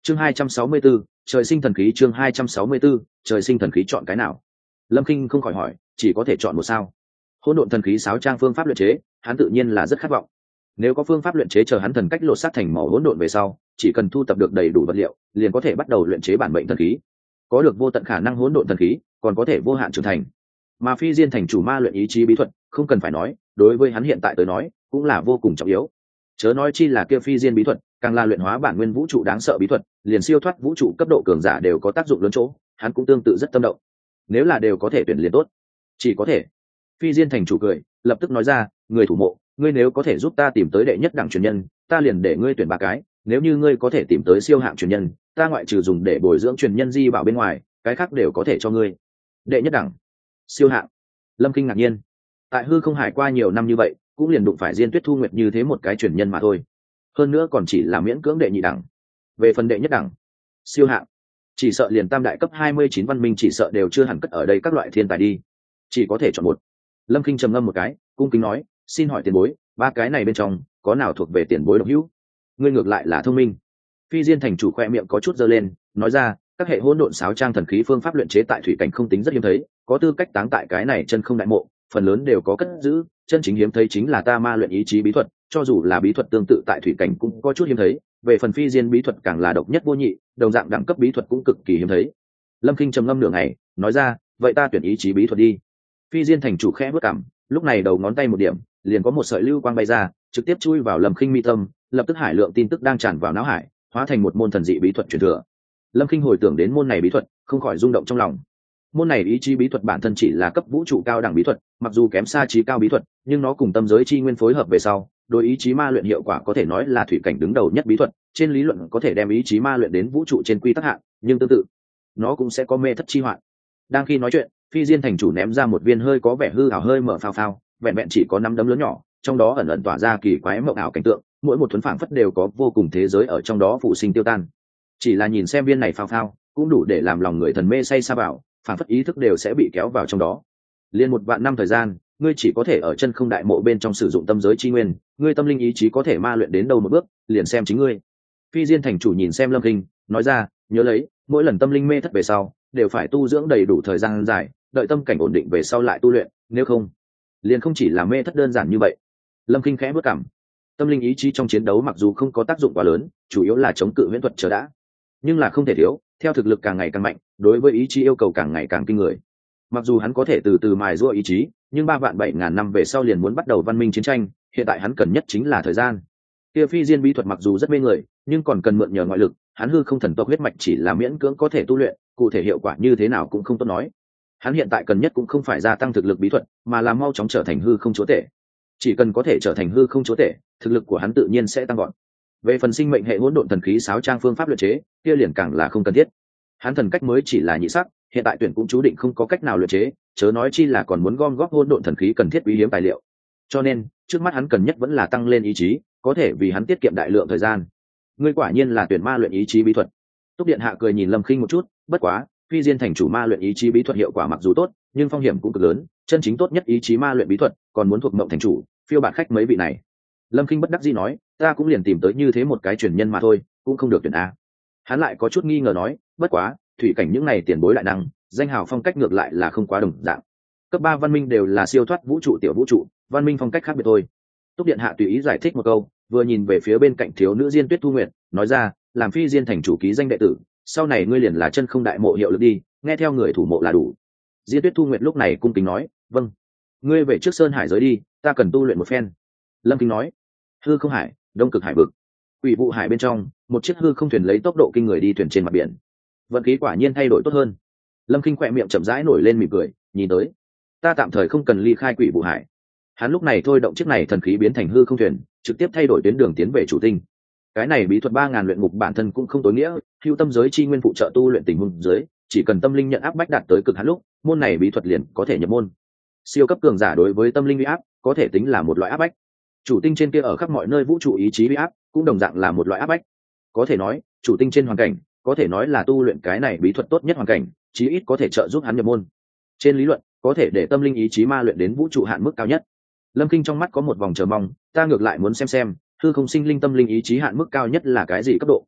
Chương 264, trời sinh thần khí. Chương 264, trời sinh thần khí. Chọn cái nào? Lâm Kinh không khỏi hỏi, chỉ có thể chọn một sao? Hỗn độn thần khí sáo trang phương pháp luyện chế, hắn tự nhiên là rất khát vọng. Nếu có phương pháp luyện chế chờ hắn thần cách lột xác thành màu hỗn độn về sau, chỉ cần thu tập được đầy đủ vật liệu, liền có thể bắt đầu luyện chế bản mệnh thần khí. Có được vô tận khả năng hỗn độn thần khí, còn có thể vô hạn trưởng thành. Mà Phi Diên thành chủ ma luyện ý chí bí thuật, không cần phải nói, đối với hắn hiện tại tới nói, cũng là vô cùng trọng yếu. Chớ nói chi là kia Phi Diên bí thuật, càng là luyện hóa bản nguyên vũ trụ đáng sợ bí thuật, liền siêu thoát vũ trụ cấp độ cường giả đều có tác dụng lớn chỗ, hắn cũng tương tự rất tâm động. Nếu là đều có thể tuyển liền tốt. Chỉ có thể. Phi Diên thành chủ cười, lập tức nói ra, người thủ mộ, ngươi nếu có thể giúp ta tìm tới đệ nhất đẳng truyền nhân, ta liền để ngươi tuyển 3 cái, nếu như ngươi có thể tìm tới siêu hạng truyền nhân, ta ngoại trừ dùng để bồi dưỡng truyền nhân di bảo bên ngoài, cái khác đều có thể cho ngươi. Đệ nhất đẳng, siêu hạng. Lâm Kinh ngạc nhiên. Tại hư không hải qua nhiều năm như vậy, cũng liền đụng phải Diên Tuyết Thu Nguyệt như thế một cái truyền nhân mà thôi. Hơn nữa còn chỉ là miễn cưỡng đệ nhị đẳng. Về phần đệ nhất đẳng, siêu hạng, chỉ sợ liền tam đại cấp 29 văn minh chỉ sợ đều chưa hẳn cất ở đây các loại thiên tài đi. Chỉ có thể chọn một. Lâm Kinh trầm ngâm một cái, cung kính nói, xin hỏi tiền bối, 3 cái này bên trong có nào thuộc về tiền bối độc hữu? Ngươi ngược lại là thông minh. Phi Diên thành chủ khoe miệng có chút giơ lên, nói ra, các hệ hỗn độn sáo trang thần khí phương pháp luyện chế tại thủy cảnh không tính rất hiếm thấy, có tư cách táng tại cái này chân không đại mộ, phần lớn đều có cất giữ, chân chính hiếm thấy chính là ta ma luyện ý chí bí thuật, cho dù là bí thuật tương tự tại thủy cảnh cũng có chút hiếm thấy, về phần Phi Diên bí thuật càng là độc nhất vô nhị, đồng dạng đẳng cấp bí thuật cũng cực kỳ hiếm thấy. Lâm Kinh trầm ngâm nửa ngày, nói ra, vậy ta tuyển ý chí bí thuật đi. Phi Diên thành chủ khẽ bước cằm, lúc này đầu ngón tay một điểm, liền có một sợi lưu quang bay ra, trực tiếp chui vào Lâm Kinh mi tâm, lập tức hải lượng tin tức đang tràn vào não hải, hóa thành một môn thần dị bí thuật truyền thừa. Lâm Kinh hồi tưởng đến môn này bí thuật, không khỏi rung động trong lòng. Môn này ý chí bí thuật bản thân chỉ là cấp vũ trụ cao đẳng bí thuật, mặc dù kém xa chí cao bí thuật, nhưng nó cùng tâm giới chi nguyên phối hợp về sau, đối ý chí ma luyện hiệu quả có thể nói là thủy cảnh đứng đầu nhất bí thuật, trên lý luận có thể đem ý chí ma luyện đến vũ trụ trên quy tắc hạn, nhưng tương tự, nó cũng sẽ có mê thất chi hoạn. Đang khi nói chuyện, Phi Diên thành chủ ném ra một viên hơi có vẻ hư ảo hơi mở phao phao, vẹn vẹn chỉ có 5 đấm lớn nhỏ, trong đó ẩn ẩn tỏa ra kỳ quái mộng ảo cảnh tượng, mỗi một thuần phảng phất đều có vô cùng thế giới ở trong đó phụ sinh tiêu tan. Chỉ là nhìn xem viên này phao phao, cũng đủ để làm lòng người thần mê say sa vào, phảng phất ý thức đều sẽ bị kéo vào trong đó. Liên 1 vạn năm thời gian, ngươi chỉ có thể ở chân không đại mộ bên trong sử dụng tâm giới chi nguyên, ngươi tâm linh ý chí có thể ma luyện đến đâu một bước, liền xem chính ngươi. Phi Diên thành chủ nhìn xem Lâm Kinh, nói ra, nhớ lấy, mỗi lần tâm linh mê thất về sau, đều phải tu dưỡng đầy đủ thời gian dài, đợi tâm cảnh ổn định về sau lại tu luyện, nếu không, liền không chỉ là mê thất đơn giản như vậy. Lâm Kinh khẽ bước cảm, tâm linh ý chí trong chiến đấu mặc dù không có tác dụng quá lớn, chủ yếu là chống cự huyễn thuật chờ đã, nhưng là không thể thiếu, theo thực lực càng ngày càng mạnh, đối với ý chí yêu cầu càng ngày càng kinh người. Mặc dù hắn có thể từ từ mài giũa ý chí, nhưng 3.700.000 năm về sau liền muốn bắt đầu văn minh chiến tranh, hiện tại hắn cần nhất chính là thời gian. Kia Phi Diên bí thuật mặc dù rất mê người, nhưng còn cần mượn nhờ ngoại lực, hắn hư không thần tộc huyết mạch chỉ là miễn cưỡng có thể tu luyện, cụ thể hiệu quả như thế nào cũng không tốt nói. Hắn hiện tại cần nhất cũng không phải gia tăng thực lực bí thuật, mà là mau chóng trở thành hư không chúa tể. Chỉ cần có thể trở thành hư không chúa tể, thực lực của hắn tự nhiên sẽ tăng gọn. Về phần sinh mệnh hệ hỗn độn thần khí sáo trang phương pháp luyện chế, kia liền càng là không cần thiết. Hắn thần cách mới chỉ là nhị sắc, hiện tại tuyển cũng chú định không có cách nào luyện chế, chớ nói chi là còn muốn gom góp hỗn độn thần khí cần thiết quý hiếm tài liệu. Cho nên, trước mắt hắn cần nhất vẫn là tăng lên ý chí, có thể vì hắn tiết kiệm đại lượng thời gian. Ngươi quả nhiên là tuyển ma luyện ý chí bí thuật. Túc điện hạ cười nhìn Lâm Khinh một chút, bất quá, Phi Diên thành chủ ma luyện ý chí bí thuật hiệu quả mặc dù tốt, nhưng phong hiểm cũng cực lớn, chân chính tốt nhất ý chí ma luyện bí thuật, còn muốn thuộc Mộng thành chủ, phiêu bạt khách mấy vị này. Lâm Khinh bất đắc dĩ nói, ta cũng liền tìm tới như thế một cái truyền nhân mà thôi, cũng không được tuyển a. Hắn lại có chút nghi ngờ nói, bất quá, thủy cảnh những này tiền bối lại năng, danh hào phong cách ngược lại là không quá đồng dạng. Cấp 3 văn minh đều là siêu thoát vũ trụ tiểu vũ trụ, văn minh phong cách khác biệt thôi. Túc điện hạ tùy ý giải thích một câu, vừa nhìn về phía bên cạnh thiếu nữ Diên Tuyết Thu Nguyệt, nói ra, làm Phi Diên thành chủ ký danh đệ tử, sau này ngươi liền là chân không đại mộ hiệu lực đi, nghe theo người thủ mộ là đủ. Diên Tuyết Thu Nguyệt lúc này cung kính nói, vâng. Ngươi về trước sơn hải giới đi, ta cần tu luyện một phen. Lâm Kinh nói, hư không hải, đông cực hải vực, ủy vụ hải bên trong, một chiếc hư không thuyền lấy tốc độ kinh người đi thuyền trên mặt biển. Vận khí quả nhiên thay đổi tốt hơn. Lâm Kinh khỏe miệng chậm rãi nổi lên mỉm cười, nhìn tới, ta tạm thời không cần ly khai quỷ vụ hải. Hắn lúc này thôi động chiếc này thần khí biến thành hư không thuyền, trực tiếp thay đổi tuyến đường tiến về chủ tinh. Cái này bí thuật 3.000 luyện ngục bản thân cũng không tối nghĩa, hưu tâm giới chi nguyên phụ trợ tu luyện tình huống dưới, chỉ cần tâm linh nhận áp bách đạt tới cực hạn lúc, môn này bí thuật liền có thể nhập môn. Siêu cấp cường giả đối với tâm linh uy áp, có thể tính là một loại áp bách. Chủ tinh trên kia ở khắp mọi nơi vũ trụ ý chí uy áp, cũng đồng dạng là một loại áp bách. Có thể nói, chủ tinh trên hoàn cảnh, có thể nói là tu luyện cái này bí thuật tốt nhất hoàn cảnh, chí ít có thể trợ giúp hắn nhập môn. Trên lý luận, có thể để tâm linh ý chí ma luyện đến vũ trụ hạn mức cao nhất. Lâm Kinh trong mắt có một vòng chờ mong, ta ngược lại muốn xem hư không sinh linh tâm linh ý chí hạn mức cao nhất là cái gì cấp độ.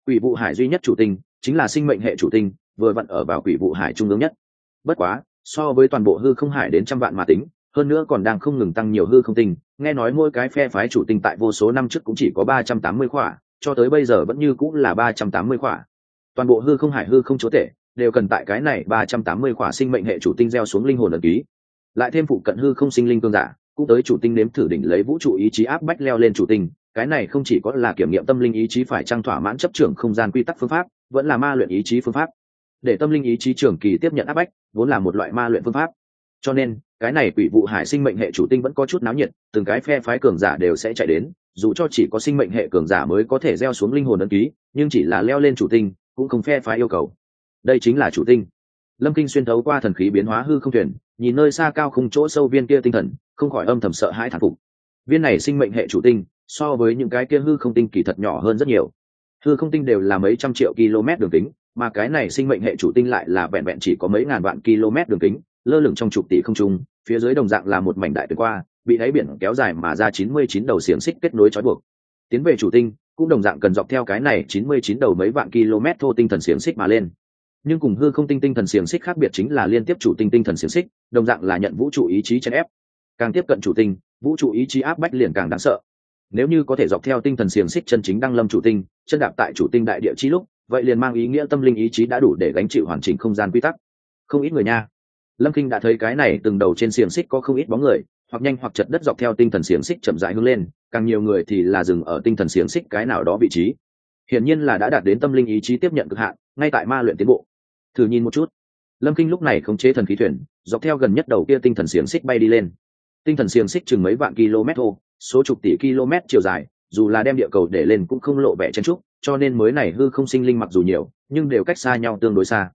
Quỷ vụ hải duy nhất chủ tinh chính là sinh mệnh hệ chủ tinh, vừa vặn ở vào quỷ vụ hải trung ương nhất. Bất quá so với toàn bộ hư không hải đến trăm vạn mà tính, hơn nữa còn đang không ngừng tăng nhiều hư không tinh, nghe nói mỗi cái phe phái chủ tinh tại vô số năm trước cũng chỉ có 380 khỏa, cho tới bây giờ vẫn như cũng là 380 khỏa. Toàn bộ hư không hải hư không chúa tể đều cần tại cái này 380 khỏa sinh mệnh hệ chủ tinh gieo xuống linh hồn ấn ký, lại thêm phụ cận hư không sinh linh cương giả cũng tới chủ tinh nếm thử đỉnh lấy vũ trụ ý chí áp bách leo lên chủ tinh. Cái này không chỉ có là kiểm nghiệm tâm linh ý chí phải trang thỏa mãn chấp trưởng không gian quy tắc phương pháp, vẫn là ma luyện ý chí phương pháp. Để tâm linh ý chí trường kỳ tiếp nhận áp bách vốn là một loại ma luyện phương pháp, cho nên cái này quỷ vụ hải sinh mệnh hệ chủ tinh vẫn có chút náo nhiệt, từng cái phe phái cường giả đều sẽ chạy đến, dù cho chỉ có sinh mệnh hệ cường giả mới có thể gieo xuống linh hồn ấn ký, nhưng chỉ là leo lên chủ tinh cũng không phe phái yêu cầu. Đây chính là chủ tinh. Lâm Kinh xuyên thấu qua thần khí biến hóa hư không thuyền, nhìn nơi xa cao không chỗ sâu viên kia tinh thần, không khỏi âm thầm sợ hãi thán phục. Viên này sinh mệnh hệ chủ tinh so với những cái kia hư không tinh kỳ thật nhỏ hơn rất nhiều. Hư không tinh đều là mấy trăm triệu km đường kính, mà cái này sinh mệnh hệ chủ tinh lại là vẹn vẹn chỉ có mấy ngàn vạn km đường kính, lơ lửng trong chục tỷ không trung, phía dưới đồng dạng là một mảnh đại tuyến qua, bị đáy biển kéo dài mà ra 99 đầu xiềng xích kết nối trói buộc. Tiến về chủ tinh cũng đồng dạng cần dọc theo cái này 99 đầu mấy vạn km thô tinh thần xiềng xích mà lên. Nhưng cùng hư không tinh tinh thần xiềng xích khác biệt chính là liên tiếp chủ tinh tinh thần xiềng xích đồng dạng là nhận vũ trụ ý chí chèn ép, càng tiếp cận chủ tinh vũ trụ ý chí áp bách liền càng đáng sợ. Nếu như có thể dọc theo tinh thần xiềng xích chân chính đăng lâm chủ tinh, chân đạp tại chủ tinh đại địa chi lúc, vậy liền mang ý nghĩa tâm linh ý chí đã đủ để gánh chịu hoàn chỉnh không gian quy tắc. Không ít người nha. Lâm Kinh đã thấy cái này từng đầu trên xiềng xích có không ít bóng người, hoặc nhanh hoặc chật đất dọc theo tinh thần xiềng xích chậm rãi hướng lên, càng nhiều người thì là dừng ở tinh thần xiềng xích cái nào đó vị trí. Hiển nhiên là đã đạt đến tâm linh ý chí tiếp nhận cực hạn, ngay tại ma luyện tiến bộ. Thử nhìn một chút. Lâm Kinh lúc này khống chế thần khí thuyền, dọc theo gần nhất đầu kia tinh thần xiềng xích bay đi lên. Tinh thần xiềng xích chừng mấy vạn km thô, số chục tỷ km chiều dài, dù là đem địa cầu để lên cũng không lộ vẻ chen trúc, cho nên mới này hư không sinh linh mặc dù nhiều, nhưng đều cách xa nhau tương đối xa.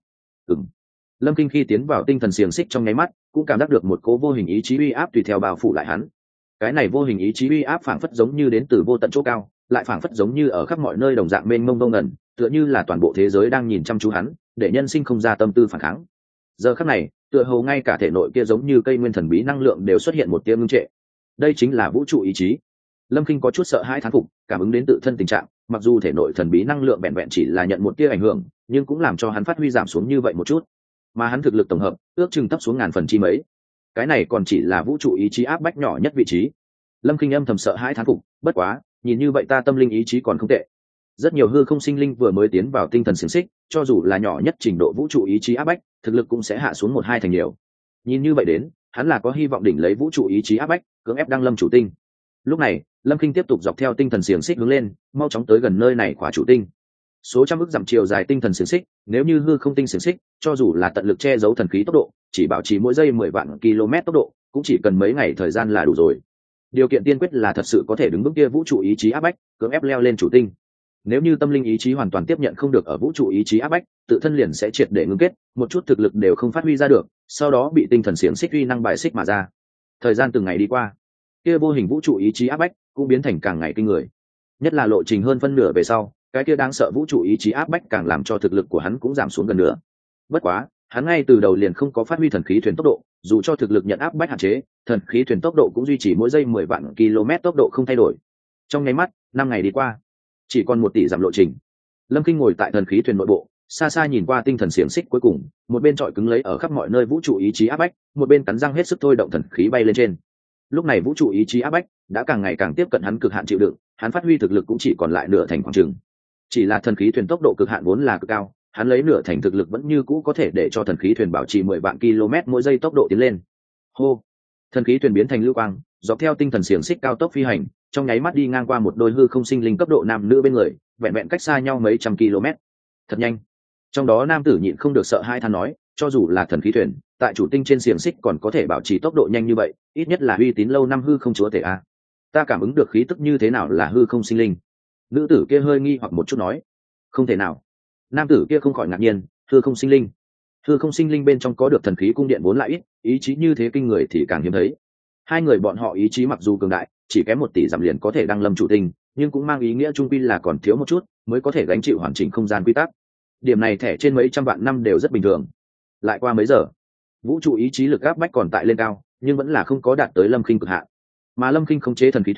Lâm Kinh khi tiến vào tinh thần xiềng xích trong nháy mắt, cũng cảm giác được một cỗ vô hình ý chí uy áp tùy theo bao phủ lại hắn. Cái này vô hình ý chí uy áp phảng phất giống như đến từ vô tận chỗ cao, lại phảng phất giống như ở khắp mọi nơi đồng dạng mênh mông vô ngần, tựa như là toàn bộ thế giới đang nhìn chăm chú hắn, để nhân sinh không ra tâm tư phản kháng. Giờ khắc này, tựa hồ ngay cả thể nội kia giống như cây nguyên thần bí năng lượng đều xuất hiện một tia ngưng trệ. Đây chính là vũ trụ ý chí. Lâm Kinh có chút sợ hãi thán phục, cảm ứng đến tự thân tình trạng, mặc dù thể nội thần bí năng lượng vẹn vẹn chỉ là nhận một tia ảnh hưởng, nhưng cũng làm cho hắn phát huy giảm xuống như vậy một chút. Mà hắn thực lực tổng hợp ước chừng thấp xuống ngàn phần chi mấy. Cái này còn chỉ là vũ trụ ý chí áp bách nhỏ nhất vị trí. Lâm Kinh âm thầm sợ hãi thán phục, bất quá, nhìn như vậy ta tâm linh ý chí còn không tệ. Rất nhiều hư không sinh linh vừa mới tiến vào tinh thần xiềng xích, cho dù là nhỏ nhất trình độ vũ trụ ý chí áp bách, thực lực cũng sẽ hạ xuống 1-2 thành nhiều. Nhìn như vậy đến, hắn là có hy vọng đỉnh lấy vũ trụ ý chí áp bách, cưỡng ép đăng lâm chủ tinh. Lúc này, Lâm Kinh tiếp tục dọc theo tinh thần xiềng xích hướng lên, mau chóng tới gần nơi này khóa chủ tinh. Số trăm ức dặm chiều dài tinh thần xiềng xích, nếu như hư không tinh xiềng xích, cho dù là tận lực che giấu thần khí tốc độ, chỉ bảo trì mỗi giây 10 vạn km tốc độ, cũng chỉ cần mấy ngày thời gian là đủ rồi. Điều kiện tiên quyết là thật sự có thể đứng vững kia vũ trụ ý chí áp bách, cưỡng ép leo lên chủ tinh. Nếu như tâm linh ý chí hoàn toàn tiếp nhận không được ở vũ trụ ý chí áp bách, tự thân liền sẽ triệt để ngưng kết, một chút thực lực đều không phát huy ra được, sau đó bị tinh thần xiềng xích uy năng bài xích mà ra. Thời gian từng ngày đi qua, kia vô hình vũ trụ ý chí áp bách cũng biến thành càng ngày kinh người. Nhất là lộ trình hơn phân nửa về sau, cái kia đáng sợ vũ trụ ý chí áp bách càng làm cho thực lực của hắn cũng giảm xuống gần nữa. Bất quá, hắn ngay từ đầu liền không có phát huy thần khí thuyền tốc độ, dù cho thực lực nhận áp bách hạn chế, thần khí thuyền tốc độ cũng duy trì mỗi giây 10 vạn km tốc độ không thay đổi. Trong nháy mắt, 5 ngày đi qua, chỉ còn 1 tỷ dặm lộ trình. Lâm Kinh ngồi tại thần khí thuyền nội bộ, xa xa nhìn qua tinh thần xiềng xích cuối cùng, một bên trọi cứng lấy ở khắp mọi nơi vũ trụ ý chí áp bách, một bên cắn răng hết sức thôi động thần khí bay lên trên. Lúc này vũ trụ ý chí áp bách đã càng ngày càng tiếp cận hắn cực hạn chịu đựng, hắn phát huy thực lực cũng chỉ còn lại nửa thành khoảng chừng. Chỉ là thần khí thuyền tốc độ cực hạn vốn là cực cao, hắn lấy nửa thành thực lực vẫn như cũ có thể để cho thần khí thuyền bảo trì 10 vạn km mỗi giây tốc độ tiến lên. Hô, thần khí thuyền biến thành lưu quang, dọc theo tinh thần xiềng xích cao tốc phi hành, trong nháy mắt đi ngang qua một đôi hư không sinh linh cấp độ nam nữ bên người, vẹn vẹn cách xa nhau mấy trăm km. Thật nhanh. Trong đó nam tử nhịn không được sợ hai than nói, cho dù là thần khí thuyền, tại chủ tinh trên xiềng xích còn có thể bảo trì tốc độ nhanh như vậy, ít nhất là uy tín lâu năm hư không chúa tể a. Ta cảm ứng được khí tức như thế nào là hư không sinh linh? Nữ tử kia hơi nghi hoặc một chút nói. Không thể nào. Nam tử kia không khỏi ngạc nhiên, hư không sinh linh. Hư không sinh linh bên trong có được thần khí cung điện vốn lại ít, ý chí như thế kinh người thì càng hiếm thấy. Hai người bọn họ ý chí mặc dù cường đại, chỉ kém 1 tỷ dặm liền có thể đăng lâm chủ tinh, nhưng cũng mang ý nghĩa trung quy là còn thiếu một chút, mới có thể gánh chịu hoàn chỉnh không gian quy tắc. Điểm này thẻ trên mấy trăm vạn năm đều rất bình thường. Lại qua mấy giờ, vũ trụ ý chí lực áp bách còn tại lên cao, nhưng vẫn là không có đạt tới Lâm Kinh cực hạn. Mà Lâm Kinh khống chế thần khí thuyền,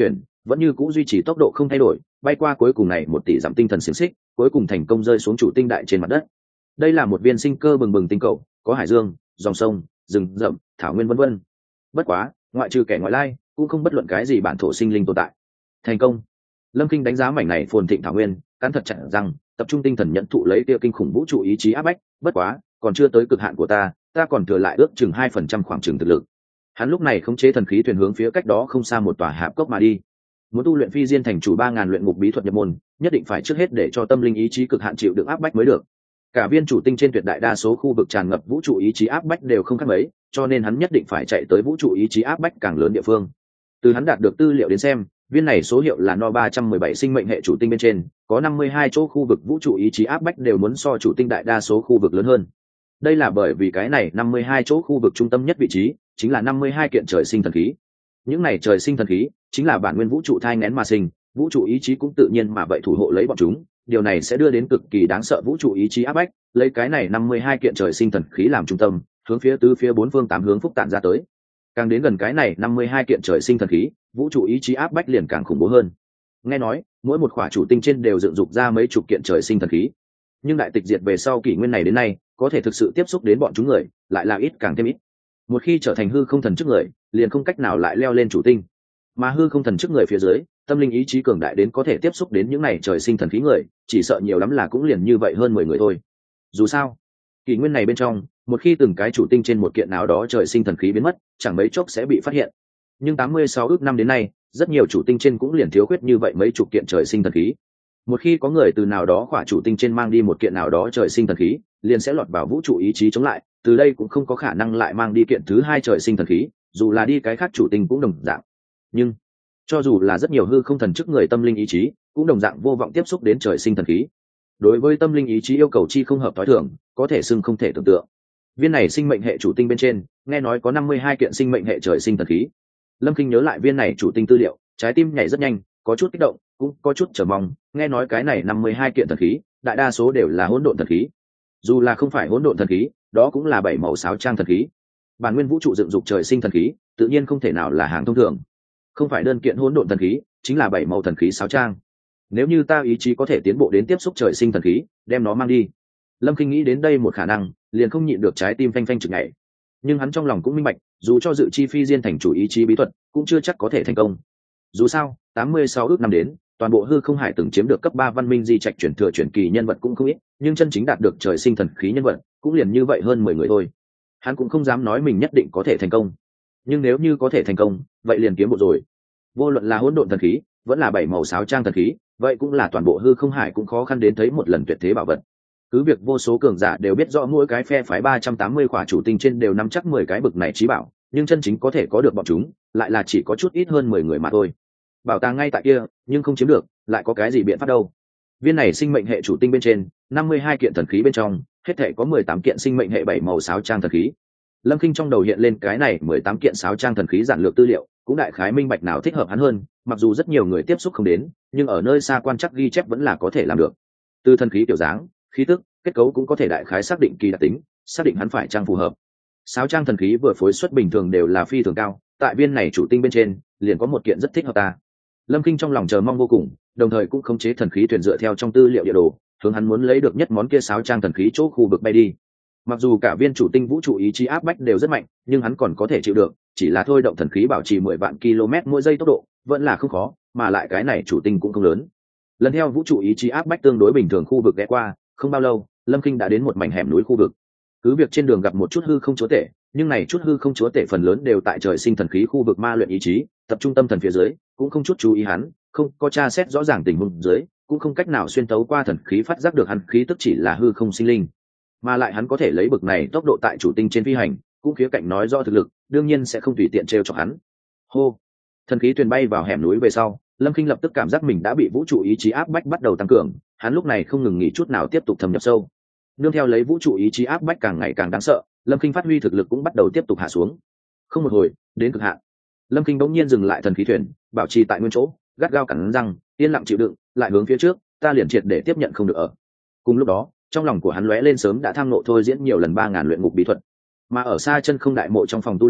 vẫn như cũ duy trì tốc độ không thay đổi, bay qua cuối cùng này 1 tỷ dặm tinh thần xiềng xích, cuối cùng thành công rơi xuống chủ tinh đại trên mặt đất. Đây là một viên sinh cơ bừng bừng tinh cầu, có hải dương, dòng sông, rừng rậm, thảo nguyên vân vân. Bất quá, ngoại trừ kẻ ngoại lai, cũng không bất luận cái gì bản thổ sinh linh tồn tại. Thành công. Lâm Kinh đánh giá mảnh này phồn thịnh thảo nguyên, cắn thật chặt rằng tập trung tinh thần nhận thụ lấy kia kinh khủng vũ trụ ý chí áp bách, bất quá, còn chưa tới cực hạn của ta còn thừa lại ước chừng 2% khoảng chừng thực lực. Hắn lúc này khống chế thần khí thuyền hướng phía cách đó không xa một tòa hạp cốc mà đi. Muốn tu luyện phi diên thành chủ 3000 luyện ngục bí thuật nhập môn, nhất định phải trước hết để cho tâm linh ý chí cực hạn chịu đựng áp bách mới được. Cả viên chủ tinh trên tuyệt đại đa số khu vực tràn ngập vũ trụ ý chí áp bách đều không khác mấy, cho nên hắn nhất định phải chạy tới vũ trụ ý chí áp bách càng lớn địa phương. Từ hắn đạt được tư liệu đến xem, viên này số hiệu là No 317 sinh mệnh hệ chủ tinh bên trên, có 52 chỗ khu vực vũ trụ ý chí áp bách đều muốn so chủ tinh đại đa số khu vực lớn hơn. Đây là bởi vì cái này 52 chỗ khu vực trung tâm nhất vị trí chính là 52 kiện trời sinh thần khí. Những này trời sinh thần khí chính là bản nguyên vũ trụ thai nghén mà sinh, vũ trụ ý chí cũng tự nhiên mà vậy thủ hộ lấy bọn chúng, điều này sẽ đưa đến cực kỳ đáng sợ vũ trụ ý chí áp bách, lấy cái này 52 kiện trời sinh thần khí làm trung tâm, hướng phía tứ phía bốn phương tám hướng phúc tản ra tới. Càng đến gần cái này 52 kiện trời sinh thần khí, vũ trụ ý chí áp bách liền càng khủng bố hơn. Nghe nói, mỗi một khỏa chủ tinh trên đều dựng dục ra mấy chục kiện trời sinh thần khí. Nhưng đại tịch diệt về sau kỷ nguyên này đến nay, có thể thực sự tiếp xúc đến bọn chúng người, lại là ít càng thêm ít. Một khi trở thành hư không thần trước người, liền không cách nào lại leo lên chủ tinh. Mà hư không thần trước người phía dưới, tâm linh ý chí cường đại đến có thể tiếp xúc đến những này trời sinh thần khí người, chỉ sợ nhiều lắm là cũng liền như vậy hơn 10 người thôi. Dù sao, kỷ nguyên này bên trong, một khi từng cái chủ tinh trên một kiện nào đó trời sinh thần khí biến mất, chẳng mấy chốc sẽ bị phát hiện. Nhưng 86 ước năm đến nay, rất nhiều chủ tinh trên cũng liền thiếu khuyết như vậy mấy chục kiện trời sinh thần khí. Một khi có người từ nào đó khỏa chủ tinh trên mang đi một kiện nào đó trời sinh thần khí, liền sẽ lọt vào vũ trụ ý chí chống lại, từ đây cũng không có khả năng lại mang đi kiện thứ hai trời sinh thần khí, dù là đi cái khác chủ tinh cũng đồng dạng. Nhưng cho dù là rất nhiều hư không thần chức người tâm linh ý chí, cũng đồng dạng vô vọng tiếp xúc đến trời sinh thần khí. Đối với tâm linh ý chí yêu cầu chi không hợp tối thường, có thể xưng không thể tưởng tượng. Viên này sinh mệnh hệ chủ tinh bên trên, nghe nói có 52 kiện sinh mệnh hệ trời sinh thần khí. Lâm Kinh nhớ lại viên này chủ tinh tư liệu, trái tim nhảy rất nhanh, có chút kích động, cũng có chút chờ mong, nghe nói cái này 52 kiện thần khí, đại đa số đều là hỗn độn thần khí. Dù là không phải hỗn độn thần khí, đó cũng là 7 màu sáo trang thần khí. Bản nguyên vũ trụ dựng dục trời sinh thần khí, tự nhiên không thể nào là hàng thông thường. Không phải đơn kiện hỗn độn thần khí, chính là 7 màu thần khí sáo trang. Nếu như ta ý chí có thể tiến bộ đến tiếp xúc trời sinh thần khí, đem nó mang đi. Lâm Kinh nghĩ đến đây một khả năng, liền không nhịn được trái tim phanh phanh chực nhảy. Nhưng hắn trong lòng cũng minh bạch, dù cho dự chi phi diên thành chủ ý chí bí thuật, cũng chưa chắc có thể thành công. Dù sao, 86 ước năm đến, toàn bộ hư không hải từng chiếm được cấp 3 văn minh di trạch chuyển thừa chuyển kỳ nhân vật cũng không ít, nhưng chân chính đạt được trời sinh thần khí nhân vật, cũng liền như vậy hơn 10 người thôi. Hắn cũng không dám nói mình nhất định có thể thành công. Nhưng nếu như có thể thành công, vậy liền kiếm bộ rồi. Vô luận là hỗn độn thần khí, vẫn là 7 màu sáo trang thần khí, vậy cũng là toàn bộ hư không hải cũng khó khăn đến thấy một lần tuyệt thế bảo vật. Cứ việc vô số cường giả đều biết rõ mỗi cái phe phái 380 khỏa chủ tinh trên đều nắm chắc 10 cái bực này trí bảo, nhưng chân chính có thể có được bọn chúng, lại là chỉ có chút ít hơn 10 người mà thôi. Bảo tàng ngay tại kia, nhưng không chiếm được, lại có cái gì biện pháp đâu. Viên này sinh mệnh hệ chủ tinh bên trên, 52 kiện thần khí bên trong, hết thể có 18 kiện sinh mệnh hệ 7 màu sáo trang thần khí. Lâm Kinh trong đầu hiện lên cái này 18 kiện sáo trang thần khí giản lược tư liệu, cũng đại khái minh bạch nào thích hợp hắn hơn, mặc dù rất nhiều người tiếp xúc không đến, nhưng ở nơi xa quan chắc ghi chép vẫn là có thể làm được. Từ thần khí kiểu dáng, khí tức, kết cấu cũng có thể đại khái xác định kỳ đặc tính, xác định hắn phải trang phù hợp. Sáo trang thần khí vừa phối xuất bình thường đều là phi thường cao, tại viên này chủ tinh bên trên, liền có một kiện rất thích hợp ta. Lâm Kinh trong lòng chờ mong vô cùng, đồng thời cũng khống chế thần khí thuyền dựa theo trong tư liệu địa đồ, hướng hắn muốn lấy được nhất món kia sáo trang thần khí chỗ khu vực bay đi. Mặc dù cả viên chủ tinh vũ trụ ý chí áp bách đều rất mạnh, nhưng hắn còn có thể chịu được, chỉ là thôi động thần khí bảo trì 10 vạn km mỗi giây tốc độ, vẫn là không khó, mà lại cái này chủ tinh cũng không lớn. Lần theo vũ trụ ý chí áp bách tương đối bình thường khu vực ghé qua, không bao lâu, Lâm Kinh đã đến một mảnh hẻm núi khu vực. Cứ việc trên đường gặp một chút hư không chúa tể, nhưng này chút hư không chúa tể phần lớn đều tại trời sinh thần khí khu vực ma luyện ý chí, tập trung tâm thần phía dưới, cũng không chút chú ý hắn, không có tra xét rõ ràng tình huống dưới, cũng không cách nào xuyên tấu qua thần khí phát giác được hắn khí tức chỉ là hư không sinh linh. Mà lại hắn có thể lấy bực này tốc độ tại chủ tinh trên phi hành, cũng khía cạnh nói rõ thực lực, đương nhiên sẽ không tùy tiện trêu chọc hắn. Hô, thần khí thuyền bay vào hẻm núi về sau, Lâm Kinh lập tức cảm giác mình đã bị vũ trụ ý chí áp bách bắt đầu tăng cường, hắn lúc này không ngừng nghỉ chút nào tiếp tục thâm nhập sâu. Nương theo lấy vũ trụ ý chí áp bách càng ngày càng đáng sợ, Lâm Kinh phát huy thực lực cũng bắt đầu tiếp tục hạ xuống. Không một hồi, đến cực hạn, Lâm Kinh bỗng nhiên dừng lại thần khí thuyền, bảo trì tại nguyên chỗ, gắt gao cắn răng, yên lặng chịu đựng, lại hướng phía trước, ta liền triệt để tiếp nhận không được ở. Cùng lúc đó, trong lòng của hắn lóe lên sớm đã tham nộ thôi diễn nhiều lần 3000 luyện ngục bí thuật. Mà ở xa chân không đại mộ trong phòng tu luyện,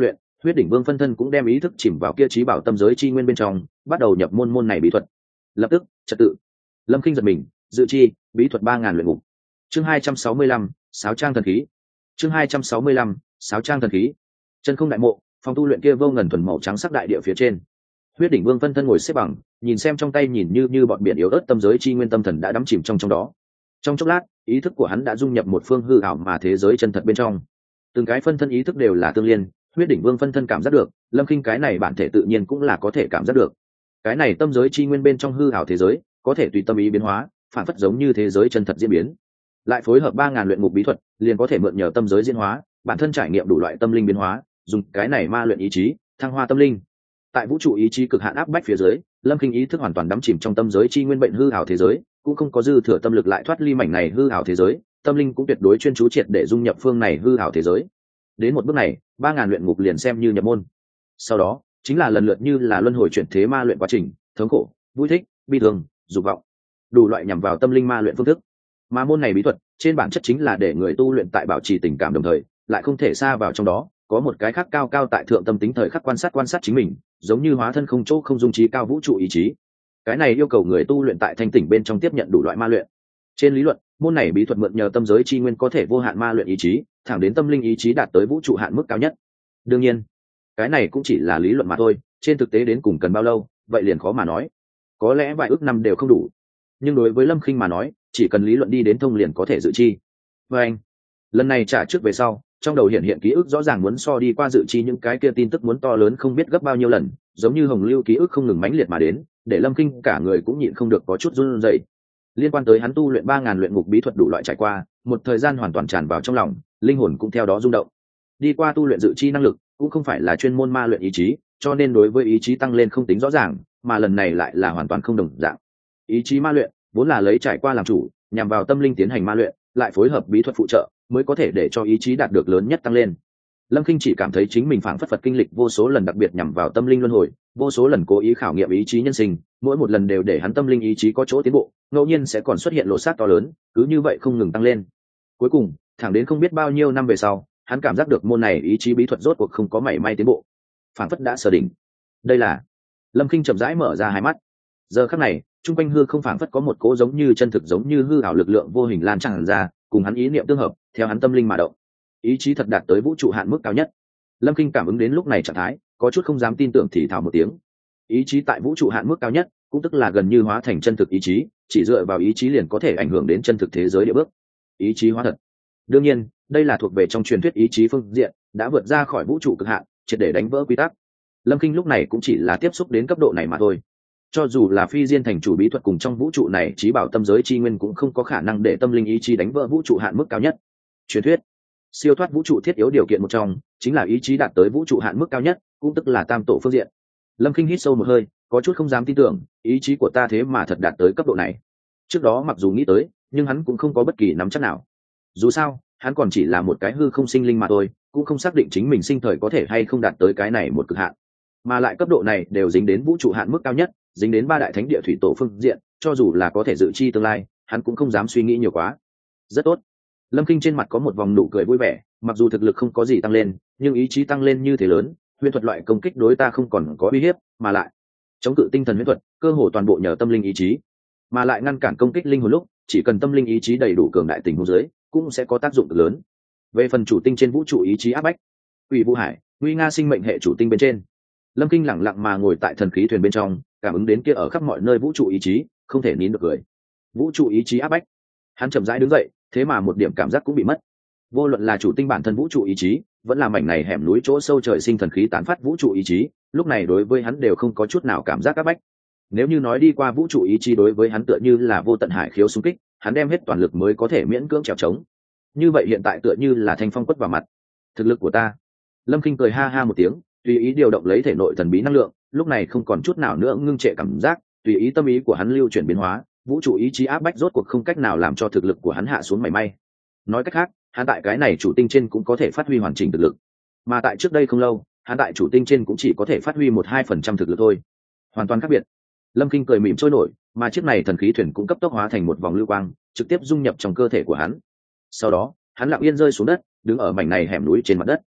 Huyết đỉnh vương phân thân cũng đem ý thức chìm vào kia trí bảo tâm giới chi nguyên bên trong, bắt đầu nhập môn này bí thuật. Lập tức trật tự. Lâm Kinh giật mình, dự chi bí thuật 3000 luyện ngục. Chương 265, sáo trang thần khí. Chương 265, sáo trang thần khí. Chân không đại mộ, phòng tu luyện kia vô ngần thuần màu trắng sắc đại địa phía trên. Huyết đỉnh vương phân thân ngồi xếp bằng, nhìn xem trong tay nhìn như bọt biển yếu ớt tâm giới chi nguyên, tâm thần đã đắm chìm trong đó. Trong chốc lát, ý thức của hắn đã dung nhập một phương hư ảo mà thế giới chân thật bên trong. Từng cái phân thân ý thức đều là tương liên, Huyết đỉnh vương phân thân cảm giác được, Lâm Kinh cái này bản thể tự nhiên cũng là có thể cảm giác được. Cái này tâm giới chi nguyên bên trong hư ảo thế giới, có thể tùy tâm ý biến hóa, phản phất giống như thế giới chân thật diễn biến. Lại phối hợp 3000 luyện ngục bí thuật, liền có thể mượn nhờ tâm giới diễn hóa, bản thân trải nghiệm đủ loại tâm linh biến hóa, dùng cái này ma luyện ý chí, thăng hoa tâm linh. Tại vũ trụ ý chí cực hạn áp bách phía dưới, Lâm Kinh ý thức hoàn toàn đắm chìm trong tâm giới chi nguyên bệnh hư ảo thế giới, cũng không có dư thừa tâm lực lại thoát ly mảnh này hư ảo thế giới, tâm linh cũng tuyệt đối chuyên chú triệt để dung nhập phương này hư ảo thế giới. Đến một bước này, 3000 luyện ngục liền xem như nhập môn. Sau đó, chính là lần lượt như là luân hồi chuyển thế ma luyện quá trình, thống khổ, vui thích, bi thương, dục vọng, đủ loại nhằm vào tâm linh ma luyện phương thức. Mà môn này bí thuật, trên bản chất chính là để người tu luyện tại bảo trì tình cảm đồng thời, lại không thể xa vào trong đó, có một cái khác cao cao tại thượng tâm tính thời khắc quan sát chính mình, giống như hóa thân không chỗ không dung trí cao vũ trụ ý chí. Cái này yêu cầu người tu luyện tại thanh tỉnh bên trong tiếp nhận đủ loại ma luyện. Trên lý luận, môn này bí thuật mượn nhờ tâm giới chi nguyên có thể vô hạn ma luyện ý chí, thẳng đến tâm linh ý chí đạt tới vũ trụ hạn mức cao nhất. Đương nhiên, cái này cũng chỉ là lý luận mà thôi, trên thực tế đến cùng cần bao lâu, vậy liền khó mà nói. Có lẽ vài ước năm đều không đủ. Nhưng đối với Lâm Kinh mà nói, chỉ cần lý luận đi đến thông liền có thể dự chi. Và anh, lần này trả trước về sau, trong đầu hiện ký ức rõ ràng muốn so đi qua dự chi những cái kia tin tức muốn to lớn không biết gấp bao nhiêu lần, giống như hồng lưu ký ức không ngừng mãnh liệt mà đến, để Lâm Kinh cả người cũng nhịn không được có chút run rẩy. Liên quan tới hắn tu luyện 3000 luyện ngục bí thuật đủ loại trải qua, một thời gian hoàn toàn tràn vào trong lòng, linh hồn cũng theo đó rung động. Đi qua tu luyện dự chi năng lực, cũng không phải là chuyên môn ma luyện ý chí, cho nên đối với ý chí tăng lên không tính rõ ràng, mà lần này lại là hoàn toàn không đồng dạng. Ý chí ma luyện vốn là lấy trải qua làm chủ, nhằm vào tâm linh tiến hành ma luyện, lại phối hợp bí thuật phụ trợ, mới có thể để cho ý chí đạt được lớn nhất tăng lên. Lâm Kinh chỉ cảm thấy chính mình phảng phất Phật kinh lịch vô số lần đặc biệt nhằm vào tâm linh luân hồi, vô số lần cố ý khảo nghiệm ý chí nhân sinh, mỗi một lần đều để hắn tâm linh ý chí có chỗ tiến bộ, ngẫu nhiên sẽ còn xuất hiện lỗ sát to lớn, cứ như vậy không ngừng tăng lên. Cuối cùng, thẳng đến không biết bao nhiêu năm về sau, hắn cảm giác được môn này ý chí bí thuật rốt cuộc không có mảy may tiến bộ, phảng phất đã sở đỉnh. Đây là Lâm Kinh chậm rãi mở ra hai mắt. Giờ khắc này, trung quanh hư không phảng phất có một cỗ giống như chân thực giống như hư ảo lực lượng vô hình lan tràn ra, cùng hắn ý niệm tương hợp, theo hắn tâm linh mà động. Ý chí thật đạt tới vũ trụ hạn mức cao nhất. Lâm Kinh cảm ứng đến lúc này trạng thái, có chút không dám tin tưởng thì thào một tiếng. Ý chí tại vũ trụ hạn mức cao nhất, cũng tức là gần như hóa thành chân thực ý chí, chỉ dựa vào ý chí liền có thể ảnh hưởng đến chân thực thế giới địa bước. Ý chí hóa thật. Đương nhiên, đây là thuộc về trong truyền thuyết ý chí phương diện, đã vượt ra khỏi vũ trụ cực hạn, triệt để đánh vỡ quy tắc. Lâm Kinh lúc này cũng chỉ là tiếp xúc đến cấp độ này mà thôi. Cho dù là phi diên thành chủ bí thuật cùng trong vũ trụ này trí bảo tâm giới chi nguyên cũng không có khả năng để tâm linh ý chí đánh vỡ vũ trụ hạn mức cao nhất. Truyền thuyết, siêu thoát vũ trụ thiết yếu điều kiện một trong chính là ý chí đạt tới vũ trụ hạn mức cao nhất, cũng tức là tam tổ phương diện. Lâm Kinh hít sâu một hơi, có chút không dám tin tưởng, ý chí của ta thế mà thật đạt tới cấp độ này. Trước đó mặc dù nghĩ tới, nhưng hắn cũng không có bất kỳ nắm chắc nào. Dù sao, hắn còn chỉ là một cái hư không sinh linh mà thôi, cũng không xác định chính mình sinh thời có thể hay không đạt tới cái này một cực hạn. Mà lại cấp độ này đều dính đến vũ trụ hạn mức cao nhất, dính đến ba đại thánh địa thủy tổ phương diện, cho dù là có thể dự chi tương lai, hắn cũng không dám suy nghĩ nhiều quá. Rất tốt. Lâm Kinh trên mặt có một vòng nụ cười vui vẻ, mặc dù thực lực không có gì tăng lên, nhưng ý chí tăng lên như thế lớn, huyền thuật loại công kích đối ta không còn có uy hiếp, mà lại chống cự tinh thần huyền thuật, cơ hồ toàn bộ nhờ tâm linh ý chí, mà lại ngăn cản công kích linh hồn lúc, chỉ cần tâm linh ý chí đầy đủ cường đại tình huống dưới, cũng sẽ có tác dụng cực lớn. Về phần chủ tinh trên vũ trụ ý chí áp bách, Quỷ Vũ Hải, nguy nga sinh mệnh hệ chủ tinh bên trên, Lâm Kinh lẳng lặng mà ngồi tại thần khí thuyền bên trong, cảm ứng đến kia ở khắp mọi nơi vũ trụ ý chí, không thể nín được cười. Vũ trụ ý chí áp bách. Hắn chậm rãi đứng dậy, thế mà một điểm cảm giác cũng bị mất. Vô luận là chủ tinh bản thân vũ trụ ý chí, vẫn là mảnh này hẻm núi chỗ sâu trời sinh thần khí tán phát vũ trụ ý chí, lúc này đối với hắn đều không có chút nào cảm giác áp bách. Nếu như nói đi qua vũ trụ ý chí đối với hắn tựa như là vô tận hải khiếu xung kích, hắn đem hết toàn lực mới có thể miễn cưỡng trèo trống. Như vậy hiện tại tựa như là thanh phong quất vào mặt. Thực lực của ta. Lâm Kinh cười ha ha một tiếng, tùy ý điều động lấy thể nội thần bí năng lượng, lúc này không còn chút nào nữa ngưng trệ cảm giác, tùy ý tâm ý của hắn lưu chuyển biến hóa, vũ trụ ý chí áp bách rốt cuộc không cách nào làm cho thực lực của hắn hạ xuống mảy may. Nói cách khác, hắn tại cái này chủ tinh trên cũng có thể phát huy hoàn chỉnh thực lực, mà tại trước đây không lâu, hắn tại chủ tinh trên cũng chỉ có thể phát huy 1-2% thực lực thôi, hoàn toàn khác biệt. Lâm Kinh cười mỉm trôi nổi, mà chiếc này thần khí thuyền cũng cấp tốc hóa thành một vòng lưu quang, trực tiếp dung nhập trong cơ thể của hắn. Sau đó, hắn lặng yên rơi xuống đất, đứng ở mảnh này hẻm núi trên mặt đất.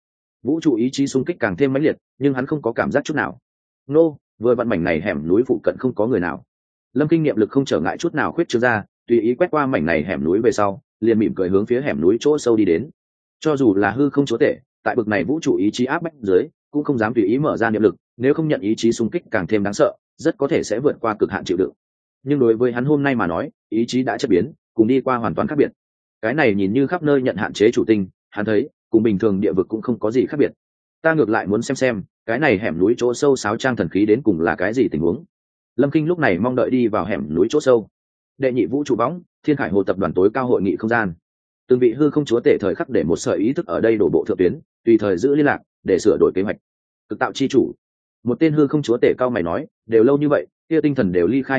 vũ trụ ý chí xung kích càng thêm mãnh liệt, nhưng hắn không có cảm giác chút nào. Nô, vừa vặn mảnh này hẻm núi phụ cận không có người nào. Lâm kinh nghiệm lực không trở ngại chút nào khuyết trương ra, tùy ý quét qua mảnh này hẻm núi về sau, liền mỉm cười hướng phía hẻm núi chỗ sâu đi đến. Cho dù là hư không chúa tể, tại bực này vũ trụ ý chí áp bách dưới, cũng không dám tùy ý mở ra niệm lực, nếu không nhận ý chí xung kích càng thêm đáng sợ, rất có thể sẽ vượt qua cực hạn chịu đựng. Nhưng đối với hắn hôm nay mà nói, ý chí đã chất biến, cùng đi qua hoàn toàn khác biệt. Cái này nhìn như khắp nơi nhận hạn chế chủ tinh, hắn thấy cùng bình thường địa vực cũng không có gì khác biệt. Ta ngược lại muốn xem cái này hẻm núi chỗ sâu sáo trang thần khí đến cùng là cái gì tình huống. Lâm Kinh lúc này mong đợi đi vào hẻm núi chỗ sâu. Đệ nhị vũ trụ võng, Thiên Khải Hồ tập đoàn tối cao hội nghị không gian. Từng vị hư không chúa tể thời khắc để một sợi ý thức ở đây đổ bộ thượng tuyến, tùy thời giữ liên lạc để sửa đổi kế hoạch. Cực tạo chi chủ, một tên hư không chúa tể cao mày nói, đều lâu như vậy, kia tinh thần đều ly khai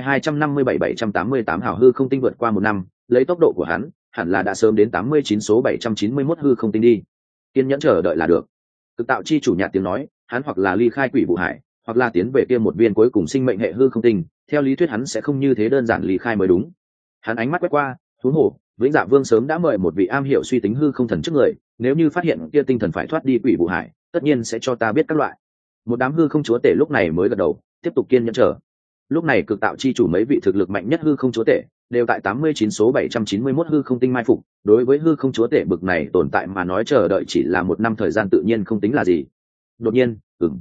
257-788 hào hư không tinh vượt qua một năm, lấy tốc độ của hắn, hẳn là đã sớm đến 89 số 791 hư không tinh đi. Kiên nhẫn chờ đợi là được. Cực tạo chi chủ nhạt tiếng nói, hắn hoặc là ly khai quỷ vụ hải, hoặc là tiến về kia một viên cuối cùng sinh mệnh hệ hư không tinh, theo lý thuyết hắn sẽ không như thế đơn giản ly khai mới đúng. Hắn ánh mắt quét qua, huống hồ, Vĩnh Dạ Vương sớm đã mời một vị am hiểu suy tính hư không thần trước người, nếu như phát hiện kia tinh thần phải thoát đi quỷ vụ hải, tất nhiên sẽ cho ta biết các loại. Một đám hư không chúa tể lúc này mới gật đầu, tiếp tục kiên nhẫn chờ. Lúc này cực tạo chi chủ mấy vị thực lực mạnh nhất hư không chúa tể đều tại 89 số 791 hư không tinh mai phục, đối với hư không chúa tể bực này tồn tại mà nói chờ đợi chỉ là một năm thời gian tự nhiên không tính là gì. Đột nhiên,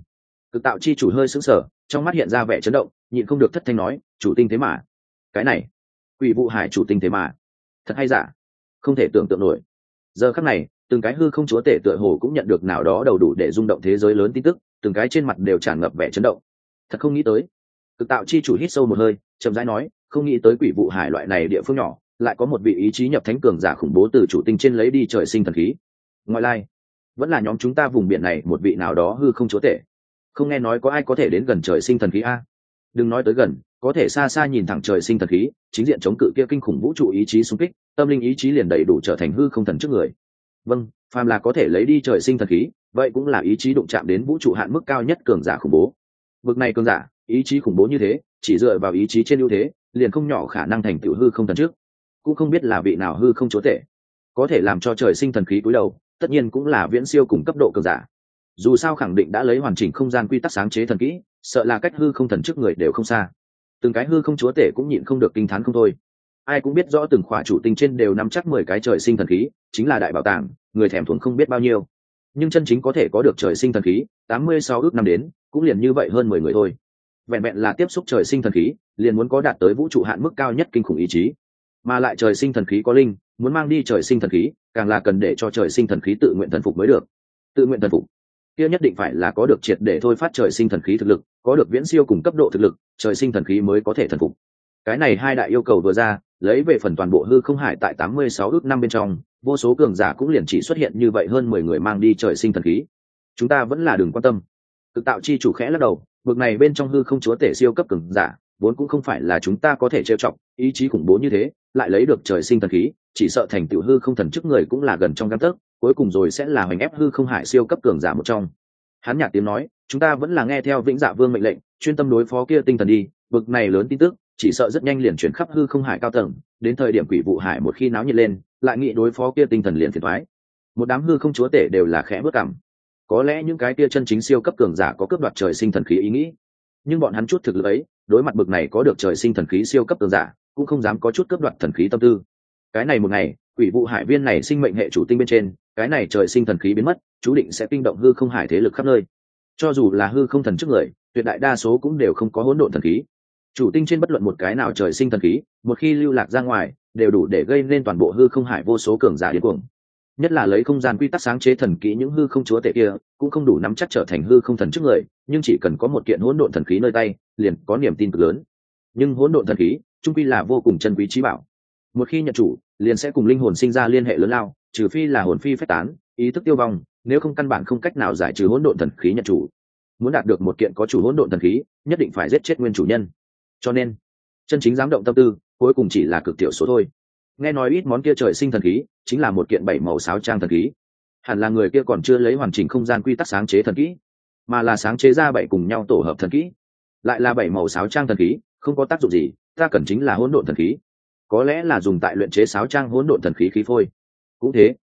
cực tạo chi chủ hơi sững sờ, trong mắt hiện ra vẻ chấn động, nhịn không được thất thanh nói, chủ tinh thế mà. Cái này, quỷ vụ hải chủ tinh thế mà. Thật hay giả? Không thể tưởng tượng nổi. Giờ khắc này, từng cái hư không chúa tể tựa hồ cũng nhận được nào đó đầu đủ để rung động thế giới lớn tin tức, từng cái trên mặt đều tràn ngập vẻ chấn động. Thật không nghĩ tới. Cực tạo chi chủ hít sâu một hơi, chậm rãi nói, không nghĩ tới quỷ vụ hải loại này địa phương nhỏ, lại có một vị ý chí nhập thánh cường giả khủng bố từ chủ tinh trên lấy đi trời sinh thần khí. Ngoài lai, vẫn là nhóm chúng ta vùng biển này một vị nào đó hư không chúa tể. Không nghe nói có ai có thể đến gần trời sinh thần khí a? Đừng nói tới gần, có thể xa xa nhìn thẳng trời sinh thần khí, chính diện chống cự kia kinh khủng vũ trụ ý chí xung kích, tâm linh ý chí liền đầy đủ trở thành hư không thần trước người. Vâng, phàm là có thể lấy đi trời sinh thần khí, vậy cũng là ý chí đụng chạm đến vũ trụ hạn mức cao nhất cường giả khủng bố. Vực này cường giả, ý chí khủng bố như thế, chỉ dựa vào ý chí trên ưu thế, liền không nhỏ khả năng thành tựu hư không thần trước. Cũng không biết là vị nào hư không chúa tể, có thể làm cho trời sinh thần khí cúi đầu, tất nhiên cũng là viễn siêu cùng cấp độ cường giả. Dù sao khẳng định đã lấy hoàn chỉnh không gian quy tắc sáng chế thần kỹ, sợ là cách hư không thần trước người đều không xa. Từng cái hư không chúa tể cũng nhịn không được kinh thán không thôi. Ai cũng biết rõ từng khỏa chủ tinh trên đều nắm chắc 10 cái trời sinh thần khí, chính là đại bảo tàng, người thèm thuồng không biết bao nhiêu. Nhưng chân chính có thể có được trời sinh thần khí, 86 ước năm đến, cũng liền như vậy hơn 10 người thôi. Vẹn vẹn là tiếp xúc trời sinh thần khí, liền muốn có đạt tới vũ trụ hạn mức cao nhất kinh khủng ý chí. Mà lại trời sinh thần khí có linh, muốn mang đi trời sinh thần khí, càng là cần để cho trời sinh thần khí tự nguyện thần phục mới được. Tự nguyện thần phục, kia nhất định phải là có được triệt để thôi phát trời sinh thần khí thực lực, có được viễn siêu cùng cấp độ thực lực, trời sinh thần khí mới có thể thần phục. Cái này hai đại yêu cầu vừa ra, lấy về phần toàn bộ hư không hải tại 86 ước năm bên trong, vô số cường giả cũng liền chỉ xuất hiện như vậy hơn 10 người mang đi trời sinh thần khí. Chúng ta vẫn là đừng quan tâm. Cực tạo chi chủ khẽ lắc đầu, vực này bên trong hư không chúa tể siêu cấp cường giả, vốn cũng không phải là chúng ta có thể trêu chọc, ý chí khủng bố như thế, lại lấy được trời sinh thần khí, chỉ sợ thành tựu hư không thần chức người cũng là gần trong gang tấc, cuối cùng rồi sẽ là hoành ép hư không hải siêu cấp cường giả một trong. Hắn nhạt tiếng nói, chúng ta vẫn là nghe theo Vĩnh Dạ Vương mệnh lệnh, chuyên tâm đối phó kia tinh thần đi, vực này lớn tin tức, chỉ sợ rất nhanh liền chuyển khắp hư không hải cao tầng, đến thời điểm quỷ vụ hải một khi náo nhiệt lên, lại nghĩ đối phó kia tinh thần liền phiền toái. Một đám hư không chúa tể đều là khẽ bước cằm. Có lẽ những cái kia chân chính siêu cấp cường giả có cướp đoạt trời sinh thần khí ý nghĩ, nhưng bọn hắn chút thực lực ấy, đối mặt bực này có được trời sinh thần khí siêu cấp cường giả, cũng không dám có chút cướp đoạt thần khí tâm tư. Cái này một ngày, quỷ vụ hải viên này sinh mệnh hệ chủ tinh bên trên, cái này trời sinh thần khí biến mất, chú định sẽ kinh động hư không hải thế lực khắp nơi. Cho dù là hư không thần trước người, tuyệt đại đa số cũng đều không có hỗn độn thần khí. Chủ tinh trên bất luận một cái nào trời sinh thần khí, một khi lưu lạc ra ngoài, đều đủ để gây nên toàn bộ hư không hải vô số cường giả điên cuồng. Nhất là lấy không gian quy tắc sáng chế thần kỹ những hư không chúa tể kia, cũng không đủ nắm chắc trở thành hư không thần trước người, nhưng chỉ cần có một kiện hỗn độn thần khí nơi tay, liền có niềm tin cực lớn. Nhưng hỗn độn thần khí, chung quy là vô cùng chân quý trí bảo. Một khi nhận chủ, liền sẽ cùng linh hồn sinh ra liên hệ lớn lao, trừ phi là hồn phi phách tán, ý thức tiêu vong, nếu không căn bản không cách nào giải trừ hỗn độn thần khí nhận chủ. Muốn đạt được một kiện có chủ hỗn độn thần khí, nhất định phải giết chết nguyên chủ nhân. Cho nên, chân chính dám động tâm tư, cuối cùng chỉ là cực thiểu số thôi. Nghe nói ít món kia trời sinh thần khí, chính là một kiện 7 màu sáo trang thần khí. Hẳn là người kia còn chưa lấy hoàn chỉnh không gian quy tắc sáng chế thần kỹ, mà là sáng chế ra 7 cùng nhau tổ hợp thần kỹ. Lại là 7 màu sáo trang thần khí, không có tác dụng gì, ta cần chính là hỗn độn thần khí. Có lẽ là dùng tại luyện chế sáo trang hỗn độn thần khí khí phôi. Cũng thế,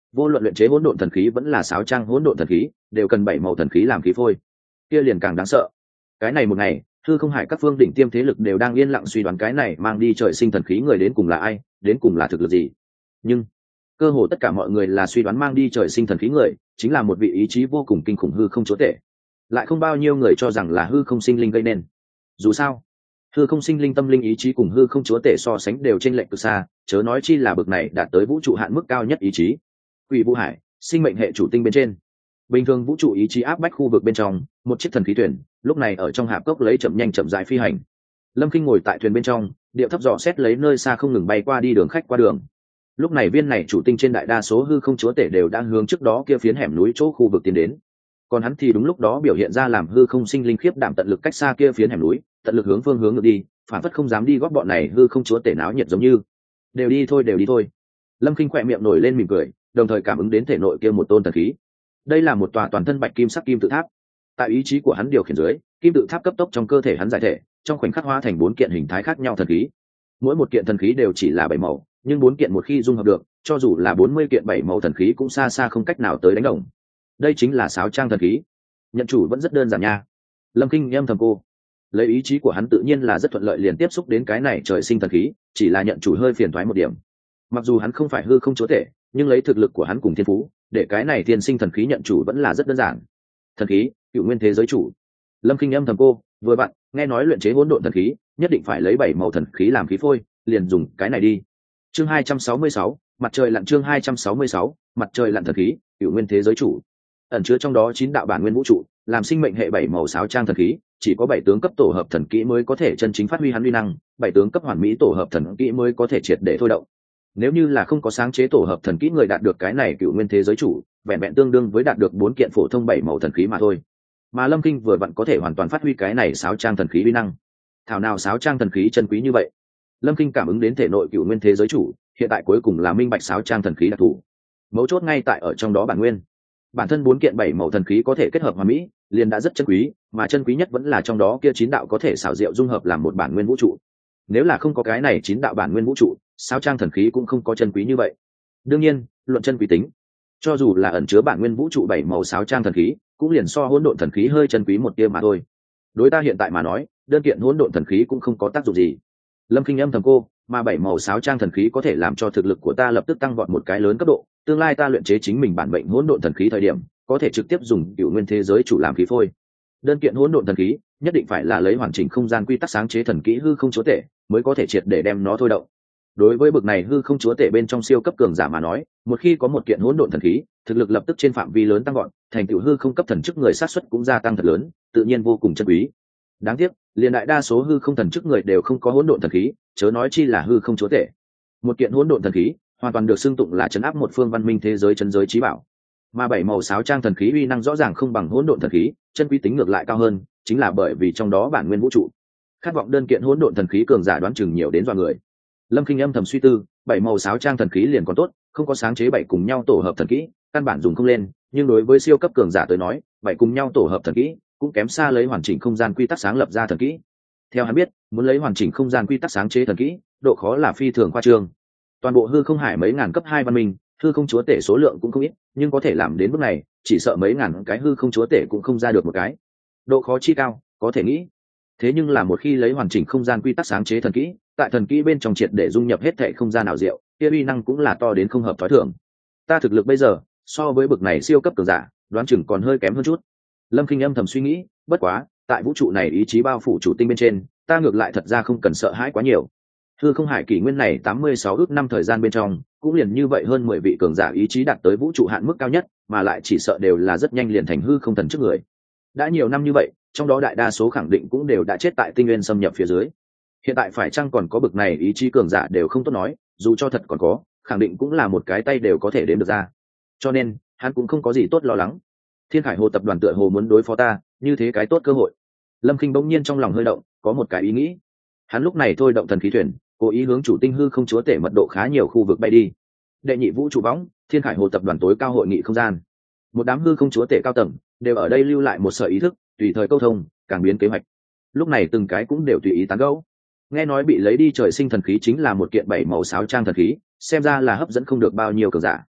vô luận luyện chế hỗn độn thần khí vẫn là sáo trang hỗn độn thần khí đều cần 7 màu thần khí làm khí phôi, kia liền càng đáng sợ. Cái này một ngày, hư không hải các phương đỉnh tiêm thế lực đều đang yên lặng suy đoán cái này mang đi trời sinh thần khí người đến cùng là ai, đến cùng là thực lực gì. Nhưng cơ hồ tất cả mọi người là suy đoán mang đi trời sinh thần khí người chính là một vị ý chí vô cùng kinh khủng hư không chúa tể, lại không bao nhiêu người cho rằng là hư không sinh linh gây nên. Dù sao hư không sinh linh tâm linh ý chí cùng hư không chúa tể so sánh đều trên lệch cực xa, chớ nói chi là bậc này đạt tới vũ trụ hạn mức cao nhất ý chí. Quỷ vũ hải, sinh mệnh hệ chủ tinh bên trên, bình thường vũ trụ ý chí áp bách khu vực bên trong, một chiếc thần khí thuyền lúc này ở trong hạp cốc lấy chậm nhanh chậm dài phi hành. Lâm Kinh ngồi tại thuyền bên trong, điệu thấp dò xét lấy nơi xa không ngừng bay qua đi đường khách qua đường. Lúc này viên này chủ tinh trên đại đa số hư không chúa tể đều đang hướng trước đó kia phiến hẻm núi chỗ khu vực tiến đến, còn hắn thì đúng lúc đó biểu hiện ra làm hư không sinh linh khiếp đảm tận lực cách xa kia phiến hẻm núi, tận lực hướng phương hướng ngược đi, phản phất không dám đi góp bọn này hư không chúa tể náo nhiệt giống như. Đều đi thôi, đều đi thôi. Lâm Kinh khỏe miệng nổi lên mỉm cười, đồng thời cảm ứng đến thể nội kia một tôn thần khí. Đây là một tòa toàn thân bạch kim sắc kim tự tháp. Tại ý chí của hắn điều khiển dưới, kim tự tháp cấp tốc trong cơ thể hắn giải thể, trong khoảnh khắc hóa thành 4 kiện hình thái khác nhau thần khí. Mỗi một kiện thần khí đều chỉ là 7 màu, nhưng 4 kiện một khi dung hợp được, cho dù là 40 kiện 7 màu thần khí cũng xa xa không cách nào tới đánh đồng. Đây chính là sáo trang thần khí. Nhận chủ vẫn rất đơn giản nha. Lâm Kinh âm thầm cô, lấy ý chí của hắn tự nhiên là rất thuận lợi liền tiếp xúc đến cái này trời sinh thần khí, chỉ là nhận chủ hơi phiền toái một điểm. Mặc dù hắn không phải hư không chúa tể, nhưng lấy thực lực của hắn cùng thiên phú, để cái này thiên sinh thần khí nhận chủ vẫn là rất đơn giản. Thần khí, cựu nguyên thế giới chủ. Lâm Kinh âm thầm cô, vừa bạn nghe nói luyện chế hỗn độn thần khí, nhất định phải lấy 7 màu thần khí làm khí phôi, liền dùng cái này đi. Chương 266, mặt trời lặn. Chương 266, mặt trời lặn thần khí, cựu nguyên thế giới chủ. Ẩn chứa trong đó 9 đạo bản nguyên vũ trụ, làm sinh mệnh hệ 7 màu sáo trang thần khí, chỉ có 7 tướng cấp tổ hợp thần kỹ mới có thể chân chính phát huy hắn uy năng, 7 tướng cấp hoàn mỹ tổ hợp thần kỹ mới có thể triệt để thôi động. Nếu như là không có sáng chế tổ hợp thần kỹ người đạt được cái này cựu nguyên thế giới chủ, vẹn vẹn tương đương với đạt được 4 kiện phổ thông 7 màu thần khí mà thôi. Mà Lâm Kinh vừa vặn có thể hoàn toàn phát huy cái này sáo trang thần khí uy năng. Thảo nào sáo trang thần khí chân quý như vậy. Lâm Kinh cảm ứng đến thể nội cựu nguyên thế giới chủ, hiện tại cuối cùng là minh bạch sáo trang thần khí đặc thù. Mấu chốt ngay tại ở trong đó bản nguyên. Bản thân 4 kiện 7 màu thần khí có thể kết hợp hoàn mỹ, liền đã rất chân quý, mà chân quý nhất vẫn là trong đó kia 9 đạo có thể xảo diệu dung hợp làm một bản nguyên vũ trụ. Nếu là không có cái này 9 đạo bản nguyên vũ trụ, sáo trang thần khí cũng không có chân quý như vậy. Đương nhiên, luận chân quý tính, cho dù là ẩn chứa bản nguyên vũ trụ 7 màu sáo trang thần khí, cũng liền so hỗn độn thần khí hơi chân quý một tia mà thôi. Đối ta hiện tại mà nói, đơn kiện hỗn độn thần khí cũng không có tác dụng gì. Lâm Kinh âm thầm cô, mà 7 màu sáo trang thần khí có thể làm cho thực lực của ta lập tức tăng vọt một cái lớn cấp độ, tương lai ta luyện chế chính mình bản mệnh hỗn độn thần khí thời điểm, có thể trực tiếp dùng cựu nguyên thế giới chủ làm khí phôi. Đơn kiện hỗn độn thần khí, nhất định phải là lấy hoàn chỉnh không gian quy tắc sáng chế thần kỹ hư không chúa tể, mới có thể triệt để đem nó thôi động. Đối với bậc này hư không chúa tể bên trong siêu cấp cường giả mà nói, một khi có một kiện hỗn độn thần khí, thực lực lập tức trên phạm vi lớn tăng vọt, thành tựu hư không cấp thần chức người sát suất cũng gia tăng thật lớn, tự nhiên vô cùng chân quý. Đáng tiếc, liền đại đa số hư không thần chức người đều không có hỗn độn thần khí, chớ nói chi là hư không chúa tể. Một kiện hỗn độn thần khí, hoàn toàn được xưng tụng là trấn áp một phương văn minh thế giới chân giới chí bảo. Mà 7 màu sáo trang thần khí uy năng rõ ràng không bằng hỗn độn thần khí, chân quý tính ngược lại cao hơn, chính là bởi vì trong đó bản nguyên vũ trụ. Khát vọng đơn kiện hỗn độn thần khí cường giả đoán chừng nhiều đến dọa người. Lâm Kinh âm thầm suy tư, 7 màu sáo trang thần khí liền còn tốt, không có sáng chế 7 cùng nhau tổ hợp thần kỹ, căn bản dùng không lên, nhưng đối với siêu cấp cường giả tới nói, 7 cùng nhau tổ hợp thần kỹ cũng kém xa lấy hoàn chỉnh không gian quy tắc sáng lập ra thần kỹ. Theo hắn biết, muốn lấy hoàn chỉnh không gian quy tắc sáng chế thần kỹ, độ khó là phi thường khoa trương. Toàn bộ hư không hải mấy ngàn cấp 2 văn minh, hư không chúa tể số lượng cũng không ít, nhưng có thể làm đến bước này, chỉ sợ mấy ngàn cái hư không chúa tể cũng không ra được một cái. Độ khó chi cao, có thể nghĩ. Thế nhưng là một khi lấy hoàn chỉnh không gian quy tắc sáng chế thần kỹ, tại thần kỹ bên trong triệt để dung nhập hết thảy không gian ảo diệu, kia uy năng cũng là to đến không hợp thói thường. Ta thực lực bây giờ, so với bậc này siêu cấp cường giả, đoán chừng còn hơi kém hơn chút. Lâm Kinh âm thầm suy nghĩ, bất quá, tại vũ trụ này ý chí bao phủ chủ tinh bên trên, ta ngược lại thật ra không cần sợ hãi quá nhiều. Hư không hải kỷ nguyên này 86 ước năm thời gian bên trong, cũng liền như vậy hơn 10 vị cường giả ý chí đạt tới vũ trụ hạn mức cao nhất, mà lại chỉ sợ đều là rất nhanh liền thành hư không thần trước người. Đã nhiều năm như vậy, trong đó đại đa số khẳng định cũng đều đã chết tại tinh nguyên xâm nhập phía dưới. Hiện tại phải chăng còn có bực này ý chí cường giả đều không tốt nói, dù cho thật còn có, khẳng định cũng là một cái tay đều có thể đếm được ra. Cho nên, hắn cũng không có gì tốt lo lắng. Thiên Khải Hồ tập đoàn tựa hồ muốn đối phó ta, như thế cái tốt cơ hội. Lâm Kinh bỗng nhiên trong lòng hơi động, có một cái ý nghĩ. Hắn lúc này thôi động thần khí thuyền, cố ý hướng chủ tinh hư không chúa tể mật độ khá nhiều khu vực bay đi. Đệ nhị vũ trụ võng, Thiên Khải Hồ tập đoàn tối cao hội nghị không gian. Một đám hư không chúa tể cao tầng đều ở đây lưu lại một sợi ý thức, tùy thời câu thông, càng biến kế hoạch. Lúc này từng cái cũng đều tùy ý tán gẫu. Nghe nói bị lấy đi trời sinh thần khí chính là một kiện 7 màu sáo trang thần khí, xem ra là hấp dẫn không được bao nhiêu cường giả.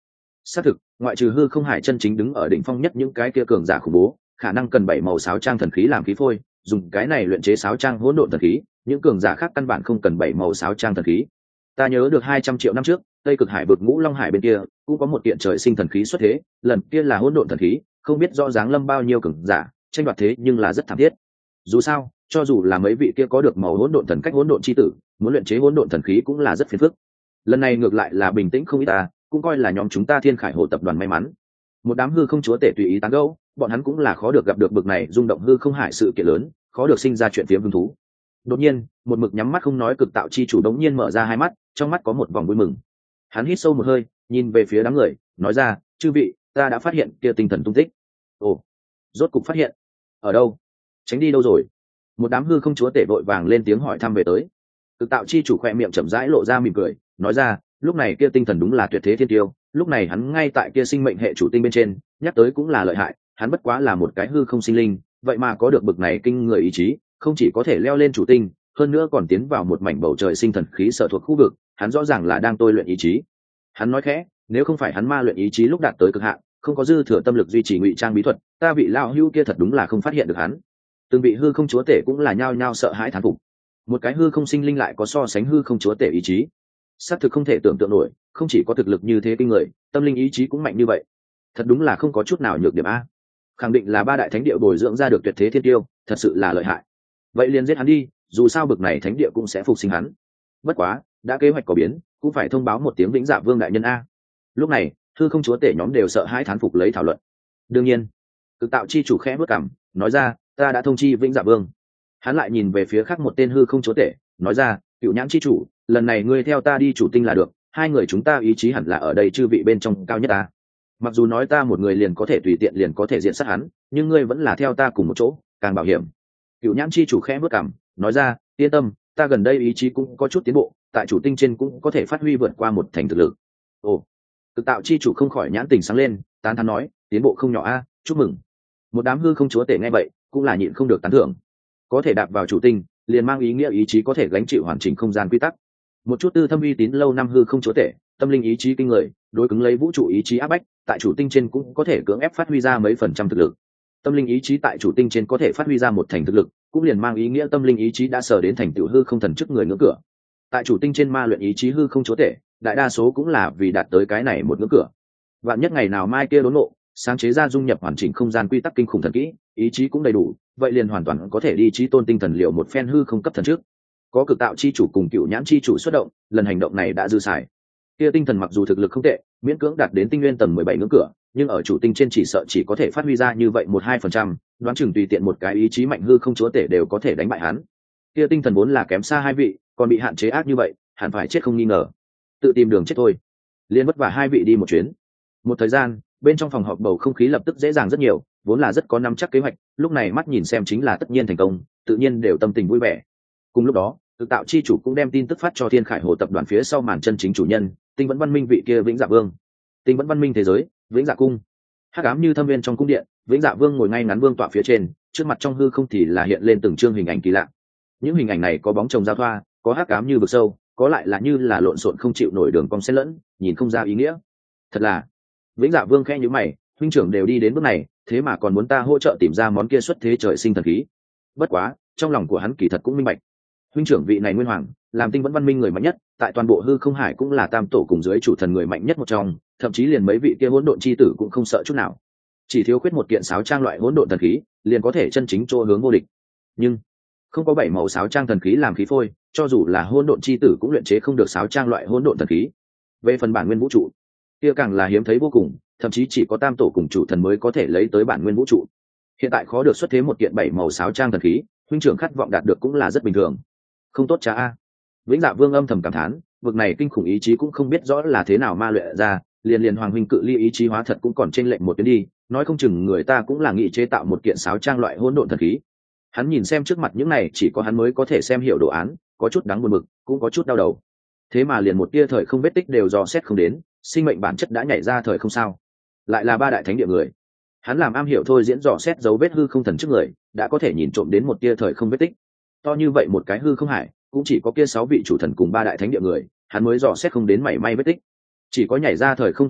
xác thực, ngoại trừ hư không hải chân chính đứng ở đỉnh phong nhất những cái kia cường giả khủng bố, khả năng cần 7 màu sáo trang thần khí làm khí phôi, dùng cái này luyện chế sáo trang hỗn độn thần khí, những cường giả khác căn bản không cần 7 màu sáo trang thần khí. Ta nhớ được 200 triệu năm trước, Tây Cực Hải vực Ngũ Long Hải bên kia cũng có một kiện trời sinh thần khí xuất thế, lần kia là hỗn độn thần khí, không biết rõ dáng lâm bao nhiêu cường giả, tranh đoạt thế nhưng là rất thảm thiết. Dù sao, cho dù là mấy vị kia có được màu hỗn độn thần cách hỗn độn chi tử, muốn luyện chế hỗn độn thần khí cũng là rất phiền phức. Lần này ngược lại là bình tĩnh không ít ta, cũng coi là nhóm chúng ta Thiên Khải Hồ tập đoàn may mắn. Một đám hư không chúa tể tùy ý tán gẫu, bọn hắn cũng là khó được gặp được bực này rung động hư không hải sự kiện lớn, khó được sinh ra chuyện phiếm hứng thú. Đột nhiên, một mực nhắm mắt không nói cực tạo chi chủ đống nhiên mở ra hai mắt, trong mắt có một vòng vui mừng. Hắn hít sâu một hơi, nhìn về phía đám người, nói ra, chư vị, ta đã phát hiện kia tinh thần tung tích. Ồ, rốt cục phát hiện. Ở đâu? Tránh đi đâu rồi? Một đám hư không chúa tể vội vàng lên tiếng hỏi thăm về tới. Cực tạo chi chủ khoe miệng chậm rãi lộ ra mỉm cười, nói ra, lúc này kia tinh thần đúng là tuyệt thế thiên tiêu, lúc này hắn ngay tại kia sinh mệnh hệ chủ tinh bên trên, nhắc tới cũng là lợi hại, hắn bất quá là một cái hư không sinh linh, vậy mà có được bực này kinh người ý chí, không chỉ có thể leo lên chủ tinh, hơn nữa còn tiến vào một mảnh bầu trời sinh thần khí sở thuộc khu vực, hắn rõ ràng là đang tôi luyện ý chí. Hắn nói khẽ, nếu không phải hắn ma luyện ý chí lúc đạt tới cực hạn, không có dư thừa tâm lực duy trì ngụy trang bí thuật, ta vị lão hưu kia thật đúng là không phát hiện được hắn. Từng vị hư không chúa tể cũng là nhao nhao sợ hãi thán phục. Một cái hư không sinh linh lại có so sánh hư không chúa tể ý chí, xác thực không thể tưởng tượng nổi, không chỉ có thực lực như thế kinh người, tâm linh ý chí cũng mạnh như vậy, thật đúng là không có chút nào nhược điểm a. Khẳng định là ba đại thánh địa bồi dưỡng ra được tuyệt thế thiên tiêu, thật sự là lợi hại. Vậy liền giết hắn đi, dù sao bực này thánh địa cũng sẽ phục sinh hắn. Bất quá, đã kế hoạch có biến, cũng phải thông báo một tiếng Vĩnh Dạ Vương đại nhân a. Lúc này, hư không chúa tể nhóm đều sợ hãi thán phục lấy thảo luận. Đương nhiên, Cực tạo chi chủ khẽ bước cằm, nói ra, ta đã thông chi Vĩnh Dạ Vương. Hắn lại nhìn về phía khác một tên hư không chúa tể, nói ra, Cựu Nhãn chi chủ, lần này ngươi theo ta đi chủ tinh là được, hai người chúng ta ý chí hẳn là ở đây chư vị bên trong cao nhất ta. Mặc dù nói ta một người liền có thể tùy tiện liền có thể diện sát hắn, nhưng ngươi vẫn là theo ta cùng một chỗ, càng bảo hiểm. Cựu Nhãn chi chủ khẽ bước cằm, nói ra, yên tâm, ta gần đây ý chí cũng có chút tiến bộ, tại chủ tinh trên cũng có thể phát huy vượt qua một thành thực lực. Ồ, Cực tạo chi chủ không khỏi nhãn tình sáng lên, tán thán nói, tiến bộ không nhỏ a, chúc mừng. Một đám hư không chúa tể nghe vậy, cũng là nhịn không được tán thưởng. Có thể đạp vào chủ tinh, liền mang ý nghĩa ý chí có thể gánh chịu hoàn chỉnh không gian quy tắc. Một chút tư thâm uy tín lâu năm hư không chúa tể, tâm linh ý chí kinh người, đối cứng lấy vũ trụ ý chí áp bách, tại chủ tinh trên cũng có thể cưỡng ép phát huy ra mấy phần trăm thực lực. Tâm linh ý chí tại chủ tinh trên có thể phát huy ra một thành thực lực, cũng liền mang ý nghĩa tâm linh ý chí đã sở đến thành tựu hư không thần trước người ngưỡng cửa. Tại chủ tinh trên ma luyện ý chí hư không chúa tể, đại đa số cũng là vì đạt tới cái này một ngưỡng cửa. Vạn nhất ngày nào mai kia đốn nộ, sáng chế ra dung nhập hoàn chỉnh không gian quy tắc kinh khủng thần kỹ, ý chí cũng đầy đủ, vậy liền hoàn toàn có thể đi chí tôn tinh thần liệu một phen hư không cấp thần trước. Có Cực tạo chi chủ cùng Cựu Nhãn chi chủ xuất động, lần hành động này đã dư xài. Kia tinh thần mặc dù thực lực không tệ, miễn cưỡng đạt đến tinh nguyên tầng 17 ngưỡng cửa, nhưng ở chủ tinh trên chỉ sợ chỉ có thể phát huy ra như vậy 1-2%, đoán chừng tùy tiện một cái ý chí mạnh hư không chúa tể đều có thể đánh bại hắn. Kia tinh thần vốn là kém xa hai vị, còn bị hạn chế ác như vậy, hẳn phải chết không nghi ngờ. Tự tìm đường chết thôi. Liên vất vả hai vị đi một chuyến. Một thời gian, bên trong phòng họp bầu không khí lập tức dễ dàng rất nhiều, vốn là rất có nắm chắc kế hoạch, lúc này mắt nhìn xem chính là tất nhiên thành công, tự nhiên đều tâm tình vui vẻ. Cùng lúc đó, Cực tạo chi chủ cũng đem tin tức phát cho Thiên Khải Hồ tập đoàn phía sau màn chân chính chủ nhân, Tinh Vẫn Văn Minh vị kia Vĩnh Dạ Vương. Tinh Vẫn Văn Minh thế giới, Vĩnh Dạ cung. Hắc ám như thâm viên trong cung điện, Vĩnh Dạ Vương ngồi ngay ngắn vương tọa phía trên, trước mặt trong hư không thì là hiện lên từng chương hình ảnh kỳ lạ. Những hình ảnh này có bóng chồng giao thoa, có hắc ám như vực sâu, có lại là như là lộn xộn không chịu nổi đường cong xen lẫn, nhìn không ra ý nghĩa. Thật là, Vĩnh Dạ Vương khẽ nhíu mày, huynh trưởng đều đi đến bước này, thế mà còn muốn ta hỗ trợ tìm ra món kia xuất thế trời sinh thần khí. Bất quá, trong lòng của hắn kỳ thật cũng minh bạch. Huynh trưởng vị này nguyên hoàng, làm Tinh Vẫn Văn Minh người mạnh nhất, tại toàn bộ hư không hải cũng là tam tổ cùng dưới chủ thần người mạnh nhất một trong, thậm chí liền mấy vị kia hỗn độn chi tử cũng không sợ chút nào. Chỉ thiếu khuyết một kiện sáo trang loại hỗn độn thần khí, liền có thể chân chính chỗ hướng vô địch. Nhưng không có 7 màu sáo trang thần khí làm khí phôi, cho dù là hỗn độn chi tử cũng luyện chế không được sáo trang loại hỗn độn thần khí. Về phần bản nguyên vũ trụ, kia càng là hiếm thấy vô cùng, thậm chí chỉ có tam tổ cùng chủ thần mới có thể lấy tới bản nguyên vũ trụ. Hiện tại khó được xuất thế một kiện 7 màu sáo trang thần khí, huynh trưởng khát vọng đạt được cũng là rất bình thường. Không tốt cha a. Vĩnh Dạ Vương âm thầm cảm thán, vực này kinh khủng ý chí cũng không biết rõ là thế nào ma luyện ra, liền hoàng huynh cự ly ý chí hóa thật cũng còn trên lệnh một tuyến đi, nói không chừng người ta cũng là nghị chế tạo một kiện sáo trang loại hỗn độn thần khí. Hắn nhìn xem trước mặt những này chỉ có hắn mới có thể xem hiểu đồ án, có chút đáng buồn bực, cũng có chút đau đầu. Thế mà liền một tia thời không vết tích đều dò xét không đến, sinh mệnh bản chất đã nhảy ra thời không sao? Lại là ba đại thánh địa người. Hắn làm am hiểu thôi diễn dò xét dấu vết hư không thần trước người, đã có thể nhìn trộm đến một tia thời không vết tích. To như vậy một cái hư không hải, cũng chỉ có kia 6 vị chủ thần cùng ba đại thánh địa người, hắn mới dò xét không đến mảy may vết tích. Chỉ có nhảy ra thời không thủ đoạn,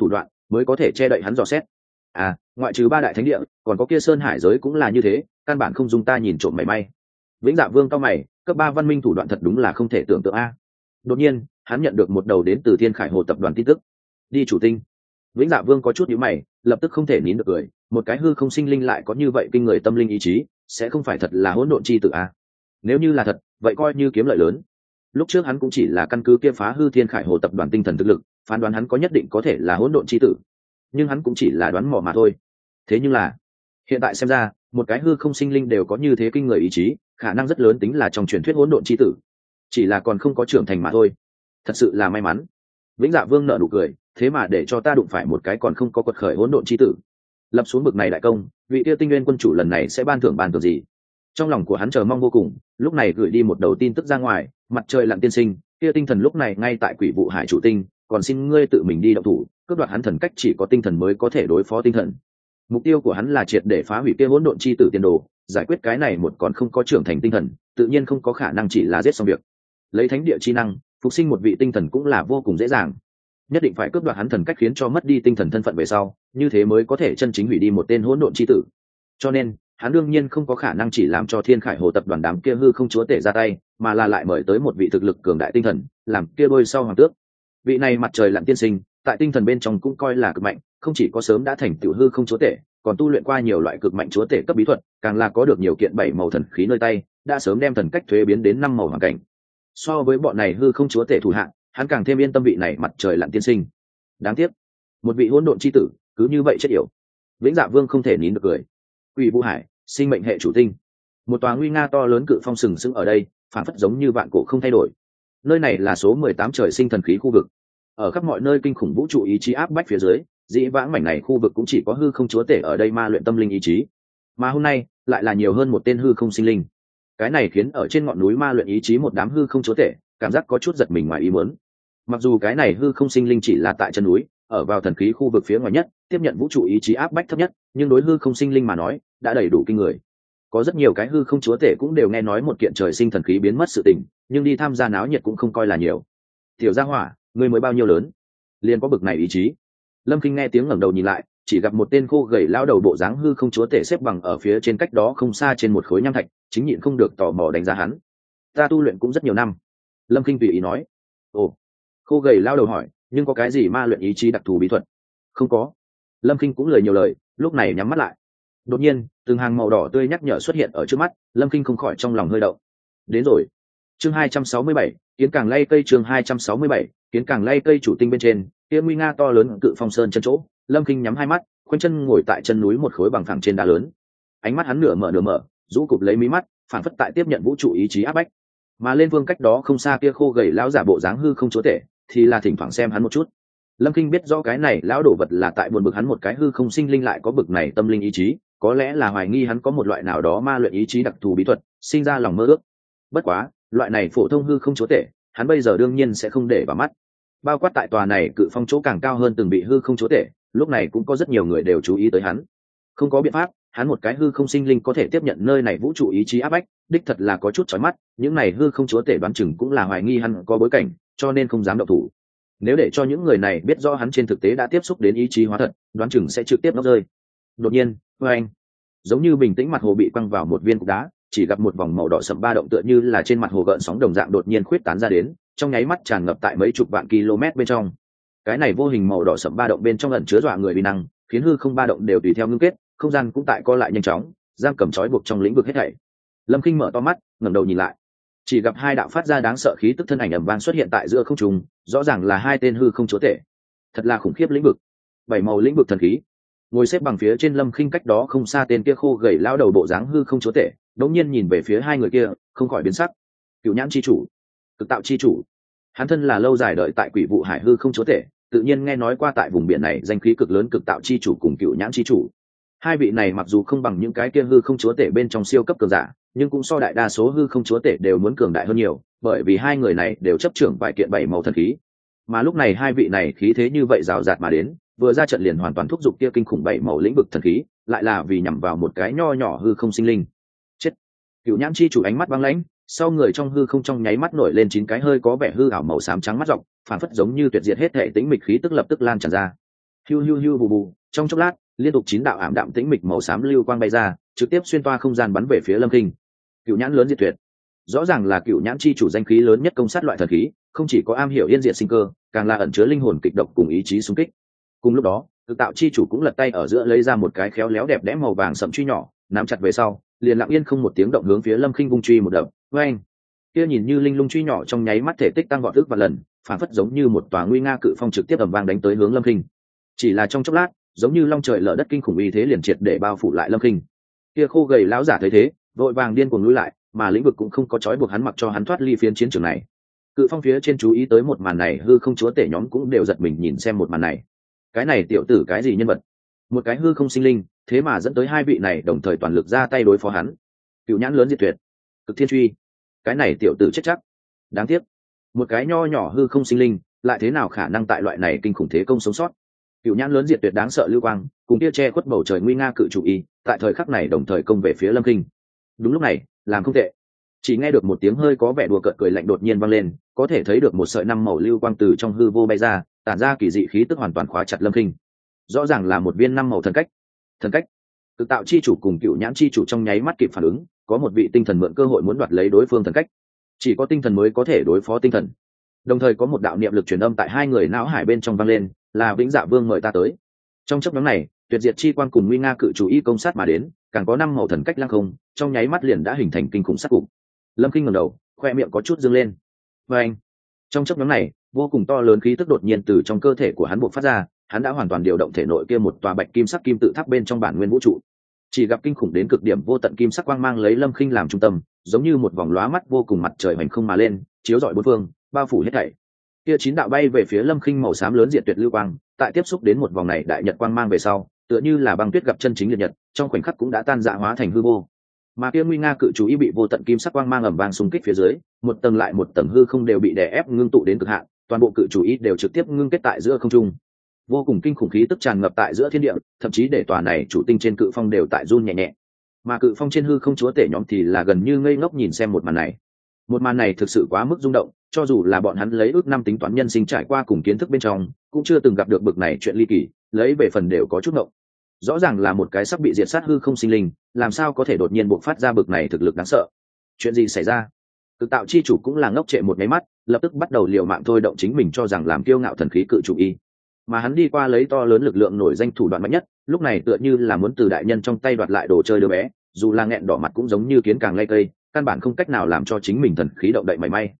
mới có thể che đậy hắn dò xét. Ngoại trừ ba đại thánh địa còn có kia sơn hải giới cũng là như thế, căn bản không dùng ta nhìn trộm mảy may. Vĩnh Dạ Vương cao mày, cấp 3 văn minh thủ đoạn thật đúng là không thể tưởng tượng a. Đột nhiên hắn nhận được một đầu đến từ Thiên Khải Hồ tập đoàn tin tức. Đi chủ tinh. Vĩnh Dạ Vương có chút nhíu mày, lập tức không thể nín được cười, một cái hư không sinh linh lại có như vậy kinh người tâm linh ý chí, sẽ không phải thật là hỗn độn chi tử a? Nếu như là thật, vậy coi như kiếm lợi lớn. Lúc trước hắn cũng chỉ là căn cứ kia phá hư Thiên Khải Hồ tập đoàn tinh thần thực lực, phán đoán hắn có nhất định có thể là hỗn độn chi tử, nhưng hắn cũng chỉ là đoán mò mà thôi. Thế nhưng là hiện tại xem ra, một cái hư không sinh linh đều có như thế kinh người ý chí, khả năng rất lớn tính là trong truyền thuyết hỗn độn chi tử, chỉ là còn không có trưởng thành mà thôi. Thật sự là may mắn. Vĩnh Dạ Vương nở nụ cười, thế mà để cho ta đụng phải một cái còn không có quật khởi hỗn độn chi tử. Lập xuống bực này đại công, vị tiêu tinh nguyên quân chủ lần này sẽ ban thưởng gì? Trong lòng của hắn chờ mong vô cùng, lúc này gửi đi một đầu tin tức ra ngoài, mặt trời lặn tiên sinh, kia tinh thần lúc này ngay tại Quỷ Vụ Hải chủ tinh, còn xin ngươi tự mình đi động thủ, cướp đoạt hắn thần cách chỉ có tinh thần mới có thể đối phó tinh thần. Mục tiêu của hắn là triệt để phá hủy kia hỗn độn chi tử tiền đồ, giải quyết cái này một còn không có trưởng thành tinh thần, tự nhiên không có khả năng chỉ là giết xong việc. Lấy thánh địa chi năng, phục sinh một vị tinh thần cũng là vô cùng dễ dàng. Nhất định phải cướp đoạt hắn thần cách khiến cho mất đi tinh thần thân phận về sau, như thế mới có thể chân chính hủy đi một tên hỗn độn chi tử. Cho nên, hắn đương nhiên không có khả năng chỉ làm cho Thiên Khải Hồ tập đoàn đám kia hư không chúa tể ra tay, mà là lại mời tới một vị thực lực cường đại tinh thần, làm kia đôi sau hoàng tước. Vị này mặt trời lặn tiên sinh, tại tinh thần bên trong cũng coi là cực mạnh, không chỉ có sớm đã thành tiểu hư không chúa tể, còn tu luyện qua nhiều loại cực mạnh chúa tể cấp bí thuật, càng là có được nhiều kiện 7 màu thần khí nơi tay, đã sớm đem thần cách thuế biến đến 5 màu hoàn cảnh. So với bọn này hư không chúa tể thủ hạng, hắn càng thêm yên tâm vị này mặt trời lặn tiên sinh. Đáng tiếc, một vị hỗn độn chi tử cứ như vậy chết yểu. Vĩnh Dạ Vương không thể nín được cười. Quỷ Vũ Hải, sinh mệnh hệ chủ tinh, một tòa nguy nga to lớn cự phong sừng sững ở đây, phản phất giống như vạn cổ không thay đổi. Nơi này là số 18 trời sinh thần khí khu vực. Ở khắp mọi nơi kinh khủng vũ trụ ý chí áp bách phía dưới, dĩ vãng mảnh này khu vực cũng chỉ có hư không chúa tể ở đây ma luyện tâm linh ý chí, mà hôm nay lại là nhiều hơn một tên hư không sinh linh. Cái này khiến ở trên ngọn núi ma luyện ý chí một đám hư không chúa tể cảm giác có chút giật mình ngoài ý muốn. Mặc dù cái này hư không sinh linh chỉ là tại chân núi, ở vào thần khí khu vực phía ngoài nhất, tiếp nhận vũ trụ ý chí áp bách thấp nhất, nhưng đối hư không sinh linh mà nói đã đầy đủ kinh người. Có rất nhiều cái hư không chúa tể cũng đều nghe nói một kiện trời sinh thần khí biến mất sự tình, nhưng đi tham gia náo nhiệt cũng không coi là nhiều. Tiểu gia hỏa, ngươi mới bao nhiêu lớn liền có bực này ý chí? Lâm Kinh nghe tiếng ngẩng đầu nhìn lại, chỉ gặp một tên khô gầy lão đầu bộ dáng hư không chúa tể xếp bằng ở phía trên cách đó không xa trên một khối nham thạch, chính nhịn không được tò mò đánh giá hắn. Ta tu luyện cũng rất nhiều năm. Lâm Kinh tùy ý nói. Ồ. Khô gầy lão đầu hỏi, nhưng có cái gì ma luyện ý chí đặc thù bí thuật? Không có. Lâm Kinh cũng lười nhiều lời, lúc này nhắm mắt lại. Đột nhiên, từng hàng màu đỏ tươi nhắc nhở xuất hiện ở trước mắt, Lâm Kinh không khỏi trong lòng hơi động. Đến rồi. Chương 267, kiến càng lay cây. Chương 267, kiến càng lay cây chủ tinh bên trên, kia nguy nga to lớn cự phong sơn chân chỗ. Lâm Kinh nhắm hai mắt, khoanh chân ngồi tại chân núi một khối bằng phẳng trên đá lớn. Ánh mắt hắn nửa mở, rũ cụp lấy mí mắt, phảng phất tại tiếp nhận vũ trụ ý chí áp bách. Mà lên vương cách đó không xa kia khô gầy lão giả bộ dáng hư không chúa tể, thì là thỉnh thoảng xem hắn một chút. Lâm Kinh biết rõ cái này lão đổ vật là tại buồn bực hắn một cái hư không sinh linh lại có bực này tâm linh ý chí, có lẽ là hoài nghi hắn có một loại nào đó ma luyện ý chí đặc thù bí thuật, sinh ra lòng mơ ước. Bất quá, loại này phổ thông hư không chúa tể, hắn bây giờ đương nhiên sẽ không để vào mắt. Bao quát tại tòa này cự phong chỗ càng cao hơn từng bị hư không chúa tể, lúc này cũng có rất nhiều người đều chú ý tới hắn. Không có biện pháp, hắn một cái hư không sinh linh có thể tiếp nhận nơi này vũ trụ ý chí áp bách, đích thật là có chút chói mắt, những này hư không chúa tể đoán chừng cũng là hoài nghi hắn có bối cảnh, cho nên không dám động thủ. Nếu để cho những người này biết rõ hắn trên thực tế đã tiếp xúc đến ý chí hóa thật, đoán chừng sẽ trực tiếp nóc rơi. Đột nhiên, anh giống như bình tĩnh mặt hồ bị quăng vào một viên cục đá, chỉ gặp một vòng màu đỏ sậm ba động tựa như là trên mặt hồ gợn sóng đồng dạng đột nhiên khuyết tán ra đến, trong nháy mắt tràn ngập tại mấy chục vạn km bên trong. Cái này vô hình màu đỏ sậm ba động bên trong ẩn chứa dọa người uy năng, khiến hư không ba động đều tùy theo ngưng kết, không gian cũng tại co lại nhanh chóng, giam cầm trói buộc trong lĩnh vực hết thảy. Lâm Kinh mở to mắt, ngẩng đầu nhìn lại, chỉ gặp hai đạo phát ra đáng sợ khí tức thân ảnh ầm vang xuất hiện tại giữa không trung, rõ ràng là hai tên hư không chúa tể. Thật là khủng khiếp lĩnh vực, 7 màu lĩnh vực thần khí. Ngồi xếp bằng phía trên Lâm Kinh cách đó không xa tên kia khô gầy lão đầu bộ dáng hư không chúa tể, đống nhiên nhìn về phía hai người kia, không khỏi biến sắc. Cửu nhãn chi chủ, cực tạo chi chủ. Hắn thân là lâu dài đợi tại Quỷ Vụ Hải hư không chúa tể, tự nhiên nghe nói qua tại vùng biển này danh khí cực lớn cực tạo chi chủ cùng cửu nhãn chi chủ. Hai vị này mặc dù không bằng những cái kia hư không chúa tể bên trong siêu cấp cường giả, nhưng cũng so đại đa số hư không chúa tể đều muốn cường đại hơn nhiều, bởi vì hai người này đều chấp trưởng vài kiện 7 màu thần khí. Mà lúc này hai vị này khí thế như vậy rào rạt mà đến, vừa ra trận liền hoàn toàn thúc giục kia kinh khủng 7 màu lĩnh vực thần khí, lại là vì nhằm vào một cái nho nhỏ hư không sinh linh. Chết! Cửu nhãn chi chủ ánh mắt băng lãnh, sau người trong hư không trong nháy mắt nổi lên 9 cái hơi có vẻ hư ảo màu xám trắng mắt rộng, phản phất giống như tuyệt diệt hết thể tĩnh mịch khí tức lập tức lan tràn ra. Hiu hiu hiu bù bù, trong chốc lát liên tục 9 đạo ảm đạm tĩnh mịch màu xám lưu quang bay ra, trực tiếp xuyên toa không gian bắn về phía Lâm Kinh. Cựu nhãn lớn diệt tuyệt, rõ ràng là cựu nhãn chi chủ danh khí lớn nhất công sát loại thần khí, không chỉ có am hiểu yên diệt sinh cơ, càng là ẩn chứa linh hồn kịch độc cùng ý chí xung kích. Cùng lúc đó, Cực Tạo chi chủ cũng lật tay ở giữa lấy ra một cái khéo léo đẹp đẽ màu vàng sậm truy nhỏ, nắm chặt về sau, liền lặng yên không một tiếng động hướng phía Lâm Kinh vung truy một đập. Oeng! Kia nhìn như linh lung truy nhỏ trong nháy mắt thể tích tăng vọt ước và lần, phản phất giống như một tòa nguy nga cự phong trực tiếp ầm vang đánh tới hướng Lâm Kinh. Chỉ là trong chốc lát, giống như long trời lở đất kinh khủng uy thế liền triệt để bao phủ lại Lâm Kinh. Kia khô gầy lão giả thấy thế, vội vàng điên cuồng lùi lại, mà lĩnh vực cũng không có trói buộc hắn, mặc cho hắn thoát ly phiến chiến trường này. Cự phong phía trên chú ý tới một màn này, hư không chúa tể nhóm cũng đều giật mình nhìn xem một màn này. Cái này tiểu tử cái gì nhân vật? Một cái hư không sinh linh, thế mà dẫn tới hai vị này đồng thời toàn lực ra tay đối phó hắn. Cựu nhãn lớn diệt tuyệt, Cực Thiên truy, cái này tiểu tử chết chắc. Đáng tiếc, một cái nho nhỏ hư không sinh linh, lại thế nào khả năng tại loại này kinh khủng thế công sống sót? Cựu nhãn lớn diệt tuyệt đáng sợ lưu quang, cùng kia che khuất bầu trời nguy nga cự chủ y, tại thời khắc này đồng thời công về phía Lâm Kinh. Đúng lúc này, làm không tệ. Chỉ nghe được một tiếng hơi có vẻ đùa cợt cười lạnh đột nhiên vang lên, có thể thấy được một sợi năm màu lưu quang từ trong hư vô bay ra, tản ra kỳ dị khí tức hoàn toàn khóa chặt Lâm Kinh. Rõ ràng là một viên năm màu thần cách. Thần cách. Cực Tạo chi chủ cùng Cựu nhãn chi chủ trong nháy mắt kịp phản ứng, có một vị tinh thần mượn cơ hội muốn đoạt lấy đối phương thần cách. Chỉ có tinh thần mới có thể đối phó tinh thần. Đồng thời có một đạo niệm lực truyền âm tại hai người não hải bên trong vang lên, là Vĩnh Dạ Vương mời ta tới. Trong chốc ngắn này, tuyệt diệt chi quang cùng nguy nga cự chủ y công sát mà đến, càng có năm màu thần cách lăng không, trong nháy mắt liền đã hình thành kinh khủng sát cục. Lâm Kinh ngẩng đầu, khoe miệng có chút dương lên. Và anh, trong chốc ngắn này, vô cùng to lớn khí tức đột nhiên từ trong cơ thể của hắn bộc phát ra, hắn đã hoàn toàn điều động thể nội kia một tòa bạch kim sắc kim tự tháp bên trong bản nguyên vũ trụ. Chỉ gặp kinh khủng đến cực điểm vô tận kim sắc quang mang lấy Lâm Kinh làm trung tâm, giống như một vòng lóa mắt vô cùng mặt trời hoành không mà lên, chiếu rọi bốn phương, bao phủ hết thảy. Kia 9 đạo bay về phía Lâm Kinh màu xám lớn diệt tuyệt lưu quang, tại tiếp xúc đến một vòng này đại nhật quang mang về sau, tựa như là băng tuyết gặp chân chính liệt nhật, trong khoảnh khắc cũng đã tan rã hóa thành hư vô. Mà kia nguy nga cự chú ý bị vô tận kim sắc quang mang ầm vang xung kích phía dưới, một tầng lại một tầng hư không đều bị đè ép ngưng tụ đến cực hạn, toàn bộ cự chú ý đều trực tiếp ngưng kết tại giữa không trung. Vô cùng kinh khủng khí tức tràn ngập tại giữa thiên địa, thậm chí để tòa này chủ tinh trên cự phong đều tại run nhẹ nhẹ. Mà cự phong trên hư không chúa tể nhóm thì là gần như ngây ngốc nhìn xem một màn này. Một màn này thực sự quá mức rung động, cho dù là bọn hắn lấy ước năm tính toán nhân sinh trải qua cùng kiến thức bên trong, cũng chưa từng gặp được bực này chuyện ly kỳ, lấy về phần đều có chút ngộng. Rõ ràng là một cái sắp bị diệt sát hư không sinh linh, làm sao có thể đột nhiên bộc phát ra bực này thực lực đáng sợ? Chuyện gì xảy ra? Cực Tạo chi chủ cũng là ngốc trệ một mấy mắt, lập tức bắt đầu liều mạng thôi động chính mình cho rằng làm kiêu ngạo thần khí cự chủ y. Mà hắn đi qua lấy to lớn lực lượng nổi danh thủ đoạn mạnh nhất, lúc này tựa như là muốn từ đại nhân trong tay đoạt lại đồ chơi đứa bé, dù là nghẹn đỏ mặt cũng giống như kiến càng lay cây, căn bản không cách nào làm cho chính mình thần khí động đậy mảy may.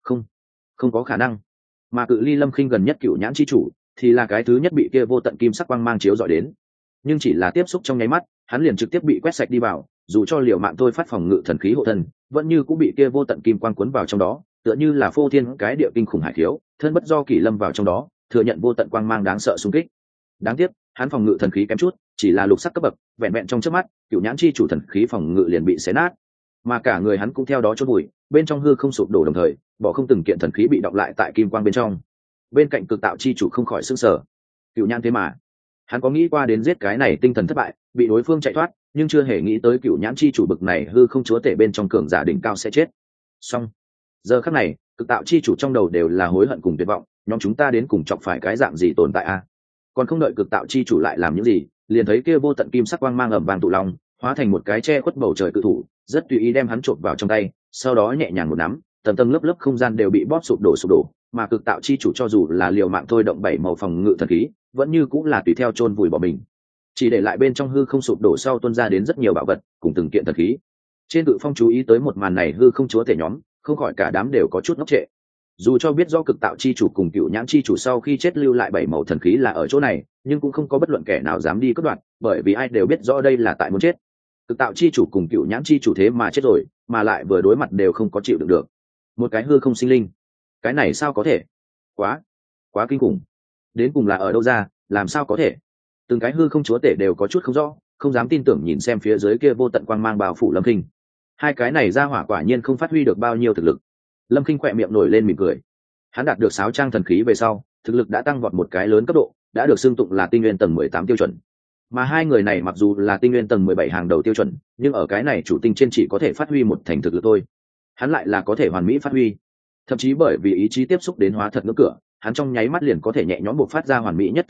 Không có khả năng. Mà cự ly Lâm Kinh gần nhất Cựu nhãn chi chủ thì là cái thứ nhất bị kia vô tận kim sắc quang mang chiếu dọi đến, nhưng chỉ là tiếp xúc trong nháy mắt, hắn liền trực tiếp bị quét sạch đi vào, dù cho liều mạng thôi phát phòng ngự thần khí hộ thân, vẫn như cũng bị kia vô tận kim quang cuốn vào trong đó, tựa như là phô thiên cái địa kinh khủng hải khiếu, thân bất do kỷ lâm vào trong đó, thừa nhận vô tận quang mang đáng sợ xung kích. Đáng tiếc, hắn phòng ngự thần khí kém chút, chỉ là lục sắc cấp bậc, vẹn vẹn trong chớp mắt, Cựu nhãn chi chủ thần khí phòng ngự liền bị xé nát, mà cả người hắn cũng theo đó chôn bụi, bên trong hư không sụp đổ đồng thời, bỏ không từng kiện thần khí bị đọng lại tại kim quang bên trong. Bên cạnh Cực Tạo chi chủ không khỏi sửng sở. Cựu nhãn thế mà, hắn có nghĩ qua đến giết cái này tinh thần thất bại, bị đối phương chạy thoát, nhưng chưa hề nghĩ tới Cựu nhãn chi chủ bực này hư không chúa tể bên trong cường giả đỉnh cao sẽ chết. Xong, giờ khắc này, Cực Tạo chi chủ trong đầu đều là hối hận cùng tuyệt vọng, nhóm chúng ta đến cùng chọc phải cái dạng gì tồn tại a? Còn không đợi Cực Tạo chi chủ lại làm những gì, liền thấy kia vô tận kim sắc quang mang ầm vang tụ long, hóa thành một cái che khuất bầu trời cự thủ, rất tùy ý đem hắn trộn vào trong tay, sau đó nhẹ nhàng một nắm, tầng tầng lớp lớp không gian đều bị bóp sụp đổ, mà Cực Tạo chi chủ cho dù là liều mạng thôi động 7 màu phòng ngự thần khí, vẫn như cũng là tùy theo chôn vùi bỏ mình, chỉ để lại bên trong hư không sụp đổ sau tuôn ra đến rất nhiều bảo vật cùng từng kiện thần khí. Trên cự phong chú ý tới một màn này hư không chúa tể nhóm, không khỏi cả đám đều có chút ngốc trệ. Dù cho biết do Cực Tạo chi chủ cùng Cựu nhãn chi chủ sau khi chết lưu lại 7 màu thần khí là ở chỗ này, nhưng cũng không có bất luận kẻ nào dám đi cướp đoạt, bởi vì ai đều biết rõ đây là tại muốn chết. Cực Tạo chi chủ cùng Cựu nhãn chi chủ thế mà chết rồi, mà lại vừa đối mặt đều không có chịu đựng được. Một cái hư không sinh linh, cái này sao có thể? Quá kinh khủng. Đến cùng là ở đâu ra, làm sao có thể? Từng cái hư không chúa tể đều có chút không rõ, không dám tin tưởng nhìn xem phía dưới kia vô tận quang mang bao phủ Lâm Kinh. Hai cái này ra hỏa quả nhiên không phát huy được bao nhiêu thực lực. Lâm Kinh khỏe miệng nổi lên mỉm cười. Hắn đạt được 6 trang thần khí về sau, thực lực đã tăng vọt một cái lớn cấp độ, đã được xưng tụng là tinh nguyên tầng 18 tiêu chuẩn. Mà hai người này mặc dù là tinh nguyên tầng 17 hàng đầu tiêu chuẩn, nhưng ở cái này chủ tinh trên chỉ có thể phát huy một thành thực lực thôi. Hắn lại là có thể hoàn mỹ phát huy, thậm chí bởi vì ý chí tiếp xúc đến hóa thật ngưỡng cửa, hắn trong nháy mắt liền có thể nhẹ nhõm bộc phát ra hoàn mỹ nhất thực lực,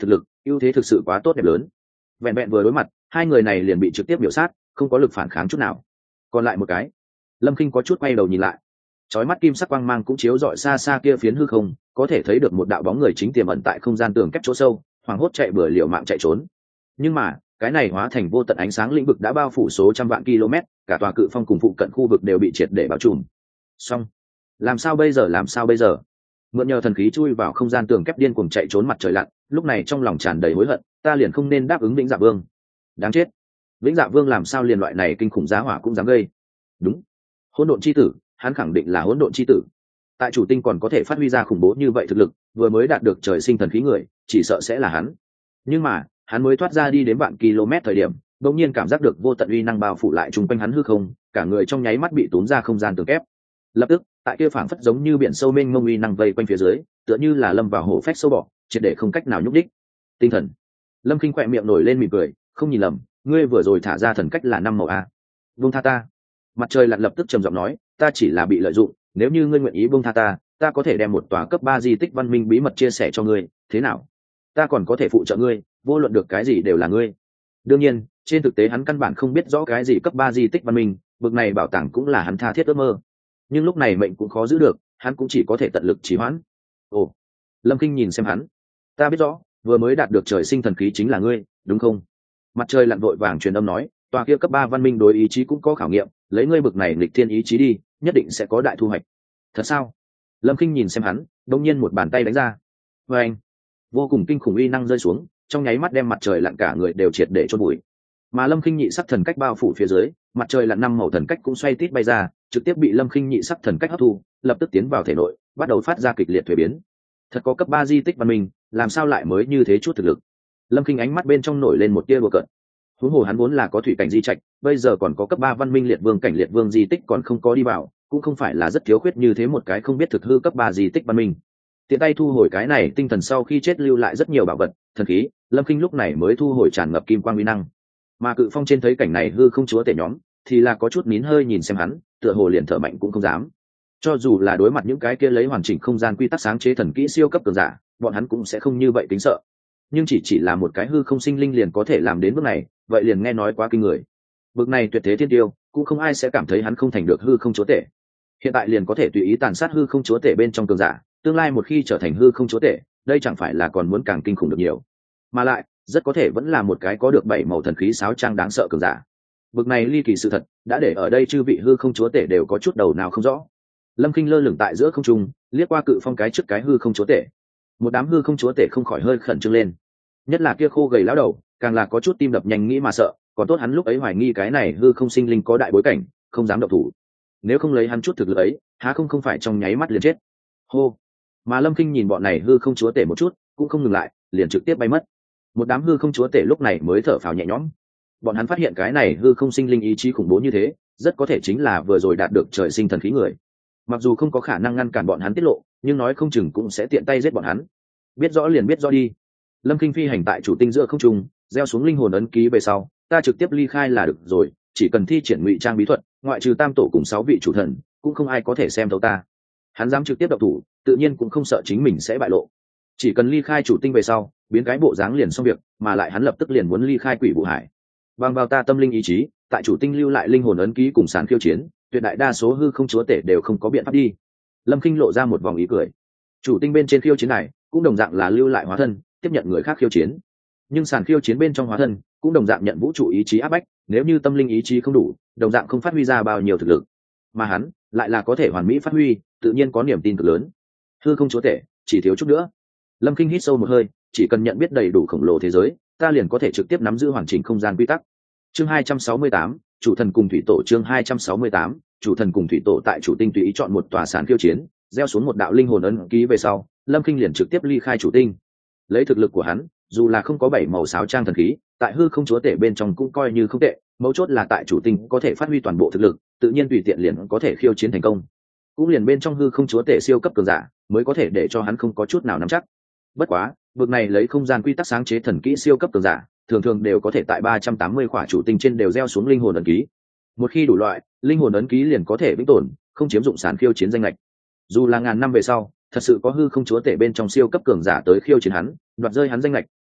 ưu thế thực sự quá tốt đẹp lớn. Vẹn vẹn vừa đối mặt, hai người này liền bị trực tiếp biểu sát, không có lực phản kháng chút nào. Còn lại một cái, Lâm Kinh có chút quay đầu nhìn lại, chói mắt kim sắc quang mang cũng chiếu rọi xa xa kia phiến hư không, có thể thấy được một đạo bóng người chính tiềm ẩn tại không gian tường kép chỗ sâu, hoảng hốt chạy bừa liều mạng chạy trốn. Nhưng mà cái này hóa thành vô tận ánh sáng lĩnh vực đã bao phủ số trăm vạn km, cả tòa cự phong cùng phụ cận khu vực đều bị triệt để bao trùm. Xong, làm sao bây giờ, làm sao bây giờ? Mượn nhờ thần khí chui vào không gian tường kép điên cuồng chạy trốn mặt trời lặn, lúc này trong lòng tràn đầy hối hận, ta liền không nên đáp ứng Vĩnh Dạ Vương. Đáng chết, Vĩnh Dạ Vương làm sao liền loại này kinh khủng giá hỏa cũng dám gây? Đúng, hỗn độn chi tử, hắn khẳng định là hỗn độn chi tử. Tại chủ tinh còn có thể phát huy ra khủng bố như vậy thực lực, vừa mới đạt được trời sinh thần khí người, chỉ sợ sẽ là hắn. Nhưng mà hắn mới thoát ra đi đến vạn km thời điểm, đột nhiên cảm giác được vô tận uy năng bao phủ lại chung quanh hắn hư không, cả người trong nháy mắt bị tốn ra không gian tường kép. Lập tức tại kia phảng phất giống như biển sâu mênh mông uy năng vây quanh phía dưới, tựa như là lâm vào hổ phách sâu bọ, triệt để không cách nào nhúc đích. Tinh thần. Lâm Kinh khỏe miệng nổi lên mỉm cười, không nhìn lầm, ngươi vừa rồi thả ra thần cách là 5 màu a. Buông tha ta. Mặt trời lặn lập tức trầm giọng nói, ta chỉ là bị lợi dụng, nếu như ngươi nguyện ý buông tha ta, ta có thể đem một tòa cấp 3 di tích văn minh bí mật chia sẻ cho ngươi, thế nào? Ta còn có thể phụ trợ ngươi, vô luận được cái gì đều là ngươi. Đương nhiên, trên thực tế hắn căn bản không biết rõ cái gì cấp 3 di tích văn minh, bực này bảo tàng cũng là hắn tha thiết ước mơ. Nhưng lúc này mệnh cũng khó giữ được, hắn cũng chỉ có thể tận lực trì hoãn. Ồ, Lâm Kinh nhìn xem hắn, ta biết rõ, vừa mới đạt được trời sinh thần khí chính là ngươi, đúng không? Mặt trời lặn vội vàng truyền âm nói, tòa kia cấp 3 văn minh đối ý chí cũng có khảo nghiệm, lấy ngươi bực này nghịch thiên ý chí đi, nhất định sẽ có đại thu hoạch. Thật sao? Lâm Kinh nhìn xem hắn, đột nhiên một bàn tay đánh ra. Và anh, vô cùng kinh khủng uy năng rơi xuống, trong nháy mắt đem mặt trời lặn cả người đều triệt để chôn bụi. Mà Lâm Kinh nhị sắc thần cách bao phủ phía dưới, mặt trời lặn 5 màu thần cách cũng xoay tít bay ra, trực tiếp bị Lâm Kinh nhị sắc thần cách hấp thu, lập tức tiến vào thể nội, bắt đầu phát ra kịch liệt thuế biến. Thật có cấp 3 di tích văn minh, làm sao lại mới như thế chút thực lực? Lâm Kinh ánh mắt bên trong nổi lên một tia đùa cợt. Huống hồ hắn vốn là có thủy cảnh di trạch, bây giờ còn có cấp 3 văn minh liệt vương cảnh liệt vương di tích còn không có đi vào, cũng không phải là rất thiếu khuyết như thế một cái không biết thực hư cấp 3 di tích văn minh. Tiện tay thu hồi cái này tinh thần sau khi chết lưu lại rất nhiều bảo vật, thần khí, Lâm Kinh lúc này mới thu hồi tràn ngập kim quang uy năng. Mà Cự Phong trên thấy cảnh này hư không chúa tể nhóm, thì là có chút nín hơi nhìn xem hắn, tựa hồ liền thở mạnh cũng không dám. Cho dù là đối mặt những cái kia lấy hoàn chỉnh không gian quy tắc sáng chế thần kỹ siêu cấp cường giả, bọn hắn cũng sẽ không như vậy tính sợ. Nhưng chỉ là một cái hư không sinh linh liền có thể làm đến bước này, vậy liền nghe nói quá kinh người. Bước này tuyệt thế thiên tiêu, cũng không ai sẽ cảm thấy hắn không thành được hư không chúa tể. Hiện tại liền có thể tùy ý tàn sát hư không chúa tể bên trong cường giả, tương lai một khi trở thành hư không chúa tể, đây chẳng phải là còn muốn càng kinh khủng được nhiều. Mà lại, rất có thể vẫn là một cái có được 7 màu thần khí sáo trang đáng sợ cường giả. Bực này ly kỳ sự thật, đã để ở đây chư vị hư không chúa tể đều có chút đầu nào không rõ. Lâm Kinh lơ lửng tại giữa không trung, liếc qua Cự Phong cái trước cái hư không chúa tể. Một đám hư không chúa tể không khỏi hơi khẩn trương lên. Nhất là kia khô gầy lão đầu, càng là có chút tim đập nhanh nghĩ mà sợ, còn tốt hắn lúc ấy hoài nghi cái này hư không sinh linh có đại bối cảnh, không dám động thủ. Nếu không lấy hắn chút thực lực ấy, há không phải trong nháy mắt liền chết. Hô. Mà Lâm Kinh nhìn bọn này hư không chúa tể một chút, cũng không ngừng lại, liền trực tiếp bay mất. Một đám hư không chúa tể lúc này mới thở phào nhẹ nhõm. Bọn hắn phát hiện cái này hư không sinh linh ý chí khủng bố như thế, rất có thể chính là vừa rồi đạt được trời sinh thần khí người. Mặc dù không có khả năng ngăn cản bọn hắn tiết lộ, nhưng nói không chừng cũng sẽ tiện tay giết bọn hắn. Biết rõ liền biết rõ đi. Lâm Kinh phi hành tại chủ tinh giữa không trung, gieo xuống linh hồn ấn ký về sau, ta trực tiếp ly khai là được rồi, chỉ cần thi triển ngụy trang bí thuật, ngoại trừ Tam tổ cùng 6 vị chủ thần, cũng không ai có thể xem thấu ta. Hắn dám trực tiếp động thủ, tự nhiên cũng không sợ chính mình sẽ bại lộ. Chỉ cần ly khai chủ tinh về sau, biến cái bộ dáng liền xong việc, mà lại hắn lập tức liền muốn ly khai Quỷ Vũ Hải. Bằng vào ta tâm linh ý chí, tại chủ tinh lưu lại linh hồn ấn ký cùng sàn khiêu chiến, tuyệt đại đa số hư không chúa tể đều không có biện pháp đi. Lâm Kinh lộ ra một vòng ý cười. Chủ tinh bên trên khiêu chiến này, cũng đồng dạng là lưu lại hóa thân, tiếp nhận người khác khiêu chiến. Nhưng sàn khiêu chiến bên trong hóa thân, cũng đồng dạng nhận vũ trụ ý chí áp bách, nếu như tâm linh ý chí không đủ, đồng dạng không phát huy ra bao nhiêu thực lực. Mà hắn, lại là có thể hoàn mỹ phát huy, tự nhiên có niềm tin cực lớn. Hư không chúa tể, chỉ thiếu chút nữa. Lâm Kinh hít sâu một hơi, chỉ cần nhận biết đầy đủ khổng lồ thế giới, ta liền có thể trực tiếp nắm giữ hoàn chỉnh không gian quy tắc. Chương 268, chủ thần cùng thủy tổ. Chương 268, chủ thần cùng thủy tổ. Tại chủ tinh tùy ý chọn một tòa sàn khiêu chiến, gieo xuống một đạo linh hồn ấn ký về sau, Lâm Kinh liền trực tiếp ly khai chủ tinh. Lấy thực lực của hắn, dù là không có 7 màu sáo trang thần khí, tại hư không chúa tể bên trong cũng coi như không tệ, mấu chốt là tại chủ tinh có thể phát huy toàn bộ thực lực, tự nhiên tùy tiện liền có thể khiêu chiến thành công. Cũng liền bên trong hư không chúa tể siêu cấp cường giả, mới có thể để cho hắn không có chút nào nắm chắc. Bất quá, vực này lấy không gian quy tắc sáng chế thần kỹ siêu cấp cường giả, thường thường đều có thể tại 380 khỏa chủ tinh trên đều gieo xuống linh hồn ấn ký. Một khi đủ loại, linh hồn ấn ký liền có thể vĩnh tồn, không chiếm dụng sàn khiêu chiến danh lệch. Dù là ngàn năm về sau, thật sự có hư không chúa tể bên trong siêu cấp cường giả tới khiêu chiến hắn, đoạt rơi hắn danh lệch,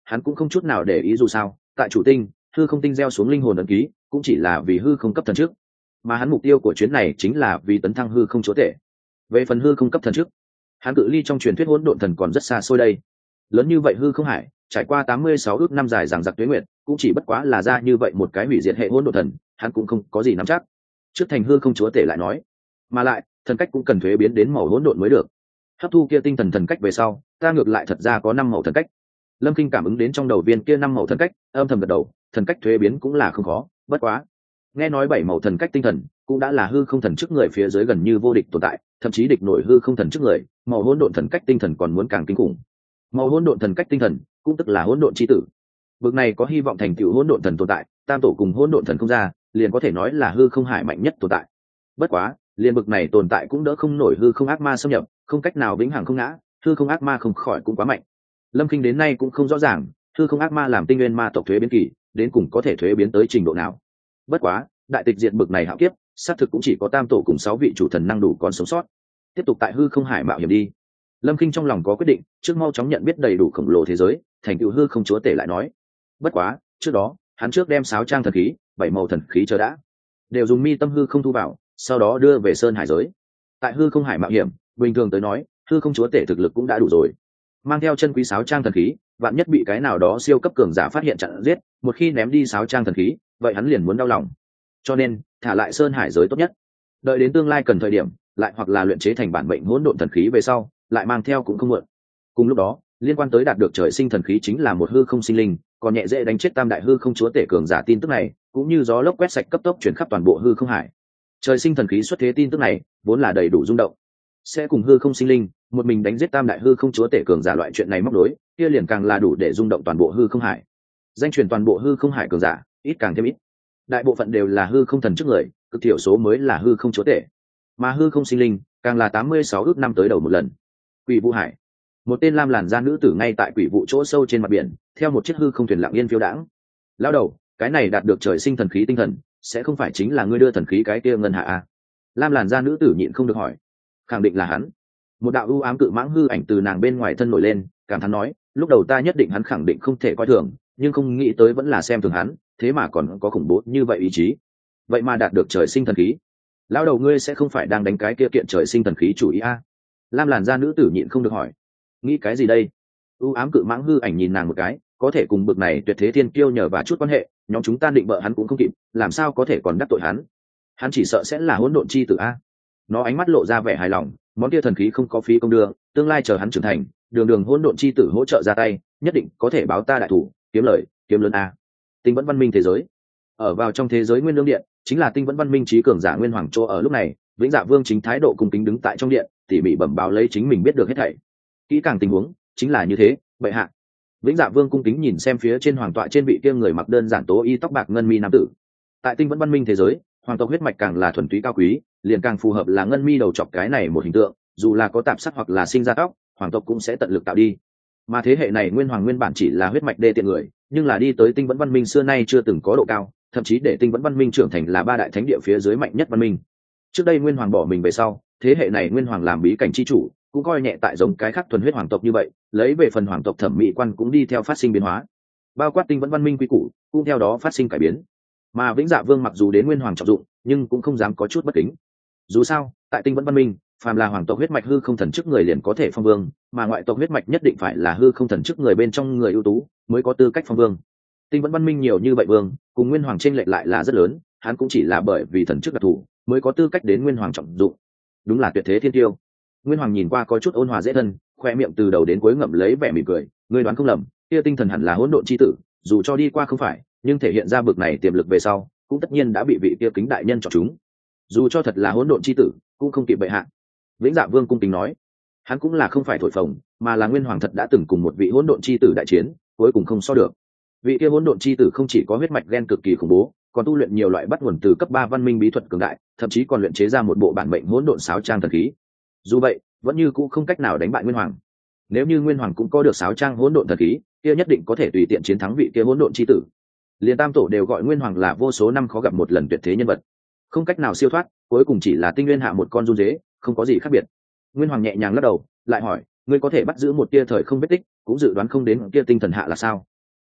hắn cũng không chút nào để ý, dù sao tại chủ tinh hư không tinh gieo xuống linh hồn ấn ký cũng chỉ là vì hư không cấp thần trước, mà hắn mục tiêu của chuyến này chính là vì tấn thăng hư không chúa tể. Về phần hư không cấp thần trước, hắn cự ly trong truyền thuyết hỗn độn thần còn rất xa xôi đây. Lớn như vậy hư không hải, trải qua 86 ước năm dài dằng dặc tuế nguyệt, cũng chỉ bất quá là ra như vậy một cái hủy diệt hệ hỗn độn thần, hắn cũng không có gì nắm chắc. Trước thành hư không chúa tể lại nói, mà lại thần cách cũng cần thuế biến đến màu hỗn độn mới được. Hấp thu kia tinh thần thần cách về sau, ta ngược lại thật ra có 5 màu thần cách. Lâm Kinh cảm ứng đến trong đầu viên kia 5 màu thần cách, âm thầm gật đầu, thần cách thuế biến cũng là không khó, bất quá nghe nói 7 màu thần cách tinh thần cũng đã là hư không thần trước người phía dưới gần như vô địch tồn tại, thậm chí địch nổi hư không thần trước người, màu hỗn độn thần cách tinh thần còn muốn càng kinh khủng. Màu hỗn độn thần cách tinh thần cũng tức là hỗn độn chi tử, bực này có hy vọng thành tựu hỗn độn thần tồn tại, tam tổ cùng hỗn độn thần không ra, liền có thể nói là hư không hải mạnh nhất tồn tại. Bất quá liền bực này tồn tại cũng đỡ không nổi hư không ác ma xâm nhập, không cách nào vĩnh hằng không ngã, hư không ác ma không khỏi cũng quá mạnh. Lâm Kinh đến nay cũng không rõ ràng hư không ác ma làm tinh nguyên ma tộc thuế biến kỳ đến cùng có thể thuế biến tới trình độ nào. Bất quá đại tịch diệt bực này hạo kiếp, xác thực cũng chỉ có tam tổ cùng 6 vị chủ thần năng đủ còn sống sót. Tiếp tục tại hư không hải mạo hiểm đi. Lâm Kinh trong lòng có quyết định, trước mau chóng nhận biết đầy đủ khổng lồ thế giới, thành tựu hư không chúa tể lại nói. Bất quá trước đó hắn trước đem 6 trang thần khí, 7 màu thần khí chờ đã, đều dùng mi tâm hư không thu vào, sau đó đưa về sơn hải giới. Tại hư không hải mạo hiểm, bình thường tới nói hư không chúa tể thực lực cũng đã đủ rồi, mang theo chân quý 6 trang thần khí, vạn nhất bị cái nào đó siêu cấp cường giả phát hiện chặn giết, một khi ném đi 6 trang thần khí, vậy hắn liền muốn đau lòng. Cho nên thả lại sơn hải giới tốt nhất, đợi đến tương lai cần thời điểm lại hoặc là luyện chế thành bản mệnh hỗn độn thần khí về sau lại mang theo cũng không muộn. Cùng lúc đó liên quan tới đạt được trời sinh thần khí chính là một hư không sinh linh, còn nhẹ dễ đánh chết tam đại hư không chúa tể cường giả tin tức này cũng như gió lốc quét sạch cấp tốc chuyển khắp toàn bộ hư không hải. Trời sinh thần khí xuất thế tin tức này vốn là đầy đủ rung động, sẽ cùng hư không sinh linh một mình đánh giết tam đại hư không chúa tể cường giả loại chuyện này móc đối, kia liền càng là đủ để rung động toàn bộ hư không hải. Danh truyền toàn bộ hư không hải cường giả ít càng thêm ít, đại bộ phận đều là hư không thần trước người, cực thiểu số mới là hư không chúa tể, mà hư không sinh linh càng là 86 ước năm tới đầu một lần. Quỷ vụ hải, một tên lam làn da nữ tử ngay tại quỷ vụ chỗ sâu trên mặt biển, theo một chiếc hư không thuyền lặng yên phiêu đãng. Lão đầu, cái này đạt được trời sinh thần khí tinh thần, sẽ không phải chính là ngươi đưa thần khí cái kia ngân hạ à? Lam làn da nữ tử nhịn không được hỏi. Khẳng định là hắn. Một đạo ưu ám cự mãng hư ảnh từ nàng bên ngoài thân nổi lên, cảm thán nói, lúc đầu ta nhất định hắn khẳng định không thể coi thường, nhưng không nghĩ tới vẫn là xem thường hắn, thế mà còn có khủng bố như vậy ý chí. Vậy mà đạt được trời sinh thần khí. Lão đầu, ngươi sẽ không phải đang đánh cái kia kiện trời sinh thần khí chủ ý à? Lam làn da nữ tử nhịn không được hỏi. Nghĩ cái gì đây? ưu ám cự mãng hư ảnh nhìn nàng một cái, có thể cùng bực này tuyệt thế thiên kiêu nhờ và chút quan hệ, nhóm chúng ta định bợ hắn cũng không kịp, làm sao có thể còn đắc tội hắn? Hắn chỉ sợ sẽ là hỗn độn chi tử a. Nó ánh mắt lộ ra vẻ hài lòng, món kia thần khí không có phí công đưa, tương lai chờ hắn trưởng thành, đường đường hỗn độn chi tử hỗ trợ ra tay, nhất định có thể báo ta đại thủ, kiếm lời, kiếm lớn a. Tinh vẫn văn minh thế giới, ở vào trong thế giới nguyên lương điện, chính là tinh vẫn văn minh trí cường giả nguyên hoàng chỗ ở lúc này, vĩnh dạ vương chính thái độ cung kính đứng tại trong điện, tỉ mỉ bẩm báo lấy chính mình biết được hết thảy. Kỹ càng tình huống chính là như thế, bệ hạ. Vĩnh dạ vương cung kính nhìn xem phía trên hoàng tọa trên vị kia người mặc đơn giản tố y tóc bạc ngân mi nam tử. Tại tinh vẫn văn minh thế giới, hoàng tộc huyết mạch càng là thuần túy cao quý, liền càng phù hợp là ngân mi đầu chọc cái này một hình tượng, dù là có tạp sắc hoặc là sinh ra tóc, hoàng tộc cũng sẽ tận lực tạo đi. Mà thế hệ này nguyên hoàng nguyên bản chỉ là huyết mạch đê tiện người, nhưng là đi tới tinh vẫn văn minh xưa nay chưa từng có độ cao, thậm chí để tinh vẫn văn minh trưởng thành là 3 đại thánh địa phía dưới mạnh nhất văn minh. Trước đây nguyên hoàng bỏ mình về sau, thế hệ này nguyên hoàng làm bí cảnh chi chủ, cũng coi nhẹ tại giống cái khác thuần huyết hoàng tộc như vậy, lấy về phần hoàng tộc thẩm mỹ quan cũng đi theo phát sinh biến hóa, bao quát tinh vẫn văn minh quy củ cũng theo đó phát sinh cải biến. Mà vĩnh dạ vương mặc dù đến nguyên hoàng trọng dụng, nhưng cũng không dám có chút bất kính. Dù sao tại tinh vẫn văn minh, phàm là hoàng tộc huyết mạch hư không thần chức người liền có thể phong vương, mà ngoại tộc huyết mạch nhất định phải là hư không thần chức người bên trong người ưu tú mới có tư cách phong vương. Tinh vẫn văn minh nhiều như vậy vương, cùng nguyên hoàng chênh lệch lại là rất lớn, hắn cũng chỉ là bởi vì thần chức đặc thù mới có tư cách đến nguyên hoàng trọng dụng. Đúng là tuyệt thế thiên tiêu. Nguyên hoàng nhìn qua có chút ôn hòa dễ thân, khoe miệng từ đầu đến cuối ngậm lấy vẻ mỉm cười, ngươi đoán không lầm, kia tinh thần hẳn là hỗn độn chi tử, dù cho đi qua không phải, nhưng thể hiện ra bực này tiềm lực về sau, cũng tất nhiên đã bị vị kia kính đại nhân chọn chúng. Dù cho thật là hỗn độn chi tử, cũng không kịp bệ hạ. Vĩnh Dạ Vương cung kính nói, hắn cũng là không phải thổi phồng, mà là nguyên hoàng thật đã từng cùng một vị hỗn độn chi tử đại chiến, cuối cùng không so được. Vị kia hỗn độn chi tử không chỉ có huyết mạch gen cực kỳ khủng bố, còn tu luyện nhiều loại bắt nguồn từ cấp 3 văn minh bí thuật cường đại, thậm chí còn luyện chế ra một bộ bản mệnh hỗn độn sáo trang thần khí. Dù vậy, vẫn như cũ không cách nào đánh bại nguyên hoàng. Nếu như nguyên hoàng cũng có được sáo trang hỗn độn thần khí, kia nhất định có thể tùy tiện chiến thắng vị kia hỗn độn chi tử. Liên tam tổ đều gọi nguyên hoàng là vô số năm khó gặp một lần tuyệt thế nhân vật, không cách nào siêu thoát, cuối cùng chỉ là tinh nguyên hạ một con run dế, không có gì khác biệt. Nguyên hoàng nhẹ nhàng lắc đầu, lại hỏi, ngươi có thể bắt giữ một tia thời không vết tích, cũng dự đoán không đến kia tinh thần hạ là sao?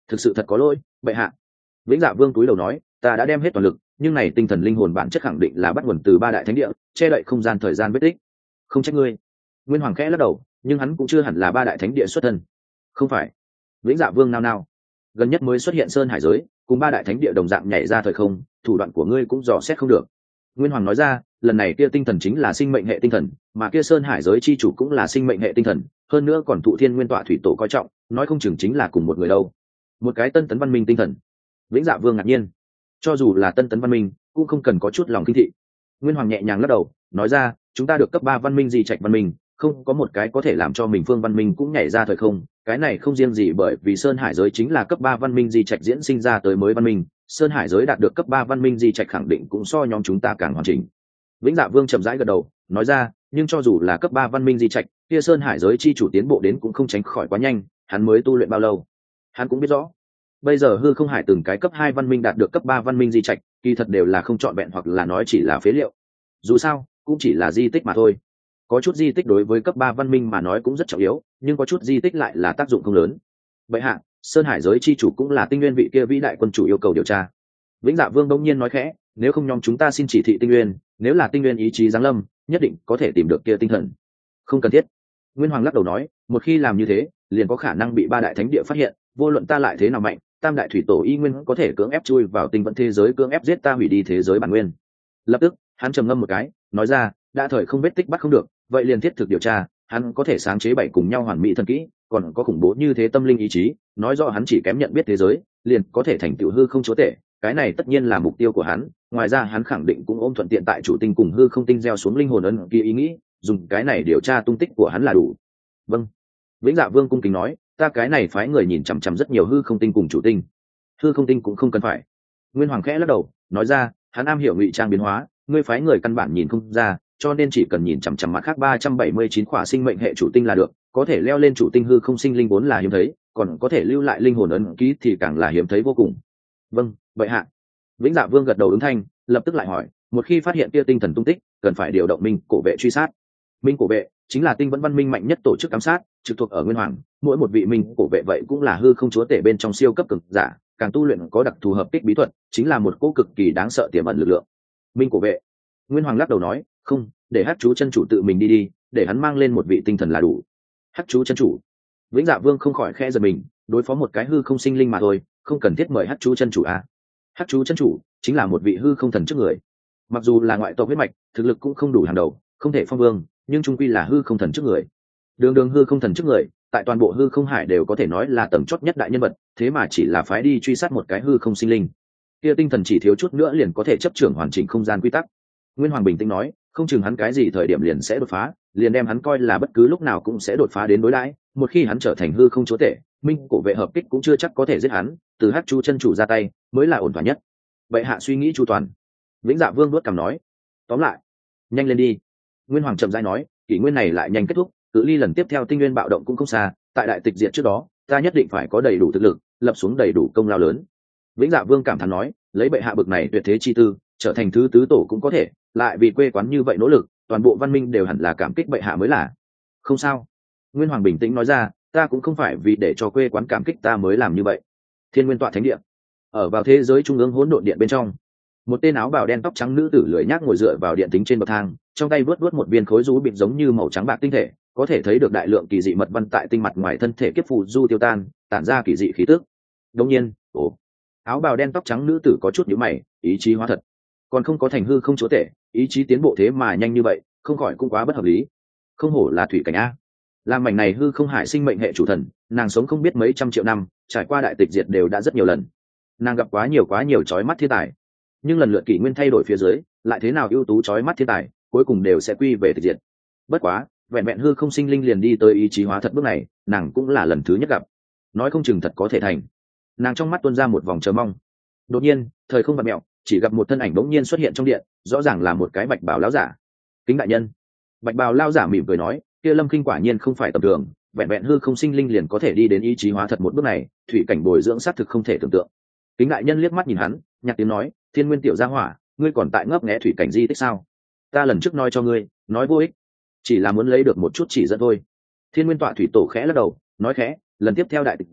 thực sự thật có lỗi bệ hạ. Vĩnh Dạ Vương túi đầu nói, ta đã đem hết toàn lực, nhưng này tinh thần linh hồn bản chất khẳng định là bắt nguồn từ ba đại thánh địa, che đậy không gian thời gian vết tích. Không trách ngươi. Nguyên Hoàng khẽ lắc đầu, nhưng hắn cũng chưa hẳn là ba đại thánh địa xuất thân. Không phải. Vĩnh Dạ Vương nao nao. Gần nhất mới xuất hiện sơn hải giới, cùng ba đại thánh địa đồng dạng nhảy ra thời không, thủ đoạn của ngươi cũng dò xét không được. Nguyên Hoàng nói ra, lần này kia tinh thần chính là sinh mệnh hệ tinh thần, mà kia sơn hải giới chi chủ cũng là sinh mệnh hệ tinh thần, hơn nữa còn thụ thiên nguyên tọa thủy tổ coi trọng, nói không chừng chính là cùng một người đâu. Một cái tân tấn văn minh tinh thần. Vĩnh Dạ Vương ngạc nhiên, cho dù là tân tấn văn minh cũng không cần có chút lòng kinh thị. Nguyên Hoàng nhẹ nhàng lắc đầu, nói ra, chúng ta được cấp 3 văn minh di trạch văn minh, không có một cái có thể làm cho mình phương văn minh cũng nhảy ra thời không. Cái này không riêng gì bởi vì sơn hải giới chính là cấp 3 văn minh di trạch diễn sinh ra tới mới văn minh, sơn hải giới đạt được cấp 3 văn minh di trạch khẳng định cũng so nhóm chúng ta càng hoàn chỉnh. Vĩnh Dạ Vương chậm rãi gật đầu, nói ra, nhưng cho dù là cấp 3 văn minh di trạch, kia sơn hải giới chi chủ tiến bộ đến cũng không tránh khỏi quá nhanh, hắn mới tu luyện bao lâu? Hắn cũng biết rõ, bây giờ hư không hải từng cái cấp 2 văn minh đạt được cấp 3 văn minh di trạch, kỳ thật đều là không trọn vẹn hoặc là nói chỉ là phế liệu. Dù sao, cũng chỉ là di tích mà thôi. Có chút di tích đối với cấp 3 văn minh mà nói cũng rất trọng yếu, nhưng có chút di tích lại là tác dụng không lớn. Vậy hạ, sơn hải giới chi chủ cũng là tinh nguyên vị kia vĩ đại quân chủ yêu cầu điều tra. Vĩnh Dạ Vương đông nhiên nói khẽ, nếu không nhóm chúng ta xin chỉ thị tinh nguyên, nếu là tinh nguyên ý chí giáng lâm, nhất định có thể tìm được kia tinh thần. Không cần thiết. Nguyên Hoàng lắc đầu nói, một khi làm như thế, liền có khả năng bị ba đại thánh địa phát hiện, vô luận ta lại thế nào mạnh, tam đại thủy tổ y nguyên có thể cưỡng ép chui vào tinh vận thế giới, cưỡng ép giết ta, hủy đi thế giới bản nguyên. Lập tức hắn trầm ngâm một cái, nói ra, đã thời không vết tích bắt không được, vậy liền thiết thực điều tra. Hắn có thể sáng chế bảy cùng nhau hoàn mỹ thần kỹ, còn có khủng bố như thế tâm linh ý chí, nói rõ hắn chỉ kém nhận biết thế giới, liền có thể thành tựu hư không chúa tể. Cái này tất nhiên là mục tiêu của hắn. Ngoài ra hắn khẳng định cũng ôm thuận tiện tại chủ tinh cùng hư không tinh gieo xuống linh hồn ấn ký ý nghĩ, dùng cái này điều tra tung tích của hắn là đủ. Vâng. Vĩnh Dạ Vương cung kính nói, ta cái này phái người nhìn chằm chằm rất nhiều hư không tinh cùng chủ tinh. Hư không tinh cũng không cần phải. Nguyên Hoàng khẽ lắc đầu, nói ra, hắn am hiểu ngụy trang biến hóa, ngươi phái người căn bản nhìn không ra, cho nên chỉ cần nhìn chằm chằm mặt khác 379 khỏa sinh mệnh hệ chủ tinh là được, có thể leo lên chủ tinh hư không sinh linh vốn là hiếm thấy, còn có thể lưu lại linh hồn ấn ký thì càng là hiếm thấy vô cùng. Vâng, vậy hạ. Vĩnh Dạ Vương gật đầu ứng thanh, lập tức lại hỏi, một khi phát hiện kia tinh thần tung tích, cần phải điều động minh cổ vệ truy sát. Minh cổ vệ chính là tinh vẫn văn minh mạnh nhất tổ chức giám sát, trực thuộc ở Nguyên Hoàng, mỗi một vị minh cổ vệ vậy cũng là hư không chúa tể bên trong siêu cấp cực giả, càng tu luyện có đặc thù hợp kích bí thuật, chính là một cỗ cực kỳ đáng sợ tiềm ẩn lực lượng. Minh cổ vệ. Nguyên Hoàng lắc đầu nói, không, để Hắc chú chân chủ tự mình đi, để hắn mang lên một vị tinh thần là đủ. Hắc chú chân chủ. Vĩnh Dạ Vương không khỏi khẽ giật mình, đối phó một cái hư không sinh linh mà thôi, không cần thiết mời Hắc chú chân chủ à? Hắc chú chân chủ chính là một vị hư không thần trước người, mặc dù là ngoại tộc huyết mạch, thực lực cũng không đủ hàng đầu, không thể phong vương, nhưng trung quy là hư không thần trước người. Đường hư không thần trước người, tại toàn bộ hư không hải đều có thể nói là tầm chót nhất đại nhân vật, thế mà chỉ là phái đi truy sát một cái hư không sinh linh. Kia tinh thần chỉ thiếu chút nữa liền có thể chấp trưởng hoàn chỉnh không gian quy tắc. Nguyên Hoàng bình tĩnh nói, không chừng hắn cái gì thời điểm liền sẽ đột phá, liền đem hắn coi là bất cứ lúc nào cũng sẽ đột phá đến đối đãi. Một khi hắn trở thành hư không chúa tể, minh cổ vệ hợp kích cũng chưa chắc có thể giết hắn, từ Hắc chú chân chủ ra tay mới là ổn thỏa nhất. Vậy hạ suy nghĩ chu toàn. Vĩnh Dạ Vương đuốt cằm nói, tóm lại, nhanh lên đi. Nguyên Hoàng chậm rãi nói, kỷ nguyên này lại nhanh kết thúc, cự ly lần tiếp theo tinh nguyên bạo động cũng không xa, tại đại tịch diệt trước đó, ta nhất định phải có đầy đủ thực lực, lập xuống đầy đủ công lao lớn. Vĩnh Dạ Vương cảm thán nói, lấy bệ hạ bực này tuyệt thế chi tư, trở thành thứ tứ tổ cũng có thể, lại vì quê quán như vậy nỗ lực, toàn bộ văn minh đều hẳn là cảm kích bệ hạ mới là. Không sao. Nguyên Hoàng bình tĩnh nói ra, ta cũng không phải vì để cho quê quán cảm kích ta mới làm như vậy. Thiên Nguyên tọa thánh địa, ở vào thế giới trung ương hỗn độn điện bên trong, một tên áo bào đen tóc trắng nữ tử lười nhác ngồi dựa vào điện tính trên bậc thang, trong tay vớt một viên khối rú bịt giống như màu trắng bạc tinh thể, có thể thấy được đại lượng kỳ dị mật văn tại tinh mặt ngoài thân thể kiếp phù du tiêu tan, tản ra kỳ dị khí tức. Đương nhiên, áo bào đen tóc trắng nữ tử có chút nhíu mày, ý chí hóa thật, còn không có thành hư không chúa tể, ý chí tiến bộ thế mà nhanh như vậy, không khỏi cũng quá bất hợp lý. Không hổ là thủy cảnh a, làm mảnh này hư không hải sinh mệnh hệ chủ thần, nàng sống không biết mấy trăm triệu năm, trải qua đại tịch diệt đều đã rất nhiều lần, nàng gặp quá nhiều chói mắt thiên tài, nhưng lần lượt kỷ nguyên thay đổi phía dưới, lại thế nào ưu tú chói mắt thiên tài, cuối cùng đều sẽ quy về tịch diệt. Bất quá, vẹn vẹn hư không sinh linh liền đi tới ý chí hóa thật bước này, nàng cũng là lần thứ nhất gặp, nói không chừng thật có thể thành. Nàng trong mắt tuôn ra một vòng chờ mong. Đột nhiên, thời không vặn mẹo, chỉ gặp một thân ảnh bỗng nhiên xuất hiện trong điện, rõ ràng là một cái bạch bào lão giả. Kính đại nhân. Bạch bào lão giả mỉm cười nói, kia Lâm Kinh quả nhiên không phải tầm thường, vẹn vẹn hư không sinh linh liền có thể đi đến ý chí hóa thật một bước này, thủy cảnh bồi dưỡng xác thực không thể tưởng tượng. Kính đại nhân liếc mắt nhìn hắn, nhạt tiếng nói, Thiên Nguyên tiểu gia hỏa, ngươi còn tại ngấp nghé thủy cảnh di tích sao? Ta lần trước nói cho ngươi, nói vô ích, chỉ là muốn lấy được một chút chỉ dẫn thôi. Thiên Nguyên tọa thủy tổ khẽ lắc đầu, nói khẽ, lần tiếp theo đại tịch diệt,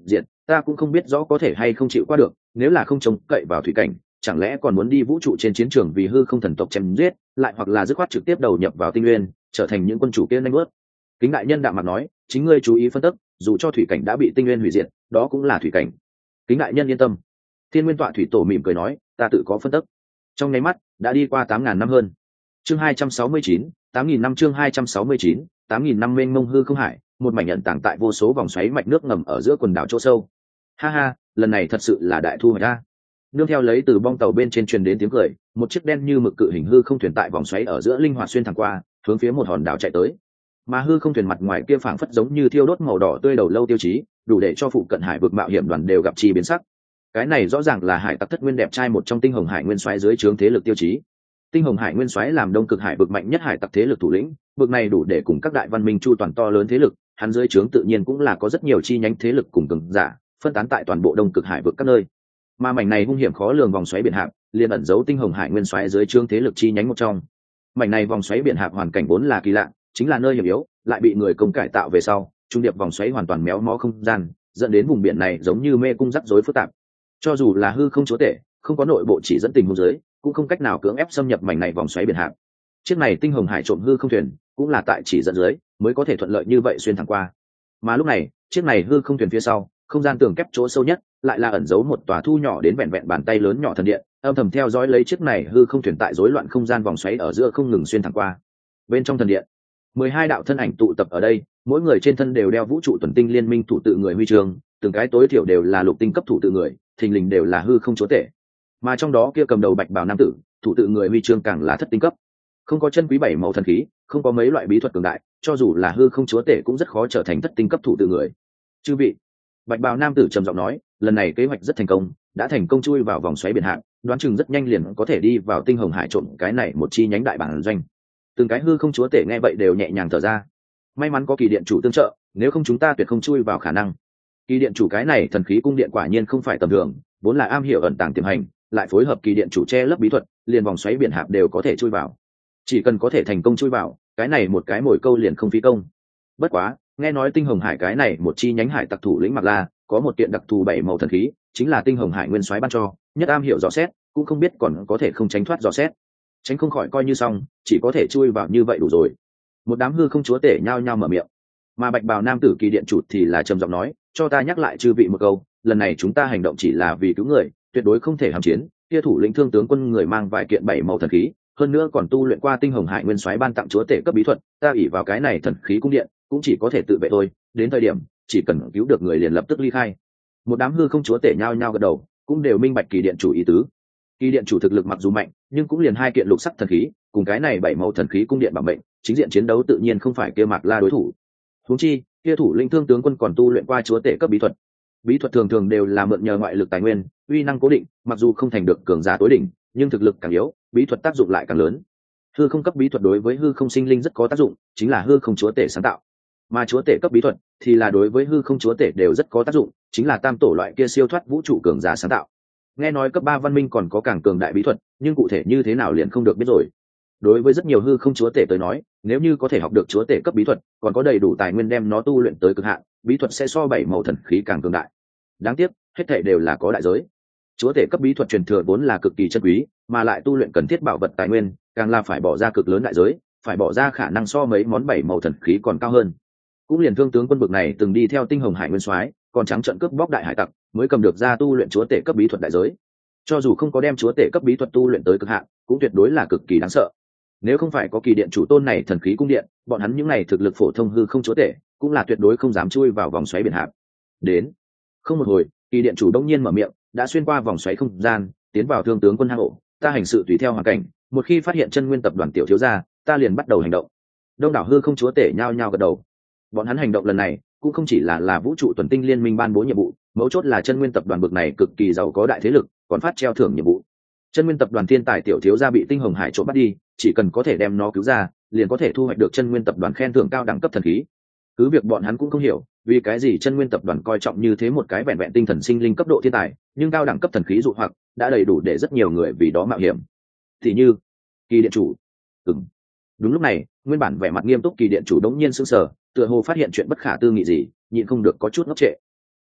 ta cũng không biết rõ có thể hay không chịu qua được, nếu là không trông cậy vào thủy cảnh, chẳng lẽ còn muốn đi vũ trụ trên chiến trường vì hư không thần tộc chém giết, lại hoặc là dứt khoát trực tiếp đầu nhập vào tinh nguyên, trở thành những quân chủ kia nhanh bước. Kính đại nhân đạm mặt nói, chính ngươi chú ý phân tích, dù cho thủy cảnh đã bị tinh nguyên hủy diệt, đó cũng là thủy cảnh. Kính đại nhân yên tâm. Thiên Nguyên Tọa thủy tổ mỉm cười nói, ta tự có phân tích. Trong nháy mắt đã đi qua 8.000 năm hơn. Chương 269, 8.000 năm. Chương 269, 8.000 năm. Mênh mông hư không hải, một mảnh ẩn tàng tại vô số vòng xoáy mạch nước ngầm ở giữa quần đảo chỗ sâu. Ha ha, lần này thật sự là đại thu hoạch a. Nương theo lấy từ bong tàu bên trên truyền đến tiếng cười, một chiếc đen như mực cự hình hư không thuyền tại vòng xoáy ở giữa linh hoạt xuyên thẳng qua, hướng phía một hòn đảo chạy tới. Mà hư không thuyền mặt ngoài kia phảng phất giống như thiêu đốt màu đỏ tươi đầu lâu tiêu chí, đủ để cho phụ cận hải vực mạo hiểm đoàn đều gặp chi biến sắc. Cái này rõ ràng là hải tặc thất nguyên đẹp trai một trong tinh hồng hải nguyên soái dưới trướng thế lực tiêu chí. Tinh hồng hải nguyên soái làm đông cực hải vực mạnh nhất hải tặc thế lực thủ lĩnh, vực này đủ để cùng các đại văn minh chu toàn to lớn thế lực, hắn dưới trướng tự nhiên cũng là có rất nhiều chi nhánh thế lực cùng cường giả, phân tán tại toàn bộ đông cực hải vực các nơi. Mà mảnh này hung hiểm khó lường vòng xoáy biển hạp, liền ẩn giấu tinh hồng hải nguyên soái dưới trướng thế lực chi nhánh một trong. Mảnh này vòng xoáy biển hạp hoàn cảnh vốn là kỳ lạ, chính là nơi hiểm yếu, lại bị người công cải tạo về sau, trung điệp vòng xoáy hoàn toàn méo mó không gian, dẫn đến vùng biển này giống như mê cung rắc rối phức tạp. Cho dù là hư không chúa tể, không có nội bộ chỉ dẫn tình huống dưới, cũng không cách nào cưỡng ép xâm nhập mảnh này vòng xoáy biển hạp. Chiếc này tinh hồng hải trộm hư không thuyền, cũng là tại chỉ dẫn dưới, mới có thể thuận lợi như vậy xuyên thẳng qua. Mà lúc này, chiếc này hư không thuyền phía sau, không gian tường kép chỗ sâu nhất, lại là ẩn giấu một tòa thu nhỏ đến vẹn vẹn bàn tay lớn nhỏ thần điện, âm thầm theo dõi lấy chiếc này hư không thuyền tại rối loạn không gian vòng xoáy ở giữa không ngừng xuyên thẳng qua. Bên trong thần điện, 12 đạo thân ảnh tụ tập ở đây, mỗi người trên thân đều đeo vũ trụ tuần tinh liên minh thủ tự người huy chương, từng cái tối thiểu đều là lục tinh cấp thủ tự người, thình lình đều là hư không chúa tể. Mà trong đó kia cầm đầu bạch bào nam tử, thủ tự người huy chương càng là thất tinh cấp. Không có chân quý bảy màu thần khí, không có mấy loại bí thuật cường đại, cho dù là hư không chúa tể cũng rất khó trở thành thất tinh cấp thủ tự người. Chư vị, bạch bào nam tử trầm giọng nói, lần này kế hoạch rất thành công, đã thành công chui vào vòng xoáy biển hạng, đoán chừng rất nhanh liền có thể đi vào tinh hồng hải trộm cái này một chi nhánh đại bản doanh. Từng cái hư không chúa tể nghe vậy đều nhẹ nhàng thở ra. May mắn có kỳ điện chủ tương trợ, nếu không chúng ta tuyệt không chui vào khả năng. Kỳ điện chủ cái này thần khí cung điện quả nhiên không phải tầm thường, vốn là am hiểu ẩn tàng tiềm hành, lại phối hợp kỳ điện chủ che lấp bí thuật, liền vòng xoáy biển hạp đều có thể chui vào. Chỉ cần có thể thành công chui vào, cái này một cái mồi câu liền không phí công. Bất quá, nghe nói tinh hồng hải cái này một chi nhánh hải tặc thủ lĩnh Mạc La, có một kiện đặc thù bảy màu thần khí, chính là tinh hồng hải nguyên soái ban cho, nhất am hiểu dò xét, cũng không biết còn có thể không tránh thoát dò xét. Tránh không khỏi coi như xong, chỉ có thể chui vào như vậy đủ rồi. Một đám hư không chúa tể nhao nhao mở miệng. Mà bạch bào nam tử kỳ điện chủ thì là trầm giọng nói, cho ta nhắc lại chư vị một câu, lần này chúng ta hành động chỉ là vì cứu người, tuyệt đối không thể hàm chiến. Kia thủ lĩnh thương tướng quân người mang vài kiện bảy màu thần khí, hơn nữa còn tu luyện qua tinh hồng hải nguyên soái ban tặng chúa tể cấp bí thuật, ta ỷ vào cái này thần khí cung điện, cũng chỉ có thể tự vệ thôi, đến thời điểm chỉ cần cứu được người liền lập tức ly khai. Một đám hư không chúa tể nhao nhao gật đầu, cũng đều minh bạch kỳ điện chủ ý tứ. Kỳ điện chủ thực lực mặc dù mạnh, nhưng cũng liền hai kiện lục sắc thần khí, cùng cái này bảy màu thần khí cung điện bảo mệnh, chính diện chiến đấu tự nhiên không phải kia Mạc La đối thủ. Huống chi, kia thủ lĩnh thương tướng quân còn tu luyện qua chúa tể cấp bí thuật. Bí thuật thường thường đều là mượn nhờ ngoại lực tài nguyên, uy năng cố định, mặc dù không thành được cường giả tối đỉnh, nhưng thực lực càng yếu, bí thuật tác dụng lại càng lớn. Hư không cấp bí thuật đối với hư không sinh linh rất có tác dụng, chính là hư không chúa tể sáng tạo. Mà chúa tể cấp bí thuật thì là đối với hư không chúa tể đều rất có tác dụng, chính là tam tổ loại kia siêu thoát vũ trụ cường giả sáng tạo. Nghe nói cấp 3 văn minh còn có càng cường đại bí thuật, nhưng cụ thể như thế nào liền không được biết rồi. Đối với rất nhiều hư không chúa tể tới nói, nếu như có thể học được chúa tể cấp bí thuật, còn có đầy đủ tài nguyên đem nó tu luyện tới cực hạn, bí thuật sẽ so bảy màu thần khí càng cường đại. Đáng tiếc, hết thảy đều là có đại giới. Chúa tể cấp bí thuật truyền thừa vốn là cực kỳ chân quý, mà lại tu luyện cần thiết bảo vật tài nguyên, càng là phải bỏ ra cực lớn đại giới, phải bỏ ra khả năng so mấy món bảy màu thần khí còn cao hơn. Cũng liền thương tướng quân bực này từng đi theo tinh hồng hải nguyên soái, còn trắng trợn cướp bóc đại hải tặc, mới cầm được ra tu luyện chúa tể cấp bí thuật đại giới. Cho dù không có đem chúa tể cấp bí thuật tu luyện tới cực hạn, cũng tuyệt đối là cực kỳ đáng sợ. Nếu không phải có kỳ điện chủ tôn này thần khí cung điện, bọn hắn những này thực lực phổ thông hư không chúa tể, cũng là tuyệt đối không dám chui vào vòng xoáy biển hạp. Đến, không một hồi, kỳ điện chủ đông nhiên mở miệng, đã xuyên qua vòng xoáy không gian, tiến vào thương tướng quân hang ổ, ta hành sự tùy theo hoàn cảnh, một khi phát hiện chân nguyên tập đoàn tiểu thiếu gia, ta liền bắt đầu hành động. Đông đảo hư không chúa tể nhao nhao gật đầu. Bọn hắn hành động lần này cũng không chỉ là vũ trụ tuần tinh liên minh ban bố nhiệm vụ, mấu chốt là chân nguyên tập đoàn bực này cực kỳ giàu có đại thế lực, còn phát treo thưởng nhiệm vụ. Chân nguyên tập đoàn thiên tài tiểu thiếu gia bị tinh hồng hải trộm bắt đi, chỉ cần có thể đem nó cứu ra, liền có thể thu hoạch được chân nguyên tập đoàn khen thưởng cao đẳng cấp thần khí. Cứ việc bọn hắn cũng không hiểu, vì cái gì chân nguyên tập đoàn coi trọng như thế một cái vẹn vẹn tinh thần sinh linh cấp độ thiên tài, nhưng cao đẳng cấp thần khí dụ hoặc đã đầy đủ để rất nhiều người vì đó mạo hiểm. Thì như kỳ điện chủ. Đúng lúc này, nguyên bản vẻ mặt nghiêm túc kỳ điện chủ đống nhiên sững sờ, tựa hồ phát hiện chuyện bất khả tư nghị gì, nhịn không được có chút ngốc trệ.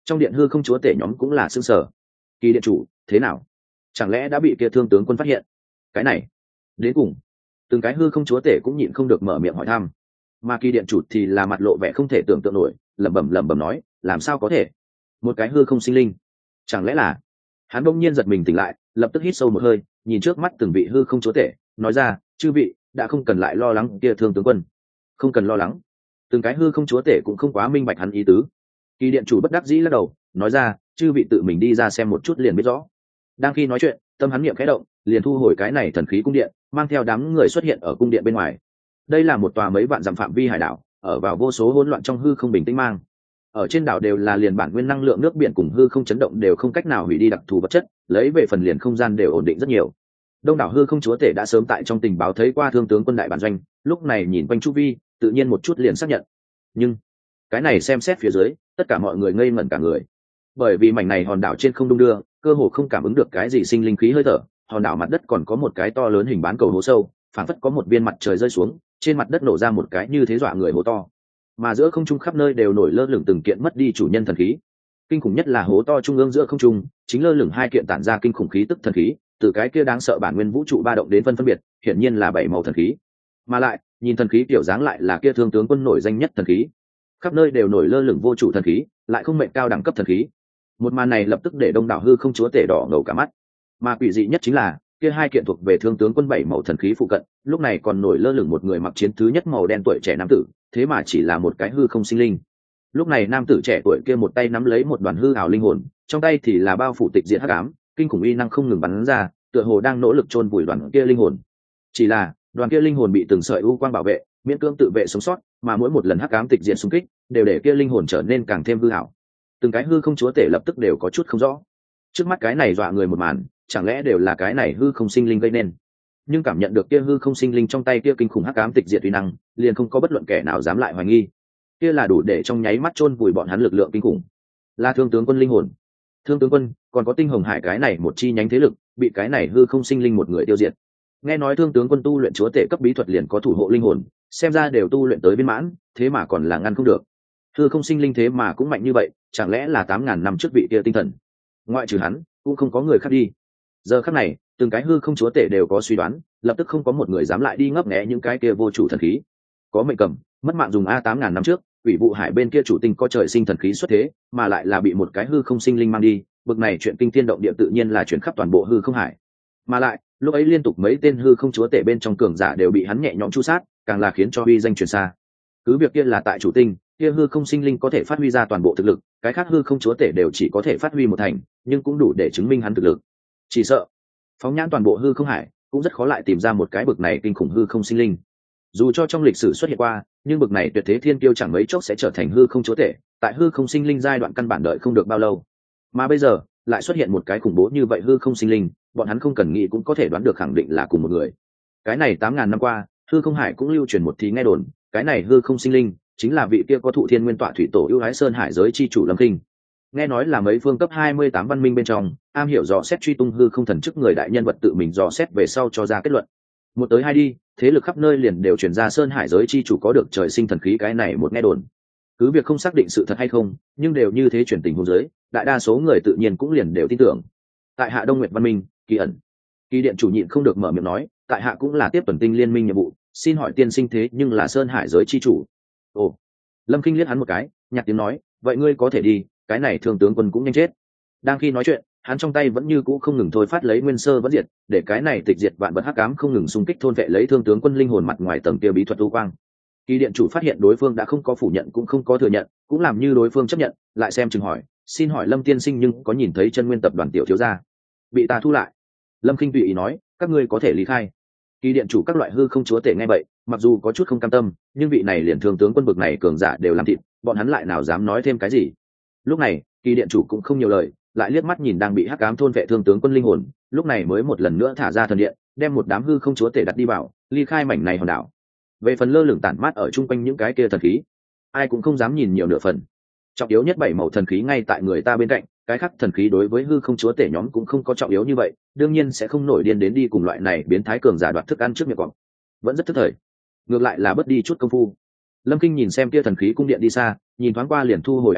Trong điện hư không chúa tể nhóm cũng là xương sở. Kỳ điện chủ thế nào, chẳng lẽ đã bị kia thương tướng quân phát hiện? Cái này đến cùng từng cái hư không chúa tể cũng nhịn không được mở miệng hỏi thăm, mà kỳ điện chủ thì là mặt lộ vẻ không thể tưởng tượng nổi, lẩm bẩm nói làm sao có thể, một cái hư không sinh linh, chẳng lẽ là... Hắn bỗng nhiên giật mình tỉnh lại, lập tức hít sâu một hơi, nhìn trước mắt từng vị hư không chúa tể, nói ra chư vị đã không cần lại lo lắng kia thương tướng quân, không cần lo lắng. Từng cái hư không chúa tể cũng không quá minh bạch hắn ý tứ. Kỳ điện chủ bất đắc dĩ lắc đầu, nói ra chư vị tự mình đi ra xem một chút liền biết rõ. Đang khi nói chuyện, tâm hắn niệm khẽ động, liền thu hồi cái này thần khí cung điện, mang theo đám người xuất hiện ở cung điện bên ngoài. Đây là một tòa mấy vạn dặm phạm vi hải đảo, ở vào vô số hỗn loạn trong hư không bình tĩnh mang. Ở trên đảo đều là liền bản nguyên năng lượng nước biển cùng hư không chấn động đều không cách nào hủy đi đặc thù vật chất, lấy về phần liền không gian đều ổn định rất nhiều. Đông đảo hư không chúa tể đã sớm tại trong tình báo thấy qua thương tướng quân đại bản doanh, lúc này nhìn quanh chu vi, tự nhiên một chút liền xác nhận. Nhưng cái này xem xét phía dưới, tất cả mọi người ngây ngẩn cả người, bởi vì mảnh này hòn đảo trên không đung đưa, cơ hồ không cảm ứng được cái gì sinh linh khí hơi thở. Hòn đảo mặt đất còn có một cái to lớn hình bán cầu hố sâu, phảng phất có một viên mặt trời rơi xuống, trên mặt đất nổ ra một cái như thế dọa người hố to, mà giữa không trung khắp nơi đều nổi lơ lửng từng kiện mất đi chủ nhân thần khí. Kinh khủng nhất là hố to trung ương giữa không trung chính lơ lửng hai kiện tản ra kinh khủng khí tức thần khí, từ cái kia đáng sợ bản nguyên vũ trụ ba động đến phân biệt, hiển nhiên là bảy màu thần khí. Mà lại nhìn thần khí kiểu dáng lại là kia thương tướng quân nổi danh nhất thần khí. Khắp nơi đều nổi lơ lửng vô chủ thần khí, lại không mệnh cao đẳng cấp thần khí. Một màn này lập tức để đông đảo hư không chúa tể đỏ ngầu cả mắt. Mà quỷ dị nhất chính là kia hai kiện thuộc về thương tướng quân bảy màu thần khí phụ cận, lúc này còn nổi lơ lửng một người mặc chiến thứ nhất màu đen tuổi trẻ nam tử, thế mà chỉ là một cái hư không sinh linh. Lúc này nam tử trẻ tuổi kia một tay nắm lấy một đoàn hư ảo linh hồn, trong tay thì là bao phủ tịch diệt hắc ám, kinh khủng uy năng không ngừng bắn ra, tựa hồ đang nỗ lực chôn vùi đoàn kia linh hồn. Chỉ là đoàn kia linh hồn bị từng sợi u quang bảo vệ, miễn cưỡng tự vệ sống sót, mà mỗi một lần hắc ám tịch diệt xung kích, đều để kia linh hồn trở nên càng thêm hư ảo. Từng cái hư không chúa tể lập tức đều có chút không rõ. Trước mắt cái này dọa người một màn, chẳng lẽ đều là cái này hư không sinh linh gây nên? Nhưng cảm nhận được kia hư không sinh linh trong tay kia kinh khủng hắc ám tịch diệt uy năng, liền không có bất luận kẻ nào dám lại hoài nghi. Kia là đủ để trong nháy mắt chôn vùi bọn hắn lực lượng kinh khủng. Là thương tướng quân linh hồn. Thương tướng quân, còn có tinh hồng hải cái này một chi nhánh thế lực, bị cái này hư không sinh linh một người tiêu diệt. Nghe nói thương tướng quân tu luyện chúa tể cấp bí thuật liền có thủ hộ linh hồn, xem ra đều tu luyện tới viên mãn, thế mà còn là ngăn không được. Hư không sinh linh thế mà cũng mạnh như vậy, chẳng lẽ là 8000 năm trước vị kia tinh thần? Ngoại trừ hắn, cũng không có người khác đi. Giờ khắc này, từng cái hư không chúa tể đều có suy đoán, lập tức không có một người dám lại đi ngấp nghé những cái kia vô chủ thần khí. Có mệnh cầm mất mạng dùng 8000 năm trước, ủy vụ hải bên kia chủ tinh có trời sinh thần khí xuất thế, mà lại là bị một cái hư không sinh linh mang đi, bực này chuyện kinh thiên động địa tự nhiên là chuyển khắp toàn bộ hư không hải. Mà lại lúc ấy liên tục mấy tên hư không chúa tể bên trong cường giả đều bị hắn nhẹ nhõm chu sát, càng là khiến cho uy danh truyền xa. Cứ việc kia là tại chủ tinh, kia hư không sinh linh có thể phát huy ra toàn bộ thực lực, cái khác hư không chúa tể đều chỉ có thể phát huy một thành, nhưng cũng đủ để chứng minh hắn thực lực. Chỉ sợ phóng nhãn toàn bộ hư không hải, cũng rất khó lại tìm ra một cái bực này kinh khủng hư không sinh linh. Dù cho trong lịch sử xuất hiện qua, nhưng bực này tuyệt thế thiên kiêu chẳng mấy chốc sẽ trở thành hư không chúa tể, tại hư không sinh linh giai đoạn căn bản đợi không được bao lâu. Mà bây giờ lại xuất hiện một cái khủng bố như vậy hư không sinh linh, bọn hắn không cần nghĩ cũng có thể đoán được khẳng định là cùng một người. Cái này 8000 năm qua, hư không hải cũng lưu truyền một thì nghe đồn, cái này hư không sinh linh chính là vị kia có thụ thiên nguyên tọa thủy tổ ưu ái sơn hải giới chi chủ Lâm Kinh. Nghe nói là mấy phương cấp 28 văn minh bên trong, am hiểu dò xét truy tung hư không thần chức người đại nhân vật tự mình dò xét về sau cho ra kết luận. Một tới hai đi, thế lực khắp nơi liền đều truyền ra sơn hải giới chi chủ có được trời sinh thần khí cái này một nghe đồn. Cứ việc không xác định sự thật hay không, nhưng đều như thế truyền tình huống giới, đại đa số người tự nhiên cũng liền đều tin tưởng. Tại Hạ Đông Nguyệt Văn Minh, Kỳ ẩn. Kỳ điện chủ nhịn không được mở miệng nói, tại hạ cũng là tiếp tuần tinh liên minh nhiệm vụ, xin hỏi tiên sinh thế nhưng là sơn hải giới chi chủ. Ồ. Lâm Kinh liếc hắn một cái, nhạt tiếng nói, vậy ngươi có thể đi, cái này thương tướng quân cũng nhanh chết. Đang khi nói chuyện, hắn trong tay vẫn như cũ không ngừng thôi phát lấy nguyên sơ vẫn diệt, để cái này tịch diệt vạn vật hắc ám không ngừng xung kích thôn vệ lấy thương tướng quân linh hồn mặt ngoài tầng kia bí thuật u quang. Kỳ điện chủ phát hiện đối phương đã không có phủ nhận cũng không có thừa nhận, cũng làm như đối phương chấp nhận, lại xem chừng hỏi, xin hỏi Lâm tiên sinh nhưng có nhìn thấy chân nguyên tập đoàn tiểu thiếu gia bị ta thu lại? Lâm Kinh tùy ý nói, các ngươi có thể lý khai. Kỳ điện chủ các loại hư không chúa tể nghe vậy, mặc dù có chút không cam tâm, nhưng vị này liền thương tướng quân bực này cường giả đều làm thịt, bọn hắn lại nào dám nói thêm cái gì. Lúc này kỳ điện chủ cũng không nhiều lời, lại liếc mắt nhìn đang bị hắc ám thôn vệ thương tướng quân linh hồn, lúc này mới một lần nữa thả ra thần điện, đem một đám hư không chúa tể đặt đi vào, ly khai mảnh này hòn đảo. Về phần lơ lửng tản mát ở chung quanh những cái kia thần khí, ai cũng không dám nhìn nhiều nửa phần. Trọng yếu nhất bảy màu thần khí ngay tại người ta bên cạnh, cái khác thần khí đối với hư không chúa tể nhóm cũng không có trọng yếu như vậy, đương nhiên sẽ không nổi điên đến đi cùng loại này biến thái cường giả đoạt thức ăn trước miệng cọp, vẫn rất thức thời, ngược lại là bớt đi chút công phu. Lâm Kinh nhìn xem kia thần khí cung điện đi xa, nhìn thoáng qua liền thu hồi ánh mắt,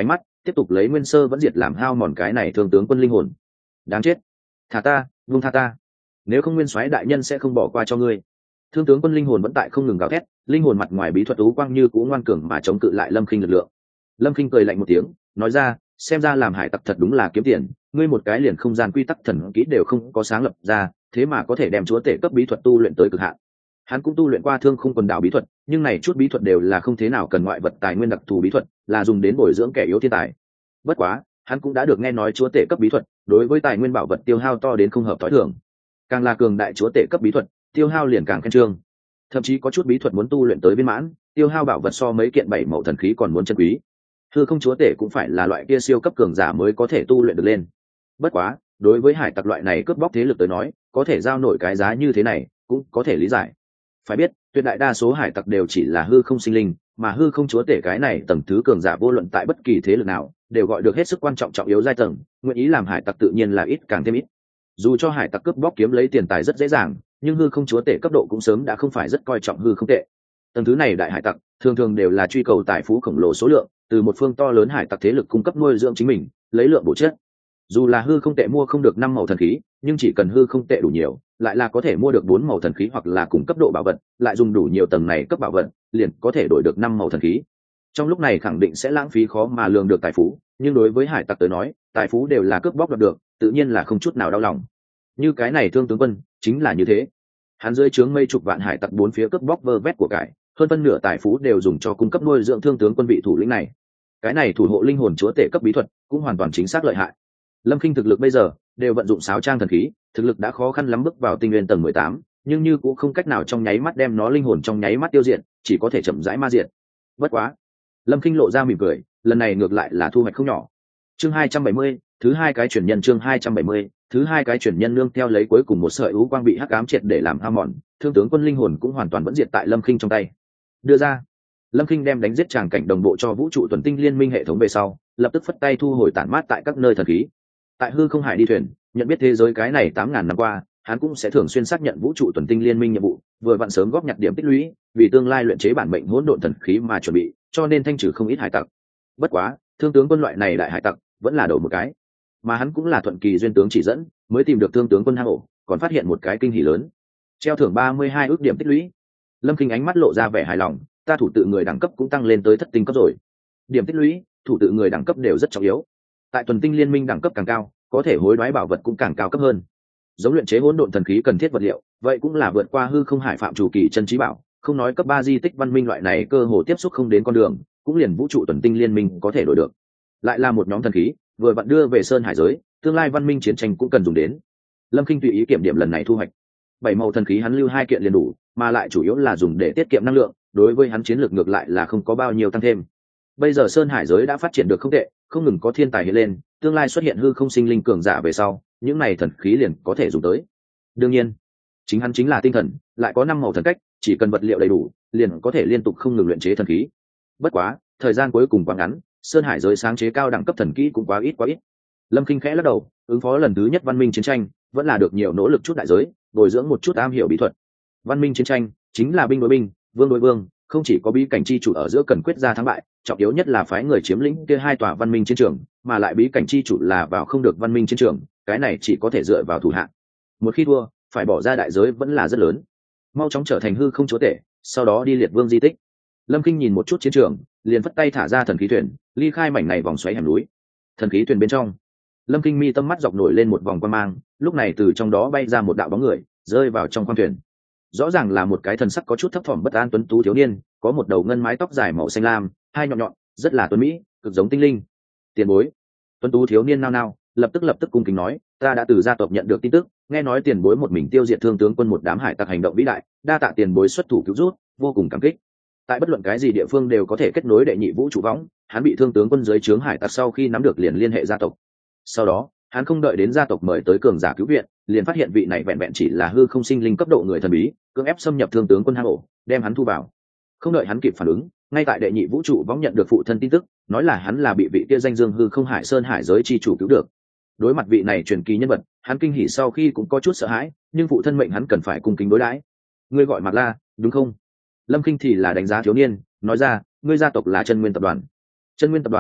tiếp tục lấy nguyên sơ vẫn diệt làm hao mòn cái này thương tướng quân linh hồn. Đáng chết, thả ta, vung tha ta, nếu không nguyên soái đại nhân sẽ không bỏ qua cho ngươi. Thương tướng quân linh hồn vẫn tại không ngừng gào thét, linh hồn mặt ngoài bí thuật tú quang như cũ ngoan cường mà chống cự lại Lâm Khinh lực lượng. Lâm Khinh cười lạnh một tiếng, nói ra, xem ra làm hải tặc thật đúng là kiếm tiền, ngươi một cái liền không gian quy tắc thần kỹ đều không có sáng lập ra, thế mà có thể đem chúa tể cấp bí thuật tu luyện tới cực hạn. Hắn cũng tu luyện qua Thương Khung Quần Đảo bí thuật, nhưng này chút bí thuật đều là không thế nào cần ngoại vật tài nguyên đặc thù bí thuật, là dùng đến bồi dưỡng kẻ yếu thiên tài. Bất quá, hắn cũng đã được nghe nói chúa tể cấp bí thuật, đối với tài nguyên bảo vật tiêu hao to đến không hợp thói thường. Càng là cường đại chúa tể cấp bí thuật, tiêu hao liền càng khen trương. Thậm chí có chút bí thuật muốn tu luyện tới viên mãn, tiêu hao bảo vật so mấy kiện bảy màu thần khí còn muốn chân quý. Hư không chúa tể cũng phải là loại kia siêu cấp cường giả mới có thể tu luyện được lên. Bất quá, đối với hải tặc loại này cướp bóc thế lực tới nói, có thể giao nổi cái giá như thế này, cũng có thể lý giải. Phải biết, tuyệt đại đa số hải tặc đều chỉ là hư không sinh linh, mà hư không chúa tể cái này tầng thứ cường giả vô luận tại bất kỳ thế lực nào, đều gọi được hết sức quan trọng trọng yếu giai tầng, nguyện ý làm hải tặc tự nhiên là ít càng thêm ít. Dù cho hải tặc cướp bóc kiếm lấy tiền tài rất dễ dàng, nhưng hư không chúa tể cấp độ cũng sớm đã không phải rất coi trọng hư không tệ. Tầng thứ này đại hải tặc thường thường đều là truy cầu tài phú khổng lồ số lượng, từ một phương to lớn hải tặc thế lực cung cấp nuôi dưỡng chính mình, lấy lượng bổ chất. Dù là hư không tệ mua không được 5 màu thần khí, nhưng chỉ cần hư không tệ đủ nhiều, lại là có thể mua được 4 màu thần khí hoặc là cùng cấp độ bảo vật, lại dùng đủ nhiều tầng này cấp bảo vật, liền có thể đổi được 5 màu thần khí. Trong lúc này khẳng định sẽ lãng phí khó mà lường được tài phú, nhưng đối với hải tặc tới nói, tài phú đều là cướp bóc đoạt được, tự nhiên là không chút nào đau lòng. Như cái này Thương tướng quân, chính là như thế. Hắn dưới trướng mấy chục vạn hải tặc bốn phía cướp bóc vơ vét của cải, hơn phân nửa tài phú đều dùng cho cung cấp nuôi dưỡng Thương tướng quân vị thủ lĩnh này. Cái này thủ hộ linh hồn chúa tể cấp bí thuật cũng hoàn toàn chính xác lợi hại. Lâm Khinh thực lực bây giờ đều vận dụng sáo trang thần khí, thực lực đã khó khăn lắm bước vào tinh nguyên tầng 18, nhưng như cũng không cách nào trong nháy mắt đem nó linh hồn trong nháy mắt tiêu diệt, chỉ có thể chậm rãi ma diệt. Bất quá, Lâm Khinh lộ ra mỉm cười, lần này ngược lại là thu hoạch không nhỏ. Chương 270, thứ hai cái chuyển nhân chương 270, thứ hai cái chuyển nhân nương theo lấy cuối cùng một sợi ú quang bị hắc ám triệt để làm hao mòn, Thương tướng quân linh hồn cũng hoàn toàn vẫn diệt tại Lâm Khinh trong tay. Đưa ra, Lâm Khinh đem đánh giết tràng cảnh đồng bộ cho vũ trụ tuần tinh liên minh hệ thống về sau, lập tức phất tay thu hồi tản mát tại các nơi thần khí. Tại hư không hải đi thuyền, nhận biết thế giới cái này 8.000 năm qua, hắn cũng sẽ thường xuyên xác nhận vũ trụ tuần tinh liên minh nhiệm vụ, vừa vặn sớm góp nhặt điểm tích lũy, vì tương lai luyện chế bản mệnh hỗn độn thần khí mà chuẩn bị, cho nên thanh trừ không ít hải tặc. Bất quá, Thương tướng quân loại này đại hải tặc vẫn là đầu một cái, mà hắn cũng là thuận kỳ duyên tướng chỉ dẫn, mới tìm được Thương tướng quân hang ổ, còn phát hiện một cái kinh hỉ lớn. Treo thưởng 32 ước điểm tích lũy. Lâm Khinh ánh mắt lộ ra vẻ hài lòng, ta thủ tự người đẳng cấp cũng tăng lên tới thất tinh cấp rồi. Điểm tích lũy, thủ tự người đẳng cấp đều rất trọng yếu. Tại tuần tinh liên minh đẳng cấp càng cao, có thể hối đoái bảo vật cũng càng cao cấp hơn. Giống luyện chế hỗn độn thần khí cần thiết vật liệu, vậy cũng là vượt qua hư không hải phạm chủ kỳ chân trí bảo, không nói cấp 3 di tích văn minh loại này cơ hồ tiếp xúc không đến con đường, cũng liền vũ trụ tuần tinh liên minh có thể đổi được. Lại là một nhóm thần khí, vừa vặn đưa về sơn hải giới, tương lai văn minh chiến tranh cũng cần dùng đến. Lâm Khinh tùy ý kiểm điểm lần này thu hoạch. 7 màu thần khí hắn lưu 2 kiện liền đủ, mà lại chủ yếu là dùng để tiết kiệm năng lượng, đối với hắn chiến lược ngược lại là không có bao nhiêu tăng thêm. Bây giờ sơn hải giới đã phát triển được không tệ, không ngừng có thiên tài hiện lên, tương lai xuất hiện hư không sinh linh cường giả về sau, những này thần khí liền có thể dùng tới. Đương nhiên, chính hắn chính là tinh thần, lại có 5 màu thần cách, chỉ cần vật liệu đầy đủ, liền có thể liên tục không ngừng luyện chế thần khí. Bất quá, thời gian cuối cùng quá ngắn, sơn hải giới sáng chế cao đẳng cấp thần kỹ cũng quá ít. Lâm Khinh khẽ lắc đầu, ứng phó lần thứ nhất văn minh chiến tranh, vẫn là được nhiều nỗ lực chút đại giới, bồi dưỡng một chút am hiểu bí thuật. Văn minh chiến tranh chính là binh đối binh, vương đối vương, không chỉ có bí cảnh chi chủ ở giữa cần quyết ra thắng bại, trọng yếu nhất là phái người chiếm lĩnh kia 2 tòa văn minh chiến trường, mà lại bí cảnh chi chủ là vào không được văn minh chiến trường, cái này chỉ có thể dựa vào thủ hạ. Một khi thua, phải bỏ ra đại giới vẫn là rất lớn. Mau chóng trở thành hư không chúa tể, sau đó đi liệt vương di tích. Lâm Khinh nhìn một chút chiến trường, liền phất tay thả ra thần khí thuyền, ly khai mảnh này vòng xoáy hẻm núi. Thần khí thuyền bên trong, Lâm Khinh mi tâm mắt dọc nổi lên một vòng quang mang, lúc này từ trong đó bay ra một đạo bóng người, rơi vào trong khoang thuyền. Rõ ràng là một cái thần sắc có chút thấp thỏm bất an tuấn tú thiếu niên, có một đầu ngân mái tóc dài màu xanh lam, hai nhọn nhọn, rất là tuấn mỹ, cực giống tinh linh. Tiền bối. Tuấn tú thiếu niên nao nao, lập tức cung kính nói, ta đã từ gia tộc nhận được tin tức, nghe nói tiền bối một mình tiêu diệt Thương tướng quân một đám hải tặc hành động vĩ đại, đa tạ tiền bối xuất thủ cứu rút, vô cùng cảm kích. Tại bất luận cái gì địa phương đều có thể kết nối đệ nhị vũ trụ võng, hắn bị Thương tướng quân dưới trướng hải tặc sau khi nắm được liền liên hệ gia tộc. Sau đó, hắn không đợi đến gia tộc mời tới cường giả cứu viện, liền phát hiện vị này vẹn vẹn chỉ là hư không sinh linh cấp độ người thần bí, cưỡng ép xâm nhập Thương tướng quân hang ổ, đem hắn thu vào. Không đợi hắn kịp phản ứng, ngay tại đệ nhị vũ trụ võng nhận được phụ thân tin tức, nói là hắn là bị vị kia danh dương hư không hải sơn hải giới chi chủ cứu được. Đối mặt vị này truyền kỳ nhân vật, hắn kinh hỉ sau khi cũng có chút sợ hãi, nhưng phụ thân mệnh hắn cần phải cung kính đối đãi. Ngươi gọi Mạc La, đúng không? Lâm Khinh thì là đánh giá thiếu niên, nói ra, ngươi gia tộc là Chân Nguyên tập đoàn. Chân Nguyên tập đoàn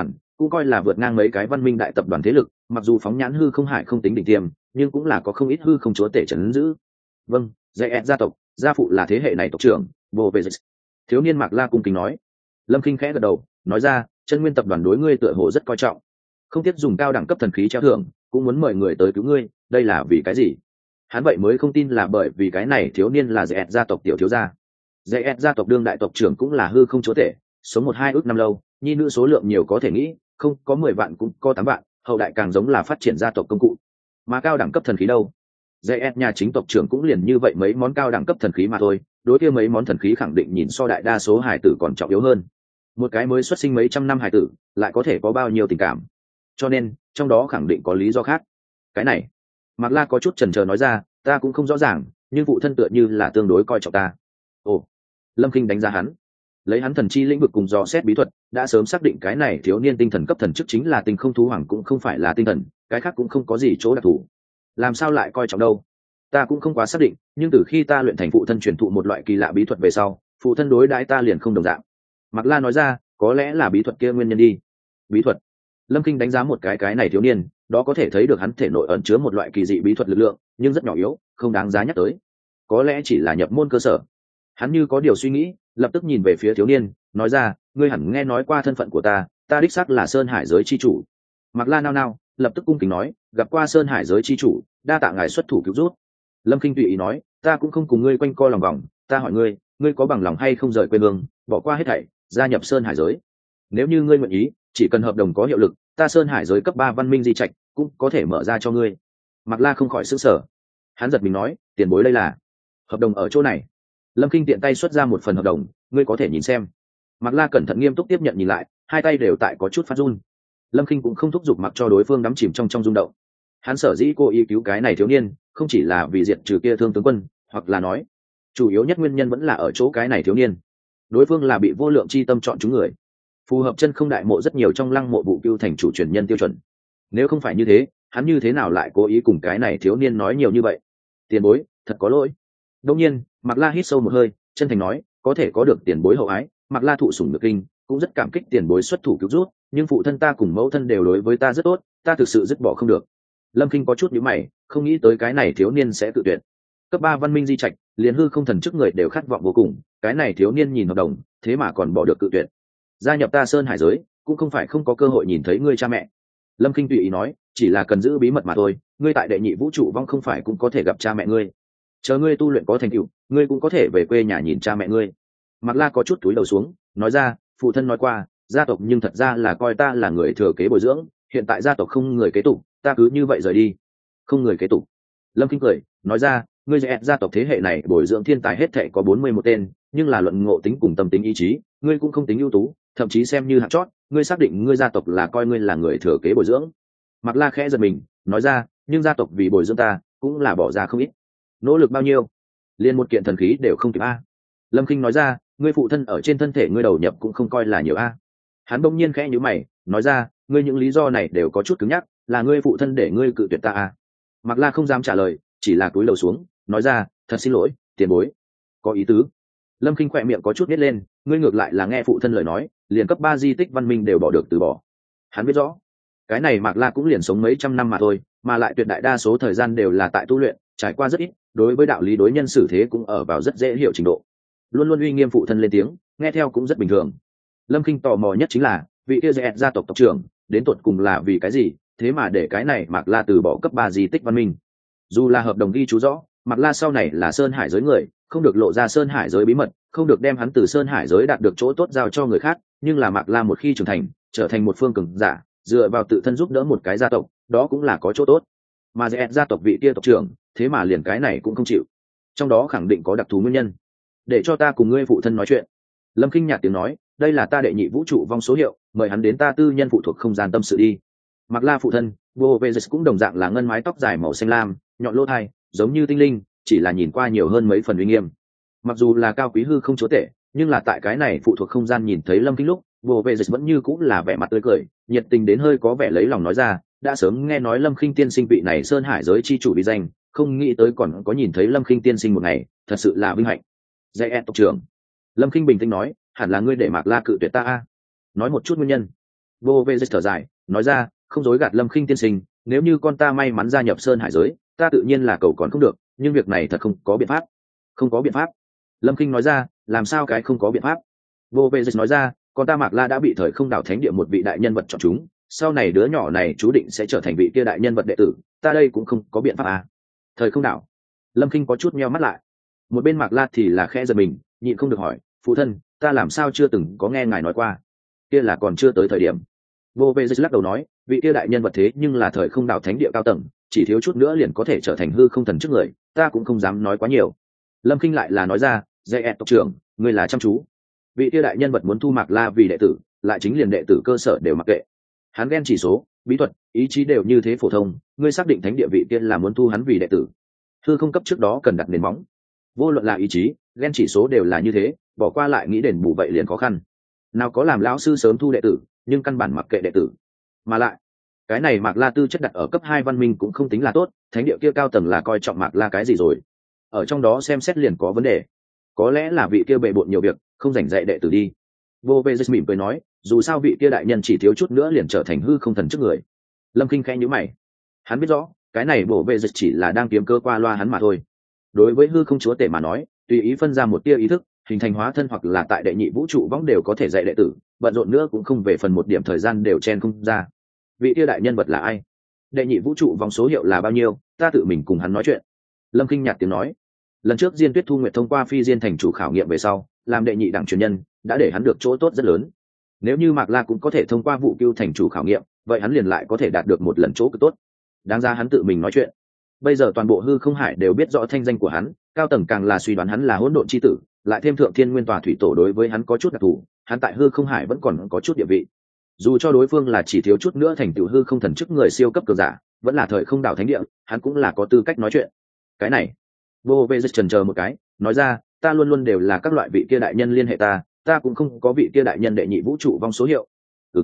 cũng coi là vượt ngang mấy cái văn minh đại tập đoàn thế lực, mặc dù phóng nhãn hư không hải không tính đỉnh tiêm, nhưng cũng là có không ít hư không chúa tể trấn giữ. Vâng, Zayet gia tộc, gia phụ là thế hệ này tộc trưởng, vô về dịch. Thiếu niên Mạc La cung kính nói. Lâm Kinh khẽ gật đầu, nói ra, chân nguyên tập đoàn đối ngươi tựa hồ rất coi trọng, không tiếc dùng cao đẳng cấp thần khí treo thưởng, cũng muốn mời người tới cứu ngươi, đây là vì cái gì? Hắn vậy mới không tin là bởi vì cái này thiếu niên là Zayet gia tộc tiểu thiếu gia. Zayet gia tộc đương đại tộc trưởng cũng là hư không chúa tể, sống 1-2 ước năm lâu, nhi nữ số lượng nhiều có thể nghĩ, không có 10 vạn cũng có 8 vạn, hậu đại càng giống là phát triển gia tộc công cụ. Mà cao đẳng cấp thần khí đâu? Zayet nhà chính tộc trưởng cũng liền như vậy mấy món cao đẳng cấp thần khí mà thôi, đối kia mấy món thần khí khẳng định nhìn so đại đa số hải tử còn trọng yếu hơn. Một cái mới xuất sinh mấy trăm năm hải tử, lại có thể có bao nhiêu tình cảm? Cho nên, trong đó khẳng định có lý do khác. Cái này, Mạc La có chút chần chờ nói ra, ta cũng không rõ ràng, nhưng phụ thân tựa như là tương đối coi trọng ta. Ồ, Lâm Kinh đánh giá hắn, lấy hắn thần chi lĩnh vực cùng dò xét bí thuật, đã sớm xác định cái này thiếu niên tinh thần cấp thần chức chính là tinh không thú hoàng, cũng không phải là tinh thần, cái khác cũng không có gì chỗ đặc thù. Làm sao lại coi trọng đâu? Ta cũng không quá xác định, nhưng từ khi ta luyện thành phụ thân truyền thụ một loại kỳ lạ bí thuật về sau, phụ thân đối đãi ta liền không đồng dạng. Mạc La nói ra, có lẽ là bí thuật kia nguyên nhân đi. Bí thuật? Lâm Kinh đánh giá một cái này thiếu niên, đó có thể thấy được hắn thể nội ẩn chứa một loại kỳ dị bí thuật lực lượng, nhưng rất nhỏ yếu, không đáng giá nhắc tới. Có lẽ chỉ là nhập môn cơ sở. Hắn như có điều suy nghĩ, lập tức nhìn về phía thiếu niên, nói ra, ngươi hẳn nghe nói qua thân phận của ta, ta đích xác là Sơn Hải giới chi chủ. Mạc La nao nao, lập tức cung kính nói, gặp qua Sơn Hải giới chi chủ, đa tạ ngài xuất thủ cứu rút. Lâm Kinh tùy ý nói, ta cũng không cùng ngươi quanh co lòng vòng, ta hỏi ngươi, ngươi có bằng lòng hay không rời quê hương, bỏ qua hết thảy, gia nhập Sơn Hải giới? Nếu như ngươi nguyện ý, chỉ cần hợp đồng có hiệu lực, ta Sơn Hải giới cấp 3 văn minh di trạch cũng có thể mở ra cho ngươi. Mạc La không khỏi sửng sở. Hắn giật mình nói, tiền bối đây là hợp đồng ở chỗ này. Lâm Kinh tiện tay xuất ra một phần hợp đồng, ngươi có thể nhìn xem. Mạc La cẩn thận nghiêm túc tiếp nhận nhìn lại, hai tay đều tại có chút phát run. Lâm Kinh cũng không thúc giục mặc cho đối phương đắm chìm trong rung động. Hắn sở dĩ cố ý cứu cái này thiếu niên, không chỉ là vì diệt trừ kia thương tướng quân, hoặc là nói, chủ yếu nhất nguyên nhân vẫn là ở chỗ cái này thiếu niên. Đối phương là bị vô lượng chi tâm chọn chúng người, phù hợp chân không đại mộ rất nhiều trong lăng mộ vụ cưu thành chủ truyền nhân tiêu chuẩn. Nếu không phải như thế, hắn như thế nào lại cố ý cùng cái này thiếu niên nói nhiều như vậy? Tiền bối, thật có lỗi. Đông nhiên, Mạc La hít sâu một hơi, chân thành nói, có thể có được tiền bối hậu ái, Mạc La thụ sủng nhược kinh, cũng rất cảm kích tiền bối xuất thủ cứu rút, nhưng phụ thân ta cùng mẫu thân đều đối với ta rất tốt, ta thực sự dứt bỏ không được. Lâm Kinh có chút nhíu mày, không nghĩ tới cái này thiếu niên sẽ tự tuyệt. Cấp 3 văn minh di trạch, liền hư không thần chức người đều khát vọng vô cùng, cái này thiếu niên nhìn hợp đồng, thế mà còn bỏ được cự tuyệt. Gia nhập ta Sơn Hải giới, cũng không phải không có cơ hội nhìn thấy ngươi cha mẹ. Lâm Kinh tùy ý nói, chỉ là cần giữ bí mật mà thôi, ngươi tại đệ nhị vũ trụ vong không phải cũng có thể gặp cha mẹ ngươi. Chờ ngươi tu luyện có thành tựu, ngươi cũng có thể về quê nhà nhìn cha mẹ ngươi. Mạc La có chút cúi đầu xuống, nói ra, phụ thân nói qua, gia tộc nhưng thật ra là coi ta là người thừa kế bồi dưỡng, hiện tại gia tộc không người kế tục, ta cứ như vậy rời đi. Không người kế tục? Lâm Kinh cười, nói ra, ngươi gia tộc thế hệ này bồi dưỡng thiên tài hết thảy có 41 tên, nhưng là luận ngộ tính cùng tâm tính ý chí, ngươi cũng không tính ưu tú, thậm chí xem như hạng chót, ngươi xác định ngươi gia tộc là coi ngươi là người thừa kế bồi dưỡng? Mạc La khẽ giật mình, nói ra, nhưng gia tộc vì bồi dưỡng ta, cũng là bỏ ra không ít. Nỗ lực bao nhiêu? Liên một kiện thần khí đều không kịp a. Lâm Kinh nói ra, ngươi phụ thân ở trên thân thể ngươi đầu nhập cũng không coi là nhiều a. Hắn bỗng nhiên khẽ nhíu mày, nói ra, ngươi những lý do này đều có chút cứng nhắc, là ngươi phụ thân để ngươi cự tuyệt ta a. Mạc La không dám trả lời, chỉ là cúi đầu xuống, nói ra, thật xin lỗi, tiền bối. Có ý tứ. Lâm Kinh khỏe miệng có chút nít lên, ngươi ngược lại là nghe phụ thân lời nói, liền cấp 3 di tích văn minh đều bỏ được từ bỏ. Hắn biết rõ, cái này Mạc La cũng liền sống mấy trăm năm mà thôi, mà lại tuyệt đại đa số thời gian đều là tại tu luyện, trải qua rất ít, đối với đạo lý đối nhân xử thế cũng ở vào rất dễ hiểu trình độ. Luôn luôn uy nghiêm phụ thân lên tiếng, nghe theo cũng rất bình thường. Lâm Kinh tò mò nhất chính là, vị kia Zayet gia tộc tộc trưởng, đến tột cùng là vì cái gì, thế mà để cái này Mạc La từ bỏ cấp 3 di tích văn minh. Dù là hợp đồng ghi chú rõ, Mạc La sau này là Sơn Hải giới người, không được lộ ra Sơn Hải giới bí mật, không được đem hắn từ Sơn Hải giới đạt được chỗ tốt giao cho người khác, nhưng là Mạc La một khi trưởng thành, trở thành một phương cường giả, dựa vào tự thân giúp đỡ một cái gia tộc, đó cũng là có chỗ tốt. Mà Zayet gia tộc vị kia tộc trưởng, thế mà liền cái này cũng không chịu. Trong đó khẳng định có đặc thù nguyên nhân. Để cho ta cùng ngươi phụ thân nói chuyện. Lâm Kinh nhạt tiếng nói, đây là ta đệ nhị vũ trụ vong số hiệu, mời hắn đến ta tư nhân phụ thuộc không gian tâm sự đi. Mạc La phụ thân, vô về cũng đồng dạng là ngân mái tóc dài màu xanh lam, nhọn lỗ tai, giống như tinh linh, chỉ là nhìn qua nhiều hơn mấy phần uy nghiêm. Mặc dù là cao quý hư không chúa tể, nhưng là tại cái này phụ thuộc không gian nhìn thấy Lâm Kinh lúc, vô về vẫn như cũng là vẻ mặt tươi cười, nhiệt tình đến hơi có vẻ lấy lòng nói ra, đã sớm nghe nói Lâm Kinh tiên sinh vị này Sơn Hải giới chi chủ bí danh, không nghĩ tới còn có nhìn thấy Lâm Kinh tiên sinh một ngày, thật sự là vinh hạnh. Zayet tộc trưởng. Lâm Kinh bình tĩnh nói, hẳn là ngươi để Mạc La cự tuyệt ta a. Nói một chút nguyên nhân. Vô Vệ Dịch thở dài nói ra, không dối gạt Lâm Khinh tiên sinh, nếu như con ta may mắn gia nhập sơn hải giới, ta tự nhiên là cầu còn không được, nhưng việc này thật không có biện pháp. Không có biện pháp? Lâm Khinh nói ra, làm sao cái không có biện pháp? Vô Vệ Dịch nói ra, con ta Mạc La đã bị thời không đảo thánh địa một vị đại nhân vật chọn chúng, sau này đứa nhỏ này chú định sẽ trở thành vị kia đại nhân vật đệ tử, ta đây cũng không có biện pháp à? Thời không đảo? Lâm Khinh có chút nheo mắt lại. Một bên Mạc La thì là khẽ giật mình, nhịn không được hỏi, phụ thân, ta làm sao chưa từng có nghe ngài nói qua? Kia là còn chưa tới thời điểm. Vô Vệ Dịch lắc đầu nói, vị kia đại nhân vật thế nhưng là thời không đảo thánh địa cao tầng, chỉ thiếu chút nữa liền có thể trở thành hư không thần trước người, ta cũng không dám nói quá nhiều. Lâm Khinh lại là nói ra, dạy ẹt tộc trưởng, ngươi là chăm chú. Vị kia đại nhân vật muốn thu Mạc La vì đệ tử, lại chính liền đệ tử cơ sở đều mặc kệ. Hắn ghen chỉ số, bí thuật, ý chí đều như thế phổ thông, ngươi xác định thánh địa vị kia là muốn thu hắn vì đệ tử. Hư không cấp trước đó cần đặt nền móng. Vô luận là ý chí, ghen chỉ số đều là như thế, bỏ qua lại nghĩ đền bù vậy liền khó khăn. Nào có làm lão sư sớm thu đệ tử, nhưng căn bản mặc kệ đệ tử. Mà lại, cái này Mạc La tư chất đặt ở cấp 2 văn minh cũng không tính là tốt, thánh địa kia cao tầng là coi trọng Mạc La cái gì rồi? Ở trong đó xem xét liền có vấn đề. Có lẽ là vị kia bệ bội nhiều việc, không rảnh dạy đệ tử đi. Vô Vệ Dịch mỉm cười nói, dù sao vị kia đại nhân chỉ thiếu chút nữa liền trở thành hư không thần trước người. Lâm Khinh khẽ nhíu mày. Hắn biết rõ, cái này Vô Vệ Dịch chỉ là đang kiếm cơ qua loa hắn mà thôi. Đối với hư không chúa tể mà nói, tùy ý phân ra một tia ý thức, hình thành hóa thân hoặc là tại đệ nhị vũ trụ võng đều có thể dạy đệ tử, bận rộn nữa cũng không về phần một điểm thời gian đều chen không ra. Vị kia đại nhân vật là ai? Đệ nhị vũ trụ vòng số hiệu là bao nhiêu? Ta tự mình cùng hắn nói chuyện. Lâm Khinh nhạt tiếng nói. Lần trước Diên Tuyết Thu Nguyệt thông qua phi diên thành chủ khảo nghiệm về sau, làm đệ nhị đẳng truyền nhân, đã để hắn được chỗ tốt rất lớn. Nếu như Mạc La cũng có thể thông qua vụ cưu thành chủ khảo nghiệm, vậy hắn liền lại có thể đạt được một lần chỗ cực tốt. Đáng ra hắn tự mình nói chuyện. Bây giờ toàn bộ hư không hải đều biết rõ thanh danh của hắn, cao tầng càng là suy đoán hắn là hỗn độn chi tử, lại thêm thượng thiên nguyên tòa thủy tổ đối với hắn có chút đặc thù, hắn tại hư không hải vẫn còn có chút địa vị. Dù cho đối phương là chỉ thiếu chút nữa thành tựu hư không thần chức người siêu cấp cường giả, vẫn là thời không đảo thánh địa, hắn cũng là có tư cách nói chuyện. Cái này, Vô Vệ Dịch chần chờ một cái, nói ra, ta luôn luôn đều là các loại vị kia đại nhân liên hệ ta cũng không có vị kia đại nhân đệ nhị vũ trụ vong số hiệu.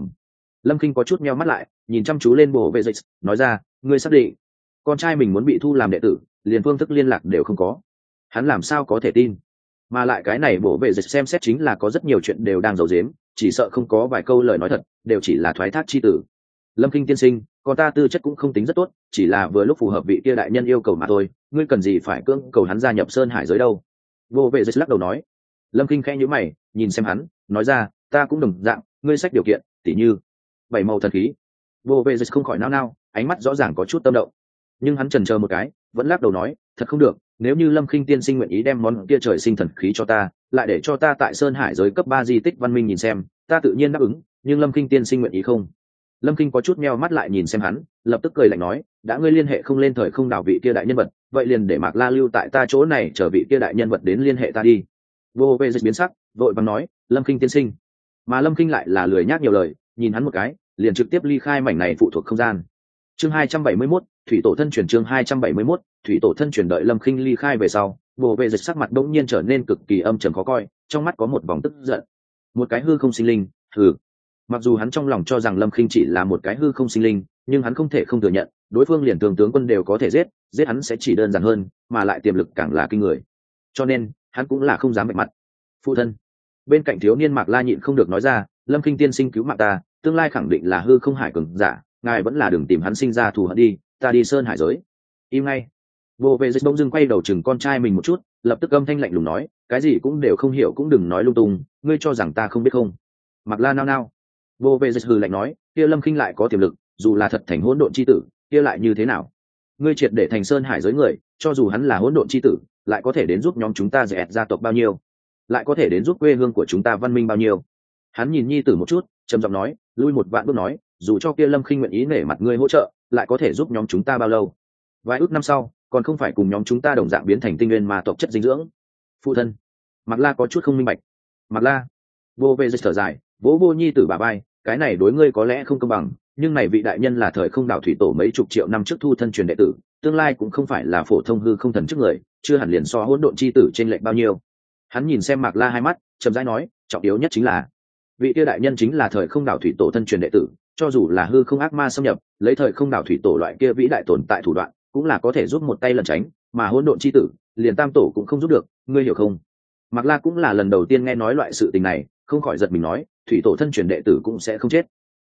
Lâm Khinh có chút meo mắt lại, nhìn chăm chú lên Vô Vệ Dịch, nói ra, ngươi xác định con trai mình muốn bị thu làm đệ tử, liền phương thức liên lạc đều không có, hắn làm sao có thể tin? Mà lại cái này Vô Vệ Dịch xem xét chính là có rất nhiều chuyện đều đang giấu giếm, chỉ sợ không có vài câu lời nói thật, đều chỉ là thoái thác chi tử. Lâm Khinh tiên sinh, con ta tư chất cũng không tính rất tốt, chỉ là vừa lúc phù hợp vị kia đại nhân yêu cầu mà thôi, ngươi cần gì phải cưỡng cầu hắn gia nhập sơn hải giới đâu? Vô Vệ Dịch lắc đầu nói. Lâm Khinh khẽ nhíu mày, nhìn xem hắn, nói ra, ta cũng đồng dạng, ngươi sách điều kiện, tỉ như 7 màu thần khí. Vô Vệ Dịch không khỏi nao nao, ánh mắt rõ ràng có chút tâm động, nhưng hắn chần chờ một cái, vẫn lắc đầu nói, thật không được, nếu như Lâm Khinh tiên sinh nguyện ý đem món kia trời sinh thần khí cho ta, lại để cho ta tại sơn hải giới cấp 3 di tích văn minh nhìn xem, ta tự nhiên đáp ứng, nhưng Lâm Khinh tiên sinh nguyện ý không? Lâm Khinh có chút meo mắt lại nhìn xem hắn, lập tức cười lạnh nói, đã ngươi liên hệ không lên thời không đảo vị kia đại nhân vật, vậy liền để Mạc La lưu tại ta chỗ này chờ vị kia đại nhân vật đến liên hệ ta đi. Vô Vệ Dịch biến sắc, vội vàng nói, Lâm Khinh tiên sinh. Mà Lâm Khinh lại là lười nhác nhiều lời, nhìn hắn một cái, liền trực tiếp ly khai mảnh này phụ thuộc không gian. Chương 271, thủy tổ thân truyền. Chương 271, thủy tổ thân truyền. Đợi Lâm Khinh ly khai về sau, Vô Vệ Dịch sắc mặt bỗng nhiên trở nên cực kỳ âm trầm khó coi, trong mắt có một vòng tức giận. Một cái hư không sinh linh, hừ. Mặc dù hắn trong lòng cho rằng Lâm Khinh chỉ là một cái hư không sinh linh, nhưng hắn không thể không thừa nhận, đối phương liền tướng quân đều có thể giết hắn sẽ chỉ đơn giản hơn, mà lại tiềm lực càng là kinh người. Cho nên, hắn cũng là không dám vạch mặt. Phụ thân. Bên cạnh thiếu niên Mạc La nhịn không được nói ra, Lâm Khinh tiên sinh cứu mạng ta, tương lai khẳng định là hư không hải cường giả, ngài vẫn là đừng tìm hắn sinh ra thù hận đi, ta đi sơn hải giới. Im ngay. Vô Vệ Dịch bỗng dưng quay đầu chừng con trai mình một chút, lập tức âm thanh lạnh lùng nói, cái gì cũng đều không hiểu cũng đừng nói lung tung, ngươi cho rằng ta không biết không? Mạc La nao nao. Vô Vệ Dịch hừ lạnh nói, kia Lâm Khinh lại có tiềm lực, dù là thật thành hỗn độn chi tử, kia lại như thế nào? Ngươi triệt để thành sơn hải giới người, cho dù hắn là hỗn độn chi tử, lại có thể đến giúp nhóm chúng ta dẹp gia tộc bao nhiêu? Lại có thể đến giúp quê hương của chúng ta văn minh bao nhiêu? Hắn nhìn nhi tử một chút, trầm giọng nói, lui một vạn bước nói, dù cho kia Lâm Khinh nguyện ý nể mặt ngươi hỗ trợ, lại có thể giúp nhóm chúng ta bao lâu? Vài ước năm sau, còn không phải cùng nhóm chúng ta đồng dạng biến thành tinh nguyên ma tộc chất dinh dưỡng? Phụ thân. Mạc La có chút không minh bạch. Mạc La. Vô Vệ Dịch thở dài, vỗ vô nhi tử bà bay, cái này đối ngươi có lẽ không công bằng, nhưng này vị đại nhân là thời không đảo thủy tổ mấy chục triệu năm trước thu thân truyền đệ tử, tương lai cũng không phải là phổ thông hư không thần trước người, chưa hẳn liền so hỗn độn chi tử trên lệnh bao nhiêu. Hắn nhìn xem Mạc La hai mắt, chậm rãi nói, trọng yếu nhất chính là vị kia đại nhân chính là thời không đảo thủy tổ thân truyền đệ tử, cho dù là hư không ác ma xâm nhập, lấy thời không đảo thủy tổ loại kia vĩ đại tồn tại thủ đoạn, cũng là có thể giúp một tay lẩn tránh, mà hỗn độn chi tử, liền tam tổ cũng không giúp được, ngươi hiểu không? Mạc La cũng là lần đầu tiên nghe nói loại sự tình này, không khỏi giật mình nói, thủy tổ thân truyền đệ tử cũng sẽ không chết.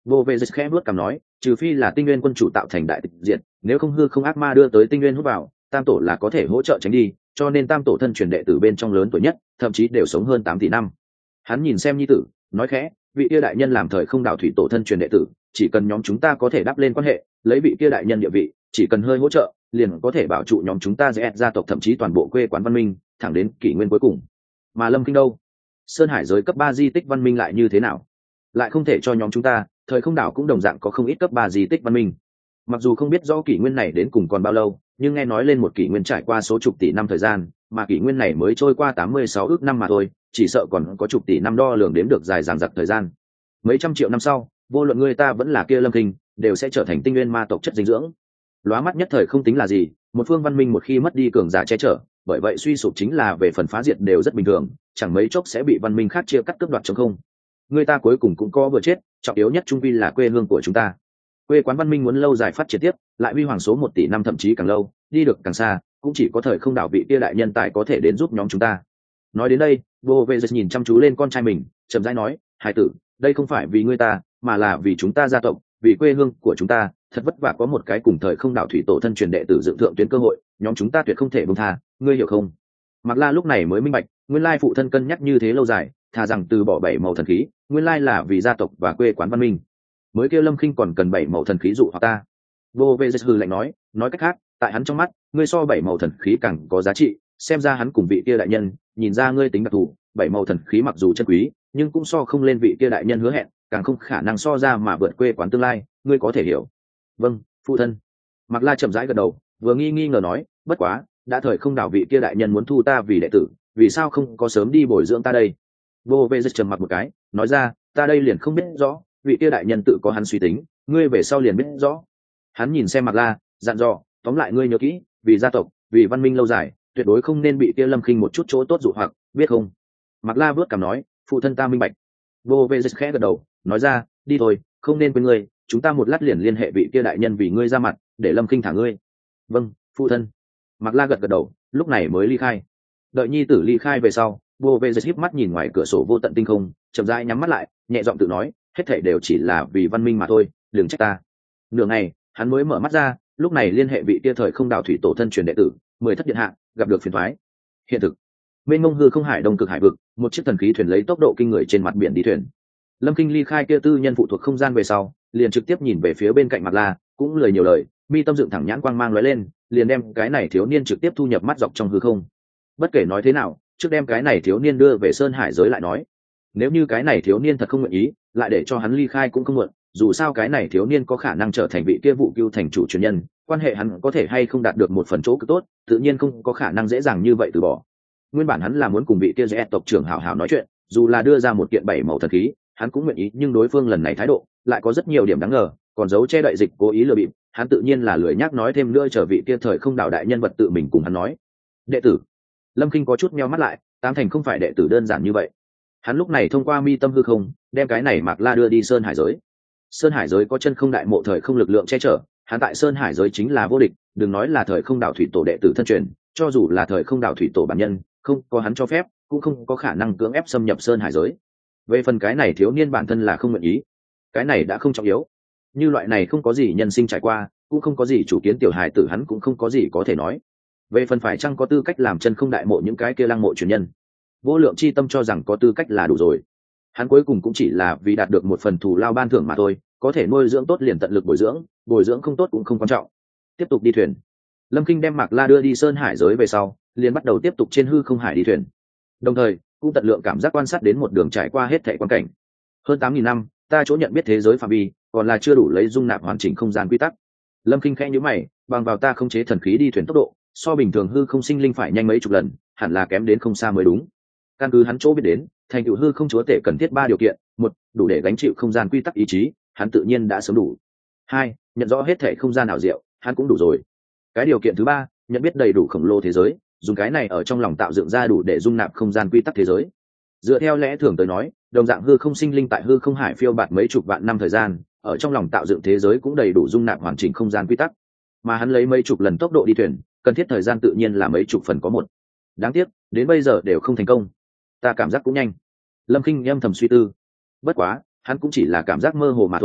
vô về dịch khẽ vuốt cằm nói, trừ phi là tinh nguyên quân chủ tạo thành đại tịch diệt, nếu không hư không ác ma đưa tới tinh nguyên hút vào, tam tổ là có thể hỗ trợ tránh đi, cho nên tam tổ thân truyền đệ tử bên trong lớn tuổi nhất, thậm chí đều sống hơn 8 tỷ năm. Hắn nhìn xem nhi tử, nói khẽ, vị kia đại nhân làm thời không đạo thủy tổ thân truyền đệ tử, chỉ cần nhóm chúng ta có thể đáp lên quan hệ, lấy vị kia đại nhân địa vị, chỉ cần hơi hỗ trợ, liền có thể bảo trụ nhóm chúng ta dễ gia tộc, thậm chí toàn bộ quê quán văn minh, thẳng đến kỷ nguyên cuối cùng. Mà Lâm Kinh đâu? Sơn Hải giới cấp 3 di tích văn minh lại như thế nào? Lại không thể cho nhóm chúng ta, thời không đảo cũng đồng dạng có không ít cấp 3 di tích văn minh. Mặc dù không biết rõ kỷ nguyên này đến cùng còn bao lâu, nhưng nghe nói lên một kỷ nguyên trải qua số chục tỷ năm thời gian, mà kỷ nguyên này mới trôi qua 86 ước năm mà thôi, chỉ sợ còn có chục tỷ năm đo lường đếm được dài dằng dặc thời gian. Mấy trăm triệu năm sau, vô luận người ta vẫn là kia Lâm Kinh, đều sẽ trở thành tinh nguyên ma tộc chất dinh dưỡng. Lóa mắt nhất thời không tính là gì, một phương văn minh một khi mất đi cường giả che chở, bởi vậy suy sụp chính là về phần phá diệt đều rất bình thường, chẳng mấy chốc sẽ bị văn minh khác chia cắt cướp đoạt trống không. Người ta cuối cùng cũng có vừa chết, trọng yếu nhất trung vi là quê hương của chúng ta. Quê quán văn minh muốn lâu dài phát triển tiếp, lại huy hoàng số 1 tỷ năm thậm chí càng lâu, đi được càng xa, cũng chỉ có thời không đảo vị kia đại nhân tài có thể đến giúp nhóm chúng ta. Nói đến đây, vô về giật nhìn chăm chú lên con trai mình, chậm rãi nói, hải tử, đây không phải vì ngươi ta, mà là vì chúng ta gia tộc, vì quê hương của chúng ta, thật vất vả có một cái cùng thời không đảo thủy tổ thân truyền đệ tử dựng thượng tuyến cơ hội, nhóm chúng ta tuyệt không thể buông tha, ngươi hiểu không? Mạc La lúc này mới minh bạch, nguyên lai phụ thân cân nhắc như thế lâu dài, thà rằng từ bỏ 7 màu thần khí, nguyên lai là vì gia tộc và quê quán văn minh. Mới kêu Lâm Khinh còn cần 7 màu thần khí dụ hoặc ta. Vô Vệ Dịch hừ lạnh nói cách khác, tại hắn trong mắt, ngươi so 7 màu thần khí càng có giá trị, xem ra hắn cùng vị kia đại nhân, nhìn ra ngươi tính đặc thù, 7 màu thần khí mặc dù chân quý, nhưng cũng so không lên vị kia đại nhân hứa hẹn, càng không khả năng so ra mà vượt quê quán tương lai, ngươi có thể hiểu. Vâng, phụ thân. Mạc La chậm rãi gật đầu, vừa nghi ngờ nói, bất quá, đã thời không đảo vị kia đại nhân muốn thu ta vì đệ tử, vì sao không có sớm đi bồi dưỡng ta đây? Vô Vệ Dịch trầm mặc một cái, nói ra, ta đây liền không biết rõ, vị kia đại nhân tự có hắn suy tính, ngươi về sau liền biết rõ. Hắn nhìn xem Mạc La, dặn dò, tóm lại ngươi nhớ kỹ, vì gia tộc, vì văn minh lâu dài, tuyệt đối không nên bị kia Lâm Khinh một chút chỗ tốt dụ hoặc, biết không? Mạc La vớt cằm nói, phụ thân ta minh bạch. Vô Vệ Dịch khẽ gật đầu, nói ra, đi thôi, không nên quên ngươi, chúng ta một lát liền liên hệ vị kia đại nhân vì ngươi ra mặt, để Lâm Khinh thả ngươi. Vâng, phụ thân. Mạc La gật đầu, lúc này mới ly khai. Đợi nhi tử ly khai về sau, Vô Vệ Dịch híp mắt nhìn ngoài cửa sổ vô tận tinh không, chậm rãi nhắm mắt lại, nhẹ giọng tự nói, hết thảy đều chỉ là vì văn minh mà thôi, đừng trách ta. Nửa ngày, hắn mới mở mắt ra, lúc này liên hệ vị kia thời không đảo thủy tổ thân truyền đệ tử, 10 thất điện hạ, gặp được phiền toái. Hiện thực, bên ngông hư không hải đông cực hải vực, một chiếc thần khí thuyền lấy tốc độ kinh người trên mặt biển đi thuyền. Lâm Kinh ly khai kia tư nhân phụ thuộc không gian về sau, liền trực tiếp nhìn về phía bên cạnh Mạc La, cũng lười nhiều lời, mi tâm dựng thẳng nhãn quang mang lóe lên, liền đem cái này thiếu niên trực tiếp thu nhập mắt dọc trong hư không. Bất kể nói thế nào, trước đem cái này thiếu niên đưa về Sơn Hải giới lại nói. Nếu như cái này thiếu niên thật không nguyện ý, lại để cho hắn ly khai cũng không muộn, dù sao cái này thiếu niên có khả năng trở thành vị kia vụ cưu thành chủ truyền nhân, quan hệ hắn có thể hay không đạt được một phần chỗ cực tốt, tự nhiên không có khả năng dễ dàng như vậy từ bỏ. Nguyên bản hắn là muốn cùng vị kia dễ tộc trưởng hảo hảo nói chuyện, dù là đưa ra một kiện 7 màu thần khí, hắn cũng nguyện ý, nhưng đối phương lần này thái độ lại có rất nhiều điểm đáng ngờ, còn giấu che đậy dịch cố ý lừa bịp, hắn tự nhiên là lười nhắc nói thêm nữa, chờ vị kia thời không đạo đại nhân vật tự mình cùng hắn nói. Đệ tử. Lâm Kinh có chút meo mắt lại, Tám Thành không phải đệ tử đơn giản như vậy. Hắn lúc này thông qua mi tâm hư không, đem cái này Mạc La đưa đi Sơn Hải giới. Sơn Hải giới có chân không đại mộ thời không lực lượng che chở, hắn tại Sơn Hải giới chính là vô địch, đừng nói là thời không đạo thủy tổ đệ tử thân truyền, cho dù là thời không đạo thủy tổ bản nhân, không có hắn cho phép, cũng không có khả năng cưỡng ép xâm nhập Sơn Hải giới. Về phần cái này thiếu niên bản thân là không nguyện ý, cái này đã không trọng yếu. Như loại này không có gì nhân sinh trải qua, cũng không có gì chủ kiến tiểu hài tử, hắn cũng không có gì có thể nói. Về phần phải chăng có tư cách làm chân không đại mộ những cái kia lăng mộ truyền nhân, vô lượng chi tâm cho rằng có tư cách là đủ rồi. Hắn cuối cùng cũng chỉ là vì đạt được một phần thù lao ban thưởng mà thôi, có thể nuôi dưỡng tốt liền tận lực bồi dưỡng không tốt cũng không quan trọng. Tiếp tục đi thuyền. Lâm Kinh đem Mạc La đưa đi Sơn Hải giới về sau, liền bắt đầu tiếp tục trên hư không hải đi thuyền. Đồng thời, cũng tận lượng cảm giác quan sát đến một đường trải qua hết thảy quan cảnh. Hơn 8.000 năm, ta chỗ nhận biết thế giới phạm vi, còn là chưa đủ lấy dung nạp hoàn chỉnh không gian quy tắc. Lâm Kinh khẽ nhíu mày, bằng vào ta khống chế thần khí đi thuyền tốc độ, so bình thường hư không sinh linh phải nhanh mấy chục lần, hẳn là kém đến không xa mới đúng. Căn cứ hắn chỗ biết đến, thành tựu hư không chúa tể cần thiết 3 điều kiện: 1, đủ để gánh chịu không gian quy tắc ý chí, hắn tự nhiên đã sớm đủ. 2, nhận rõ hết thể không gian ảo diệu, hắn cũng đủ rồi. Cái điều kiện thứ 3, nhận biết đầy đủ khổng lồ thế giới, dùng cái này ở trong lòng tạo dựng ra đủ để dung nạp không gian quy tắc thế giới. Dựa theo lẽ thường tới nói, đồng dạng hư không sinh linh tại hư không hải phiêu bạt mấy chục vạn năm thời gian, ở trong lòng tạo dựng thế giới cũng đầy đủ dung nạp hoàn chỉnh không gian quy tắc. Mà hắn lấy mấy chục lần tốc độ đi thuyền, cần thiết thời gian tự nhiên là mấy chục phần có một. Đáng tiếc, đến bây giờ đều không thành công. Ta cảm giác cũng nhanh. Lâm Kinh âm thầm suy tư. Bất quá, hắn cũng chỉ là cảm giác mơ hồ mà thôi,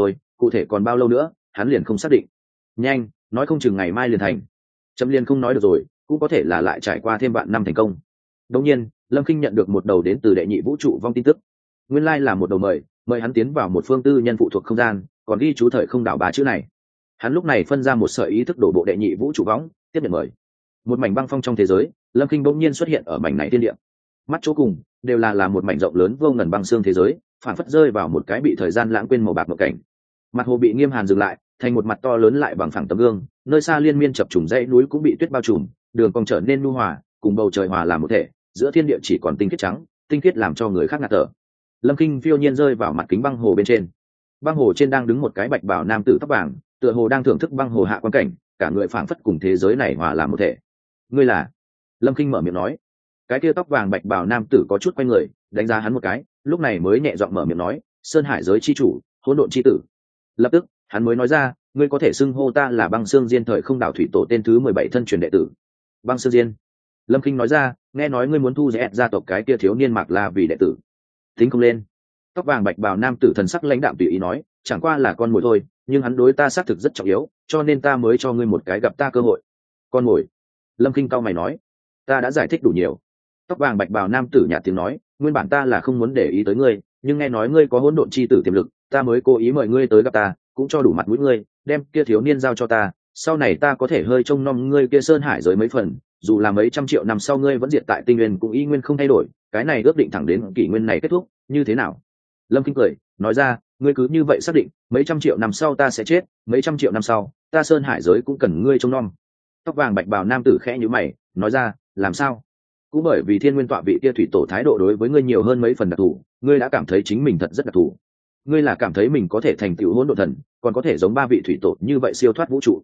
cụ thể còn bao lâu nữa hắn liền không xác định. Nhanh, nói không chừng ngày mai liền thành. Chấm liền không nói được rồi, cũng có thể là lại trải qua thêm vạn năm thành công. Đương nhiên, Lâm Kinh nhận được một đầu đến từ đệ nhị vũ trụ vong tin tức. Nguyên lai là một đầu mời hắn tiến vào một phương tư nhân phụ thuộc không gian, còn ghi chú thời không đảo bá chữ này. Hắn lúc này phân ra một sợi ý thức đổ bộ đệ nhị vũ trụ võng, tiếp nhận mời. Một mảnh băng phong trong thế giới, Lâm Kinh bỗng nhiên xuất hiện ở mảnh này thiên địa. Mắt chỗ cùng đều là một mảnh rộng lớn vô ngần băng xương thế giới, phản phất rơi vào một cái bị thời gian lãng quên màu bạc mộng cảnh. Mặt hồ bị nghiêm hàn dừng lại, thành một mặt to lớn lại bằng phẳng tấm gương, nơi xa liên miên chập trùng dãy núi cũng bị tuyết bao trùm, đường cong trở nên nhu hòa, cùng bầu trời hòa làm một thể, giữa thiên địa chỉ còn tinh khiết trắng, tinh khiết làm cho người khác ngạt thở. Lâm Kinh phiêu nhiên rơi vào mặt kính băng hồ bên trên. Băng hồ trên đang đứng một cái bạch bào nam tử tóc vàng, tựa hồ đang thưởng thức băng hồ hạ quan cảnh, cả người phảng phất cùng thế giới này hòa làm một thể. Ngươi là? Lâm Kinh mở miệng nói. Cái kia tóc vàng bạch bào nam tử có chút quay người, đánh giá hắn một cái, lúc này mới nhẹ giọng mở miệng nói, Sơn Hải giới chi chủ, hỗn độn chi tử. Lập tức hắn mới nói ra, ngươi có thể xưng hô ta là Băng Xương Diên thời không đảo thủy tổ tên thứ 17 thân truyền đệ tử. Băng Xương Diên. Lâm Kinh nói ra, nghe nói ngươi muốn thu dễ gia tộc cái kia thiếu niên Mạc La vì đệ tử. Tính không lên. Tóc vàng bạch bào nam tử thần sắc lãnh đạm tùy ý nói, chẳng qua là con mồi thôi, nhưng hắn đối ta xác thực rất trọng yếu, cho nên ta mới cho ngươi một cái gặp ta cơ hội. Con mồi? Lâm Kinh cau mày nói, ta đã giải thích đủ nhiều. Tóc vàng bạch bào nam tử nhạt tiếng nói, nguyên bản ta là không muốn để ý tới ngươi, nhưng nghe nói ngươi có hỗn độn chi tử tiềm lực, ta mới cố ý mời ngươi tới gặp ta, cũng cho đủ mặt mũi ngươi, đem kia thiếu niên giao cho ta, sau này ta có thể hơi trông nom ngươi kia Sơn Hải giới mấy phần, dù là mấy trăm triệu năm sau ngươi vẫn diệt tại tinh nguyên cũng y nguyên không thay đổi, cái này ước định thẳng đến kỷ nguyên này kết thúc, như thế nào? Lâm Kinh cười nói ra, ngươi cứ như vậy xác định mấy trăm triệu năm sau ta sẽ chết, mấy trăm triệu năm sau ta Sơn Hải giới cũng cần ngươi trông nom. Tóc vàng bạch bào nam tử khẽ nhíu mày nói ra, làm sao? Cũng bởi vì thiên nguyên tọa vị kia thủy tổ thái độ đối với ngươi nhiều hơn mấy phần đặc thù, ngươi đã cảm thấy chính mình thật rất đặc thù. Ngươi là cảm thấy mình có thể thành tựu hỗn độn thần, còn có thể giống ba vị thủy tổ như vậy siêu thoát vũ trụ.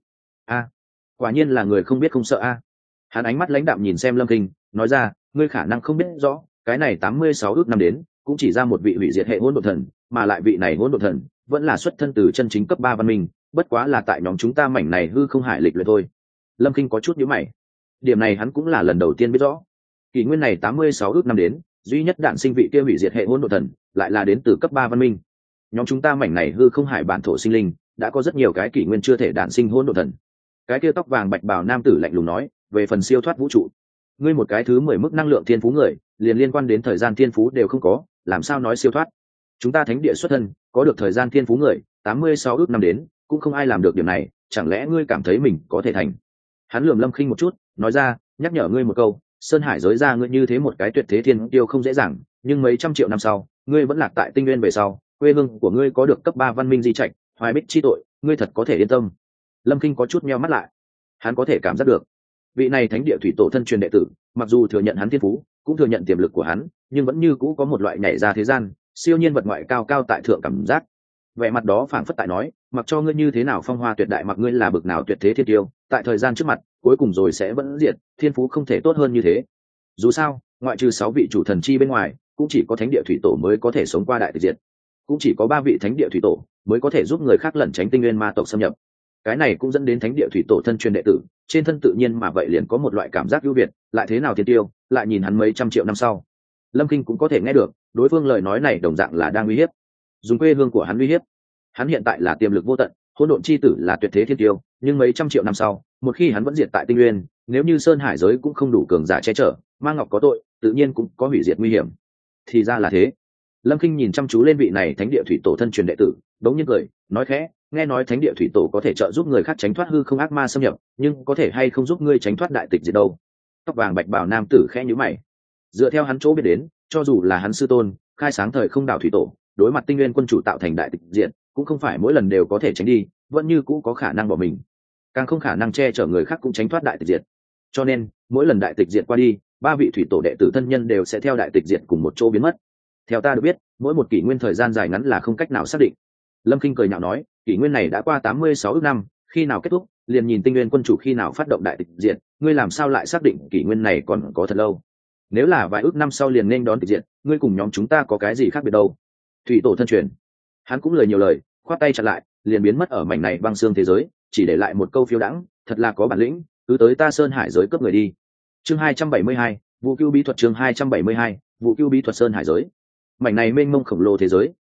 Quả nhiên là người không biết không sợ Hắn ánh mắt lãnh đạm nhìn xem Lâm Kinh nói ra, ngươi khả năng không biết rõ, cái này 86 ước năm đến cũng chỉ ra một vị hủy diệt hệ hỗn độn thần, mà lại vị này hỗn độn thần vẫn là xuất thân từ chân chính cấp 3 văn minh, bất quá là tại nhóm chúng ta mảnh này hư không hải lịch luyện thôi. Lâm Kinh có chút nhíu mày, điểm này hắn cũng là lần đầu tiên biết rõ. Kỷ nguyên này 86 ước năm đến, duy nhất đạn sinh vị kia hủy diệt hệ hỗn độn thần lại là đến từ cấp 3 văn minh. Nhóm chúng ta mảnh này hư không hải bản thổ sinh linh đã có rất nhiều cái kỷ nguyên chưa thể đạn sinh hỗn độn thần. Cái kia tóc vàng bạch bào nam tử lạnh lùng nói, về phần siêu thoát vũ trụ, ngươi một cái thứ 10 mức năng lượng thiên phú người, liền liên quan đến thời gian thiên phú đều không có, làm sao nói siêu thoát? Chúng ta thánh địa xuất thân, có được thời gian thiên phú người, 86 ước năm đến, cũng không ai làm được điểm này, chẳng lẽ ngươi cảm thấy mình có thể thành? Hắn lườm Lâm Khinh một chút, nói ra, nhắc nhở ngươi một câu, Sơn Hải giới ra ngươi như thế một cái tuyệt thế thiên tiêu không dễ dàng, nhưng mấy trăm triệu năm sau, ngươi vẫn lạc tại tinh nguyên về sau, quê hương của ngươi có được cấp 3 văn minh di trạch, hoài bích chi tội, ngươi thật có thể yên tâm. Lâm Kinh có chút nheo mắt lại, hắn có thể cảm giác được vị này thánh địa thủy tổ thân truyền đệ tử, mặc dù thừa nhận hắn thiên phú, cũng thừa nhận tiềm lực của hắn, nhưng vẫn như cũ có một loại nhảy ra thế gian siêu nhiên vật ngoại cao cao tại thượng cảm giác. Vẻ mặt đó phảng phất tại nói, mặc cho ngươi như thế nào phong hoa tuyệt đại, mặc ngươi là bực nào tuyệt thế thiên tiêu, tại thời gian trước mặt cuối cùng rồi sẽ vẫn diệt, thiên phú không thể tốt hơn như thế. Dù sao ngoại trừ 6 vị chủ thần chi bên ngoài, cũng chỉ có thánh địa thủy tổ mới có thể sống qua đại tịch diệt, cũng chỉ có 3 vị thánh địa thủy tổ mới có thể giúp người khác lẩn tránh tinh nguyên ma tộc xâm nhập. Cái này cũng dẫn đến thánh địa thủy tổ thân truyền đệ tử trên thân tự nhiên mà vậy liền có một loại cảm giác ưu việt, lại thế nào thiên tiêu, lại nhìn hắn mấy trăm triệu năm sau. Lâm Kinh cũng có thể nghe được đối phương lời nói này đồng dạng là đang uy hiếp, dùng quê hương của hắn uy hiếp. Hắn hiện tại là tiềm lực vô tận, hỗn độn chi tử là tuyệt thế thiên tiêu, nhưng mấy trăm triệu năm sau, một khi hắn vẫn diệt tại tinh nguyên, nếu như Sơn Hải giới cũng không đủ cường giả che chở, Ma Ngọc có tội, tự nhiên cũng có hủy diệt nguy hiểm. Thì ra là thế. Lâm Kinh nhìn chăm chú lên vị này thánh địa thủy tổ thân truyền đệ tử, đống nhiên cười nói khẽ, nghe nói thánh địa thủy tổ có thể trợ giúp người khác tránh thoát hư không ác ma xâm nhập, nhưng có thể hay không giúp ngươi tránh thoát đại tịch diệt đâu? Tóc vàng bạch bào nam tử khẽ nhíu mày. Dựa theo hắn chỗ biết đến, cho dù là hắn sư tôn khai sáng thời không đảo thủy tổ, đối mặt tinh nguyên quân chủ tạo thành đại tịch diệt, cũng không phải mỗi lần đều có thể tránh đi, vẫn như cũ có khả năng bỏ mình, càng không khả năng che chở người khác cũng tránh thoát đại tịch diệt. Cho nên mỗi lần đại tịch diệt qua đi, 3 vị thủy tổ đệ tử thân nhân đều sẽ theo đại tịch diệt cùng một chỗ biến mất. Theo ta được biết, mỗi một kỷ nguyên thời gian dài ngắn là không cách nào xác định. Lâm Kinh cười nhạo nói, kỷ nguyên này đã qua 86 ước năm, khi nào kết thúc liền nhìn tinh nguyên quân chủ khi nào phát động đại tịch diệt, ngươi làm sao lại xác định kỷ nguyên này còn có thật lâu? Nếu là vài ước năm sau liền nên đón tịch diệt, ngươi cùng nhóm chúng ta có cái gì khác biệt đâu? Thủy tổ thân truyền. Hắn cũng lời nhiều lời, khoát tay chặn lại, liền biến mất ở mảnh này băng xương thế giới, chỉ để lại một câu phiêu đãng, thật là có bản lĩnh, cứ tới ta Sơn Hải giới cướp người đi. Chương 272, vụ cưu bí thuật. Chương 272, vụ cưu bí thuật Sơn Hải giới. Mảnh này mênh mông khổng lồ thế giới,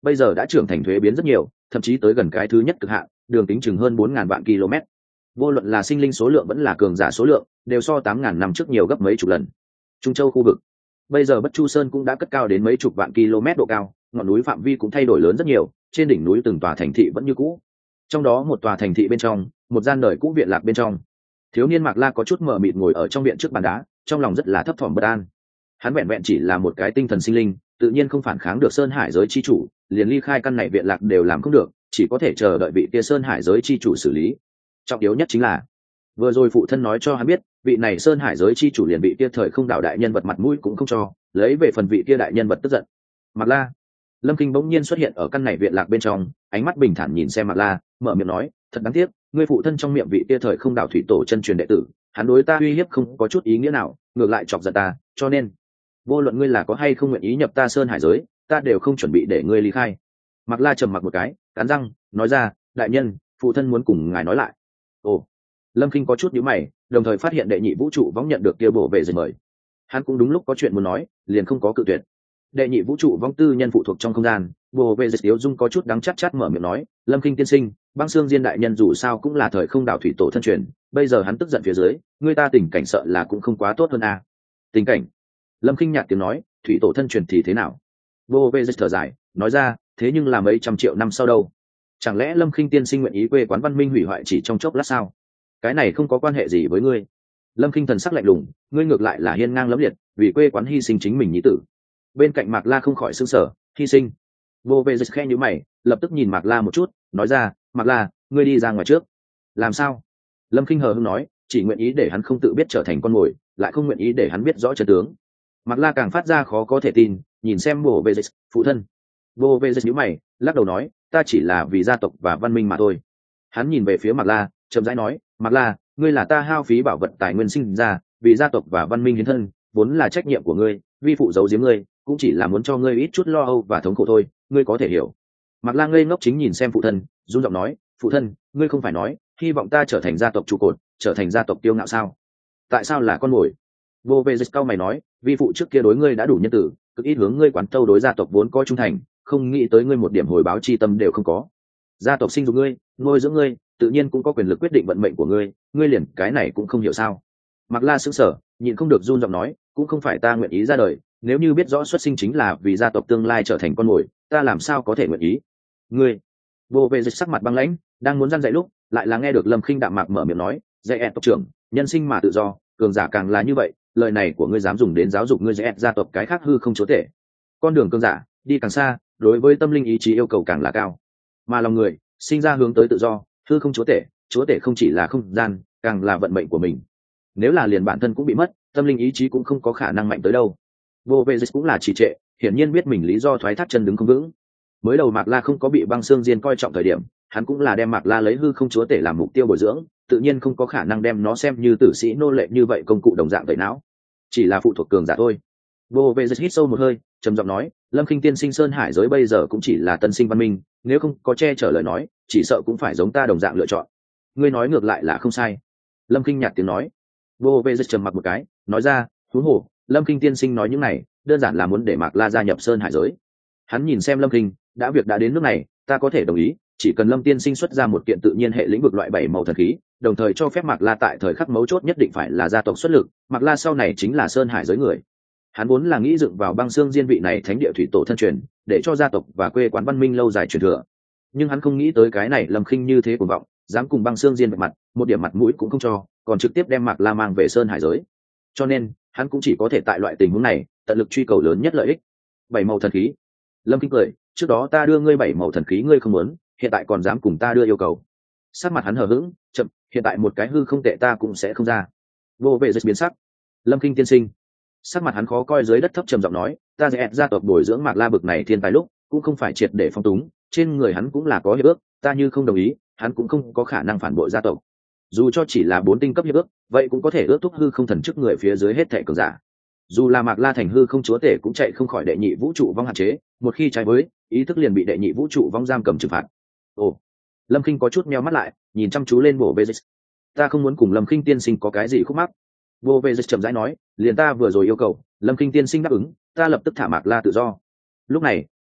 bây giờ đã trưởng thành thuế biến rất nhiều, thậm chí tới gần cái thứ nhất cực hạn, đường kính chừng hơn 4.000 vạn km. Vô luận là sinh linh số lượng vẫn là cường giả số lượng, đều so 8.000 năm trước nhiều gấp mấy chục lần. Trung Châu khu vực, bây giờ Bất Chu Sơn cũng đã cất cao đến mấy chục vạn km độ cao, ngọn núi phạm vi cũng thay đổi lớn rất nhiều, trên đỉnh núi từng tòa thành thị vẫn như cũ. Trong đó một tòa thành thị bên trong, một gian đời cũ viện lạc bên trong, thiếu niên Mạc La có chút mờ mịt ngồi ở trong viện trước bàn đá, trong lòng rất là thấp thỏm bất an. Hắn vẹn vẹn chỉ là một cái tinh thần sinh linh, tự nhiên không phản kháng được Sơn Hải giới chi chủ, liền ly khai căn này viện lạc đều làm không được, chỉ có thể chờ đợi vị kia Sơn Hải giới chi chủ xử lý. Trọng yếu nhất chính là, vừa rồi phụ thân nói cho hắn biết, vị này Sơn Hải giới chi chủ liền bị kia thời không đạo đại nhân vật mặt mũi cũng không cho, lấy về phần vị kia đại nhân vật tức giận. Mạc La, Lâm Kinh bỗng nhiên xuất hiện ở căn này viện lạc bên trong, ánh mắt bình thản nhìn xem Mạc La, mở miệng nói, thật đáng tiếc, ngươi phụ thân trong miệng vị kia thời không đạo thủy tổ chân truyền đệ tử, hắn đối ta uy hiếp không có chút ý nghĩa nào, ngược lại chọc giận ta, cho nên vô luận ngươi là có hay không nguyện ý nhập ta Sơn Hải giới, ta đều không chuẩn bị để ngươi ly khai. Mạc La trầm mặc một cái, cắn răng nói ra, đại nhân, phụ thân muốn cùng ngài nói lại. Ồ. Lâm Kinh có chút nhíu mày, đồng thời phát hiện đệ nhị vũ trụ vong nhận được kia bổ về rồi mời. Hắn cũng đúng lúc có chuyện muốn nói, liền không có cự tuyệt. Đệ nhị vũ trụ vong tư nhân phụ thuộc trong không gian, bổ về rồi Tiếu Dung có chút đắng chát chát mở miệng nói, Lâm Kinh tiên sinh, Băng Xương Diên đại nhân dù sao cũng là thời không đạo thủy tổ thân truyền, bây giờ hắn tức giận phía dưới, người ta tình cảnh sợ là cũng không quá tốt hơn à. Tình cảnh? Lâm Kinh nhạt tiếng nói, thủy tổ thân truyền thì thế nào? Bổ về rồi thở dài, nói ra, thế nhưng là mấy trăm triệu năm sau đâu? Chẳng lẽ Lâm Kinh tiên sinh nguyện ý quê quán văn minh hủy hoại chỉ trong chốc lát sao? Cái này không có quan hệ gì với ngươi. Lâm Kinh thần sắc lạnh lùng, ngươi ngược lại là hiên ngang lẫm liệt, vì quê quán hy sinh chính mình nhí tử. Bên cạnh Mạc La không khỏi sửng sở, hy sinh. Vô về giật khe nhíu mày, lập tức nhìn Mạc La một chút, nói ra, Mạc La, ngươi đi ra ngoài trước. Làm sao? Lâm Kinh hờ hững nói, chỉ nguyện ý để hắn không tự biết trở thành con mồi, lại không nguyện ý để hắn biết rõ chân tướng. Mạc La càng phát ra khó có thể tin, nhìn xem Vô về giật, phụ thân. Vô về giật nhíu mày, lắc đầu nói, ta chỉ là vì gia tộc và văn minh mà thôi. Hắn nhìn về phía Mạc La, chậm rãi nói, Mạc La, ngươi là ta hao phí bảo vật tài nguyên sinh ra, vì gia tộc và văn minh hiến thân, vốn là trách nhiệm của ngươi, vi phụ giấu giếm ngươi, cũng chỉ là muốn cho ngươi ít chút lo âu và thống khổ thôi, ngươi có thể hiểu. Mạc La ngây ngốc chính nhìn xem phụ thân, run giọng nói, phụ thân, ngươi không phải nói, hy vọng ta trở thành gia tộc trụ cột, trở thành gia tộc tiêu ngạo sao? Tại sao là con mồi? Vô về dịch cao mày nói, vi phụ trước kia đối ngươi đã đủ nhân tử, cực ít hướng ngươi quán tâu đối gia tộc vốn có trung thành, không nghĩ tới ngươi một điểm hồi báo chi tâm đều không có. Gia tộc sinh dục ngươi, nuôi dưỡng ngươi, tự nhiên cũng có quyền lực quyết định vận mệnh của ngươi, ngươi liền cái này cũng không hiểu sao? Mạc La sững sờ, nhịn không được run giọng nói, cũng không phải ta nguyện ý ra đời, nếu như biết rõ xuất sinh chính là vì gia tộc tương lai trở thành con mồi, ta làm sao có thể nguyện ý? Ngươi, Vô về dịch sắc mặt băng lãnh, đang muốn răn dạy lúc, lại là nghe được Lâm Khinh đạm mạc mở miệng nói, dạy tộc trưởng, nhân sinh mà tự do, cường giả càng là như vậy, lời này của ngươi dám dùng đến giáo dục ngươi dạy gia tộc cái khác hư không chúa tể. Con đường cường giả, đi càng xa, đối với tâm linh ý chí yêu cầu càng là cao. Mà lòng người, sinh ra hướng tới tự do, hư không chúa tể không chỉ là không gian, càng là vận mệnh của mình. Nếu là liền bản thân cũng bị mất, tâm linh ý chí cũng không có khả năng mạnh tới đâu. Vô về dịch cũng là trì trệ, hiển nhiên biết mình lý do thoái thác chân đứng không vững. Mới đầu Mạc La không có bị Băng Xương Diên coi trọng thời điểm, hắn cũng là đem Mạc La lấy hư không chúa tể làm mục tiêu bồi dưỡng, tự nhiên không có khả năng đem nó xem như tử sĩ nô lệ như vậy công cụ đồng dạng tẩy não, chỉ là phụ thuộc cường giả thôi. Vô về dịch hít sâu một hơi, trầm giọng nói, Lâm Khinh tiên sinh Sơn Hải giới bây giờ cũng chỉ là tân sinh văn minh, nếu không có che chở lời nói, chỉ sợ cũng phải giống ta đồng dạng lựa chọn. Ngươi nói ngược lại là không sai. Lâm Khinh nhạt tiếng nói. Vô về dịch trầm mặc một cái, nói ra, huống hồ, Lâm Khinh tiên sinh nói những này, đơn giản là muốn để Mạc La gia nhập Sơn Hải giới. Hắn nhìn xem Lâm Khinh, đã việc đã đến nước này, ta có thể đồng ý, chỉ cần Lâm tiên sinh xuất ra một kiện tự nhiên hệ lĩnh vực loại 7 màu thần khí, đồng thời cho phép Mạc La tại thời khắc mấu chốt nhất định phải là gia tộc xuất lực, Mạc La sau này chính là Sơn Hải giới người. Hắn vốn là nghĩ dựng vào Băng Xương Diên vị này thánh địa thủy tổ thân truyền, để cho gia tộc và quê quán văn minh lâu dài truyền thừa. Nhưng hắn không nghĩ tới cái này Lâm Khinh như thế cuồng vọng, dám cùng Băng Xương Diên vạch mặt, một điểm mặt mũi cũng không cho, còn trực tiếp đem Mạc La mang về Sơn Hải giới. Cho nên, hắn cũng chỉ có thể tại loại tình huống này, tận lực truy cầu lớn nhất lợi ích. 7 màu thần khí. Lâm Kinh cười, trước đó ta đưa ngươi 7 màu thần khí ngươi không muốn, hiện tại còn dám cùng ta đưa yêu cầu. Sắc mặt hắn hờ hững, chậm, hiện tại một cái hư không tệ ta cũng sẽ không ra. Vô về dịch biến sắc. Lâm Kinh tiên sinh. Sắc mặt hắn khó coi, dưới đất thấp trầm giọng nói, ta sẽ gia tộc bồi dưỡng Mạc La bực này thiên tài lúc, cũng không phải triệt để phong túng, trên người hắn cũng là có hiệp ước, ta như không đồng ý, hắn cũng không có khả năng phản bội gia tộc. Dù cho chỉ là 4 tinh cấp hiệp ước, vậy cũng có thể ước thúc hư không thần chức người phía dưới hết thảy cường giả. Dù là Mạc La thành hư không chúa tể cũng chạy không khỏi đệ nhị vũ trụ vong hạn chế, một khi trái với, ý thức liền bị đệ nhị vũ trụ vong giam cầm trừng phạt. Ồ. Lâm Khinh có chút meo mắt lại, nhìn chăm chú lên Bổ Về Dịch. Ta không muốn cùng Lâm Khinh tiên sinh có cái gì khúc mắc. Bổ Về Dịch chậm rãi nói, liền ta vừa rồi yêu cầu, Lâm Khinh tiên sinh đáp ứng, ta lập tức thả Mạc La tự do. Lúc này,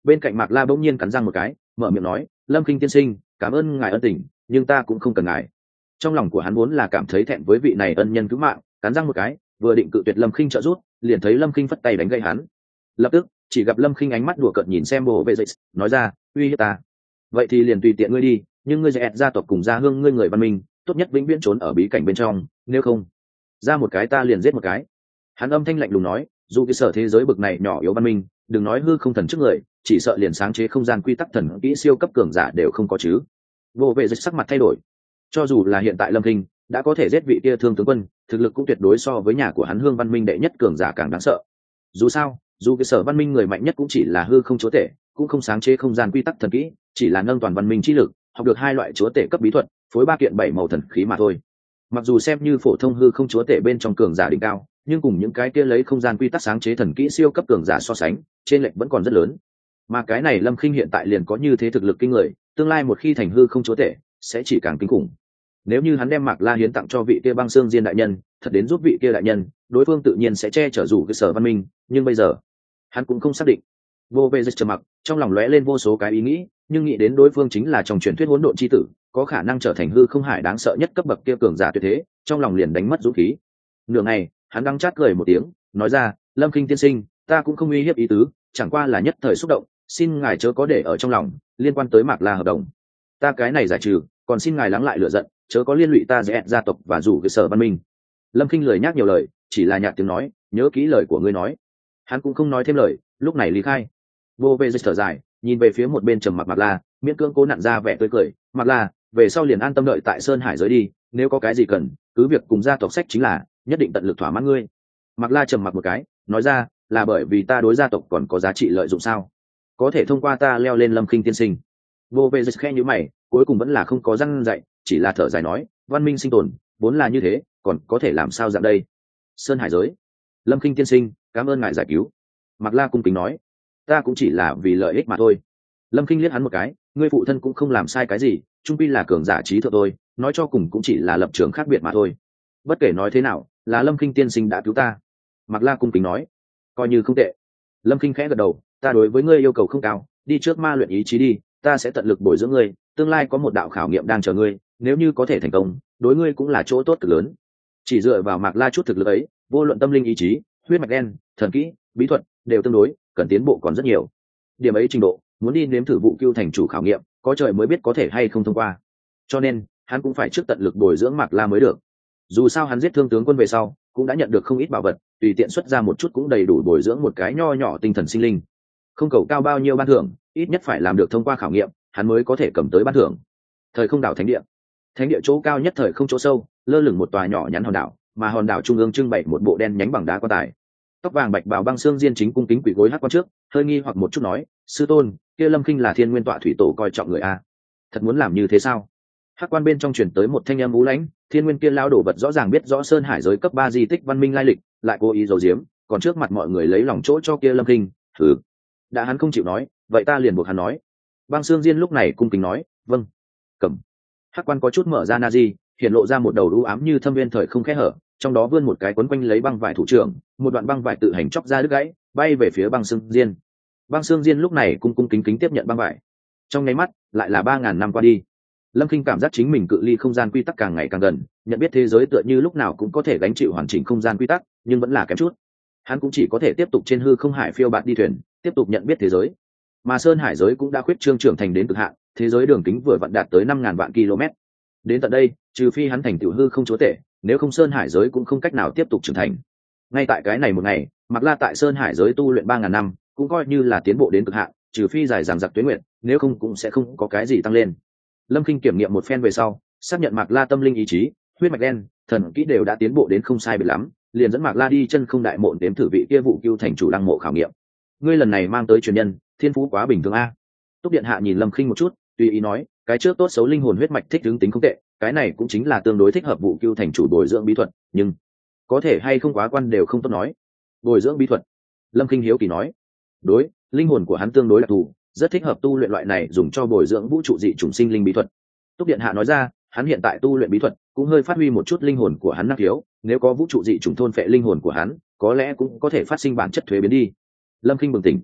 Bên cạnh Mạc La bỗng nhiên cắn răng một cái, mở miệng nói, Lâm Kinh tiên sinh, cảm ơn ngài ân tình, nhưng ta cũng không cần ngài. Trong lòng của hắn vốn là cảm thấy thẹn với vị này ân nhân cứu mạng, cắn răng một cái, vừa định cự tuyệt Lâm Kinh trợ giúp, liền thấy Lâm Kinh phất tay đánh gãy hắn. Lập tức, chỉ gặp Lâm Kinh ánh mắt đùa cợt nhìn xem Bồ Vệ Dịch, nói ra, uy hiếp ta. Vậy thì liền tùy tiện ngươi đi, nhưng ngươi dẹt gia tộc cùng gia hương ngươi người văn minh, tốt nhất vĩnh viễn trốn ở bí cảnh bên trong, nếu không, ra một cái ta liền giết một cái. Hắn âm thanh lạnh lùng nói, dù cái sở thế giới bực này nhỏ yếu văn minh, đừng nói hư không thần trước người, chỉ sợ liền sáng chế không gian quy tắc thần kỹ siêu cấp cường giả đều không có chứ. Vô Vệ Dịch sắc mặt thay đổi, cho dù là hiện tại Lâm Kinh đã có thể giết vị kia thương tướng quân, thực lực cũng tuyệt đối so với nhà của hắn hương văn minh đệ nhất cường giả càng đáng sợ. Dù sao, dù cái sở văn minh người mạnh nhất cũng chỉ là hư không chúa tể, cũng không sáng chế không gian quy tắc thần kỹ, chỉ là nâng toàn văn minh chi lực, học được 2 loại chúa tể cấp bí thuật, phối 3 kiện 7 màu thần khí mà thôi. Mặc dù xem như phổ thông hư không chúa tể bên trong cường giả đỉnh cao, nhưng cùng những cái kia lấy không gian quy tắc sáng chế thần kỹ siêu cấp cường giả so sánh, trên lệch vẫn còn rất lớn. Mà cái này Lâm Khinh hiện tại liền có như thế thực lực kinh người, tương lai một khi thành hư không chúa tể, sẽ chỉ càng kinh khủng. Nếu như hắn đem Mạc La hiến tặng cho vị kia băng xương diên đại nhân, thật đến giúp vị kia đại nhân, đối phương tự nhiên sẽ che chở dù cái sở văn minh, nhưng bây giờ hắn cũng không xác định. Vô Vệ Dịch trầm mặc, trong lòng lóe lên vô số cái ý nghĩ, nhưng nghĩ đến đối phương chính là trong truyền thuyết hỗn độn chi tử, có khả năng trở thành hư không hải đáng sợ nhất cấp bậc kia cường giả tuyệt thế, trong lòng liền đánh mất dũng khí. Nửa ngày, hắn đắng chát cười một tiếng, nói ra, Lâm Kinh tiên sinh, ta cũng không uy hiếp ý tứ, chẳng qua là nhất thời xúc động, xin ngài chớ có để ở trong lòng, liên quan tới Mạc La hợp đồng, ta cái này giải trừ, còn xin ngài lắng lại lửa giận, chớ có liên lụy ta dễ gia tộc và rủ cái sở văn minh. Lâm Kinh lười nhắc nhiều lời, chỉ là nhạt tiếng nói, nhớ kỹ lời của ngươi nói. Hắn cũng không nói thêm lời, lúc này ly khai. Vô Vệ Dịch thở dài, nhìn về phía một bên trầm mặc Mạc La, miễn cưỡng cố nặn ra vẻ tươi cười, Mạc La, về sau liền an tâm đợi tại Sơn Hải giới đi, nếu có cái gì cần, cứ việc cùng gia tộc sách chính là, nhất định tận lực thỏa mãn ngươi. Mạc La trầm mặc một cái, nói ra, là bởi vì ta đối gia tộc còn có giá trị lợi dụng sao? Có thể thông qua ta leo lên Lâm Kinh tiên sinh. Vô Vệ Dịch khẽ nhíu mày, cuối cùng vẫn là không có răng dạy, chỉ là thở dài nói, văn minh sinh tồn vốn là như thế, còn có thể làm sao dạng đây? Sơn Hải giới, Lâm Kinh tiên sinh, cảm ơn ngài giải cứu. Mạc La cung kính nói, ta cũng chỉ là vì lợi ích mà thôi. Lâm Kinh liếc hắn một cái, ngươi phụ thân cũng không làm sai cái gì, trung quy là cường giả trí thượng thôi, nói cho cùng cũng chỉ là lập trường khác biệt mà thôi. Bất kể nói thế nào, là Lâm Kinh tiên sinh đã cứu ta. Mạc La cung kính nói, coi như không tệ. Lâm Kinh khẽ gật đầu, ta đối với ngươi yêu cầu không cao, đi trước ma luyện ý chí đi, ta sẽ tận lực bồi dưỡng ngươi, tương lai có một đạo khảo nghiệm đang chờ ngươi, nếu như có thể thành công, đối ngươi cũng là chỗ tốt cực lớn. Chỉ dựa vào Mạc La chút thực lực ấy, vô luận tâm linh ý chí, huyết mạch đen, thần kỹ, bí thuật đều tương đối, cần tiến bộ còn rất nhiều. Điểm ấy trình độ, muốn đi nếm thử vụ Cưu thành chủ khảo nghiệm, có trời mới biết có thể hay không thông qua. Cho nên, hắn cũng phải trước tận lực bồi dưỡng Mạc La mới được. Dù sao hắn giết thương tướng quân về sau, cũng đã nhận được không ít bảo vật, tùy tiện xuất ra một chút cũng đầy đủ bồi dưỡng một cái nho nhỏ tinh thần sinh linh. Không cầu cao bao nhiêu ban thưởng, ít nhất phải làm được thông qua khảo nghiệm, hắn mới có thể cầm tới ban thưởng. Thời không đảo thánh địa, thánh địa chỗ cao nhất thời không chỗ sâu, lơ lửng một tòa nhỏ nhắn hòn đảo, mà hòn đảo trung ương trưng bày một bộ đen nhánh bằng đá quan tài. Tóc vàng bạch bào băng xương diên chính cung kính quỳ gối hát quan trước, hơi nghi hoặc một chút nói, sư tôn, kia Lâm Kinh là thiên nguyên tọa thủy tổ coi trọng người a, thật muốn làm như thế sao? Hát quan bên trong truyền tới một thanh âm u lãnh, thiên nguyên kia lao đổ vật rõ ràng biết rõ Sơn Hải giới cấp 3 di tích văn minh lai lịch, lại cố ý giấu giếm, còn trước mặt mọi người lấy lòng chỗ cho kia Lâm Kinh, thử. Đã hắn không chịu nói, vậy ta liền buộc hắn nói. Băng xương diên lúc này cung kính nói, vâng. Cầm. Hát quan có chút mở ra Nazi, hiện lộ ra một đầu u ám như thâm viên thời không kẽ hở, trong đó vươn một cái quấn quanh lấy băng vải thủ trưởng, một đoạn băng vải tự hành chóc ra đứt gãy, bay về phía băng xương diên. Băng xương diên lúc này cung kính kính tiếp nhận băng vải. Trong nháy mắt, lại là 3000 năm qua đi. Lâm Kinh cảm giác chính mình cự ly không gian quy tắc càng ngày càng gần, nhận biết thế giới tựa như lúc nào cũng có thể gánh chịu hoàn chỉnh không gian quy tắc, nhưng vẫn là kém chút. Hắn cũng chỉ có thể tiếp tục trên hư không hải phiêu bạt đi thuyền, tiếp tục nhận biết thế giới. Mà Sơn Hải giới cũng đã khuyết trương trưởng thành đến cực hạn, thế giới đường kính vừa vặn đạt tới 5000 vạn km. Đến tận đây, trừ phi hắn thành tiểu hư không chúa tể, nếu không Sơn Hải giới cũng không cách nào tiếp tục trưởng thành. Ngay tại cái này một ngày, Mạc La tại Sơn Hải giới tu luyện 3000 năm, cũng coi như là tiến bộ đến cực hạn, trừ phi dài dằng dặc tuế nguyện, nếu không cũng sẽ không có cái gì tăng lên. Lâm Kinh kiểm nghiệm một phen về sau, xác nhận Mạc La tâm linh ý chí, huyết mạch đen, thần kỹ đều đã tiến bộ đến không sai biệt lắm, liền dẫn Mạc La đi chân không đại mộ đếm thử vị kia vụ Cưu thành chủ lăng mộ khảo nghiệm. Ngươi lần này mang tới truyền nhân, thiên phú quá bình thường a. Túc điện hạ nhìn Lâm Kinh một chút, tùy ý nói, cái trước tốt xấu linh hồn huyết mạch thích ứng tính không tệ, cái này cũng chính là tương đối thích hợp vụ Cưu thành chủ bồi dưỡng bí thuật, nhưng có thể hay không quá quan đều không tốt nói. Bồi dưỡng bí thuật, Lâm Kinh hiếu kỳ nói, đối, linh hồn của hắn tương đối đặc thù, rất thích hợp tu luyện loại này dùng cho bồi dưỡng vũ trụ dị chủng sinh linh bí thuật. Túc điện hạ nói ra, hắn hiện tại tu luyện bí thuật cũng hơi phát huy một chút linh hồn của hắn năng khiếu, nếu có vũ trụ dị chủng thôn phệ linh hồn của hắn, có lẽ cũng có thể phát sinh bản chất thuế biến đi. Lâm Kinh bừng tỉnh,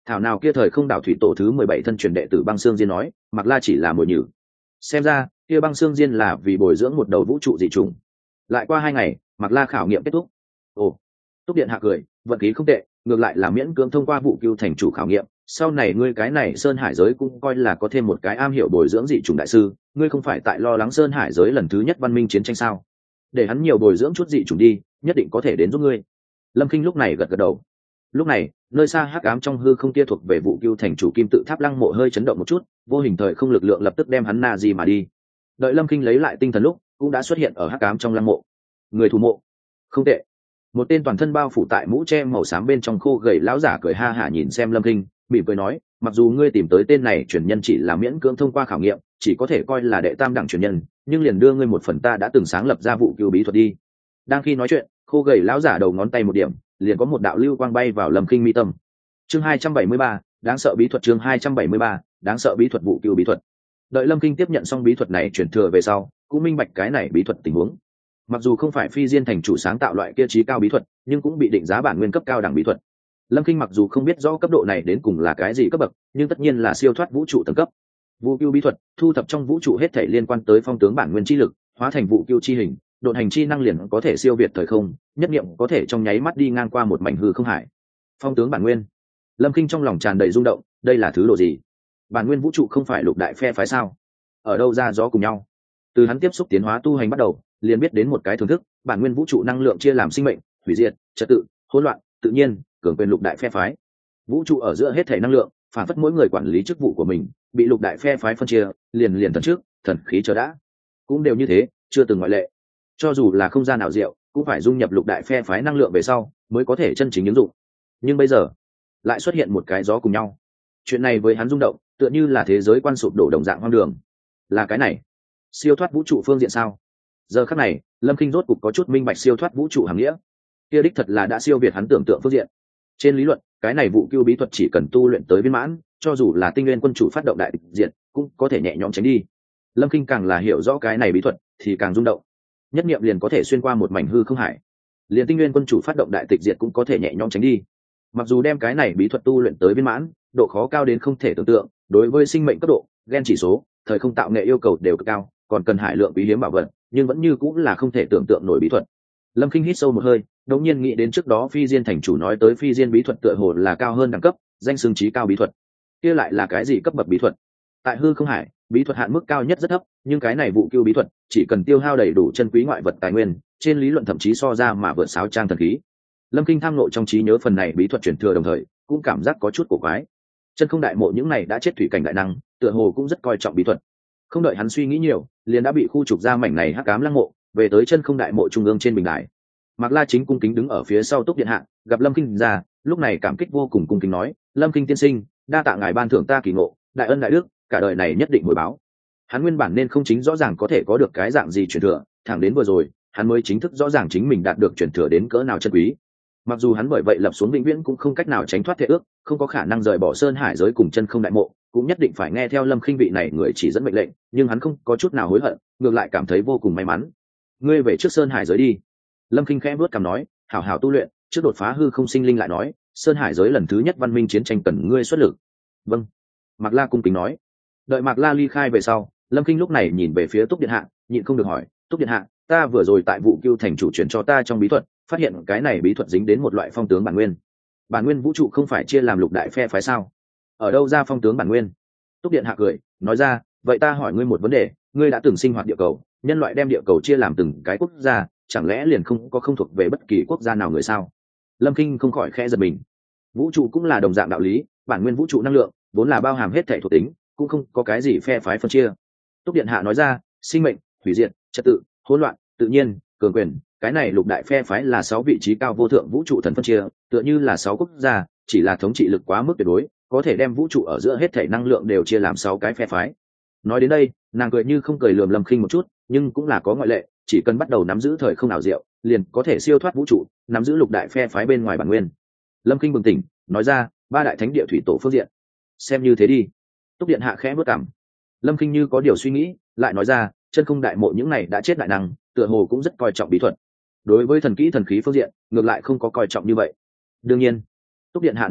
thảo nào kia thời không đảo thủy tổ thứ 17 thân truyền đệ tử Băng Xương Diên nói Mạc La chỉ là mồi nhử. Xem ra kia Băng Xương Diên là vì bồi dưỡng một đầu vũ trụ dị trùng. Lại qua 2 ngày, Mạc La khảo nghiệm kết thúc. Ồ, Túc Điện hạ cười, vận khí không tệ, ngược lại là miễn cưỡng thông qua vụ cưu thành chủ khảo nghiệm. Sau này ngươi cái này Sơn Hải giới cũng coi là có thêm một cái am hiểu bồi dưỡng dị trùng đại sư. Ngươi không phải tại lo lắng Sơn Hải giới lần thứ nhất văn minh chiến tranh sao? Để hắn nhiều bồi dưỡng chút dị trùng đi, nhất định có thể đến giúp ngươi. Lâm Kinh lúc này gật gật đầu. Lúc này, nơi xa hắc ám trong hư không kia thuộc về vụ cưu thành chủ kim tự tháp lăng mộ hơi chấn động một chút, vô hình thời không lực lượng lập tức đem hắn na di mà đi. Đợi Lâm Kinh lấy lại tinh thần lúc, cũng đã xuất hiện ở hắc ám trong lăng mộ. Người thủ mộ, không tệ. Một tên toàn thân bao phủ tại mũ che màu xám bên trong khô gầy lão giả cười ha hả nhìn xem Lâm Kinh, mỉm cười nói, mặc dù ngươi tìm tới tên này truyền nhân chỉ là miễn cưỡng thông qua khảo nghiệm, chỉ có thể coi là đệ tam đẳng truyền nhân, nhưng liền đưa ngươi một phần ta đã từng sáng lập ra vụ cưu bí thuật đi. Đang khi nói chuyện, khô gầy lão giả đầu ngón tay một điểm, liền có một đạo lưu quang bay vào Lâm Kinh mi tâm. Chương 273, đáng sợ bí thuật. Chương 273, đáng sợ bí thuật vụ cưu bí thuật. Đợi Lâm Kinh tiếp nhận xong bí thuật này chuyển thừa về sau, cũng minh bạch cái này bí thuật tình huống. Mặc dù không phải Phi Diên thành chủ sáng tạo loại kia trí cao bí thuật, nhưng cũng bị định giá bản nguyên cấp cao đẳng bí thuật. Lâm Kinh mặc dù không biết rõ cấp độ này đến cùng là cái gì cấp bậc, nhưng tất nhiên là siêu thoát vũ trụ tầng cấp. Vụ cưu bí thuật, thu thập trong vũ trụ hết thảy liên quan tới phong tướng bản nguyên chi lực, hóa thành vụ cưu chi hình, độn hành chi năng liền có thể siêu việt thời không, nhất niệm có thể trong nháy mắt đi ngang qua một mảnh hư không hải. Phong tướng bản nguyên. Lâm Kinh trong lòng tràn đầy rung động, đây là thứ độ gì? Bản nguyên vũ trụ không phải lục đại phe phái sao? Ở đâu ra gió cùng nhau? Từ hắn tiếp xúc tiến hóa tu hành bắt đầu, liền biết đến một cái thưởng thức, bản nguyên vũ trụ năng lượng chia làm sinh mệnh, hủy diệt, trật tự, hỗn loạn, tự nhiên, cường quyền lục đại phe phái. Vũ trụ ở giữa hết thảy năng lượng, phản phất mỗi người quản lý chức vụ của mình, bị lục đại phe phái phân chia, liền thần trước, thần khí chờ đã. Cũng đều như thế, chưa từng ngoại lệ. Cho dù là không gian nào diệu, cũng phải dung nhập lục đại phe phái năng lượng về sau, mới có thể chân chính ứng dụng. Nhưng bây giờ, lại xuất hiện một cái gió cùng nhau. Chuyện này với hắn rung động, tựa như là thế giới quan sụp đổ đồng dạng hoang đường. Là cái này, siêu thoát vũ trụ phương diện sao? Giờ khắc này, Lâm Kinh rốt cục có chút minh bạch siêu thoát vũ trụ hàm nghĩa. Kia đích thật là đã siêu việt hắn tưởng tượng phương diện. Trên lý luận, cái này vụ cưu bí thuật chỉ cần tu luyện tới viên mãn, cho dù là tinh nguyên quân chủ phát động đại địch diện, cũng có thể nhẹ nhõm tránh đi. Lâm Kinh càng là hiểu rõ cái này bí thuật, thì càng rung động. Nhất niệm liền có thể xuyên qua một mảnh hư không hải, liền tinh nguyên quân chủ phát động đại tịch diệt cũng có thể nhẹ nhõm tránh đi. Mặc dù đem cái này bí thuật tu luyện tới viên mãn, độ khó cao đến không thể tưởng tượng, đối với sinh mệnh cấp độ, gen chỉ số, thời không tạo nghệ yêu cầu đều cực cao, còn cần hải lượng quý hiếm bảo vật, nhưng vẫn như cũng là không thể tưởng tượng nổi bí thuật. Lâm Kinh hít sâu một hơi, đột nhiên nghĩ đến trước đó Phi Diên thành chủ nói tới Phi Diên bí thuật tựa hồ là cao hơn đẳng cấp, danh xưng chí cao bí thuật. Kia lại là cái gì cấp bậc bí thuật? Tại hư không hải, bí thuật hạn mức cao nhất rất thấp, nhưng cái này vụ cưu bí thuật chỉ cần tiêu hao đầy đủ chân quý ngoại vật tài nguyên, trên lý luận thậm chí so ra mà vượt sáo trang thần khí. Lâm Kinh tham nộ trong trí nhớ phần này bí thuật truyền thừa đồng thời, cũng cảm giác có chút cổ quái. Chân không đại mộ những này đã chết thủy cảnh đại năng, tựa hồ cũng rất coi trọng bí thuật. Không đợi hắn suy nghĩ nhiều, liền đã bị khu trục ra mảnh này hắc ám lăng mộ, về tới chân không đại mộ trung ương trên bình đài. Mạc La chính cung kính đứng ở phía sau Túc điện hạ, gặp Lâm Kinh ra, lúc này cảm kích vô cùng cung kính nói: "Lâm Kinh tiên sinh, đa tạ ngài ban thưởng ta kỳ ngộ, đại ân đại đức, cả đời này nhất định hồi báo." Hắn nguyên bản nên không chính rõ ràng có thể có được cái dạng gì truyền thừa, thẳng đến vừa rồi, hắn mới chính thức rõ ràng chính mình đạt được truyền thừa đến cỡ nào chân quý. Mặc dù hắn bởi vậy lập xuống vĩnh viễn cũng không cách nào tránh thoát thể ước, không có khả năng rời bỏ Sơn Hải giới cùng chân không đại mộ, cũng nhất định phải nghe theo Lâm Khinh vị này người chỉ dẫn mệnh lệnh, nhưng hắn không có chút nào hối hận, ngược lại cảm thấy vô cùng may mắn. "Ngươi về trước Sơn Hải giới đi." Lâm Khinh khẽ vuốt cằm nói, "Hảo hảo tu luyện, trước đột phá hư không sinh linh lại nói, Sơn Hải giới lần thứ nhất văn minh chiến tranh cần ngươi xuất lực." "Vâng." Mạc La cung kính nói. Đợi Mạc La ly khai về sau, Lâm Kinh lúc này nhìn về phía Túc điện hạ, nhịn không được hỏi: "Túc điện hạ, ta vừa rồi tại vụ cưu thành chủ truyền cho ta trong bí thuật, phát hiện cái này bí thuật dính đến một loại phong tướng bản nguyên. Bản nguyên vũ trụ không phải chia làm lục đại phe phái sao? Ở đâu ra phong tướng bản nguyên?" Túc điện hạ cười, nói ra: "Vậy ta hỏi ngươi một vấn đề, ngươi đã từng sinh hoạt địa cầu, nhân loại đem địa cầu chia làm từng cái quốc gia, chẳng lẽ liền không có không thuộc về bất kỳ quốc gia nào người sao?" Lâm Kinh không khỏi khẽ giật mình. Vũ trụ cũng là đồng dạng đạo lý, bản nguyên vũ trụ năng lượng vốn là bao hàm hết thể thuộc tính, cũng không có cái gì phe phái phân chia. Túc điện hạ nói ra: "Sinh mệnh, hủy diệt, trật tự, hỗn loạn, tự nhiên, cường quyền, cái này lục đại phe phái là 6 vị trí cao vô thượng vũ trụ thần phân chia, tựa như là 6 quốc gia, chỉ là thống trị lực quá mức tuyệt đối, có thể đem vũ trụ ở giữa hết thể năng lượng đều chia làm 6 cái phe phái." Nói đến đây, nàng cười như không cười lườm Lâm Khinh một chút, nhưng cũng là có ngoại lệ, chỉ cần bắt đầu nắm giữ thời không ảo diệu, liền có thể siêu thoát vũ trụ, nắm giữ lục đại phe phái bên ngoài bản nguyên. Lâm Khinh bừng tỉnh, nói ra: "Ba đại thánh địa thủy tổ phương diện." "Xem như thế đi." Túc điện hạ khẽ bước cằm. Lâm Khinh như có điều suy nghĩ, lại nói ra: "Chân không đại mộ những này đã chết đại năng, tựa hồ cũng rất coi trọng bí thuật. Đối với thần kỹ thần khí phương diện, ngược lại không có coi trọng như vậy." "Đương nhiên." Túc điện hạ nói ra: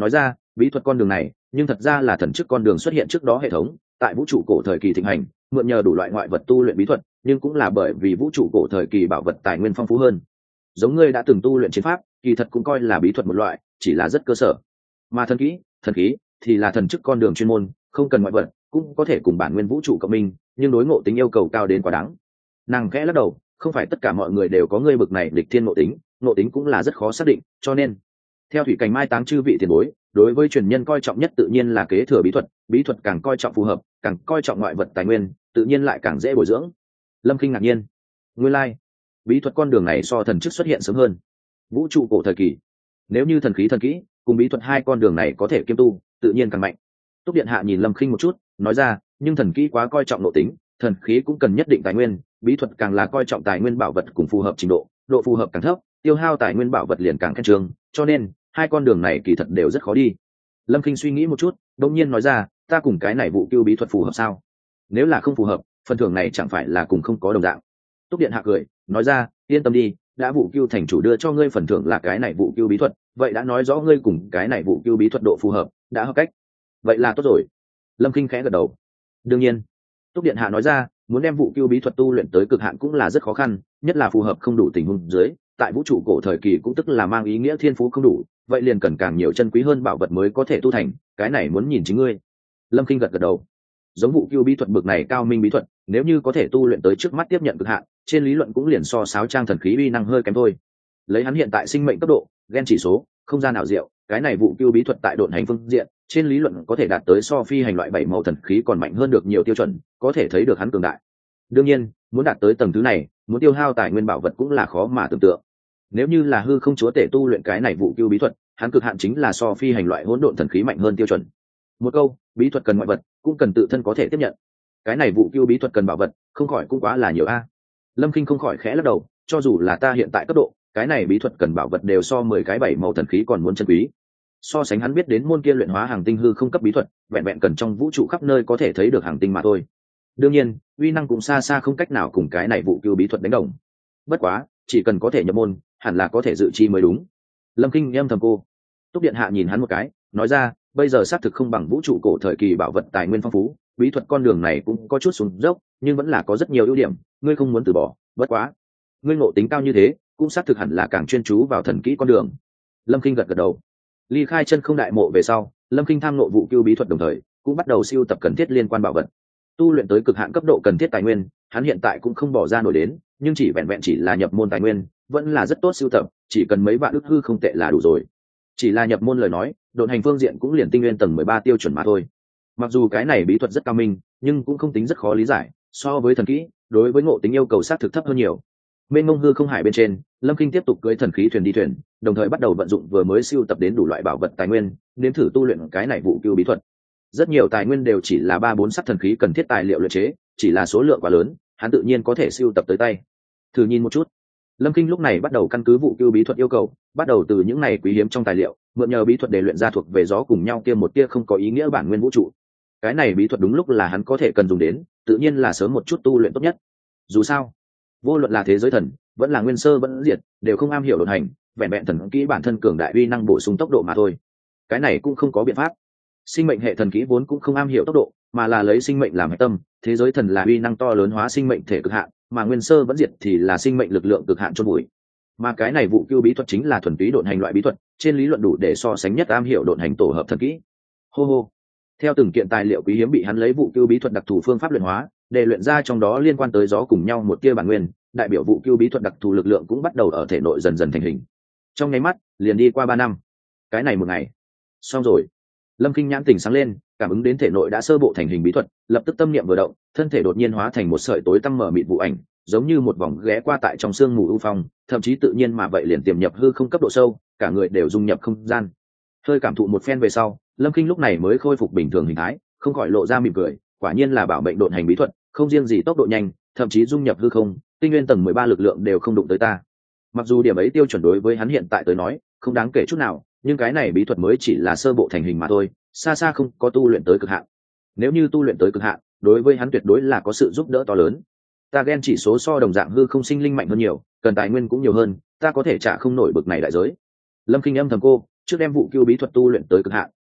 bí thuật con đường này nhưng thật ra là thần chức con đường xuất hiện trước đó hệ thống, tại vũ trụ cổ thời kỳ thịnh hành, mượn nhờ đủ loại ngoại vật tu luyện bí thuật, nhưng cũng là bởi vì vũ trụ cổ thời kỳ bảo vật tài nguyên phong phú hơn. Giống ngươi đã từng tu luyện chiến pháp, kỳ thật cũng coi là bí thuật một loại, chỉ là rất cơ sở. Mà thần kỹ, thần khí thì là thần chức con đường chuyên môn, không cần ngoại vật, cũng có thể cùng bản nguyên vũ trụ cộng minh, nhưng đối ngộ tính yêu cầu cao đến quá đáng. Nàng khẽ lắc đầu, không phải tất cả mọi người đều có ngươi bực này lịch thiên ngộ tính cũng là rất khó xác định, cho nên theo thủy cảnh mai táng chư vị tiền bối, đối với truyền nhân coi trọng nhất tự nhiên là kế thừa bí thuật càng coi trọng phù hợp, càng coi trọng ngoại vật tài nguyên, tự nhiên lại càng dễ bồi dưỡng. Lâm Kinh ngạc nhiên, nguyên lai bí thuật con đường này so thần chức xuất hiện sớm hơn. Vũ trụ cổ thời kỳ, nếu như thần khí thần kỹ cùng bí thuật hai con đường này có thể kiêm tu, tự nhiên càng mạnh. Túc điện hạ nhìn Lâm Kinh một chút, nói ra, nhưng thần kỹ quá coi trọng nội tính, thần khí cũng cần nhất định tài nguyên, bí thuật càng là coi trọng tài nguyên bảo vật cùng phù hợp trình độ phù hợp càng thấp, tiêu hao tài nguyên bảo vật liền càng khen trường, cho nên hai con đường này kỳ thật đều rất khó đi. Lâm Kinh suy nghĩ một chút, đột nhiên nói ra, ta cùng cái này vụ cưu bí thuật phù hợp sao? Nếu là không phù hợp, phần thưởng này chẳng phải là cùng không có đồng dạng. Túc điện hạ cười, nói ra, yên tâm đi, đã vụ cưu thành chủ đưa cho ngươi phần thưởng là cái này vụ cưu bí thuật, vậy đã nói rõ ngươi cùng cái này vụ cưu bí thuật độ phù hợp đã hợp cách, vậy là tốt rồi. Lâm Kinh khẽ gật đầu. Đương nhiên, Túc điện hạ nói ra, muốn đem vụ cưu bí thuật tu luyện tới cực hạn cũng là rất khó khăn, nhất là phù hợp không đủ tình huống dưới, tại vũ trụ cổ thời kỳ cũng tức là mang ý nghĩa thiên phú không đủ, vậy liền cần càng nhiều chân quý hơn bảo vật mới có thể tu thành, cái này muốn nhìn chính ngươi. Lâm Kinh gật gật đầu. Giống vụ cưu bí thuật bực này cao minh bí thuật, nếu như có thể tu luyện tới trước mắt tiếp nhận cực hạn, trên lý luận cũng liền so sáo trang thần khí uy năng hơi kém thôi. Lấy hắn hiện tại sinh mệnh cấp độ, gen chỉ số, không gian ảo diệu, cái này vụ cưu bí thuật tại độn hành phương diện, trên lý luận có thể đạt tới so phi hành loại 7 màu thần khí còn mạnh hơn được nhiều tiêu chuẩn, có thể thấy được hắn cường đại. Đương nhiên, muốn đạt tới tầng thứ này, muốn tiêu hao tài nguyên bảo vật cũng là khó mà tưởng tượng. Nếu như là hư không chúa tể tu luyện cái này vụ cưu bí thuật, hắn cực hạn chính là so phi hành loại hỗn độn thần khí mạnh hơn tiêu chuẩn. Một câu, bí thuật cần ngoại vật, cũng cần tự thân có thể tiếp nhận. Cái này vụ cưu bí thuật cần bảo vật, không khỏi cũng quá là nhiều a. Lâm Kinh không khỏi khẽ lắc đầu, cho dù là ta hiện tại cấp độ, cái này bí thuật cần bảo vật đều so 10 cái 7 màu thần khí còn muốn chân quý. So sánh hắn biết đến môn kia luyện hóa hàng tinh hư không cấp bí thuật, vẹn vẹn cần trong vũ trụ khắp nơi có thể thấy được hàng tinh mà thôi. Đương nhiên, uy năng cũng xa xa không cách nào cùng cái này vụ cưu bí thuật đánh đồng. Bất quá, chỉ cần có thể nhập môn, hẳn là có thể dự chi mới đúng. Lâm Kinh âm thầm cô. Túc điện hạ nhìn hắn một cái, nói ra, bây giờ xác thực không bằng vũ trụ cổ thời kỳ bảo vật tài nguyên phong phú, bí thuật con đường này cũng có chút xuống dốc, nhưng vẫn là có rất nhiều ưu điểm, ngươi không muốn từ bỏ. Bất quá, ngươi ngộ tính cao như thế, cũng xác thực hẳn là càng chuyên chú vào thần kỹ con đường. Lâm Kinh gật gật đầu. Ly khai chân không đại mộ về sau, Lâm Kinh tham ngộ vụ cưu bí thuật đồng thời cũng bắt đầu siêu tập cần thiết liên quan bảo vật. Tu luyện tới cực hạn cấp độ cần thiết tài nguyên, hắn hiện tại cũng không bỏ ra nổi đến, nhưng chỉ vẹn vẹn chỉ là nhập môn tài nguyên, vẫn là rất tốt siêu tập, chỉ cần mấy vạn ức hư không tệ là đủ rồi. Chỉ là nhập môn lời nói, độn hành phương diện cũng liền tinh nguyên tầng 13 tiêu chuẩn mà thôi. Mặc dù cái này bí thuật rất cao minh, nhưng cũng không tính rất khó lý giải, so với thần kỹ, đối với ngộ tính yêu cầu xác thực thấp hơn nhiều. Mênh mông hư không hải bên trên, Lâm Kinh tiếp tục cưỡi thần khí thuyền đi thuyền, đồng thời bắt đầu vận dụng vừa mới siêu tập đến đủ loại bảo vật tài nguyên, nếm thử tu luyện cái này vụ cưu bí thuật. Rất nhiều tài nguyên đều chỉ là 3-4 sắc thần khí cần thiết tài liệu luyện chế, chỉ là số lượng quá lớn, hắn tự nhiên có thể siêu tập tới tay. Thử nhìn một chút. Lâm Kinh lúc này bắt đầu căn cứ vụ cưu bí thuật yêu cầu, bắt đầu từ những này quý hiếm trong tài liệu, mượn nhờ bí thuật để luyện ra thuộc về gió cùng nhau kia một tia không có ý nghĩa bản nguyên vũ trụ. Cái này bí thuật đúng lúc là hắn có thể cần dùng đến, tự nhiên là sớm một chút tu luyện tốt nhất. Dù sao, vô luận là thế giới thần, vẫn là nguyên sơ vẫn diệt, đều không am hiểu độn hành, vẹn vẹn thần kỹ bản thân cường đại uy năng bổ sung tốc độ mà thôi. Cái này cũng không có biện pháp. Sinh mệnh hệ thần kỹ vốn cũng không am hiểu tốc độ, mà là lấy sinh mệnh làm hệ tâm, thế giới thần là uy năng to lớn hóa sinh mệnh thể cực hạn, mà nguyên sơ vẫn diệt thì là sinh mệnh lực lượng cực hạn chôn bụi. Mà cái này vụ cưu bí thuật chính là thuần túy độn hành loại bí thuật, trên lý luận đủ để so sánh nhất am hiểu độn hành tổ hợp thần kỹ. Hô hô. Theo từng kiện tài liệu quý hiếm bị hắn lấy vụ cưu bí thuật đặc thù phương pháp luyện hóa, để luyện ra trong đó liên quan tới gió cùng nhau một tia bản nguyên, đại biểu vụ cưu bí thuật đặc thù lực lượng cũng bắt đầu ở thể nội dần dần thành hình. Trong nháy mắt, liền đi qua 3 năm. Cái này một ngày, xong rồi. Lâm Kinh nhãn tỉnh sáng lên, cảm ứng đến thể nội đã sơ bộ thành hình bí thuật, lập tức tâm niệm vừa động, thân thể đột nhiên hóa thành một sợi tối tăm mở mịt vụ ảnh, giống như một vòng ghé qua tại trong sương mù u phong, thậm chí tự nhiên mà vậy liền tiềm nhập hư không cấp độ sâu, cả người đều dung nhập không gian. Hơi cảm thụ một phen về sau, Lâm Kinh lúc này mới khôi phục bình thường hình thái, không khỏi lộ ra mỉm cười, quả nhiên là bảo mệnh độn hành bí thuật, không riêng gì tốc độ nhanh, thậm chí dung nhập hư không, tinh nguyên tầng 13 lực lượng đều không đụng tới ta. Mặc dù điểm ấy tiêu chuẩn đối với hắn hiện tại tới nói, không đáng kể chút nào, nhưng cái này bí thuật mới chỉ là sơ bộ thành hình mà thôi, xa xa không có tu luyện tới cực hạn. Nếu như tu luyện tới cực hạn, đối với hắn tuyệt đối là có sự giúp đỡ to lớn. Ta gen chỉ số so đồng dạng hư không sinh linh mạnh hơn nhiều, cần tài nguyên cũng nhiều hơn, ta có thể trả không nổi bực này đại giới. Lâm Kinh âm thầm cô, trước đem vụ cưu bí thuật tu luyện tới cực hạn,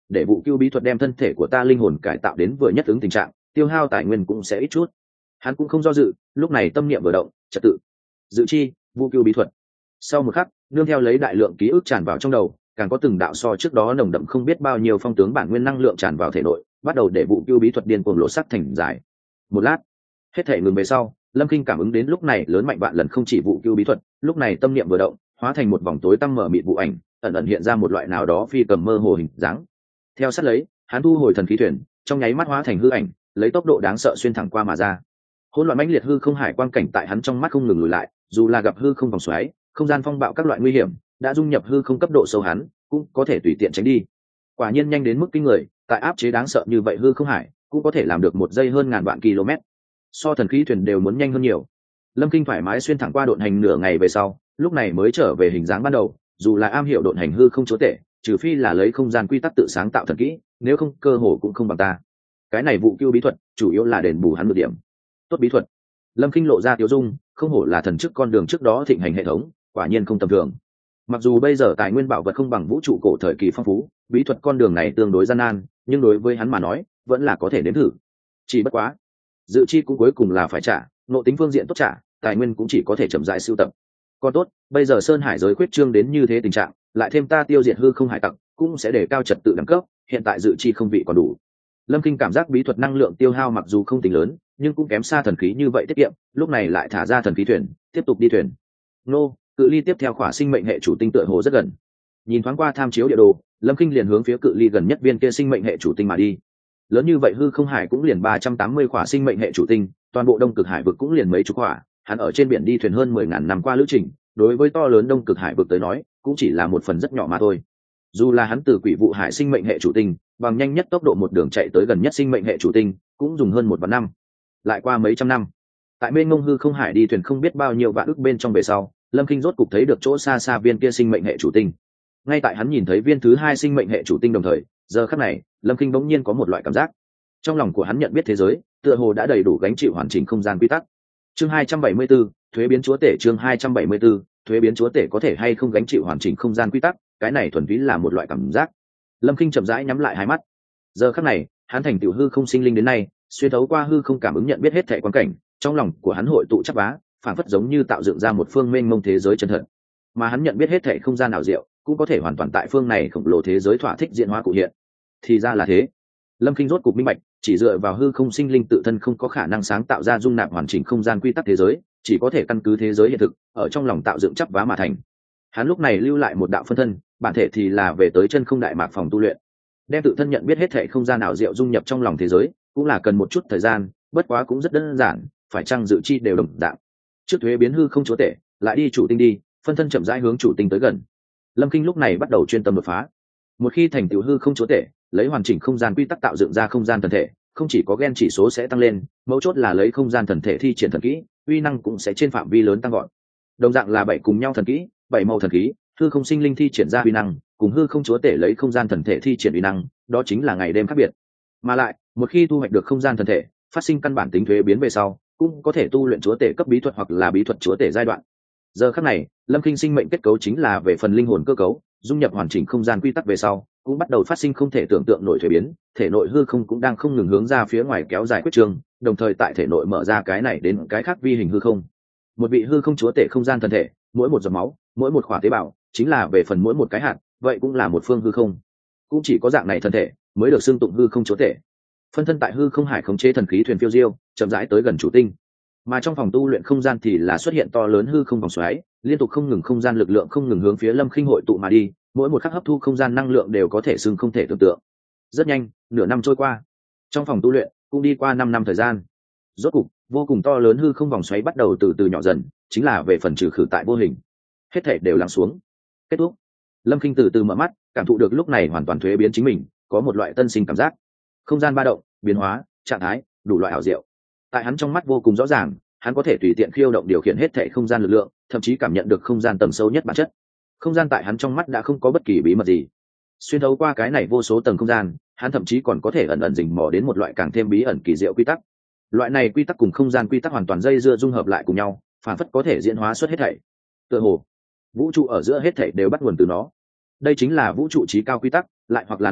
để vụ cưu bí thuật đem thân thể của ta linh hồn cải tạo đến vừa nhất ứng tình trạng, tiêu hao tài nguyên cũng sẽ ít chút. Hắn cũng không do dự, lúc này tâm niệm vừa động, trật tự dự chi vụ cưu bí thuật. Sau một khắc, nương theo lấy đại lượng ký ức tràn vào trong đầu, càng có từng đạo so trước đó nồng đậm không biết bao nhiêu phong tướng bản nguyên năng lượng tràn vào thể nội, bắt đầu để vụ cưu bí thuật điên cuồng lộ sắc thành dài. Một lát, hết thể ngừng về sau, Lâm Kinh cảm ứng đến lúc này lớn mạnh vạn lần không chỉ vụ cưu bí thuật, lúc này tâm niệm vừa động, hóa thành một vòng tối tăm mở mịt vụ ảnh, ẩn ẩn hiện ra một loại nào đó phi cầm mơ hồ hình dáng. Theo sát lấy, hắn thu hồi thần khí thuyền, trong nháy mắt hóa thành hư ảnh, lấy tốc độ đáng sợ xuyên thẳng qua mà ra. Hỗn loạn mãnh liệt hư không hải quang cảnh tại hắn trong mắt không ngừng lùi lại, dù là gặp hư không vòng xoáy, không gian phong bạo các loại nguy hiểm, đã dung nhập hư không cấp độ sâu hắn, cũng có thể tùy tiện tránh đi. Quả nhiên nhanh đến mức kinh người, tại áp chế đáng sợ như vậy hư không hải, cũng có thể làm được một giây hơn ngàn vạn km. So thần khí thuyền đều muốn nhanh hơn nhiều. Lâm Kinh thoải mái xuyên thẳng qua độn hành nửa ngày về sau, lúc này mới trở về hình dáng ban đầu, dù là am hiểu độn hành hư không chúa tể, trừ phi là lấy không gian quy tắc tự sáng tạo thần kỹ, nếu không cơ hồ cũng không bằng ta. Cái này vụ cưu bí thuật chủ yếu là đền bù hắn được điểm. Tốt bí thuật. Lâm Kinh lộ ra tiêu dung, không hổ là thần chức con đường trước đó thịnh hành hệ thống, quả nhiên không tầm thường. Mặc dù bây giờ tài nguyên bảo vật không bằng vũ trụ cổ thời kỳ phong phú, bí thuật con đường này tương đối gian nan, nhưng đối với hắn mà nói, vẫn là có thể đến thử. Chỉ bất quá, dự chi cũng cuối cùng là phải trả, nội tính phương diện tốt trả, tài nguyên cũng chỉ có thể chậm rãi sưu tập. Còn tốt, bây giờ Sơn Hải giới quyết trương đến như thế tình trạng, lại thêm ta tiêu diệt hư không hải tặc, cũng sẽ để cao trật tự đẳng cấp, hiện tại dự chi không vị còn đủ. Lâm Kinh cảm giác bí thuật năng lượng tiêu hao mặc dù không tính lớn, nhưng cũng kém xa thần khí như vậy tiết kiệm, lúc này lại thả ra thần khí thuyền, tiếp tục đi thuyền. Nô, cự ly tiếp theo khỏa sinh mệnh hệ chủ tinh tựa hồ rất gần. Nhìn thoáng qua tham chiếu địa đồ, Lâm Kinh liền hướng phía cự ly gần nhất viên kia sinh mệnh hệ chủ tinh mà đi. Lớn như vậy hư không hải cũng liền 380 khỏa sinh mệnh hệ chủ tinh, toàn bộ đông cực hải vực cũng liền mấy chục khỏa, hắn ở trên biển đi thuyền hơn 10.000 năm qua lữ trình, đối với to lớn đông cực hải vực tới nói, cũng chỉ là một phần rất nhỏ mà thôi. Dù là hắn từ quỷ vụ hải sinh mệnh hệ chủ tinh, bằng nhanh nhất tốc độ một đường chạy tới gần nhất sinh mệnh hệ chủ tinh, cũng dùng hơn 1 vạn năm. Lại qua mấy trăm năm, tại mênh mông hư không hải đi thuyền không biết bao nhiêu vạn ức bên trong về sau, Lâm Kinh rốt cục thấy được chỗ xa xa viên kia sinh mệnh hệ chủ tinh. Ngay tại hắn nhìn thấy viên thứ hai sinh mệnh hệ chủ tinh đồng thời, giờ khắc này, Lâm Kinh bỗng nhiên có một loại cảm giác. Trong lòng của hắn nhận biết thế giới, tựa hồ đã đầy đủ gánh chịu hoàn chỉnh không gian quy tắc. Chương 274, thuế biến chúa tể. Chương 274, thuế biến chúa tể có thể hay không gánh chịu hoàn chỉnh không gian quy tắc, cái này thuần túy là một loại cảm giác. Lâm Kinh chậm rãi nhắm lại hai mắt. Giờ khắc này, hắn thành tựu hư không sinh linh đến nay, xuyên thấu qua hư không cảm ứng nhận biết hết thảy quan cảnh, trong lòng của hắn hội tụ chắp vá, phản phất giống như tạo dựng ra một phương mênh mông thế giới chân thật. Mà hắn nhận biết hết thảy không gian ảo diệu, cũng có thể hoàn toàn tại phương này khổng lồ thế giới thỏa thích diễn hóa cụ hiện. Thì ra là thế. Lâm Kinh rốt cục minh bạch, chỉ dựa vào hư không sinh linh tự thân không có khả năng sáng tạo ra dung nạp hoàn chỉnh không gian quy tắc thế giới, chỉ có thể căn cứ thế giới hiện thực, ở trong lòng tạo dựng chắp vá mà thành. Hắn lúc này lưu lại một đạo phân thân, bản thể thì là về tới chân không đại mạc phòng tu luyện. Đem tự thân nhận biết hết thảy không gian ảo diệu dung nhập trong lòng thế giới, cũng là cần một chút thời gian, bất quá cũng rất đơn giản, phải chăng dự chi đều đồng dạng. Trước thuế biến hư không chúa tể, lại đi chủ tinh đi, phân thân chậm rãi hướng chủ tinh tới gần. Lâm Kinh lúc này bắt đầu chuyên tâm đột phá. Một khi thành tựu hư không chúa tể, lấy hoàn chỉnh không gian quy tắc tạo dựng ra không gian thần thể, không chỉ có gen chỉ số sẽ tăng lên, mấu chốt là lấy không gian thần thể thi triển thần kỹ, uy năng cũng sẽ trên phạm vi lớn tăng gọn. Đồng dạng là 7 cùng nhau thần kỹ, 7 màu thần kỹ, hư không sinh linh thi triển ra uy năng, cùng hư không chúa tể lấy không gian thần thể thi triển uy năng, đó chính là ngày đêm khác biệt. Mà lại, một khi thu hoạch được không gian thần thể, phát sinh căn bản tính thuế biến về sau, cũng có thể tu luyện chúa tể cấp bí thuật hoặc là bí thuật chúa tể giai đoạn. Giờ khắc này, Lâm Kinh sinh mệnh kết cấu chính là về phần linh hồn cơ cấu, dung nhập hoàn chỉnh không gian quy tắc về sau, cũng bắt đầu phát sinh không thể tưởng tượng nổi thuế biến, thể nội hư không cũng đang không ngừng hướng ra phía ngoài kéo dài quyết trường, đồng thời tại thể nội mở ra cái này đến cái khác vi hình hư không. Một vị hư không chúa tể không gian thần thể, mỗi một giọt máu, mỗi một khỏa tế bào, chính là về phần mỗi một cái hạt, vậy cũng là một phương hư không. Cũng chỉ có dạng này thần thể mới được xưng tụng hư không chúa tể. Phân thân tại hư không hải khống chế thần khí thuyền phiêu diêu, chậm rãi tới gần chủ tinh. Mà trong phòng tu luyện không gian thì là xuất hiện to lớn hư không vòng xoáy, liên tục không ngừng không gian lực lượng không ngừng hướng phía Lâm Kinh hội tụ mà đi, mỗi một khắc hấp thu không gian năng lượng đều có thể xưng không thể tưởng tượng. Rất nhanh, nửa năm trôi qua, trong phòng tu luyện cũng đi qua 5 năm thời gian. Rốt cục, vô cùng to lớn hư không vòng xoáy bắt đầu từ từ nhỏ dần, chính là về phần trừ khử tại vô hình. Hết thảy đều lắng xuống. Kết thúc. Lâm Kinh từ từ mở mắt, cảm thụ được lúc này hoàn toàn thuế biến chính mình, có một loại tân sinh cảm giác. Không gian ba động, biến hóa, trạng thái, đủ loại ảo diệu. Tại hắn trong mắt vô cùng rõ ràng, hắn có thể tùy tiện khiêu động điều khiển hết thảy không gian lực lượng, thậm chí cảm nhận được không gian tầng sâu nhất bản chất. Không gian tại hắn trong mắt đã không có bất kỳ bí mật gì. Xuyên thấu qua cái này vô số tầng không gian, hắn thậm chí còn có thể ẩn ẩn rình mò đến một loại càng thêm bí ẩn kỳ diệu quy tắc. Loại này quy tắc cùng không gian quy tắc hoàn toàn dây dưa dung hợp lại cùng nhau, phản phất có thể diễn hóa xuất hết thảy. Tựa hồ, vũ trụ ở giữa hết thảy đều bắt nguồn từ nó. Đây chính là vũ trụ chí cao quy tắc, lại hoặc là nói,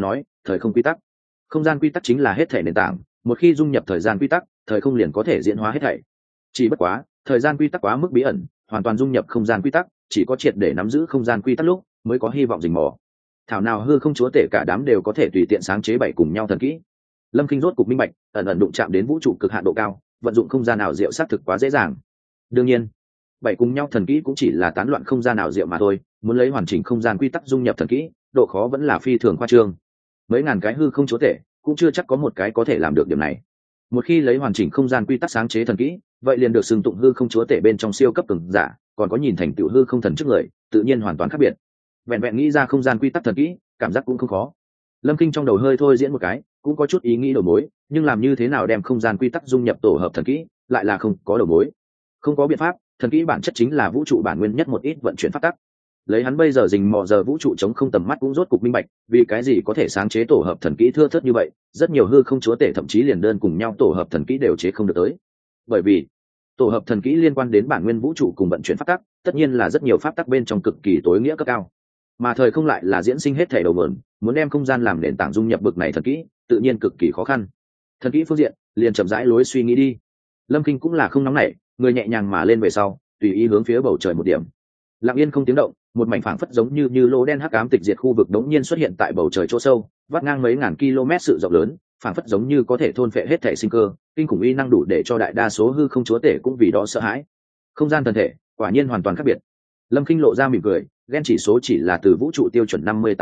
thời không quy tắc. Không gian quy tắc chính là hết thể nền tảng, một khi dung nhập thời gian quy tắc, thời không liền có thể diễn hóa hết thảy. Chỉ bất quá thời gian quy tắc quá mức bí ẩn, hoàn toàn dung nhập không gian quy tắc, chỉ có triệt để nắm giữ không gian quy tắc lúc mới có hy vọng rình mò. Thảo nào hư không chúa tể cả đám đều có thể tùy tiện sáng chế bảy cùng nhau thần kỹ. Lâm Kinh rốt cục minh bạch, ẩn ẩn đụng chạm đến vũ trụ cực hạn độ cao, vận dụng không gian nào diệu xác thực quá dễ dàng. Đương nhiên bảy cùng nhau thần kỹ cũng chỉ là tán loạn không gian nào diệu mà thôi, muốn lấy hoàn chỉnh không gian quy tắc dung nhập thần kỹ, độ khó vẫn là phi thường khoa trương. Mấy ngàn cái hư không chúa tể cũng chưa chắc có một cái có thể làm được điểm này. Một khi lấy hoàn chỉnh không gian quy tắc sáng chế thần kỹ, vậy liền được xưng tụng hư không chúa tể bên trong siêu cấp cường giả, còn có nhìn thành tựu hư không thần trước người, tự nhiên hoàn toàn khác biệt. Vẹn vẹn nghĩ ra không gian quy tắc thần kỹ, cảm giác cũng không khó. Lâm Kinh trong đầu hơi thôi diễn một cái, cũng có chút ý nghĩ đầu mối, nhưng làm như thế nào đem không gian quy tắc dung nhập tổ hợp thần kỹ, lại là không có đầu mối. Không có biện pháp, thần kỹ bản chất chính là vũ trụ bản nguyên nhất một ít vận chuyển pháp tắc. Lấy hắn bây giờ rình mò giờ vũ trụ chống không tầm mắt cũng rốt cục minh bạch, vì cái gì có thể sáng chế tổ hợp thần kỹ thưa thớt như vậy, rất nhiều hư không chúa tể thậm chí liền đơn cùng nhau tổ hợp thần kỹ đều chế không được tới. Bởi vì tổ hợp thần kỹ liên quan đến bản nguyên vũ trụ cùng vận chuyển pháp tắc, tất nhiên là rất nhiều pháp tắc bên trong cực kỳ tối nghĩa cấp cao, mà thời không lại là diễn sinh hết thể đầu mượn, muốn đem không gian làm nền tảng dung nhập bực này thần kỹ, tự nhiên cực kỳ khó khăn. Thần kỹ phương diện, liền chậm rãi lối suy nghĩ đi. Lâm Kinh cũng là không nóng nảy, người nhẹ nhàng mà lên về sau, tùy ý hướng phía bầu trời một điểm. Lặng yên không tiếng động, một mảnh phảng phất giống như lỗ đen hắc ám tịch diệt khu vực đống nhiên xuất hiện tại bầu trời chỗ sâu, vắt ngang mấy ngàn km sự rộng lớn, phảng phất giống như có thể thôn phệ hết thể sinh cơ, kinh khủng uy năng đủ để cho đại đa số hư không chúa tể cũng vì đó sợ hãi. Không gian thần thể, quả nhiên hoàn toàn khác biệt. Lâm Kinh lộ ra mỉm cười, gen chỉ số chỉ là từ vũ trụ tiêu chuẩn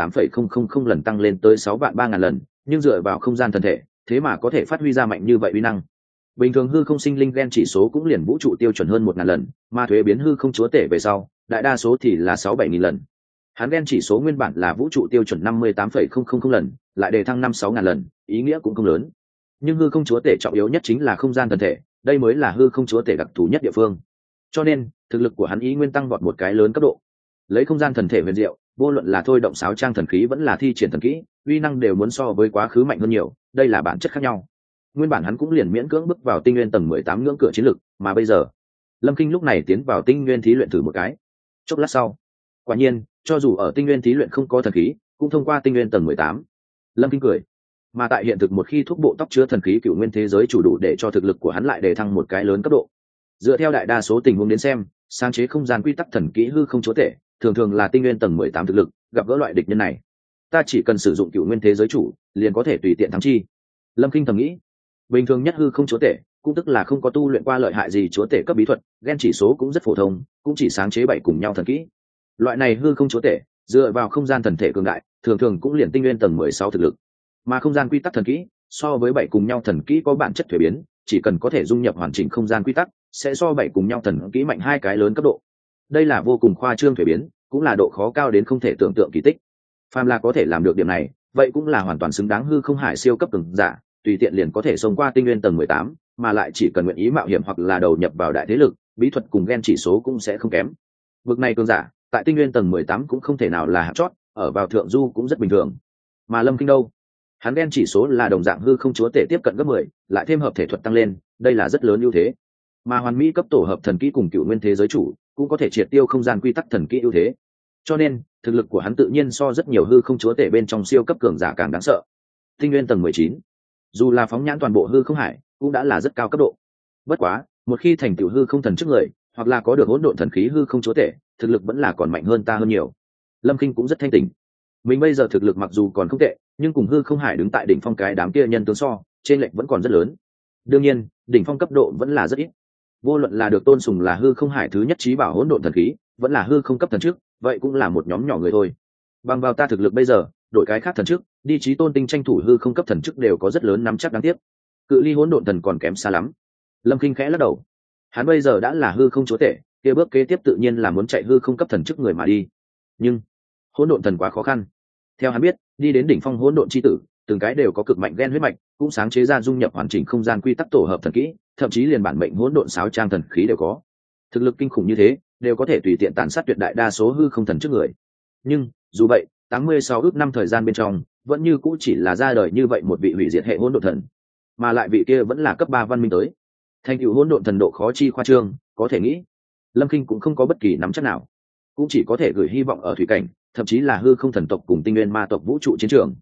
58,000 lần tăng lên tới 6.300.000 lần, nhưng dựa vào không gian thần thể, thế mà có thể phát huy ra mạnh như vậy uy năng. Bình thường hư không sinh linh gen chỉ số cũng liền vũ trụ tiêu chuẩn hơn 1.000 lần, mà thuế biến hư không chúa tể về sau, đại đa số thì là 6-7.000 lần. Hắn gen chỉ số nguyên bản là vũ trụ tiêu chuẩn 58,000 lần, lại đề thăng 5-6.000 lần, ý nghĩa cũng không lớn. Nhưng hư không chúa tể trọng yếu nhất chính là không gian thần thể, đây mới là hư không chúa tể đặc thù nhất địa phương. Cho nên thực lực của hắn ý nguyên tăng vọt một cái lớn cấp độ. Lấy không gian thần thể huyền diệu, vô luận là thôi động sáo trang thần khí vẫn là thi triển thần kỹ, uy năng đều muốn so với quá khứ mạnh hơn nhiều, đây là bản chất khác nhau. Nguyên bản hắn cũng liền miễn cưỡng bước vào tinh nguyên tầng 18 ngưỡng cửa chiến lực, mà bây giờ Lâm Kinh lúc này tiến vào tinh nguyên thí luyện thử một cái. Chốc lát sau, quả nhiên cho dù ở tinh nguyên thí luyện không có thần khí, cũng thông qua tinh nguyên tầng 18. Lâm Kinh cười. Mà tại hiện thực, một khi thúc bộ tóc chứa thần khí cựu nguyên thế giới chủ đủ để cho thực lực của hắn lại đề thăng một cái lớn cấp độ. Dựa theo đại đa số tình huống đến xem, sáng chế không gian quy tắc thần kỹ hư không chúa tể thường thường là tinh nguyên tầng 18 thực lực gặp gỡ loại địch nhân này, ta chỉ cần sử dụng cựu nguyên thế giới chủ liền có thể tùy tiện thắng chi. Lâm Kinh thầm nghĩ. Bình thường nhất hư không chúa tể cũng tức là không có tu luyện qua lợi hại gì chúa tể cấp bí thuật, gen chỉ số cũng rất phổ thông, cũng chỉ sáng chế bảy cùng nhau thần kỹ. Loại này hư không chúa tể dựa vào không gian thần thể cường đại, thường thường cũng liền tinh nguyên tầng 16 thực lực. Mà không gian quy tắc thần kỹ so với bảy cùng nhau thần kỹ có bản chất thuế biến, chỉ cần có thể dung nhập hoàn chỉnh không gian quy tắc, sẽ so bảy cùng nhau thần kỹ mạnh hai cái lớn cấp độ. Đây là vô cùng khoa trương thuế biến, cũng là độ khó cao đến không thể tưởng tượng kỳ tích. Phàm là có thể làm được điểm này, vậy cũng là hoàn toàn xứng đáng hư không hải siêu cấp cường giả, tùy tiện liền có thể xông qua tinh nguyên tầng 18, mà lại chỉ cần nguyện ý mạo hiểm hoặc là đầu nhập vào đại thế lực, bí thuật cùng gen chỉ số cũng sẽ không kém. Vực này cường giả, tại tinh nguyên tầng 18 cũng không thể nào là hạng chót, ở vào thượng du cũng rất bình thường. Mà Lâm Kinh đâu? Hắn gen chỉ số là đồng dạng hư không chúa tể tiếp cận gấp 10, lại thêm hợp thể thuật tăng lên, đây là rất lớn ưu thế. Mà hoàn mỹ cấp tổ hợp thần kỹ cùng cựu nguyên thế giới chủ cũng có thể triệt tiêu không gian quy tắc thần kỹ ưu thế. Cho nên, thực lực của hắn tự nhiên so rất nhiều hư không chúa tể bên trong siêu cấp cường giả càng đáng sợ. Tinh nguyên tầng 19, dù là phóng nhãn toàn bộ hư không hải, cũng đã là rất cao cấp độ. Bất quá, một khi thành tựu hư không thần trước người, hoặc là có được hỗn độn thần khí hư không chúa tể, thực lực vẫn là còn mạnh hơn ta hơn nhiều. Lâm Kinh cũng rất thanh tỉnh. Mình bây giờ thực lực mặc dù còn không tệ, nhưng cùng hư không hải đứng tại đỉnh phong cái đám kia nhân tướng so, trên lệch vẫn còn rất lớn. Đương nhiên, đỉnh phong cấp độ vẫn là rất ít. Vô luận là được tôn sùng là hư không hải thứ nhất trí bảo hỗn độn thần khí, vẫn là hư không cấp thần trước, vậy cũng là một nhóm nhỏ người thôi. Bằng vào ta thực lực bây giờ, đổi cái khác thần trước, đi chí tôn tinh tranh thủ hư không cấp thần chức đều có rất lớn nắm chắc, đáng tiếc cự ly hỗn độn thần còn kém xa lắm. Lâm Kinh khẽ lắc đầu. Hắn bây giờ đã là hư không chúa tể, kia bước kế tiếp tự nhiên là muốn chạy hư không cấp thần chức người mà đi. Nhưng hỗn độn thần quá khó khăn. Theo hắn biết, đi đến đỉnh phong hỗn độn chi tử, từng cái đều có cực mạnh gen huyết mạch, cũng sáng chế ra dung nhập hoàn chỉnh không gian quy tắc tổ hợp thần kỹ, thậm chí liền bản mệnh hỗn độn sáo trang thần khí đều có. Thực lực kinh khủng như thế, đều có thể tùy tiện tàn sát tuyệt đại đa số hư không thần trước người. Nhưng dù vậy, 86 ước năm thời gian bên trong, vẫn như cũ chỉ là ra đời như vậy một vị hủy diệt hệ hỗn độn thần, mà lại vị kia vẫn là cấp 3 văn minh tới. Thành tựu hỗn độn thần độ khó chi khoa trương, có thể nghĩ. Lâm Kinh cũng không có bất kỳ nắm chắc nào, cũng chỉ có thể gửi hy vọng ở thủy cảnh, thậm chí là hư không thần tộc cùng tinh nguyên ma tộc vũ trụ chiến trường.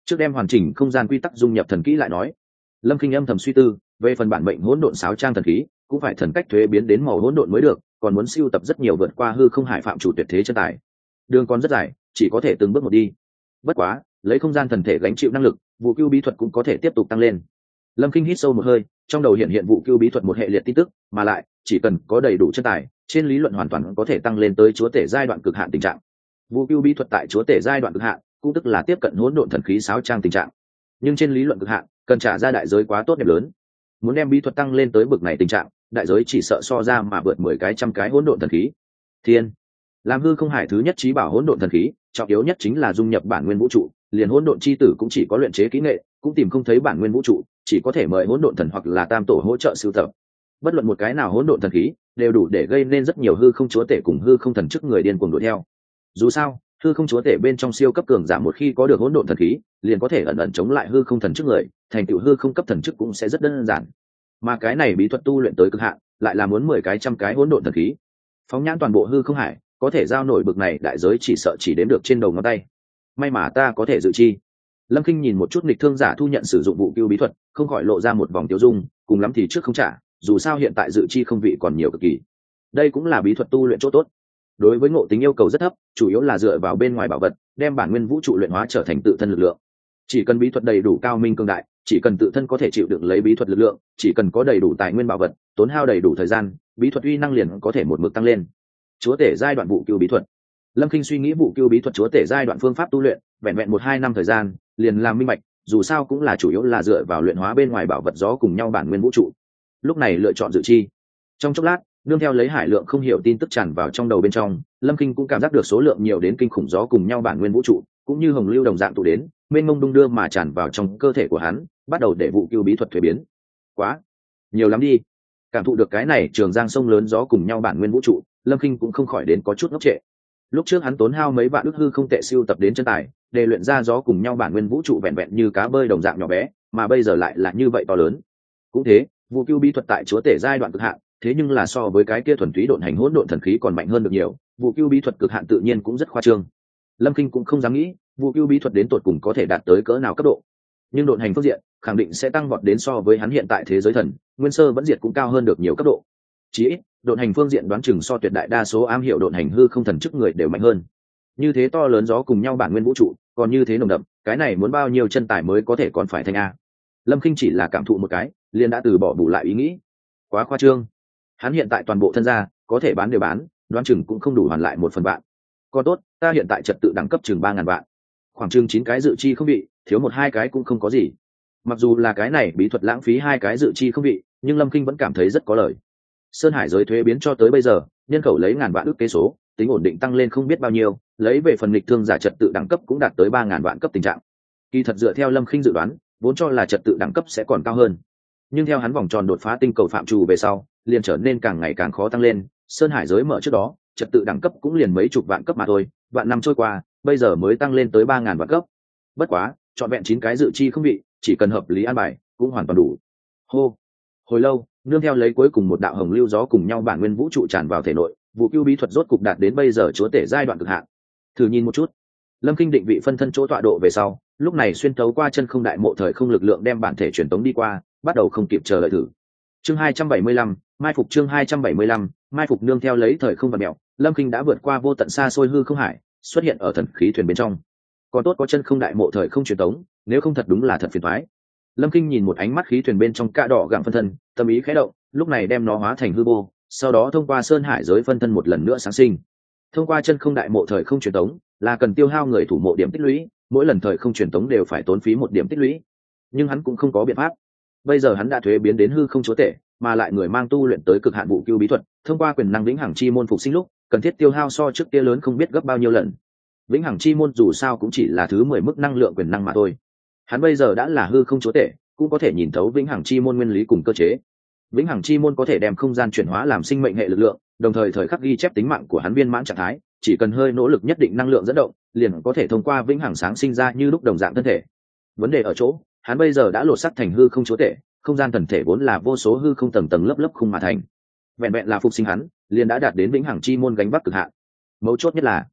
trước đem hoàn chỉnh không gian quy tắc dung nhập thần kỹ lại nói. Lâm Kinh âm thầm suy tư, về phần bản mệnh hỗn độn sáo trang thần khí cũng phải thần cách thuế biến đến màu hỗn độn mới được, còn muốn siêu tập rất nhiều vượt qua hư không hải phạm chủ tuyệt thế chân tài. Đường còn rất dài, chỉ có thể từng bước một đi. Bất quá, lấy không gian thần thể gánh chịu năng lực, vụ cưu bí thuật cũng có thể tiếp tục tăng lên. Lâm Kinh hít sâu một hơi, trong đầu hiện vụ cưu bí thuật một hệ liệt tin tức, mà lại chỉ cần có đầy đủ chân tài, trên lý luận hoàn toàn có thể tăng lên tới chúa tể giai đoạn cực hạn tình trạng. Vụ cưu bí thuật tại chúa tể giai đoạn cực hạn, cũng tức là tiếp cận hỗn độn thần khí sáo trang tình trạng. Nhưng trên lý luận cực hạn, cần trả ra đại giới quá tốt đẹp lớn. Muốn đem bí thuật tăng lên tới bực này tình trạng, đại giới chỉ sợ so ra mà vượt 10 cái trăm cái hỗn độn thần khí. Thiên, làm hư không hải thứ nhất trí bảo hỗn độn thần khí, trọng yếu nhất chính là dung nhập bản nguyên vũ trụ, liền hỗn độn chi tử cũng chỉ có luyện chế kỹ nghệ, cũng tìm không thấy bản nguyên vũ trụ, chỉ có thể mời hỗn độn thần hoặc là tam tổ hỗ trợ sưu tập. Bất luận một cái nào hỗn độn thần khí đều đủ để gây nên rất nhiều hư không chúa tể cùng hư không thần chức người điên cuồng đuổi theo. Dù sao, hư không chúa tể bên trong siêu cấp cường giả một khi có được hỗn độn thần khí, liền có thể ẩn ẩn chống lại hư không thần chức người, thành tựu hư không cấp thần chức cũng sẽ rất đơn giản. Mà cái này bí thuật tu luyện tới cực hạn, lại là muốn 10 cái trăm cái hỗn độn thần khí. Phóng nhãn toàn bộ hư không hải, có thể giao nổi bực này đại giới chỉ sợ chỉ đếm được trên đầu ngón tay. May mà ta có thể dự chi. Lâm Kinh nhìn một chút nghịch thương giả thu nhận sử dụng vụ cưu bí thuật, không khỏi lộ ra một vòng tiêu dung, cùng lắm thì trước không trả, dù sao hiện tại dự chi không vị còn nhiều cực kỳ. Đây cũng là bí thuật tu luyện chỗ tốt. Đối với ngộ tính yêu cầu rất thấp, chủ yếu là dựa vào bên ngoài bảo vật, đem bản nguyên vũ trụ luyện hóa trở thành tự thân lực lượng. Chỉ cần bí thuật đầy đủ cao minh cường đại, chỉ cần tự thân có thể chịu đựng lấy bí thuật lực lượng, chỉ cần có đầy đủ tài nguyên bảo vật, tốn hao đầy đủ thời gian, bí thuật uy năng liền có thể một mực tăng lên. Chúa tể giai đoạn vụ cưu bí thuật. Lâm Kinh suy nghĩ vụ cưu bí thuật chúa tể giai đoạn phương pháp tu luyện, vẹn vẹn 1-2 năm thời gian, liền làm minh bạch, dù sao cũng là chủ yếu là dựa vào luyện hóa bên ngoài bảo vật gió cùng nhau bản nguyên vũ trụ. Lúc này lựa chọn dự chi. Trong chốc lát, nương theo lấy hải lượng không hiểu tin tức tràn vào trong đầu bên trong, Lâm Kinh cũng cảm giác được số lượng nhiều đến kinh khủng gió cùng nhau bản nguyên vũ trụ, cũng như hồng lưu đồng dạng tụ đến, mênh mông đung đưa mà tràn vào trong cơ thể của hắn, bắt đầu để vụ cưu bí thuật thuế biến. Quá nhiều lắm đi. Cảm thụ được cái này trường giang sông lớn gió cùng nhau bản nguyên vũ trụ, Lâm Kinh cũng không khỏi đến có chút ngốc trệ. Lúc trước hắn tốn hao mấy vạn ức hư không tệ siêu tập đến chân tài, để luyện ra gió cùng nhau bản nguyên vũ trụ vẹn vẹn như cá bơi đồng dạng nhỏ bé, mà bây giờ lại là như vậy to lớn. Cũng thế, vụ cưu bí thuật tại chúa tể giai đoạn cực hạn, thế nhưng là so với cái kia thuần túy độn hành hỗn độn thần khí còn mạnh hơn được nhiều, vụ cưu bí thuật cực hạn tự nhiên cũng rất khoa trương. Lâm Kinh cũng không dám nghĩ, vụ cưu bí thuật đến tột cùng có thể đạt tới cỡ nào cấp độ. Nhưng độn hành phương diện, khẳng định sẽ tăng vọt đến so với hắn hiện tại thế giới thần, nguyên sơ vẫn diệt cũng cao hơn được nhiều cấp độ. Chỉ ít, độn hành phương diện đoán chừng so tuyệt đại đa số am hiểu độn hành hư không thần chức người đều mạnh hơn. Như thế to lớn gió cùng nhau bản nguyên vũ trụ, còn như thế nồng đậm, cái này muốn bao nhiêu chân tài mới có thể còn phải thành a. Lâm Kinh chỉ là cảm thụ một cái, liền đã từ bỏ bù lại ý nghĩ. Quá khoa trương. Hắn hiện tại toàn bộ thân gia có thể bán đều bán, đoán chừng cũng không đủ hoàn lại 1 phần vạn. Còn tốt, ta hiện tại trật tự đẳng cấp chừng 3.000 vạn, khoảng chừng 9 cái dự chi không bị, thiếu 1-2 cái cũng không có gì. Mặc dù là cái này bí thuật lãng phí 2 cái dự chi không bị, nhưng Lâm Kinh vẫn cảm thấy rất có lời. Sơn Hải giới thuế biến cho tới bây giờ, nhân khẩu lấy ngàn vạn ước kế số, tính ổn định tăng lên không biết bao nhiêu, lấy về phần nghịch thương giả trật tự đẳng cấp cũng đạt tới 3.000 vạn cấp tình trạng. Kỳ thật dựa theo Lâm Kinh dự đoán, vốn cho là trật tự đẳng cấp sẽ còn cao hơn, nhưng theo hắn vòng tròn đột phá tinh cầu phạm trù về sau, liền trở nên càng ngày càng khó tăng lên. Sơn Hải giới mở trước đó, trật tự đẳng cấp cũng liền mấy chục vạn cấp mà thôi, vạn năm trôi qua, bây giờ mới tăng lên tới 3.000 vạn cấp. Bất quá, chọn vẹn 9 cái dự chi không bị, chỉ cần hợp lý an bài, cũng hoàn toàn đủ. Hô. Hồi lâu, nương theo lấy cuối cùng một đạo hồng lưu gió cùng nhau bản nguyên vũ trụ tràn vào thể nội, vụ cưu bí thuật rốt cục đạt đến bây giờ chúa tể giai đoạn cực hạn. Thử nhìn một chút. Lâm Kinh định vị phân thân chỗ tọa độ về sau, lúc này xuyên tấu qua chân không đại mộ thời không lực lượng đem bản thể truyền tống đi qua, bắt đầu không kịp chờ đợi thử. Chương 275, mai phục. Chương 275, mai phục. Nương theo lấy thời không vật mèo, Lâm Kinh đã vượt qua vô tận xa xôi hư không hải, xuất hiện ở thần khí thuyền bên trong. Còn tốt có chân không đại mộ thời không truyền tống, nếu không thật đúng là thật phiền toái. Lâm Kinh nhìn một ánh mắt khí thuyền bên trong cạ đỏ gặng phân thân, tâm ý khẽ động, lúc này đem nó hóa thành hư vô, sau đó thông qua sơn hải giới phân thân một lần nữa sáng sinh. Thông qua chân không đại mộ thời không truyền tống, là cần tiêu hao người thủ mộ điểm tích lũy, mỗi lần thời không truyền tống đều phải tốn phí 1 điểm tích lũy. Nhưng hắn cũng không có biện pháp. Bây giờ hắn đã thuế biến đến hư không chúa tể, mà lại người mang tu luyện tới cực hạn vụ cưu bí thuật, thông qua quyền năng vĩnh hằng chi môn phục sinh lúc, cần thiết tiêu hao so trước kia lớn không biết gấp bao nhiêu lần. Vĩnh hằng chi môn dù sao cũng chỉ là thứ 10 mức năng lượng quyền năng mà thôi. Hắn bây giờ đã là hư không chúa tể, cũng có thể nhìn thấu vĩnh hằng chi môn nguyên lý cùng cơ chế. Vĩnh hằng chi môn có thể đem không gian chuyển hóa làm sinh mệnh hệ lực lượng, đồng thời thời khắc ghi chép tính mạng của hắn viên mãn trạng thái, chỉ cần hơi nỗ lực nhất định năng lượng dẫn động, liền có thể thông qua vĩnh hằng sáng sinh ra như lúc đồng dạng thân thể. Vấn đề ở chỗ, hắn bây giờ đã lột xác thành hư không chúa tể, không gian thần thể vốn là vô số hư không tầng tầng lớp lớp khung mà thành. Vẹn vẹn là phục sinh hắn, liền đã đạt đến vĩnh hằng chi môn gánh vác cực hạn. Mấu chốt nhất là,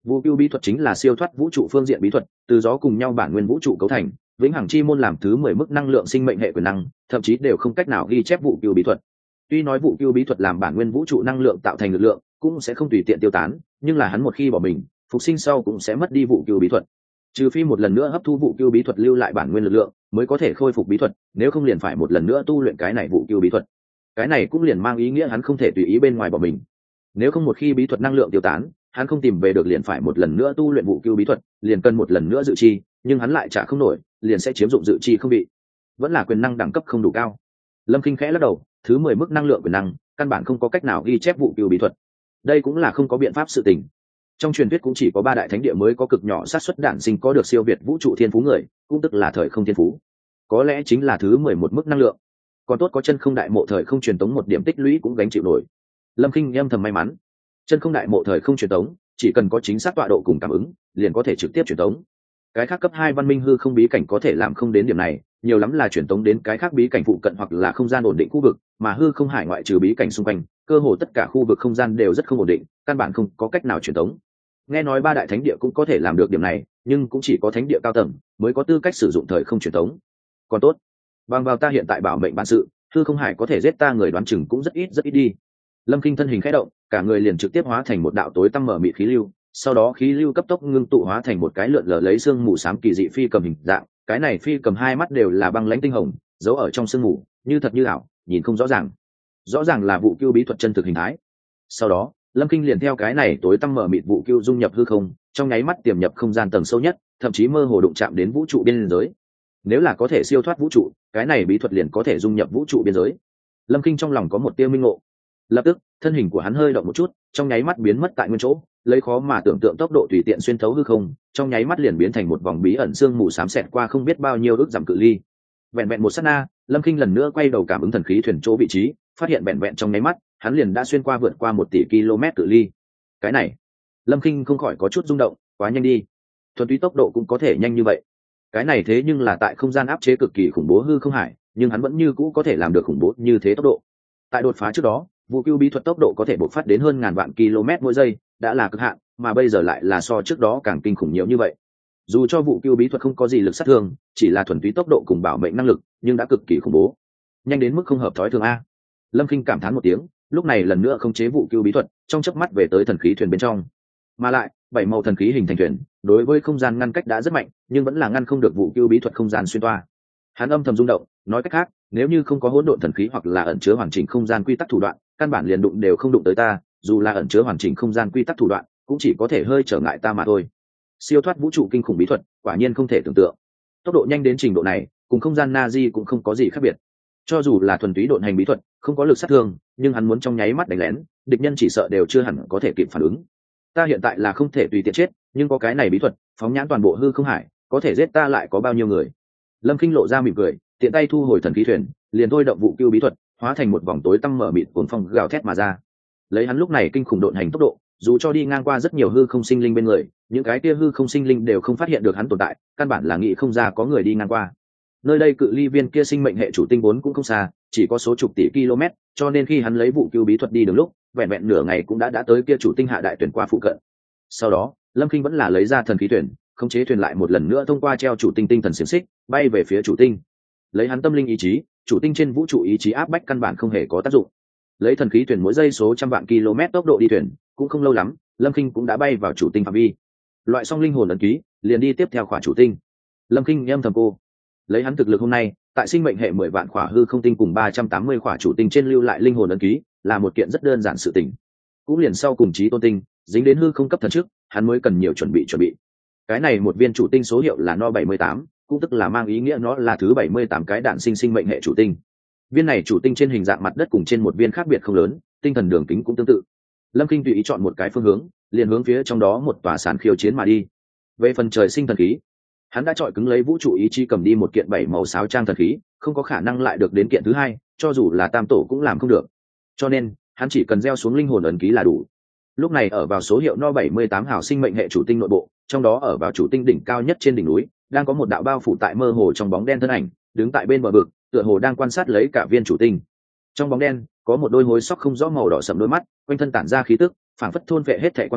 Vụ cưu bí thuật chính là siêu thoát vũ trụ phương diện bí thuật, từ gió cùng nhau bản nguyên vũ trụ cấu thành, vĩnh hằng chi môn làm thứ 10 mức năng lượng sinh mệnh hệ quyền năng, thậm chí đều không cách nào ghi chép vụ cưu bí thuật. Tuy nói vụ cưu bí thuật làm bản nguyên vũ trụ năng lượng tạo thành lực lượng, cũng sẽ không tùy tiện tiêu tán, nhưng là hắn một khi bỏ mình, phục sinh sau cũng sẽ mất đi vụ cưu bí thuật. Trừ phi một lần nữa hấp thu vụ cưu bí thuật lưu lại bản nguyên lực lượng, mới có thể khôi phục bí thuật, nếu không liền phải một lần nữa tu luyện cái này vụ cưu bí thuật. Cái này cũng liền mang ý nghĩa hắn không thể tùy ý bên ngoài bỏ mình. Nếu không một khi bí thuật năng lượng tiêu tán, hắn không tìm về được liền phải một lần nữa tu luyện vụ cưu bí thuật, liền cần một lần nữa dự chi, nhưng hắn lại trả không nổi, liền sẽ chiếm dụng dự chi không bị. Vẫn là quyền năng đẳng cấp không đủ cao. Lâm Kinh khẽ lắc đầu, thứ 10 mức năng lượng quyền năng, căn bản không có cách nào ghi chép vụ cưu bí thuật. Đây cũng là không có biện pháp sự tình. Trong truyền thuyết cũng chỉ có 3 đại thánh địa mới có cực nhỏ xác suất đản sinh có được siêu việt vũ trụ thiên phú người, cũng tức là thời không thiên phú. Có lẽ chính là thứ 11 mức năng lượng. Còn tốt có chân không đại mộ thời không truyền tống một điểm tích lũy cũng gánh chịu nổi. Lâm Kinh âm thầm may mắn. Chân không đại mộ thời không truyền tống, chỉ cần có chính xác tọa độ cùng cảm ứng, liền có thể trực tiếp truyền tống. Cái khác cấp 2 văn minh hư không bí cảnh có thể làm không đến điểm này, nhiều lắm là truyền tống đến cái khác bí cảnh phụ cận hoặc là không gian ổn định khu vực, mà hư không hải ngoại trừ bí cảnh xung quanh, cơ hồ tất cả khu vực không gian đều rất không ổn định, căn bản không có cách nào truyền tống. Nghe nói 3 đại thánh địa cũng có thể làm được điểm này, nhưng cũng chỉ có thánh địa cao tầng mới có tư cách sử dụng thời không truyền tống. Còn tốt, bằng vào ta hiện tại bảo mệnh bản sự, hư không hải có thể giết ta người đoán chừng cũng rất ít đi. Lâm Kinh thân hình khẽ động, cả người liền trực tiếp hóa thành một đạo tối tăm mở mịt khí lưu, sau đó khí lưu cấp tốc ngưng tụ hóa thành một cái lượn lờ lấy xương mù xám kỳ dị phi cầm hình dạng, cái này phi cầm 2 mắt đều là băng lãnh tinh hồng, giấu ở trong sương mù, như thật như ảo, nhìn không rõ ràng. Rõ ràng là vụ cưu bí thuật chân thực hình thái. Sau đó, Lâm Kinh liền theo cái này tối tăm mở mịt vụ cưu dung nhập hư không, trong nháy mắt tiềm nhập không gian tầng sâu nhất, thậm chí mơ hồ đụng chạm đến vũ trụ biên giới. Nếu là có thể siêu thoát vũ trụ, cái này bí thuật liền có thể dung nhập vũ trụ biên giới. Lâm Kinh trong lòng có một tia minh ngộ. Lập tức, thân hình của hắn hơi động một chút, trong nháy mắt biến mất tại nguyên chỗ, lấy khó mà tưởng tượng tốc độ tùy tiện xuyên thấu hư không, trong nháy mắt liền biến thành một vòng bí ẩn sương mù xám xẹt qua không biết bao nhiêu ước dặm cự ly. Vẹn vẹn một sát na, Lâm Kinh lần nữa quay đầu cảm ứng thần khí thuyền chỗ vị trí, phát hiện vẹn vẹn trong nháy mắt, hắn liền đã xuyên qua vượt qua 1 tỷ km cự ly. Cái này, Lâm Kinh không khỏi có chút rung động, quá nhanh đi. Thuần túy tốc độ cũng có thể nhanh như vậy. Cái này thế nhưng là tại không gian áp chế cực kỳ khủng bố hư không hải, nhưng hắn vẫn như cũ có thể làm được khủng bố như thế tốc độ. Tại đột phá trước đó, vụ cưu bí thuật tốc độ có thể bộc phát đến hơn ngàn vạn km mỗi giây, đã là cực hạn, mà bây giờ lại là so trước đó càng kinh khủng nhiều như vậy. Dù cho vụ cưu bí thuật không có gì lực sát thương, chỉ là thuần túy tốc độ cùng bảo mệnh năng lực, nhưng đã cực kỳ khủng bố, nhanh đến mức không hợp thói thường a. Lâm Kinh cảm thán một tiếng, lúc này lần nữa không chế vụ cưu bí thuật, trong chớp mắt về tới thần khí thuyền bên trong. Mà lại, 7 màu thần khí hình thành thuyền, đối với không gian ngăn cách đã rất mạnh, nhưng vẫn là ngăn không được vụ cưu bí thuật không gian xuyên toa. Hắn âm thầm rung động, nói cách khác, nếu như không có hỗn độn thần khí hoặc là ẩn chứa hoàn chỉnh không gian quy tắc thủ đoạn, căn bản liền đụng đều không đụng tới ta, dù là ẩn chứa hoàn chỉnh không gian quy tắc thủ đoạn, cũng chỉ có thể hơi trở ngại ta mà thôi. Siêu thoát vũ trụ kinh khủng bí thuật, quả nhiên không thể tưởng tượng. Tốc độ nhanh đến trình độ này, cùng không gian Nazi cũng không có gì khác biệt. Cho dù là thuần túy độn hành bí thuật, không có lực sát thương, nhưng hắn muốn trong nháy mắt đánh lén, địch nhân chỉ sợ đều chưa hẳn có thể kịp phản ứng. Ta hiện tại là không thể tùy tiện chết, nhưng có cái này bí thuật, phóng nhãn toàn bộ hư không hải, có thể giết ta lại có bao nhiêu người. Lâm Kinh lộ ra mỉm cười, tiện tay thu hồi thần khí thuyền, liền thôi động vụ cưu bí thuật, hóa thành một vòng tối tăm mở mịt cuồng phong gào thét mà ra. Lấy hắn lúc này kinh khủng độn hành tốc độ, dù cho đi ngang qua rất nhiều hư không sinh linh bên người, những cái kia hư không sinh linh đều không phát hiện được hắn tồn tại, căn bản là nghĩ không ra có người đi ngang qua. Nơi đây cự ly viên kia sinh mệnh hệ chủ tinh vốn cũng không xa, chỉ có số chục tỷ km, cho nên khi hắn lấy vụ cưu bí thuật đi đường lúc, vẹn vẹn nửa ngày cũng đã tới kia chủ tinh hạ đại tuyển qua phụ cận. Sau đó, Lâm Kinh vẫn là lấy ra thần khí thuyền, khống chế thuyền lại một lần nữa thông qua treo chủ tinh tinh thần xiềng xích, bay về phía chủ tinh. Lấy hắn tâm linh ý chí, chủ tinh trên vũ trụ ý chí áp bách căn bản không hề có tác dụng. Lấy thần khí thuyền mỗi giây số trăm vạn km tốc độ đi thuyền, cũng không lâu lắm, Lâm Kinh cũng đã bay vào chủ tinh phạm vi. Loại xong linh hồn ấn ký, liền đi tiếp theo khỏa chủ tinh. Lâm Kinh âm thầm cô, lấy hắn thực lực hôm nay, tại sinh mệnh hệ 10 vạn khỏa hư không tinh cùng 380 khỏa chủ tinh trên lưu lại linh hồn ấn ký, là một kiện rất đơn giản sự tình. Cũng liền sau cùng chí tôn tinh, dính đến hư không cấp thần trước, hắn mới cần nhiều chuẩn bị. Cái này một viên chủ tinh số hiệu là No 78, cũng tức là mang ý nghĩa nó là thứ 78 cái đạn sinh sinh mệnh hệ chủ tinh. Viên này chủ tinh trên hình dạng mặt đất cùng trên một viên khác biệt không lớn, tinh thần đường kính cũng tương tự. Lâm Kinh tùy ý chọn một cái phương hướng, liền hướng phía trong đó một tòa sản khiêu chiến mà đi. Về phần trời sinh thần khí, hắn đã chọi cứng lấy vũ trụ ý chí cầm đi một kiện 7 màu sáo trang thần khí, không có khả năng lại được đến kiện thứ hai, cho dù là tam tổ cũng làm không được. Cho nên, hắn chỉ cần gieo xuống linh hồn ấn ký là đủ. Lúc này ở vào số hiệu No 78 hào sinh mệnh hệ chủ tinh nội bộ, trong đó ở vào chủ tinh đỉnh cao nhất trên đỉnh núi, đang có một đạo bao phủ tại mơ hồ trong bóng đen thân ảnh, đứng tại bên bờ vực, tựa hồ đang quan sát lấy cả viên chủ tinh. Trong bóng đen, có một đôi hối sóc không rõ màu đỏ sẫm đôi mắt, quanh thân tản ra khí tức, phảng phất thôn vệ hết thảy quan minh,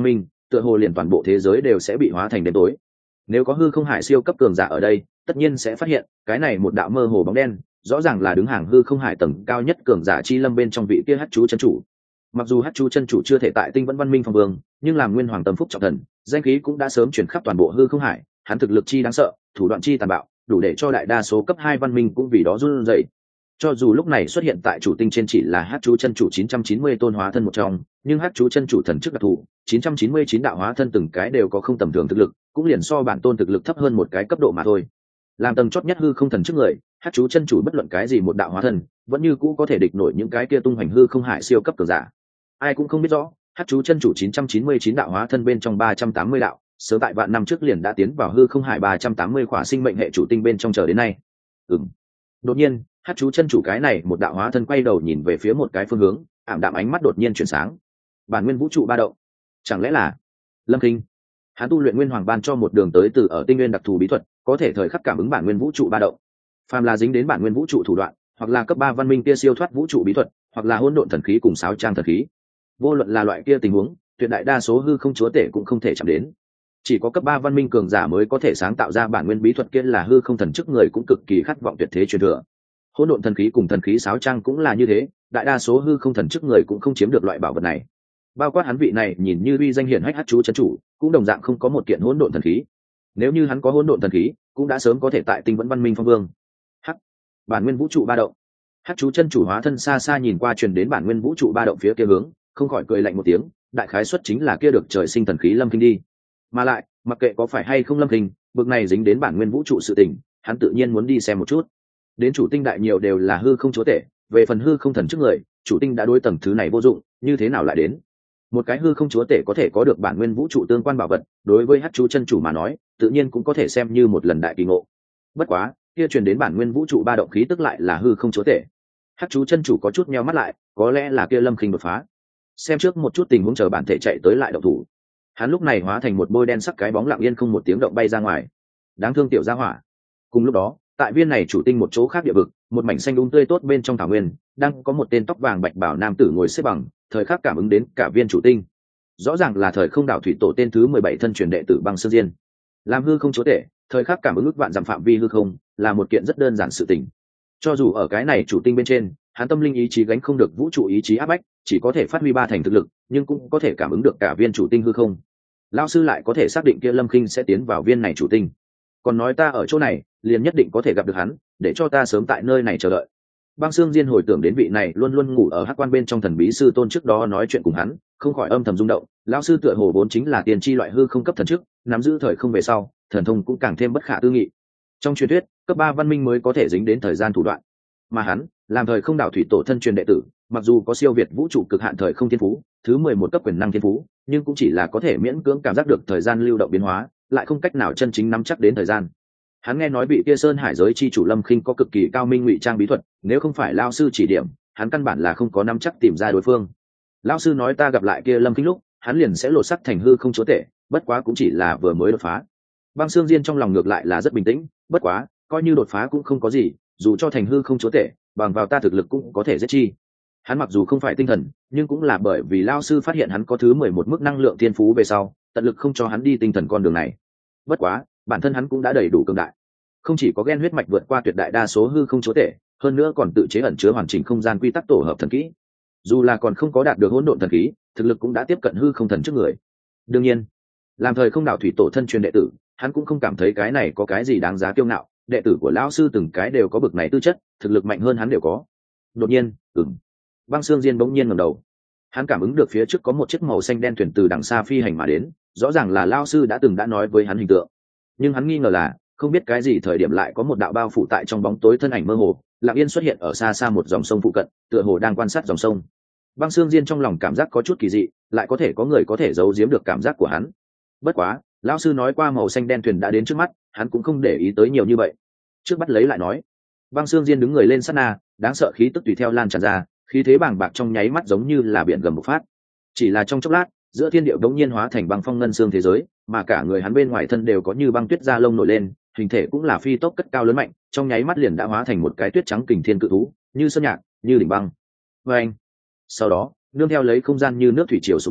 tựa hồ liền toàn bộ thế giới đều sẽ bị hóa thành đêm tối. Nếu có hư không hải siêu cấp cường giả ở đây, tất nhiên sẽ phát hiện cái này một đạo mơ hồ bóng đen rõ ràng là đứng hàng hư không hải tầng cao nhất cường giả chi lâm bên trong vị kia hắc chú chân chủ. Mặc dù hắc chú chân chủ chưa thể tại tinh vẫn văn minh phong vương, nhưng làm nguyên hoàng tâm phúc trọng thần, danh khí cũng đã sớm chuyển khắp toàn bộ hư không hải. Hắn thực lực chi đáng sợ, thủ đoạn chi tàn bạo, đủ để cho đại đa số cấp 2 văn minh cũng vì đó run rẩy. Cho dù lúc này xuất hiện tại chủ tinh trên chỉ là hắc chú chân chủ 990 tôn hóa thân một trong, nhưng hắc chú chân chủ thần chức đặc thù 999 đạo hóa thân từng cái đều có không tầm thường thực lực, cũng liền so bản tôn thực lực thấp hơn một cái cấp độ mà thôi. Làm tầng chót nhất hư không thần trước người, hắc chú chân chủ bất luận cái gì một đạo hóa thân vẫn như cũ có thể địch nổi những cái kia tung hoành hư không hải siêu cấp cường giả. Ai cũng không biết rõ hắc chú chân chủ 999 đạo hóa thân bên trong 380 đạo sớm tại vạn năm trước liền đã tiến vào hư không hải 380 khỏa sinh mệnh hệ chủ tinh bên trong chờ đến nay. Đột nhiên hắc chú chân chủ cái này một đạo hóa thân quay đầu nhìn về phía một cái phương hướng, ảm đạm ánh mắt đột nhiên chuyển sáng. Bản nguyên vũ trụ ba động, chẳng lẽ là Lâm Kinh? Hắn tu luyện nguyên hoàng ban cho một đường tới từ ở tinh nguyên đặc thù bí thuật, có thể thời khắc cảm ứng bản nguyên vũ trụ ba động. Phàm là dính đến bản nguyên vũ trụ thủ đoạn, hoặc là cấp 3 văn minh kia siêu thoát vũ trụ bí thuật, hoặc là hỗn độn thần khí cùng sáo trang thần khí. Vô luận là loại kia tình huống, tuyệt đại đa số hư không chúa tể cũng không thể chạm đến. Chỉ có cấp 3 văn minh cường giả mới có thể sáng tạo ra bản nguyên bí thuật kia là hư không thần chức người cũng cực kỳ khát vọng tuyệt thế truyền thừa. Hỗn độn thần khí cùng thần khí sáo trang cũng là như thế, đại đa số hư không thần chức người cũng không chiếm được loại bảo vật này. Bao quát hắn vị này nhìn như uy danh hiển hách hắc chú chân chủ, cũng đồng dạng không có một kiện hỗn độn thần khí. Nếu như hắn có hỗn độn thần khí, cũng đã sớm có thể tại tinh vẫn văn minh phong vương. Hắc, bản nguyên vũ trụ ba động. Hắc chú chân chủ hóa thân xa xa nhìn qua truyền đến bản nguyên vũ trụ ba động phía kia hướng, không khỏi cười lạnh một tiếng, đại khái xuất chính là kia được trời sinh thần khí Lâm Kinh đi. Mà lại, mặc kệ có phải hay không Lâm Kinh, bực này dính đến bản nguyên vũ trụ sự tình, hắn tự nhiên muốn đi xem một chút. Đến chủ tinh đại nhiều đều là hư không chúa tể, về phần hư không thần trước người, chủ tinh đã đối tầng thứ này vô dụng, như thế nào lại đến? Một cái hư không chúa tể có thể có được bản nguyên vũ trụ tương quan bảo vật, đối với hắc chú chân chủ mà nói, tự nhiên cũng có thể xem như một lần đại kỳ ngộ. Bất quá, kia truyền đến bản nguyên vũ trụ ba động khí tức lại là hư không chúa tể. Hắc chú chân chủ có chút nheo mắt lại, có lẽ là kia Lâm Khinh đột phá. Xem trước một chút tình huống chờ bản thể chạy tới lại động thủ. Hắn lúc này hóa thành một bôi đen sắc cái bóng lặng yên không một tiếng động bay ra ngoài. Đáng thương tiểu gia hỏa. Cùng lúc đó, tại viên này chủ tinh một chỗ khác địa vực, một mảnh xanh tươi tốt bên trong thảo nguyên, đang có một tên tóc vàng bạch bảo nam tử ngồi xếp bằng, thời khắc cảm ứng đến cả viên chủ tinh. Rõ ràng là thời không đảo thủy tổ tên thứ 17 thân truyền đệ tử Băng Sương Diên. Làm hư không chúa tể, thời khắc cảm ứng ước vạn dặm phạm vi hư không, là một kiện rất đơn giản sự tình. Cho dù ở cái này chủ tinh bên trên, hắn tâm linh ý chí gánh không được vũ trụ ý chí áp bách, chỉ có thể phát huy 3 thành thực lực, nhưng cũng có thể cảm ứng được cả viên chủ tinh hư không. Lão sư lại có thể xác định kia Lâm Khinh sẽ tiến vào viên này chủ tinh. Còn nói ta ở chỗ này, liền nhất định có thể gặp được hắn, để cho ta sớm tại nơi này chờ đợi. Băng Sương Diên hồi tưởng đến vị này luôn luôn ngủ ở hắc quan bên trong thần bí sư tôn trước đó nói chuyện cùng hắn, không khỏi âm thầm rung động. Lão sư tựa hồ vốn chính là tiền tri loại hư không cấp thần trước, nắm giữ thời không về sau, thần thông cũng càng thêm bất khả tư nghị. Trong truyền thuyết, cấp 3 văn minh mới có thể dính đến thời gian thủ đoạn, mà hắn, làm thời không đảo thủy tổ thân truyền đệ tử, mặc dù có siêu việt vũ trụ cực hạn thời không thiên phú, thứ 11 cấp quyền năng thiên phú, nhưng cũng chỉ là có thể miễn cưỡng cảm giác được thời gian lưu động biến hóa, lại không cách nào chân chính nắm chắc đến thời gian. Hắn nghe nói vị kia Sơn Hải giới chi chủ Lâm Khinh có cực kỳ cao minh ngụy trang bí thuật, nếu không phải lão sư chỉ điểm, hắn căn bản là không có nắm chắc tìm ra đối phương. Lão sư nói ta gặp lại kia Lâm Khinh lúc, hắn liền sẽ lột sắc thành hư không chúa tể, bất quá cũng chỉ là vừa mới đột phá. Băng Sương Diên trong lòng ngược lại là rất bình tĩnh, bất quá, coi như đột phá cũng không có gì, dù cho thành hư không chúa tể, bằng vào ta thực lực cũng có thể giết chi. Hắn mặc dù không phải tinh thần, nhưng cũng là bởi vì lão sư phát hiện hắn có thứ 11 mức năng lượng thiên phú về sau, tận lực không cho hắn đi tinh thần con đường này. Bất quá, bản thân hắn cũng đã đầy đủ cường đại, không chỉ có gen huyết mạch vượt qua tuyệt đại đa số hư không chúa tể, hơn nữa còn tự chế ẩn chứa hoàn chỉnh không gian quy tắc tổ hợp thần kỹ. Dù là còn không có đạt được hỗn độn thần khí, thực lực cũng đã tiếp cận hư không thần trước người. Đương nhiên, làm thời không đảo thủy tổ thân truyền đệ tử, hắn cũng không cảm thấy cái này có cái gì đáng giá kiêu ngạo. Đệ tử của lão sư từng cái đều có bực này tư chất, thực lực mạnh hơn hắn đều có. Đột nhiên, Băng Sương Diên bỗng nhiên ngẩng đầu. Hắn cảm ứng được phía trước có một chiếc màu xanh đen thuyền từ đằng xa phi hành mà đến, rõ ràng là lão sư đã từng đã nói với hắn hình tượng. Nhưng hắn nghi ngờ là, không biết cái gì thời điểm lại có một đạo bao phủ tại trong bóng tối thân ảnh mơ hồ, lặng yên xuất hiện ở xa xa một dòng sông phụ cận, tựa hồ đang quan sát dòng sông. Băng Sương Diên trong lòng cảm giác có chút kỳ dị, lại có thể có người có thể giấu giếm được cảm giác của hắn. Bất quá, lão sư nói qua màu xanh đen thuyền đã đến trước mắt, hắn cũng không để ý tới nhiều như vậy. Trước bắt lấy lại nói. Băng Sương Diên đứng người lên sát na, đáng sợ khí tức tùy theo lan tràn ra, khí thế bàng bạc trong nháy mắt giống như là biển gầm bộc phát. Chỉ là trong chốc lát, giữa thiên địa đống nhiên hóa thành băng phong ngân xương thế giới, mà cả người hắn bên ngoài thân đều có như băng tuyết da lông nổi lên, hình thể cũng là phi tốc cất cao lớn mạnh, trong nháy mắt liền đã hóa thành một cái tuyết trắng kình thiên cự thú, như sơn nhạc, như đỉnh băng. Và anh, sau đó, nương theo lấy không gian như nước thủy triều sụp đổ,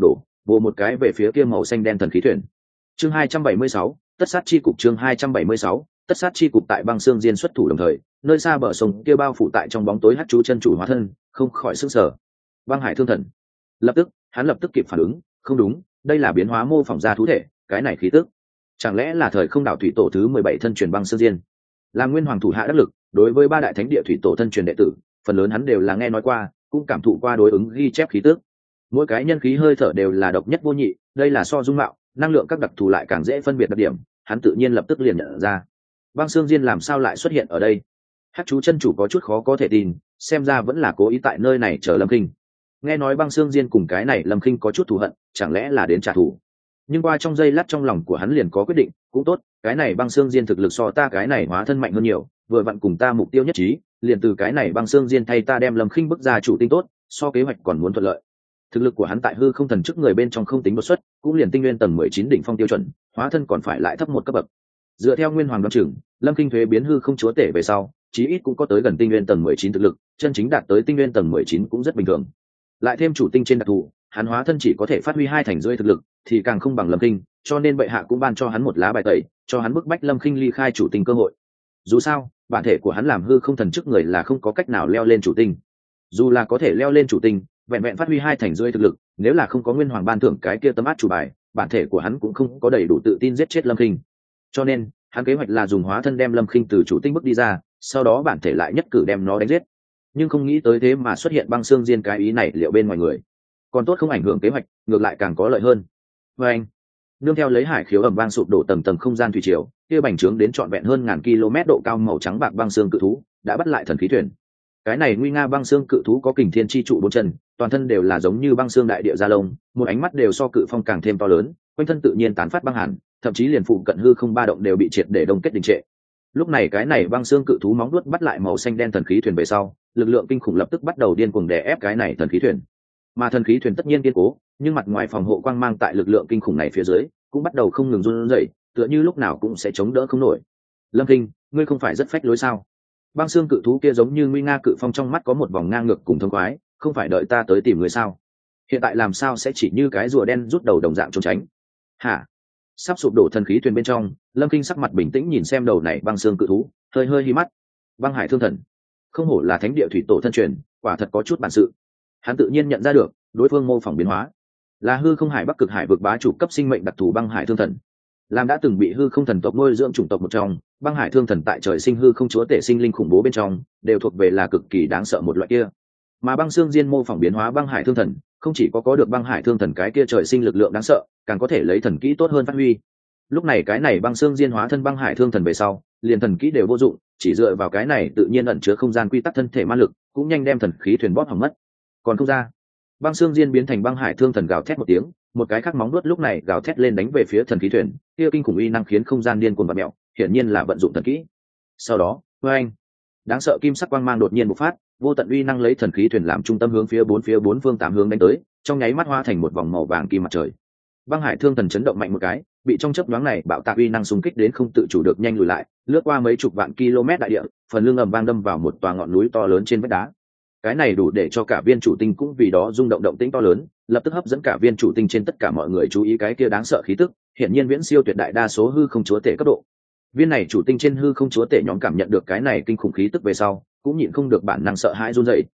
vồ một cái về phía kia màu xanh đen thần khí thuyền. Chương 276, tất sát chi cục. Chương 276, tất sát chi cục. Tại băng xương diên xuất thủ đồng thời, nơi xa bờ sông kia bao phủ tại trong bóng tối hắc chú chân chủ hóa thân không khỏi sức sở. Băng hải thương thần lập tức kịp phản ứng, không đúng, đây là biến hóa mô phỏng ra thú thể, cái này khí tức chẳng lẽ là thời không đảo thủy tổ thứ 17 thân truyền băng xương diên. Là nguyên hoàng thủ hạ đắc lực, đối với ba đại thánh địa thủy tổ thân truyền đệ tử, phần lớn hắn đều là nghe nói qua, cũng cảm thụ qua đối ứng ghi chép khí tức. Mỗi cái nhân khí hơi thở đều là độc nhất vô nhị, đây là so dung mạo, năng lượng các đặc thù lại càng dễ phân biệt đặc điểm, hắn tự nhiên lập tức liền nhận ra. Băng xương diên làm sao lại xuất hiện ở đây? Hắc chú chân chủ có chút khó có thể tin, xem ra vẫn là cố ý tại nơi này chờ Lâm Kinh. Nghe nói băng xương diên cùng cái này Lâm Kinh có chút thù hận, chẳng lẽ là đến trả thù? Nhưng qua trong giây lát trong lòng của hắn liền có quyết định, cũng tốt, cái này băng xương diên thực lực so ta cái này hóa thân mạnh hơn nhiều, vừa vặn cùng ta mục tiêu nhất trí, liền từ cái này băng xương diên thay ta đem Lâm Kinh bức ra chủ tinh tốt, so kế hoạch còn muốn thuận lợi. Thực lực của hắn tại hư không thần chức người bên trong không tính đột xuất, cũng liền tinh nguyên tầng 19 đỉnh phong tiêu chuẩn, hóa thân còn phải lại thấp một cấp bậc. Dựa theo nguyên hoàng đoán chừng, Lâm Kinh thuế biến hư không chúa tể về sau, chí ít cũng có tới gần tinh nguyên tầng 19 thực lực, chân chính đạt tới tinh nguyên tầng 19 cũng rất bình thường. Lại thêm chủ tinh trên đặc thù, hắn hóa thân chỉ có thể phát huy 2 thành rưỡi thực lực, thì càng không bằng Lâm Kinh, cho nên bệ hạ cũng ban cho hắn một lá bài tẩy, cho hắn bức bách Lâm Kinh ly khai chủ tinh cơ hội. Dù sao, bản thể của hắn làm hư không thần chức người là không có cách nào leo lên chủ tinh. Dù là có thể leo lên chủ tinh, vẹn vẹn phát huy 2 thành rưỡi thực lực, nếu là không có nguyên hoàng ban thưởng cái kia tấm át chủ bài, bản thể của hắn cũng không có đầy đủ tự tin giết chết Lâm Kinh. Cho nên, hắn kế hoạch là dùng hóa thân đem Lâm Kinh từ chủ tinh bước đi ra, sau đó bản thể lại nhất cử đem nó đánh giết. Nhưng không nghĩ tới thế mà xuất hiện băng xương diên cái ý này liệu bên ngoài người. Còn tốt không ảnh hưởng kế hoạch, ngược lại càng có lợi hơn. Và anh, nương theo lấy hải khiếu ầm vang sụp đổ tầng tầng không gian thủy triều, kia bành trướng đến trọn vẹn hơn ngàn km độ cao màu trắng bạc băng xương cự thú đã bắt lại thần khí thuyền. Cái này nguy nga băng xương cự thú có kình thiên chi trụ 4 chân, toàn thân đều là giống như băng xương đại địa gia lông, một ánh mắt đều so cự phong càng thêm to lớn, quanh thân tự nhiên tán phát băng hàn, thậm chí liền phụ cận hư không ba động đều bị triệt để đông kết đình trệ. Lúc này cái này băng xương cự thú móng vuốt bắt lại màu xanh đen thần khí thuyền về sau, lực lượng kinh khủng lập tức bắt đầu điên cuồng đè ép cái này thần khí thuyền. Mà thần khí thuyền tất nhiên kiên cố, nhưng mặt ngoài phòng hộ quang mang tại lực lượng kinh khủng này phía dưới cũng bắt đầu không ngừng run rẩy, tựa như lúc nào cũng sẽ chống đỡ không nổi. Lâm Kinh, ngươi không phải rất phách lối sao? Băng xương cự thú kia giống như nguy nga cự phong trong mắt có một vòng ngang ngược cùng thông khoái, không phải đợi ta tới tìm ngươi sao? Hiện tại làm sao sẽ chỉ như cái rùa đen rút đầu đồng dạng trốn tránh? Hả? Sắp sụp đổ thần khí thuyền bên trong, Lâm Kinh sắc mặt bình tĩnh nhìn xem đầu này băng xương cự thú, hơi hơi hí mắt. Băng hải thương thần, không hổ là thánh địa thủy tổ thân truyền, quả thật có chút bản sự. Hắn tự nhiên nhận ra được, đối phương mô phỏng biến hóa là hư không hải bắc cực hải vực bá chủ cấp sinh mệnh đặc thù băng hải thương thần. Làm đã từng bị hư không thần tộc nuôi dưỡng chủng tộc một trong, băng hải thương thần tại trời sinh hư không chúa tể sinh linh khủng bố bên trong đều thuộc về là cực kỳ đáng sợ một loại kia. Mà băng xương diên mô phỏng biến hóa băng hải thương thần không chỉ có được băng hải thương thần cái kia trời sinh lực lượng đáng sợ, càng có thể lấy thần kỹ tốt hơn phát huy. Lúc này cái này băng xương diên hóa thân băng hải thương thần về sau, liền thần kỹ đều vô dụng, chỉ dựa vào cái này tự nhiên ẩn chứa không gian quy tắc thân thể ma lực, cũng nhanh đem thần khí thuyền bóp hỏng mất. Còn không ra, băng xương diên biến thành băng hải thương thần gào thét một tiếng, một cái khác móng vuốt lúc này gào thét lên đánh về phía thần khí thuyền, kia kinh khủng uy năng khiến không gian điên cuồng bạt mèo, hiển nhiên là vận dụng thần kỹ. Sau đó, oeng, đáng sợ kim sắc quang mang đột nhiên bộc phát, vô tận uy năng lấy thần khí thuyền làm trung tâm hướng phía bốn phương tám hướng đánh tới, trong nháy mắt hóa thành một vòng màu vàng kim mặt trời. Băng hải thương thần chấn động mạnh một cái, bị trong chớp nhoáng này bạo tạc uy năng xung kích đến không tự chủ được nhanh lùi lại, lướt qua mấy chục vạn km đại địa, phần lưng ầm vang đâm vào một tòa ngọn núi to lớn trên vách đá. Cái này đủ để cho cả viên chủ tinh cũng vì đó rung động động tĩnh to lớn, lập tức hấp dẫn cả viên chủ tinh trên tất cả mọi người chú ý cái kia đáng sợ khí tức, hiển nhiên viễn siêu tuyệt đại đa số hư không chúa tể cấp độ. Viên này chủ tinh trên hư không chúa tể nhóm cảm nhận được cái này kinh khủng khí tức về sau, cũng nhịn không được bản năng sợ hãi run rẩy.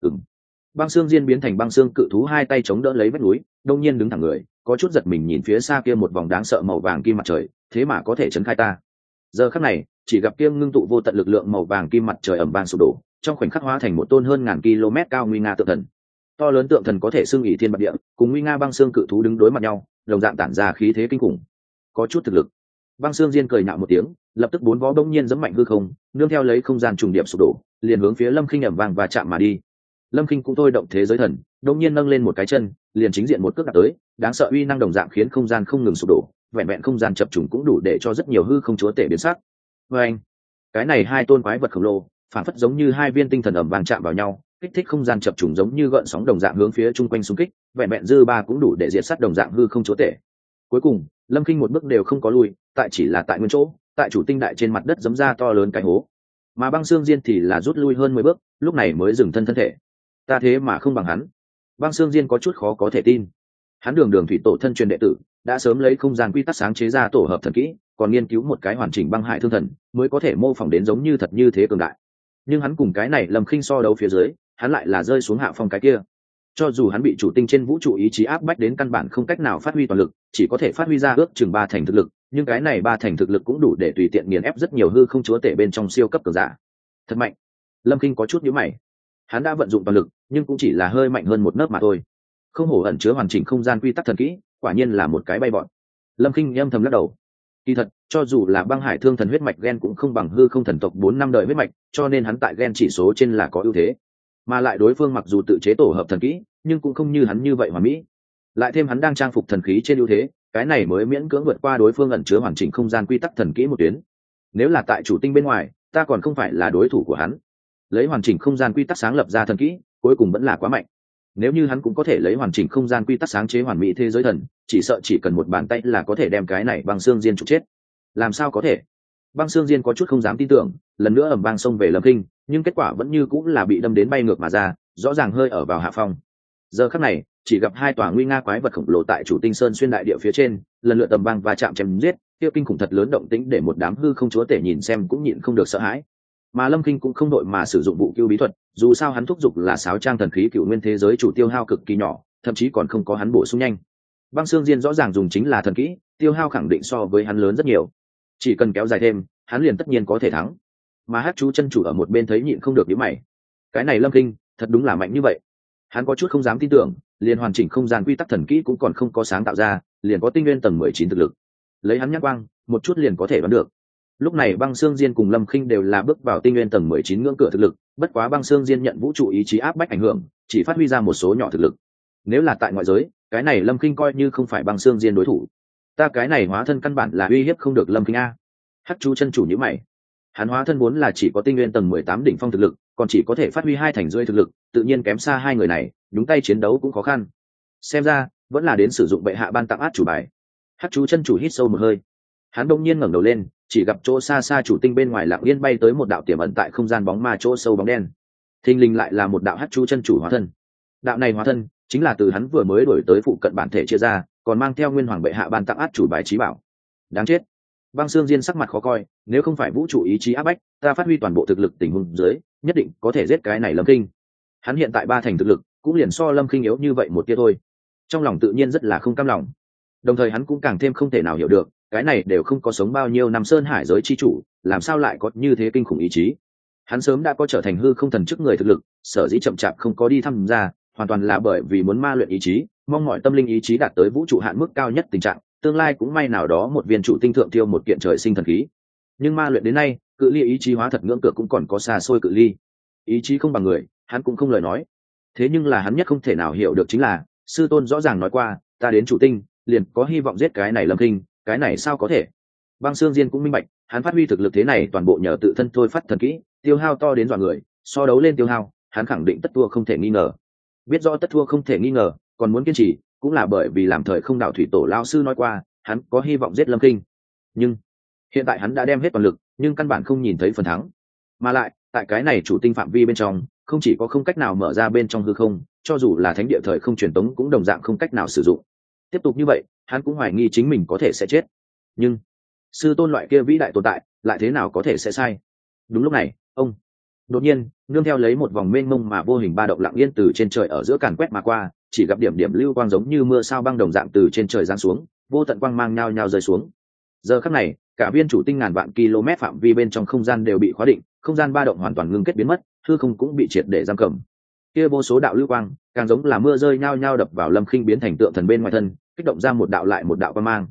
Băng xương diên biến thành băng xương cự thú hai tay chống đỡ lấy vách núi, đông nhiên đứng thẳng người, có chút giật mình nhìn phía xa kia một vòng đáng sợ màu vàng kim mặt trời, thế mà có thể chấn khai ta. Giờ khắc này, chỉ gặp kia ngưng tụ vô tận lực lượng màu vàng kim mặt trời ầm vang sụp đổ, trong khoảnh khắc hóa thành một tôn hơn ngàn km cao nguy nga tượng thần. To lớn tượng thần có thể xưng ỷ thiên bạt địa, cùng nguy nga băng xương cự thú đứng đối mặt nhau, đồng dạng tản ra khí thế kinh khủng. Có chút thực lực. Băng xương diên cười nhạo một tiếng, lập tức bốn vó bỗng nhiên giẫm mạnh hư không, nương theo lấy không gian trùng điệp sụp đổ, liền hướng phía Lâm Khinh ầm vang và chạm mà đi. Lâm Khinh cũng thôi động thế giới thần, đột nhiên nâng lên một cái chân, liền chính diện một cước đạp tới, đáng sợ uy năng đồng dạng khiến không gian không ngừng sụp đổ, vẹn vẹn không gian chập trùng cũng đủ để cho rất nhiều hư không chúa tể biến sắc. Anh, cái này hai tôn quái vật khổng lồ, phản phất giống như hai viên tinh thần ầm vang chạm vào nhau, kích thích không gian chập trùng giống như gợn sóng đồng dạng hướng phía chung quanh xung kích, vẹn vẹn dư ba cũng đủ để diệt sát đồng dạng hư không chúa tể. Cuối cùng, Lâm Khinh một bước đều không có lùi, tại chỉ là tại nguyên chỗ, tại chủ tinh đại trên mặt đất giẫm ra to lớn cái hố. Mà băng xương diên thì là rút lui hơn 10 bước, lúc này mới dừng thân thể. Ta thế mà không bằng hắn. Băng xương diên có chút khó có thể tin. Hắn đường đường thủy tổ thân truyền đệ tử, đã sớm lấy không gian quy tắc sáng chế ra tổ hợp thần kỹ, còn nghiên cứu một cái hoàn chỉnh băng hải thương thần mới có thể mô phỏng đến giống như thật như thế cường đại. Nhưng hắn cùng cái này Lâm Khinh so đấu phía dưới, hắn lại là rơi xuống hạ phong cái kia. Cho dù hắn bị chủ tinh trên vũ trụ ý chí áp bách đến căn bản không cách nào phát huy toàn lực, chỉ có thể phát huy ra ước chừng 3 thành thực lực, nhưng cái này 3 thành thực lực cũng đủ để tùy tiện nghiền ép rất nhiều hư không chúa tể bên trong siêu cấp cường giả. Thật mạnh. Lâm Khinh có chút nhíu mày. Hắn đã vận dụng toàn lực, nhưng cũng chỉ là hơi mạnh hơn một nấc mà thôi. Không hổ ẩn chứa hoàn chỉnh không gian quy tắc thần kỹ, quả nhiên là một cái bay bọn. Lâm Khinh âm thầm lắc đầu. Kỳ thật, cho dù là băng hải thương thần huyết mạch gen cũng không bằng hư không thần tộc 4 năm đời huyết mạch, cho nên hắn tại gen chỉ số trên là có ưu thế. Mà lại đối phương mặc dù tự chế tổ hợp thần kỹ, nhưng cũng không như hắn như vậy hoàn mỹ. Lại thêm hắn đang trang phục thần khí trên ưu thế, cái này mới miễn cưỡng vượt qua đối phương ẩn chứa hoàn chỉnh không gian quy tắc thần kỹ một tuyến. Nếu là tại chủ tinh bên ngoài, ta còn không phải là đối thủ của hắn. Lấy hoàn chỉnh không gian quy tắc sáng lập ra thần kỹ, cuối cùng vẫn là quá mạnh. Nếu như hắn cũng có thể lấy hoàn chỉnh không gian quy tắc sáng chế hoàn mỹ thế giới thần, chỉ sợ chỉ cần một bàn tay là có thể đem cái này băng xương diên trục chết. Làm sao có thể? Băng xương diên có chút không dám tin tưởng, lần nữa ầm vang xông về Lâm Kinh, nhưng kết quả vẫn như cũng là bị đâm đến bay ngược mà ra, rõ ràng hơi ở vào hạ phong. Giờ khắc này, chỉ gặp hai tòa nguy nga quái vật khổng lồ tại chủ tinh sơn xuyên đại địa phía trên, lần lượt tầm vang và chạm chém giết, tiêu kinh khủng thật lớn động tĩnh để một đám hư không chúa tể nhìn xem cũng nhịn không được sợ hãi. Mà Lâm Kinh cũng không đội mà sử dụng vụ cứu bí thuật, dù sao hắn thúc giục là sáo trang thần khí cựu nguyên thế giới chủ tiêu hao cực kỳ nhỏ, thậm chí còn không có hắn bổ sung nhanh. Băng xương diên rõ ràng dùng chính là thần kỹ, tiêu hao khẳng định so với hắn lớn rất nhiều. Chỉ cần kéo dài thêm, hắn liền tất nhiên có thể thắng. Mà Hát chú chân chủ ở một bên thấy nhịn không được nhíu mày. Cái này Lâm Kinh, thật đúng là mạnh như vậy. Hắn có chút không dám tin tưởng, liền hoàn chỉnh không gian quy tắc thần kỹ cũng còn không có sáng tạo ra, liền có tinh nguyên tầng 19 thực lực. Lấy hắn nhắc quang, một chút liền có thể đoán được. Lúc này băng xương diên cùng Lâm Khinh đều là bước vào tinh nguyên tầng 19 ngưỡng cửa thực lực, bất quá băng xương diên nhận vũ trụ ý chí áp bách ảnh hưởng, chỉ phát huy ra một số nhỏ thực lực. Nếu là tại ngoại giới, cái này Lâm Khinh coi như không phải băng xương diên đối thủ. Ta cái này hóa thân căn bản là uy hiếp không được Lâm Khinh a. Hắc chú chân chủ nhíu mày. Hắn hóa thân vốn là chỉ có tinh nguyên tầng 18 đỉnh phong thực lực, còn chỉ có thể phát huy 2 thành rưỡi thực lực, tự nhiên kém xa hai người này, đúng tay chiến đấu cũng khó khăn. Xem ra, vẫn là đến sử dụng bệ hạ ban tặng át chủ bài. Hắc chú chân chủ hít sâu một hơi. Hắn đông nhiên ngẩng đầu lên, chỉ gặp chỗ xa xa chủ tinh bên ngoài lặng yên bay tới một đạo tiềm ẩn tại không gian bóng ma chỗ sâu bóng đen. Thình lình lại là một đạo hắc chú chân chủ hóa thân. Đạo này hóa thân chính là từ hắn vừa mới đổi tới phụ cận bản thể chia ra, còn mang theo nguyên hoàng bệ hạ ban tặng át chủ bài trí bảo. Đáng chết. Băng xương diên sắc mặt khó coi, nếu không phải vũ trụ ý chí áp bách, ta phát huy toàn bộ thực lực tình huống dưới, nhất định có thể giết cái này Lâm Kinh. Hắn hiện tại 3 thành thực lực, cũng liền so Lâm Kinh yếu như vậy một tia thôi. Trong lòng tự nhiên rất là không cam lòng. Đồng thời hắn cũng càng thêm không thể nào hiểu được, cái này đều không có sống bao nhiêu năm sơn hải giới chi chủ, làm sao lại có như thế kinh khủng ý chí. Hắn sớm đã có trở thành hư không thần chức người thực lực, sở dĩ chậm chạp không có đi tham gia, hoàn toàn là bởi vì muốn ma luyện ý chí, mong mọi tâm linh ý chí đạt tới vũ trụ hạn mức cao nhất tình trạng, tương lai cũng may nào đó một viên trụ tinh thượng tiêu một kiện trời sinh thần khí. Nhưng ma luyện đến nay, cự ly ý chí hóa thật ngưỡng cửa cũng còn có xa xôi cự ly. Ý chí không bằng người, hắn cũng không lời nói. Thế nhưng là hắn nhất không thể nào hiểu được chính là, sư tôn rõ ràng nói qua, ta đến trụ tinh, liền có hy vọng giết cái này Lâm Kinh, cái này sao có thể. Băng xương diên cũng minh bạch, hắn phát huy thực lực thế này toàn bộ nhờ tự thân thôi phát thần kỹ, tiêu hao to đến dọa người, so đấu lên tiêu hao, hắn khẳng định tất thua không thể nghi ngờ. Biết rõ tất thua không thể nghi ngờ, còn muốn kiên trì, cũng là bởi vì làm thời không đạo thủy tổ lao sư nói qua, hắn có hy vọng giết Lâm Kinh. Nhưng hiện tại hắn đã đem hết toàn lực, nhưng căn bản không nhìn thấy phần thắng. Mà lại, tại cái này chủ tinh phạm vi bên trong, không chỉ có không cách nào mở ra bên trong hư không, cho dù là thánh địa thời không truyền tống cũng đồng dạng không cách nào sử dụng. Tiếp tục như vậy, hắn cũng hoài nghi chính mình có thể sẽ chết. Nhưng sư tôn loại kia vĩ đại tồn tại, lại thế nào có thể sẽ sai. Đúng lúc này, ông đột nhiên nương theo lấy một vòng mênh mông mà vô hình ba động lặng yên từ trên trời ở giữa càn quét mà qua, chỉ gặp điểm điểm lưu quang giống như mưa sao băng đồng dạng từ trên trời giáng xuống, vô tận quang mang nhao nhao rơi xuống. Giờ khắc này, cả viên chủ tinh ngàn vạn km phạm vi bên trong không gian đều bị khóa định, không gian ba động hoàn toàn ngưng kết biến mất, hư không cũng bị triệt để giam cầm. Kia vô số đạo lưu quang, càng giống là mưa rơi nhao nhao đập vào Lâm Khinh biến thành tượng thần bên ngoài thân, kích động ra một đạo lại một đạo quang mang.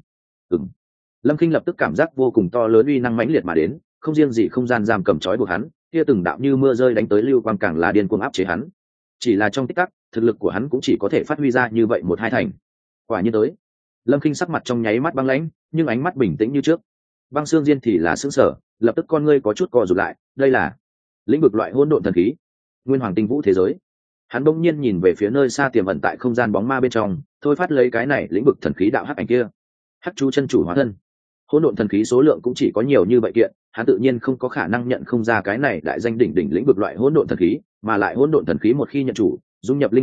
Lâm Khinh lập tức cảm giác vô cùng to lớn uy năng mãnh liệt mà đến, không riêng gì không gian giam cầm trói buộc hắn, kia từng đạo như mưa rơi đánh tới lưu quang càng là điên cuồng áp chế hắn. Chỉ là trong tích tắc, thực lực của hắn cũng chỉ có thể phát huy ra như vậy một hai thành. Quả nhiên tới. Lâm Khinh sắc mặt trong nháy mắt băng lãnh, nhưng ánh mắt bình tĩnh như trước. Băng xương diên thì là sững sờ, lập tức con ngươi có chút co rụt lại, đây là lĩnh vực loại hỗn độn thần khí, nguyên hoàng tinh vũ thế giới. Hắn bỗng nhiên nhìn về phía nơi xa tiềm ẩn tại không gian bóng ma bên trong, thôi phát lấy cái này lĩnh vực thần khí đạo hắc ảnh kia. Hắc chú chân chủ hóa thân. Hỗn độn thần khí số lượng cũng chỉ có nhiều như vậy kiện, hắn tự nhiên không có khả năng nhận không ra cái này đại danh đỉnh đỉnh lĩnh vực loại hỗn độn thần khí, mà lại hỗn độn thần khí một khi nhận chủ, dung nhập linh hồn,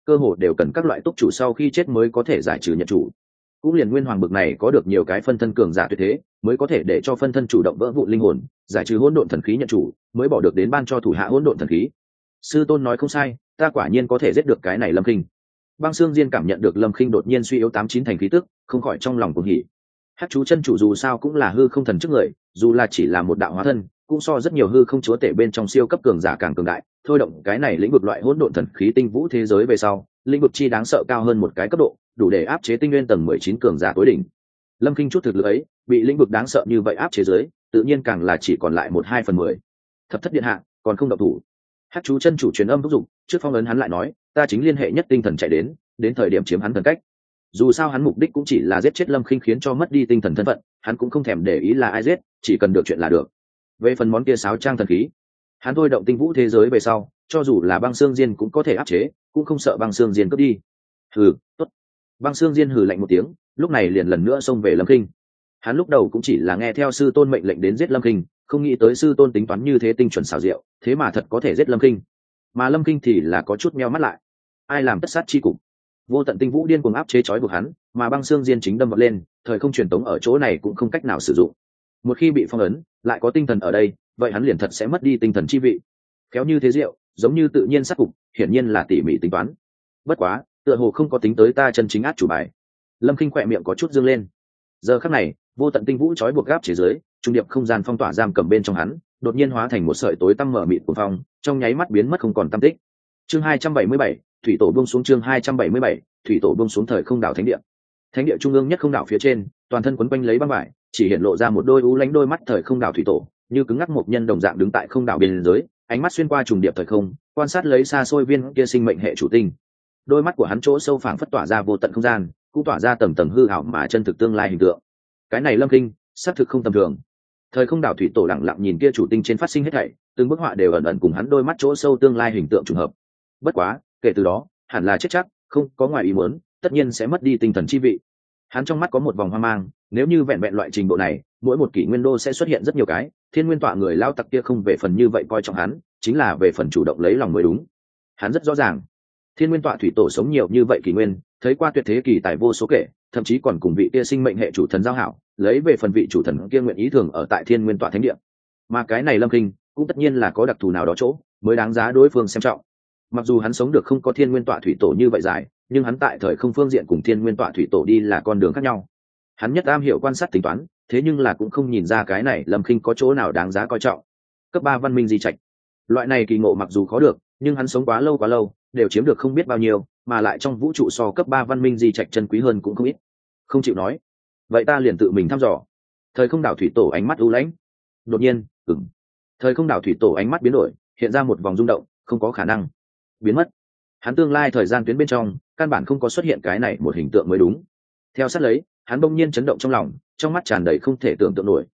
cơ hồ đều cần các loại túc chủ sau khi chết mới có thể giải trừ nhận chủ. Cũng liền nguyên hoàng bực này có được nhiều cái phân thân cường giả tuyệt thế mới có thể để cho phân thân chủ động vỡ vụn linh hồn, giải trừ hỗn độn thần khí nhận chủ, mới bỏ được đến ban cho thủ hạ hỗn độn thần khí. Sư tôn nói không sai, ta quả nhiên có thể giết được cái này Lâm Khinh. Băng Xương Diên cảm nhận được Lâm Khinh đột nhiên suy yếu 8-9 thành khí tức, không khỏi trong lòng cuồng hỉ. Hắc chú chân chủ dù sao cũng là hư không thần trước người, dù là chỉ là một đạo hóa thân, cũng so rất nhiều hư không chúa tể bên trong siêu cấp cường giả càng cường đại. Thôi động cái này lĩnh vực loại hỗn độn thần khí tinh vũ thế giới về sau, lĩnh vực chi đáng sợ cao hơn một cái cấp độ, đủ để áp chế tinh nguyên tầng 19 cường giả tối đỉnh. Lâm Khinh chút thực lực ấy, bị lĩnh vực đáng sợ như vậy áp chế dưới, tự nhiên càng là chỉ còn lại 1/2/10. Thập thất điện hạ, còn không động thủ. Hắc chú chân chủ truyền âm thúc giục, trước phong ấn hắn lại nói, ta chính liên hệ nhất tinh thần chạy đến thời điểm chiếm hắn thần cách. Dù sao hắn mục đích cũng chỉ là giết chết Lâm Khinh khiến cho mất đi tinh thần thân phận, hắn cũng không thèm để ý là ai giết, chỉ cần được chuyện là được. Về phần món kia sáo trang thần khí, hắn thôi động tinh vũ thế giới về sau, cho dù là Băng Xương Diên cũng có thể áp chế, cũng không sợ Băng Xương Diên cướp đi. Hừ, tốt. Băng Xương Diên hừ lạnh một tiếng, lúc này liền lần nữa xông về Lâm Khinh. Hắn lúc đầu cũng chỉ là nghe theo sư tôn mệnh lệnh đến giết Lâm Khinh, không nghĩ tới sư tôn tính toán như thế tinh chuẩn xảo diệu, thế mà thật có thể giết Lâm Khinh. Mà Lâm Khinh thì là có chút meo mắt lại. Ai làm tất sát chi cục? Vô tận tinh vũ điên cuồng áp chế trói buộc hắn, mà Băng Xương Diên chính đâm vào lên, thời không truyền tống ở chỗ này cũng không cách nào sử dụng. Một khi bị phong ấn, lại có tinh thần ở đây, vậy hắn liền thật sẽ mất đi tinh thần chi vị. Khéo như thế diệu, giống như tự nhiên sát cục, hiển nhiên là tỉ mỉ tính toán. Bất quá, tựa hồ không có tính tới ta chân chính át chủ bài. Lâm Khinh khỏe miệng có chút dương lên. Giờ khắc này, vô tận tinh vũ trói buộc gáp chế dưới, trung điệp không gian phong tỏa giam cầm bên trong hắn, đột nhiên hóa thành một sợi tối tăm mở mịt của phong, trong nháy mắt biến mất không còn tăm tích. Chương 277, thủy tổ buông xuống. Chương 277, thủy tổ buông xuống. Thời không đảo thánh địa. Thánh địa trung ương nhất không đảo phía trên, toàn thân quấn quanh lấy băng vải, chỉ hiện lộ ra một đôi u lánh đôi mắt thời không đảo thủy tổ, như cứng ngắc một nhân đồng dạng đứng tại không đảo biên giới, ánh mắt xuyên qua trùng điệp thời không, quan sát lấy xa xôi viên kia sinh mệnh hệ chủ tinh. Đôi mắt của hắn chỗ sâu phảng phất tỏa ra vô tận không gian, cũng tỏa ra tầng tầng hư ảo mà chân thực tương lai hình tượng. Cái này Lâm Khinh, xác thực không tầm thường. Thời không đảo thủy tổ lặng lặng nhìn kia chủ tinh trên phát sinh hết thảy, từng bức họa đều ẩn ẩn cùng hắn đôi mắt chỗ sâu tương lai hình tượng trùng hợp. Bất quá, kể từ đó, hẳn là chết chắc, không có ngoài ý muốn, tất nhiên sẽ mất đi tinh thần chi vị. Hắn trong mắt có một vòng hoang mang, nếu như vẹn vẹn loại trình độ này, mỗi một kỷ nguyên đô sẽ xuất hiện rất nhiều cái, thiên nguyên tọa người lao tặc kia không về phần như vậy coi trọng hắn, chính là về phần chủ động lấy lòng mới đúng. Hắn rất rõ ràng, thiên nguyên tọa thủy tổ sống nhiều như vậy kỷ nguyên, thấy qua tuyệt thế kỳ tài vô số kể, thậm chí còn cùng vị kia sinh mệnh hệ chủ thần giao hảo, lấy về phần vị chủ thần kia nguyện ý thường ở tại thiên nguyên tọa thánh địa. Mà cái này Lâm Khinh cũng tất nhiên là có đặc thù nào đó chỗ mới đáng giá đối phương xem trọng. Mặc dù hắn sống được không có thiên nguyên tọa thủy tổ như vậy dài, nhưng hắn tại thời không phương diện cùng thiên nguyên tọa thủy tổ đi là con đường khác nhau. Hắn nhất am hiểu quan sát tính toán, thế nhưng là cũng không nhìn ra cái này Lâm Khinh có chỗ nào đáng giá coi trọng. Cấp 3 văn minh di trạch, loại này kỳ ngộ mặc dù khó được, nhưng hắn sống quá lâu, đều chiếm được không biết bao nhiêu, mà lại trong vũ trụ so cấp 3 văn minh di trạch chân quý hơn cũng không ít. Không chịu nói, vậy ta liền tự mình thăm dò. Thời không đảo thủy tổ ánh mắt u lãnh. Đột nhiên, thời không đảo thủy tổ ánh mắt biến đổi, hiện ra một vòng rung động, không có khả năng biến mất. Hắn tương lai thời gian tuyến bên trong, căn bản không có xuất hiện cái này một hình tượng mới đúng. Theo sát lấy, hắn bỗng nhiên chấn động trong lòng, trong mắt tràn đầy không thể tưởng tượng nổi.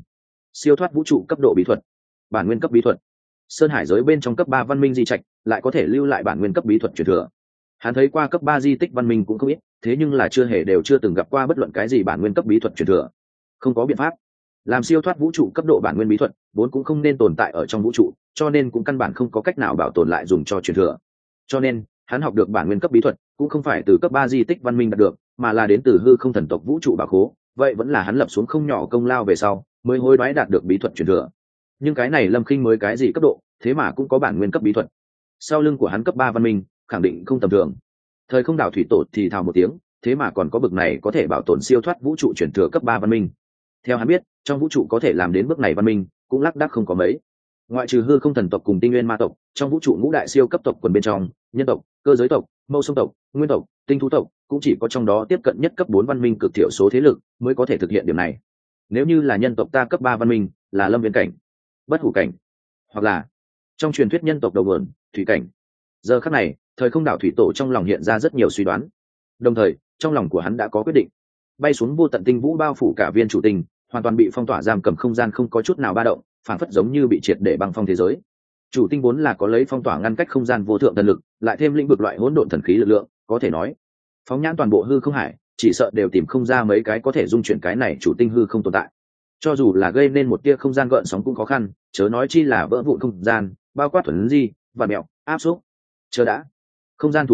Siêu thoát vũ trụ cấp độ bí thuật, bản nguyên cấp bí thuật. Sơn hải giới bên trong cấp 3 văn minh di trạch lại có thể lưu lại bản nguyên cấp bí thuật truyền thừa. Hắn thấy qua cấp 3 di tích văn minh cũng không ít, thế nhưng là chưa từng gặp qua bất luận cái gì bản nguyên cấp bí thuật truyền thừa. Không có biện pháp, làm siêu thoát vũ trụ cấp độ bản nguyên bí thuật vốn cũng không nên tồn tại ở trong vũ trụ, cho nên cũng căn bản không có cách nào bảo tồn lại dùng cho truyền thừa. Cho nên hắn học được bản nguyên cấp bí thuật cũng không phải từ cấp 3 di tích văn minh đạt được, mà là đến từ hư không thần tộc vũ trụ bảo khố. Vậy vẫn là hắn lập xuống không nhỏ công lao về sau mới hối đoái đạt được bí thuật truyền thừa. Nhưng cái này Lâm Khinh mới cái gì cấp độ, thế mà cũng có bản nguyên cấp bí thuật. Sau lưng của hắn cấp 3 văn minh khẳng định không tầm thường. Thời không đảo thủy tổ thì thào một tiếng, thế mà còn có bực này có thể bảo tồn siêu thoát vũ trụ truyền thừa cấp 3 văn minh. Theo hắn biết, trong vũ trụ có thể làm đến bước này văn minh cũng lác đác không có mấy. Ngoại trừ hư không thần tộc cùng tinh nguyên ma tộc, trong vũ trụ ngũ đại siêu cấp tộc quần bên trong, nhân tộc, cơ giới tộc, mâu sông tộc, nguyên tộc, tinh thú tộc cũng chỉ có trong đó tiếp cận nhất cấp 4 văn minh cực thiểu số thế lực mới có thể thực hiện điểm này. Nếu như là nhân tộc ta cấp 3 văn minh, là lâm viên cảnh, bất hủ cảnh, hoặc là trong truyền thuyết nhân tộc đầu nguồn, thủy cảnh. Giờ khắc này, thời không đảo thủy tổ trong lòng hiện ra rất nhiều suy đoán. Đồng thời, trong lòng của hắn đã có quyết định. Bay xuống vô tận tinh vũ bao phủ cả viên chủ tinh, hoàn toàn bị phong tỏa giam cầm không gian không có chút nào ba động, phản phất giống như bị triệt để băng phong thế giới. Chủ tinh vốn là có lấy phong tỏa ngăn cách không gian vô thượng thần lực, lại thêm lĩnh vực loại hỗn độn thần khí lực lượng, có thể nói, phóng nhãn toàn bộ hư không hải, chỉ sợ đều tìm không ra mấy cái có thể dung chuyển cái này chủ tinh hư không tồn tại. Cho dù là gây nên một tia không gian gợn sóng cũng khó khăn, chớ nói chi là vỡ vụn không gian, bao quát thuần di, và mèo, áp xúc. Chờ đã, không gian thủ đoạn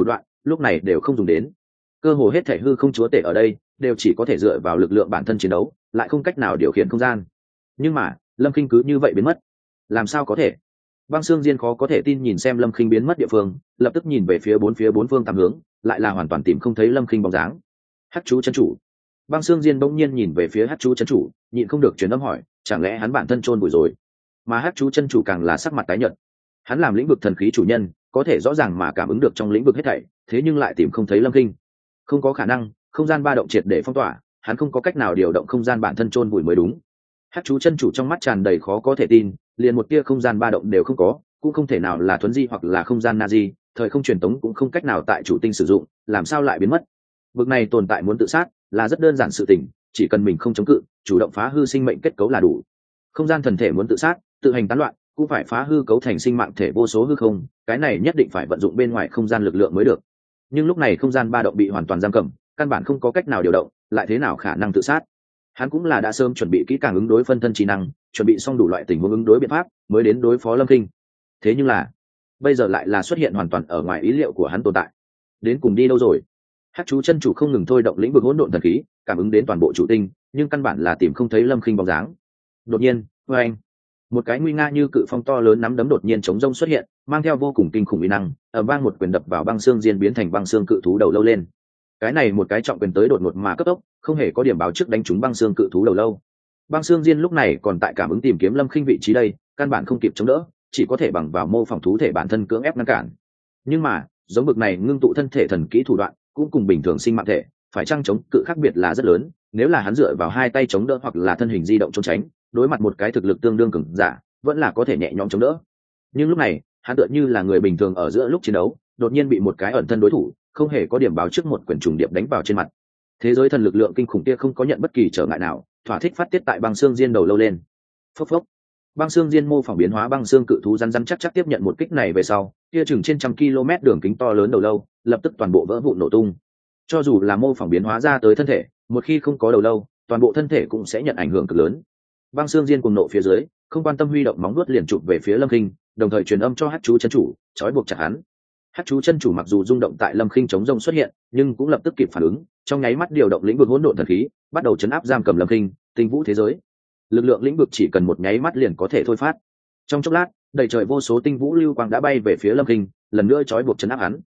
lúc này đều không dùng đến. Cơ hồ hết thể hư không chúa tể ở đây đều chỉ có thể dựa vào lực lượng bản thân chiến đấu, lại không cách nào điều khiển không gian. Nhưng mà Lâm Khinh cứ như vậy biến mất, làm sao có thể? Băng Xương Diên khó có thể tin nhìn xem Lâm Khinh biến mất địa phương, lập tức nhìn về phía bốn phương tám hướng, lại là hoàn toàn tìm không thấy Lâm Khinh bóng dáng. Hắc chú chân chủ. Băng Xương Diên bỗng nhiên nhìn về phía Hắc chú chân chủ, nhịn không được truyền âm hỏi, chẳng lẽ hắn bản thân chôn bụi rồi? Mà Hắc chú chân chủ càng là sắc mặt tái nhợt. Hắn làm lĩnh vực thần khí chủ nhân, có thể rõ ràng mà cảm ứng được trong lĩnh vực hết thảy, thế nhưng lại tìm không thấy Lâm Khinh. Không có khả năng, không gian ba động triệt để phong tỏa, hắn không có cách nào điều động không gian bản thân chôn bụi mới đúng. Hắc chú chân chủ trong mắt tràn đầy khó có thể tin, liền một tia không gian ba động đều không có, cũng không thể nào là thuấn di hoặc là không gian na di, thời không truyền tống cũng không cách nào tại chủ tinh sử dụng, làm sao lại biến mất? Vực này tồn tại muốn tự sát là rất đơn giản sự tình, chỉ cần mình không chống cự, chủ động phá hư sinh mệnh kết cấu là đủ. Không gian thần thể muốn tự sát, tự hành tán loạn, cũng phải phá hư cấu thành sinh mạng thể vô số hư không, cái này nhất định phải vận dụng bên ngoài không gian lực lượng mới được. Nhưng lúc này không gian ba động bị hoàn toàn giam cầm, căn bản không có cách nào điều động, lại thế nào khả năng tự sát? Hắn cũng là đã sớm chuẩn bị kỹ càng ứng đối phân thân trí năng, chuẩn bị xong đủ loại tình huống ứng đối biện pháp mới đến đối phó Lâm Khinh. Thế nhưng là bây giờ lại là xuất hiện hoàn toàn ở ngoài ý liệu của hắn tồn tại. Đến cùng đi đâu rồi? Hắc chú chân chủ không ngừng thôi động lĩnh vực hỗn độn thần khí, cảm ứng đến toàn bộ chủ tinh, nhưng căn bản là tìm không thấy Lâm Khinh bóng dáng. Đột nhiên, oeng, một cái nguy nga như cự phong to lớn nắm đấm đột nhiên chống rông xuất hiện, mang theo vô cùng kinh khủng uy năng, ầm vang một quyền đập vào băng xương diên biến thành băng xương cự thú đầu lâu lên. Cái này một cái trọng quyền tới đột ngột mà cấp tốc, không hề có điểm báo trước đánh trúng băng xương cự thú đầu lâu. Băng xương diên lúc này còn tại cảm ứng tìm kiếm Lâm Khinh vị trí đây, căn bản không kịp chống đỡ, chỉ có thể bằng vào mô phỏng thú thể bản thân cưỡng ép ngăn cản. Nhưng mà giống bực này ngưng tụ thân thể thần kỹ thủ đoạn cũng cùng bình thường sinh mạng thể phải chăng chống cự khác biệt là rất lớn. Nếu là hắn dựa vào hai tay chống đỡ hoặc là thân hình di động trốn tránh, đối mặt một cái thực lực tương đương cường giả vẫn là có thể nhẹ nhõm chống đỡ. Nhưng lúc này hắn tựa như là người bình thường ở giữa lúc chiến đấu, đột nhiên bị một cái ẩn thân đối thủ không hề có điểm báo trước một quyền trùng điệp đánh vào trên mặt. Thế giới thần lực lượng kinh khủng kia không có nhận bất kỳ trở ngại nào, thỏa thích phát tiết tại băng xương diên đầu lâu lên. Phốc phốc. Băng xương diên mô phỏng biến hóa băng xương cự thú rắn rắn chắc chắc tiếp nhận một kích này về sau, kia chừng trên 100 km đường kính to lớn đầu lâu lập tức toàn bộ vỡ vụn nổ tung. Cho dù là mô phỏng biến hóa ra tới thân thể, một khi không có đầu lâu, toàn bộ thân thể cũng sẽ nhận ảnh hưởng cực lớn. Băng xương diên cùng nộ phía dưới, không quan tâm huy động móng vuốt liền chụp về phía Lâm Khinh, đồng thời truyền âm cho Hắc chú chân chủ, trói buộc chặt hắn. Hắc chú chân chủ mặc dù rung động tại Lâm Khinh chống rông xuất hiện, nhưng cũng lập tức kịp phản ứng, trong nháy mắt điều động lĩnh vực hỗn độn thần khí, bắt đầu chấn áp giam cầm Lâm Khinh, tinh vũ thế giới. Lực lượng lĩnh vực chỉ cần một nháy mắt liền có thể thôi phát. Trong chốc lát, đầy trời vô số tinh vũ lưu quang đã bay về phía Lâm Khinh, lần nữa trói buộc chấn áp hắn.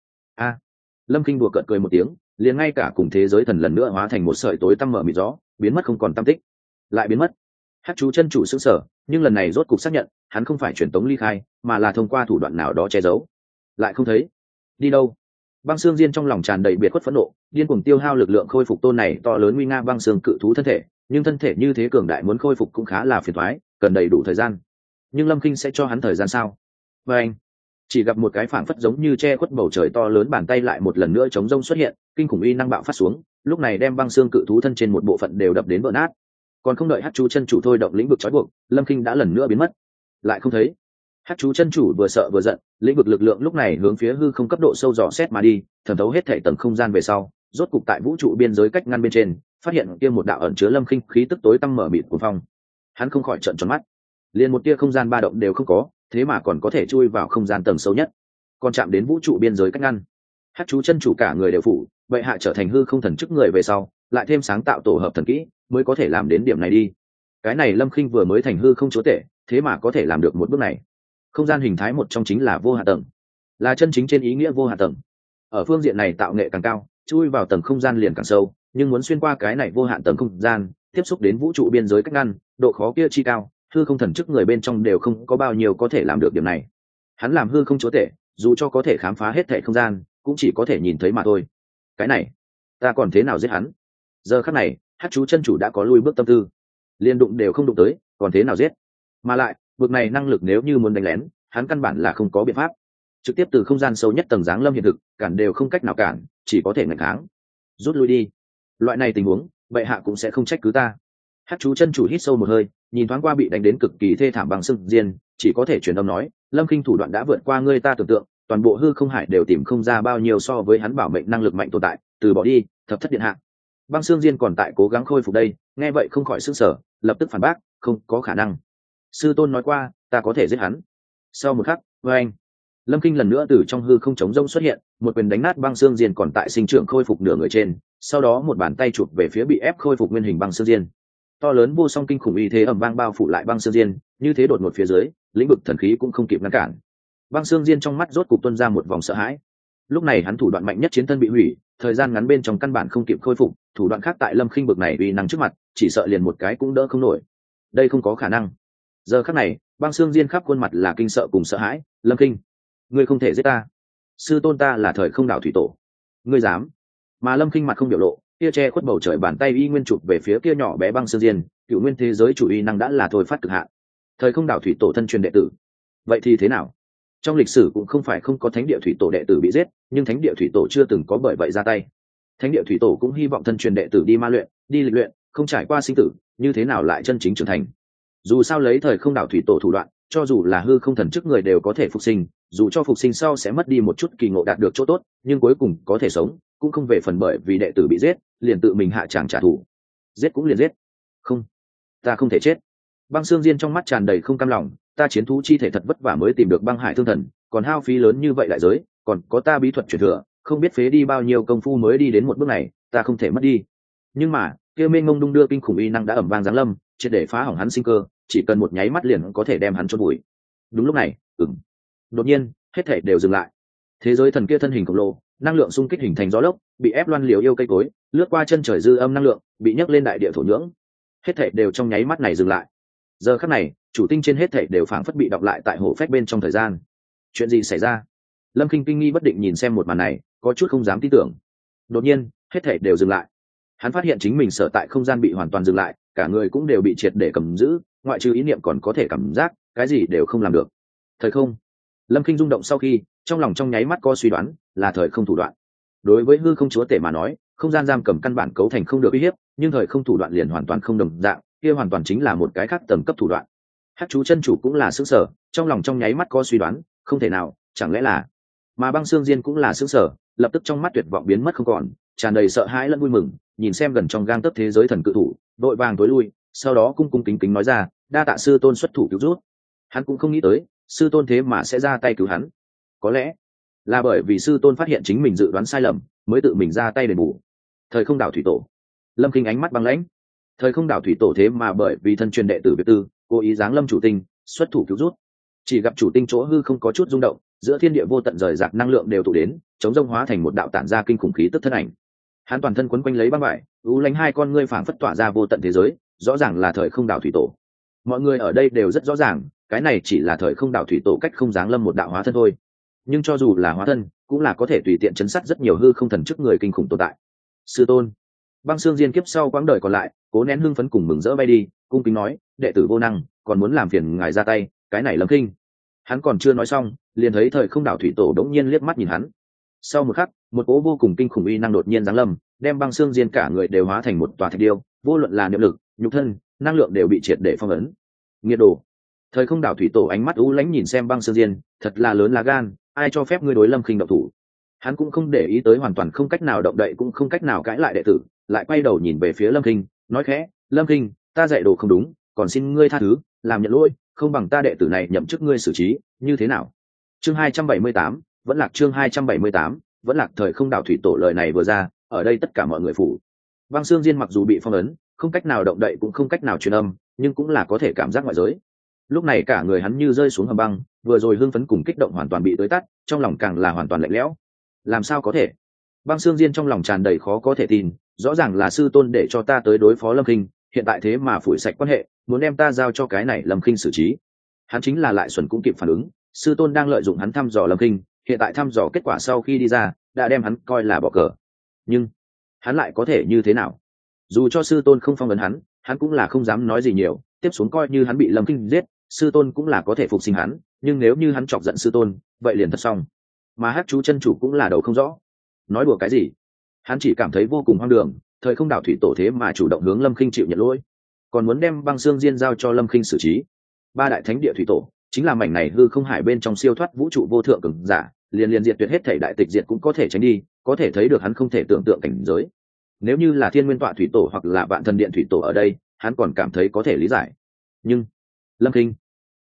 Lâm Khinh đùa cợt cười một tiếng, liền ngay cả cùng thế giới thần lần nữa hóa thành một sợi tối tăm mở mịt gió, biến mất không còn tăm tích. Lại biến mất. Hắc chú chân chủ sững sờ, nhưng lần này rốt cục xác nhận, hắn không phải truyền tống ly khai, mà là thông qua thủ đoạn nào đó che giấu. Lại không thấy. Đi đâu? Băng xương diên trong lòng tràn đầy biệt khuất phẫn nộ, điên cuồng tiêu hao lực lượng khôi phục tôn này to lớn nguy nga băng xương cự thú thân thể, nhưng thân thể như thế cường đại muốn khôi phục cũng khá là phiền toái, cần đầy đủ thời gian. Nhưng Lâm Khinh sẽ cho hắn thời gian sao? Và anh chỉ gặp một cái phảng phất giống như che khuất bầu trời to lớn bàn tay lại một lần nữa chống rông xuất hiện, kinh khủng uy năng bạo phát xuống, lúc này đem băng xương cự thú thân trên một bộ phận đều đập đến vỡ nát. Còn không đợi Hắc chú chân chủ thôi động lĩnh vực trói buộc, Lâm Khinh đã lần nữa biến mất, lại không thấy. Hắc chú chân chủ vừa sợ vừa giận, lĩnh vực lực lượng lúc này hướng phía hư không cấp độ sâu dò xét mà đi, thẩm thấu hết thảy tầng không gian về sau, rốt cục tại vũ trụ biên giới cách ngăn bên trên, phát hiện kia một đạo ẩn chứa Lâm Khinh khí tức tối tăm mở mịt của phong. Hắn không khỏi trợn tròn mắt, liền một tia không gian ba động đều không có, thế mà còn có thể chui vào không gian tầng sâu nhất, còn chạm đến vũ trụ biên giới cách ngăn. Hắc chú chân chủ cả người đều phủ, vậy hạ trở thành hư không thần chức người về sau, lại thêm sáng tạo tổ hợp thần kỹ, mới có thể làm đến điểm này đi. Cái này Lâm Khinh vừa mới thành hư không chúa tể, thế mà có thể làm được một bước này. Không gian hình thái một trong chính là vô hạn tầng, là chân chính trên ý nghĩa vô hạn tầng. Ở phương diện này tạo nghệ càng cao, chui vào tầng không gian liền càng sâu, nhưng muốn xuyên qua cái này vô hạn tầng không gian, tiếp xúc đến vũ trụ biên giới cách ngăn, độ khó kia chi cao, hư không thần chức người bên trong đều không có bao nhiêu có thể làm được điểm này. Hắn làm hư không chúa tể, dù cho có thể khám phá hết thảy không gian, cũng chỉ có thể nhìn thấy mà thôi. Cái này, ta còn thế nào giết hắn? Giờ khắc này, Hắc chú chân chủ đã có lui bước tâm tư, liên đụng đều không đụng tới, còn thế nào giết? Mà lại, vực này năng lực nếu như muốn đánh lén, hắn căn bản là không có biện pháp. Trực tiếp từ không gian sâu nhất tầng giáng lâm hiện thực, cản đều không cách nào cản, chỉ có thể ngăn kháng. Rút lui đi. Loại này tình huống, bệ hạ cũng sẽ không trách cứ ta. Hắc chú chân chủ hít sâu một hơi, nhìn thoáng qua bị đánh đến cực kỳ thê thảm bằng sưng diên, chỉ có thể truyền âm nói, Lâm Khinh thủ đoạn đã vượt qua ngươi ta tưởng tượng, toàn bộ hư không hải đều tìm không ra bao nhiêu so với hắn bảo mệnh năng lực mạnh tồn tại, từ bỏ đi, thập thất điện hạ. Băng xương diên còn tại cố gắng khôi phục đây, nghe vậy không khỏi sững sờ, lập tức phản bác, không có khả năng. Sư tôn nói qua, ta có thể giết hắn. Sau một khắc, với anh, Lâm Kinh lần nữa từ trong hư không trống rông xuất hiện, một quyền đánh nát băng xương diên còn tại sinh trưởng khôi phục nửa người trên, sau đó một bàn tay chụp về phía bị ép khôi phục nguyên hình băng xương diên. To lớn vô song kinh khủng uy thế ầm vang bao phủ lại băng xương diên, như thế đột ngột phía dưới, lĩnh vực thần khí cũng không kịp ngăn cản. Băng xương diên trong mắt rốt cục tuôn ra một vòng sợ hãi. Lúc này hắn thủ đoạn mạnh nhất chiến thân bị hủy, thời gian ngắn bên trong căn bản không kịp khôi phục, thủ đoạn khác tại Lâm Khinh bực này uy năng trước mặt, chỉ sợ liền một cái cũng đỡ không nổi. Đây không có khả năng. Giờ khắc này, băng xương diên khắp khuôn mặt là kinh sợ cùng sợ hãi. Lâm Khinh, ngươi không thể giết ta. Sư tôn ta là thời không đạo thủy tổ. Ngươi dám? Mà Lâm Khinh mặt không biểu lộ, kia che khuất bầu trời bàn tay y nguyên chụp về phía kia nhỏ bé băng xương diên, cựu nguyên thế giới chủ uy năng đã là thôi phát cực hạn. Thời không đạo thủy tổ thân truyền đệ tử. Vậy thì thế nào? Trong lịch sử cũng không phải không có thánh địa thủy tổ đệ tử bị giết, nhưng thánh địa thủy tổ chưa từng có bởi vậy ra tay. Thánh địa thủy tổ cũng hy vọng thân truyền đệ tử đi ma luyện, đi lịch luyện, không trải qua sinh tử, như thế nào lại chân chính trưởng thành. Dù sao lấy thời không đạo thủy tổ thủ đoạn, cho dù là hư không thần chức người đều có thể phục sinh, dù cho phục sinh sau sẽ mất đi một chút kỳ ngộ đạt được chỗ tốt, nhưng cuối cùng có thể sống, cũng không về phần bởi vì đệ tử bị giết, liền tự mình hạ tràng trả thù. Giết cũng liền giết. Không, ta không thể chết. Băng xương diên trong mắt tràn đầy không cam lòng, ta chiến thú chi thể thật vất vả mới tìm được băng hải thương thần, còn hao phí lớn như vậy đại giới, còn có ta bí thuật truyền thừa, không biết phế đi bao nhiêu công phu mới đi đến một bước này, ta không thể mất đi. Nhưng mà, kia mênh mông đung đưa kinh khủng uy năng đã ầm vang giáng lâm, triệt để phá hỏng hắn sinh cơ, chỉ cần một nháy mắt liền có thể đem hắn chôn vùi. Đúng lúc này, đột nhiên, hết thảy đều dừng lại. Thế giới thần kia thân hình khổng lồ, năng lượng xung kích hình thành gió lốc, bị ép loan liều yêu cây cối, lướt qua chân trời dư âm năng lượng, bị nhấc lên đại địa thổ nhưỡng. Hết thảy đều trong nháy mắt này dừng lại. Giờ khắc này, chủ tinh trên hết thảy đều phảng phất bị đọc lại tại hổ phách bên trong thời gian. Chuyện gì xảy ra? Lâm Kinh kinh nghi bất định nhìn xem một màn này, có chút không dám tin tưởng. Đột nhiên, hết thảy đều dừng lại. Hắn phát hiện chính mình sở tại không gian bị hoàn toàn dừng lại, cả người cũng đều bị triệt để cầm giữ, ngoại trừ ý niệm còn có thể cảm giác, cái gì đều không làm được. Thời không. Lâm Kinh rung động sau khi, trong lòng trong nháy mắt có suy đoán, là thời không thủ đoạn. Đối với hư không chúa tể mà nói, không gian giam cầm căn bản cấu thành không được uy hiếp, nhưng thời không thủ đoạn liền hoàn toàn không đồng dạng, kia hoàn toàn chính là một cái khác tầng cấp thủ đoạn. Hắc chú chân chủ cũng là sững sờ, trong lòng trong nháy mắt có suy đoán, không thể nào, chẳng lẽ là. Mà băng xương diên cũng là sững sờ, lập tức trong mắt tuyệt vọng biến mất không còn, tràn đầy sợ hãi lẫn vui mừng, nhìn xem gần trong gang tấc thế giới thần cự thủ, đội vàng tối lui, sau đó cung cung kính kính nói ra, đa tạ sư tôn xuất thủ cứu rút. Hắn cũng không nghĩ tới, sư tôn thế mà sẽ ra tay cứu hắn. Có lẽ là bởi vì sư tôn phát hiện chính mình dự đoán sai lầm, mới tự mình ra tay đền bù. Thời không đảo thủy tổ. Lâm Kinh ánh mắt băng lãnh. Thời không đảo thủy tổ thế mà bởi vì thân truyền đệ tử Việt Tư, cố ý giáng lâm chủ tinh, xuất thủ cứu rút. Chỉ gặp chủ tinh chỗ hư không có chút rung động, giữa thiên địa vô tận rời rạc năng lượng đều tụ đến, chống rông hóa thành một đạo tản ra kinh khủng khí tức thân ảnh. Hắn toàn thân quấn quanh lấy băng vải, u lánh hai con ngươi phảng phất tỏa ra vô tận thế giới, rõ ràng là thời không đảo thủy tổ. Mọi người ở đây đều rất rõ ràng, cái này chỉ là thời không đảo thủy tổ cách không giáng lâm một đạo hóa thân thôi. Nhưng cho dù là hóa thân, cũng là có thể tùy tiện chấn sát rất nhiều hư không thần chức người kinh khủng tồn tại. Sư tôn. Băng xương diên kiếp sau quãng đời còn lại, cố nén hưng phấn cùng mừng rỡ bay đi, cung kính nói, đệ tử vô năng, còn muốn làm phiền ngài ra tay, cái này Lâm Kinh. Hắn còn chưa nói xong, liền thấy thời không đảo thủy tổ đống nhiên liếc mắt nhìn hắn. Sau một khắc, một cỗ vô cùng kinh khủng uy năng đột nhiên giáng lâm, đem băng xương diên cả người đều hóa thành một tòa thạch điêu, vô luận là niệm lực, nhục thân, năng lượng đều bị triệt để phong ấn. Nghiệt đồ. Thời không đảo thủy tổ ánh mắt u lãnh nhìn xem băng xương diên, thật là lớn lá gan, ai cho phép ngươi đối Lâm Kinh động thủ. Hắn cũng không để ý tới hoàn toàn không cách nào động đậy cũng không cách nào cãi lại đệ tử, lại quay đầu nhìn về phía Lâm Kinh, nói khẽ, Lâm Kinh, ta dạy đồ không đúng, còn xin ngươi tha thứ, làm nhận lỗi, không bằng ta đệ tử này nhậm chức ngươi xử trí, như thế nào? Chương 278, vẫn lạc chương 278, vẫn lạc. Thời không đảo thủy tổ lời này vừa ra, ở đây tất cả mọi người phủ. Băng xương diên mặc dù bị phong ấn, không cách nào động đậy cũng không cách nào truyền âm, nhưng cũng là có thể cảm giác ngoại giới. Lúc này cả người hắn như rơi xuống hầm băng, vừa rồi hưng phấn cùng kích động hoàn toàn bị tới tắt, trong lòng càng là hoàn toàn lạnh lẽo. Làm sao có thể? Băng xương diên trong lòng tràn đầy khó có thể tin, rõ ràng là sư tôn để cho ta tới đối phó Lâm Kinh, hiện tại thế mà phủi sạch quan hệ, muốn đem ta giao cho cái này Lâm Kinh xử trí. Hắn chính là lại xuẩn cũng kịp phản ứng, sư tôn đang lợi dụng hắn thăm dò Lâm Kinh, hiện tại thăm dò kết quả sau khi đi ra, đã đem hắn coi là bỏ cờ. Nhưng hắn lại có thể như thế nào? Dù cho sư tôn không phong ấn hắn, hắn cũng là không dám nói gì nhiều, tiếp xuống coi như hắn bị Lâm Kinh giết, sư tôn cũng là có thể phục sinh hắn, nhưng nếu như hắn chọc giận sư tôn, vậy liền thật xong. Mà Hắc chú chân chủ cũng là đầu không rõ, nói đùa cái gì? Hắn chỉ cảm thấy vô cùng hoang đường, thời không đảo thủy tổ thế mà chủ động hướng Lâm Kinh chịu nhận lỗi, còn muốn đem băng xương diên giao cho Lâm Kinh xử trí. Ba đại thánh địa thủy tổ chính là mảnh này hư không hải bên trong siêu thoát vũ trụ vô thượng cường giả, liền diệt tuyệt hết thể đại tịch diệt cũng có thể tránh đi, có thể thấy được hắn không thể tưởng tượng cảnh giới. Nếu như là Thiên Nguyên Tọa thủy tổ hoặc là Vạn Thần Điện thủy tổ ở đây, hắn còn cảm thấy có thể lý giải. Nhưng Lâm Kinh,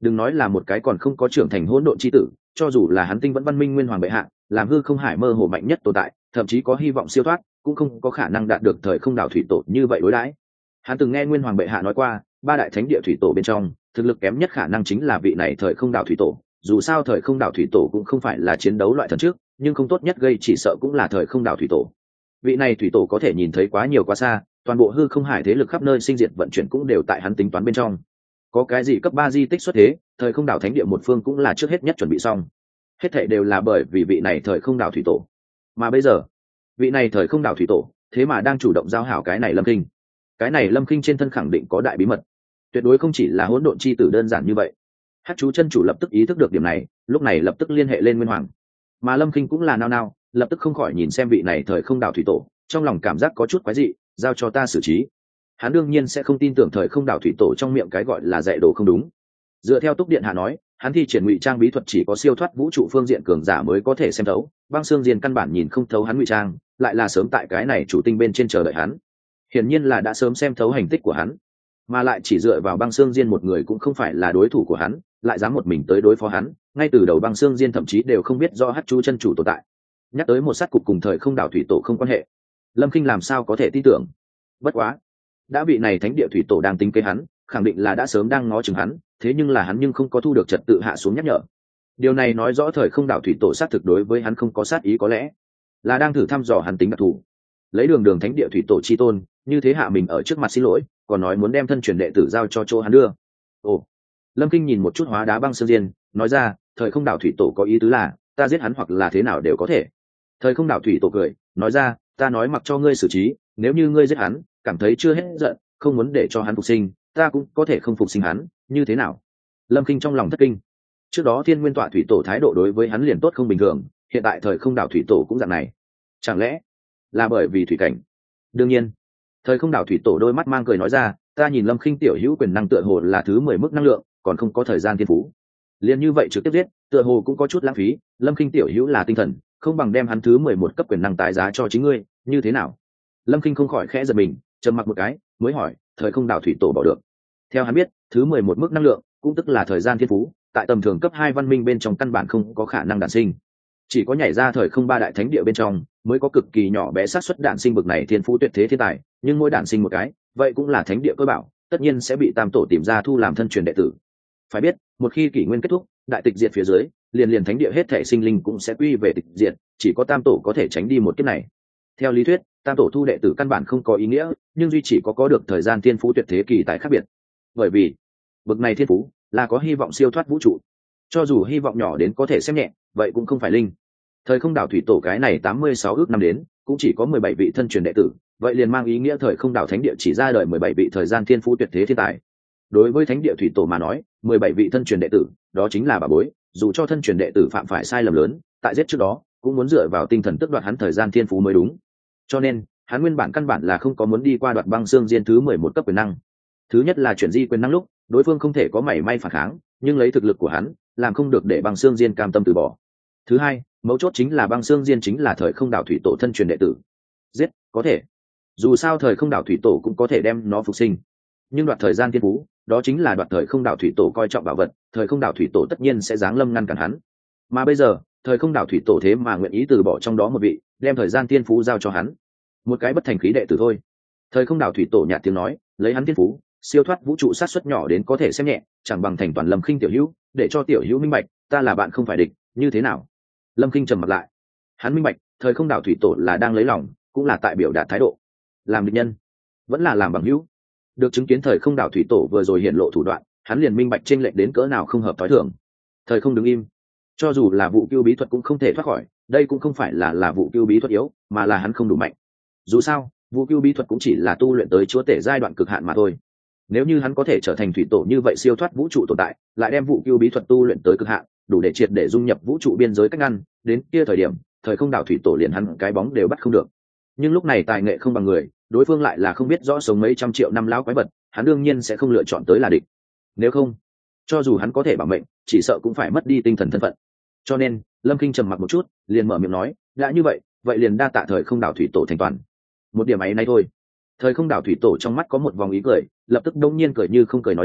Đừng nói là một cái còn không có trưởng thành hỗn độn chi tử, cho dù là hắn tinh vẫn văn minh nguyên hoàng bệ hạ, làm hư không hải mơ hồ mạnh nhất tồn tại, thậm chí có hy vọng siêu thoát, cũng không có khả năng đạt được thời không đảo thủy tổ như vậy đối đãi. Hắn từng nghe nguyên hoàng bệ hạ nói qua, ba đại thánh địa thủy tổ bên trong, thực lực kém nhất khả năng chính là vị này thời không đảo thủy tổ. Dù sao thời không đảo thủy tổ cũng không phải là chiến đấu loại thần trước, nhưng không tốt nhất gây chỉ sợ cũng là thời không đảo thủy tổ. Vị này thủy tổ có thể nhìn thấy quá nhiều quá xa, toàn bộ hư không hải thế lực khắp nơi sinh diệt vận chuyển cũng đều tại hắn tính toán bên trong. Có cái gì cấp 3 di tích xuất thế, thời không đảo thánh địa một phương cũng là trước hết nhất chuẩn bị xong. Hết thảy đều là bởi vì vị này thời không đảo thủy tổ. Mà bây giờ, vị này thời không đảo thủy tổ, thế mà đang chủ động giao hảo cái này Lâm Kinh. Cái này Lâm Kinh trên thân khẳng định có đại bí mật, tuyệt đối không chỉ là hỗn độn chi tử đơn giản như vậy. Hắc chú chân chủ lập tức ý thức được điểm này, lúc này lập tức liên hệ lên Nguyên Hoàng. Mà Lâm Kinh cũng là nao nao, lập tức không khỏi nhìn xem vị này thời không đảo thủy tổ, trong lòng cảm giác có chút quái dị, giao cho ta xử trí. Hắn đương nhiên sẽ không tin tưởng thời không đảo thủy tổ trong miệng cái gọi là dạy đồ không đúng. Dựa theo Túc Điện Hạ nói, hắn thi triển ngụy trang bí thuật chỉ có siêu thoát vũ trụ phương diện cường giả mới có thể xem thấu, băng xương diên căn bản nhìn không thấu hắn ngụy trang, lại là sớm tại cái này chủ tinh bên trên chờ đợi hắn. Hiển nhiên là đã sớm xem thấu hành tích của hắn, mà lại chỉ dựa vào băng xương diên một người cũng không phải là đối thủ của hắn, lại dám một mình tới đối phó hắn, ngay từ đầu băng xương diên thậm chí đều không biết do Hắc chú chân chủ tồn tại. Nhắc tới một sát cục cùng thời không đảo thủy tổ không quan hệ, Lâm Kinh làm sao có thể tin tưởng. Bất quá, đã vị này thánh địa thủy tổ đang tính kế hắn, khẳng định là đã sớm đang ngó chừng hắn, thế nhưng là hắn nhưng không có thu được trật tự hạ xuống nhắc nhở. Điều này nói rõ thời không đảo thủy tổ sát thực đối với hắn không có sát ý, có lẽ là đang thử thăm dò hắn tính đặc thù. Lấy đường thánh địa thủy tổ chi tôn, như thế hạ mình ở trước mặt xin lỗi, còn nói muốn đem thân truyền đệ tử giao cho chỗ hắn đưa. Ồ. Lâm Kinh nhìn một chút hóa đá băng sương diên, nói ra, thời không đảo thủy tổ có ý tứ là ta giết hắn hoặc là thế nào đều có thể. Thời không đảo thủy tổ cười, nói ra, ta nói mặc cho ngươi xử trí, nếu như ngươi giết hắn, cảm thấy chưa hết giận, không muốn để cho hắn phục sinh, ta cũng có thể không phục sinh hắn, như thế nào? Lâm Kinh trong lòng thất kinh. Trước đó Thiên Nguyên Tọa thủy tổ thái độ đối với hắn liền tốt không bình thường, hiện tại thời không đảo thủy tổ cũng dạng này. Chẳng lẽ là bởi vì thủy cảnh? Đương nhiên. Thời không đảo thủy tổ đôi mắt mang cười nói ra, ta nhìn Lâm Kinh tiểu hữu quyền năng tựa hồ là thứ 10 mức năng lượng, còn không có thời gian thiên phú. Liên như vậy trực tiếp giết, tựa hồ cũng có chút lãng phí, Lâm Kinh tiểu hữu là tinh thần, không bằng đem hắn thứ 11 cấp quyền năng tái giá cho chính ngươi, như thế nào? Lâm Kinh không khỏi khẽ giật mình, trầm mặc một cái, mới hỏi, thời không đảo thủy tổ bỏ được. Theo hắn biết, thứ 11 mức năng lượng, cũng tức là thời gian thiên phú, tại tầm thường cấp 2 văn minh bên trong căn bản không có khả năng đản sinh. Chỉ có nhảy ra thời không ba đại thánh địa bên trong, mới có cực kỳ nhỏ bé xác suất đản sinh bậc này thiên phú tuyệt thế thiên tài, nhưng mỗi đản sinh một cái, vậy cũng là thánh địa cơ bảo, tất nhiên sẽ bị tam tổ tìm ra thu làm thân truyền đệ tử. Phải biết, một khi kỷ nguyên kết thúc, đại tịch diệt phía dưới, liền thánh địa hết thể sinh linh cũng sẽ quy về tịch diệt, chỉ có tam tổ có thể tránh đi một kiếp này. Theo lý thuyết, tam tổ thu đệ tử căn bản không có ý nghĩa, nhưng duy chỉ có được thời gian thiên phú tuyệt thế kỳ tài khác biệt. Bởi vì, bậc này thiên phú là có hy vọng siêu thoát vũ trụ. Cho dù hy vọng nhỏ đến có thể xem nhẹ, vậy cũng không phải linh. Thời không đảo thủy tổ cái này 86 ước năm đến, cũng chỉ có 17 vị thân truyền đệ tử, vậy liền mang ý nghĩa thời không đảo thánh địa chỉ ra đời 17 vị thời gian thiên phú tuyệt thế thiên tài. Đối với thánh địa thủy tổ mà nói, 17 vị thân truyền đệ tử, đó chính là bảo bối, dù cho thân truyền đệ tử phạm phải sai lầm lớn, tại giết trước đó, cũng muốn dựa vào tinh thần tước đoạt hắn thời gian thiên phú mới đúng. Cho nên, hắn nguyên bản căn bản là không có muốn đi qua đoạt băng xương diên thứ 11 cấp quyền năng. Thứ nhất là chuyển di quyền năng lúc, đối phương không thể có mảy may phản kháng, nhưng lấy thực lực của hắn, làm không được để băng xương diên cam tâm từ bỏ. Thứ hai, mấu chốt chính là băng xương diên chính là thời không đảo thủy tổ thân truyền đệ tử. Giết, có thể. Dù sao thời không đảo thủy tổ cũng có thể đem nó phục sinh. Nhưng đoạt thời gian thiên phú, đó chính là đoạt thời không đảo thủy tổ coi trọng bảo vật, thời không đảo thủy tổ tất nhiên sẽ giáng lâm ngăn cản hắn. Mà bây giờ, thời không đảo thủy tổ thế mà nguyện ý từ bỏ trong đó một vị, đem thời gian thiên phú giao cho hắn. Một cái bất thành khí đệ tử thôi. Thời không đảo thủy tổ nhạt tiếng nói, lấy hắn thiên phú, siêu thoát vũ trụ sát suất nhỏ đến có thể xem nhẹ, chẳng bằng thành toàn Lâm Khinh tiểu hữu, để cho tiểu hữu minh bạch, ta là bạn không phải địch, như thế nào? Lâm Khinh trầm mặt lại. Hắn minh bạch, thời không đảo thủy tổ là đang lấy lòng, cũng là tại biểu đạt thái độ. Làm địch nhân, vẫn là làm bằng hữu. Được chứng kiến thời không đảo thủy tổ vừa rồi hiện lộ thủ đoạn, hắn liền minh bạch chênh lệch đến cỡ nào không hợp thói thường. Thời không đứng im, cho dù là vụ cưu bí thuật cũng không thể thoát khỏi, đây cũng không phải là vụ cưu bí thuật yếu, mà là hắn không đủ mạnh. Dù sao, vụ cưu bí thuật cũng chỉ là tu luyện tới chúa tể giai đoạn cực hạn mà thôi. Nếu như hắn có thể trở thành thủy tổ như vậy siêu thoát vũ trụ tồn tại, lại đem vụ cưu bí thuật tu luyện tới cực hạn, đủ để triệt để dung nhập vũ trụ biên giới cách ngăn, đến kia thời điểm, thời không đảo thủy tổ liền hắn cái bóng đều bắt không được. Nhưng lúc này tài nghệ không bằng người, đối phương lại là không biết rõ sống mấy trăm triệu năm lão quái vật, hắn đương nhiên sẽ không lựa chọn tới là địch. Nếu không, cho dù hắn có thể bảo mệnh, chỉ sợ cũng phải mất đi tinh thần thân phận. Cho nên, Lâm Kinh trầm mặc một chút, liền mở miệng nói, đã như vậy, vậy liền đa tạ thời không đảo thủy tổ thành toàn. Một điểm ấy này thôi. Thời không đảo thủy tổ trong mắt có một vòng ý cười, lập tức đông nhiên cười như không cười nói ra,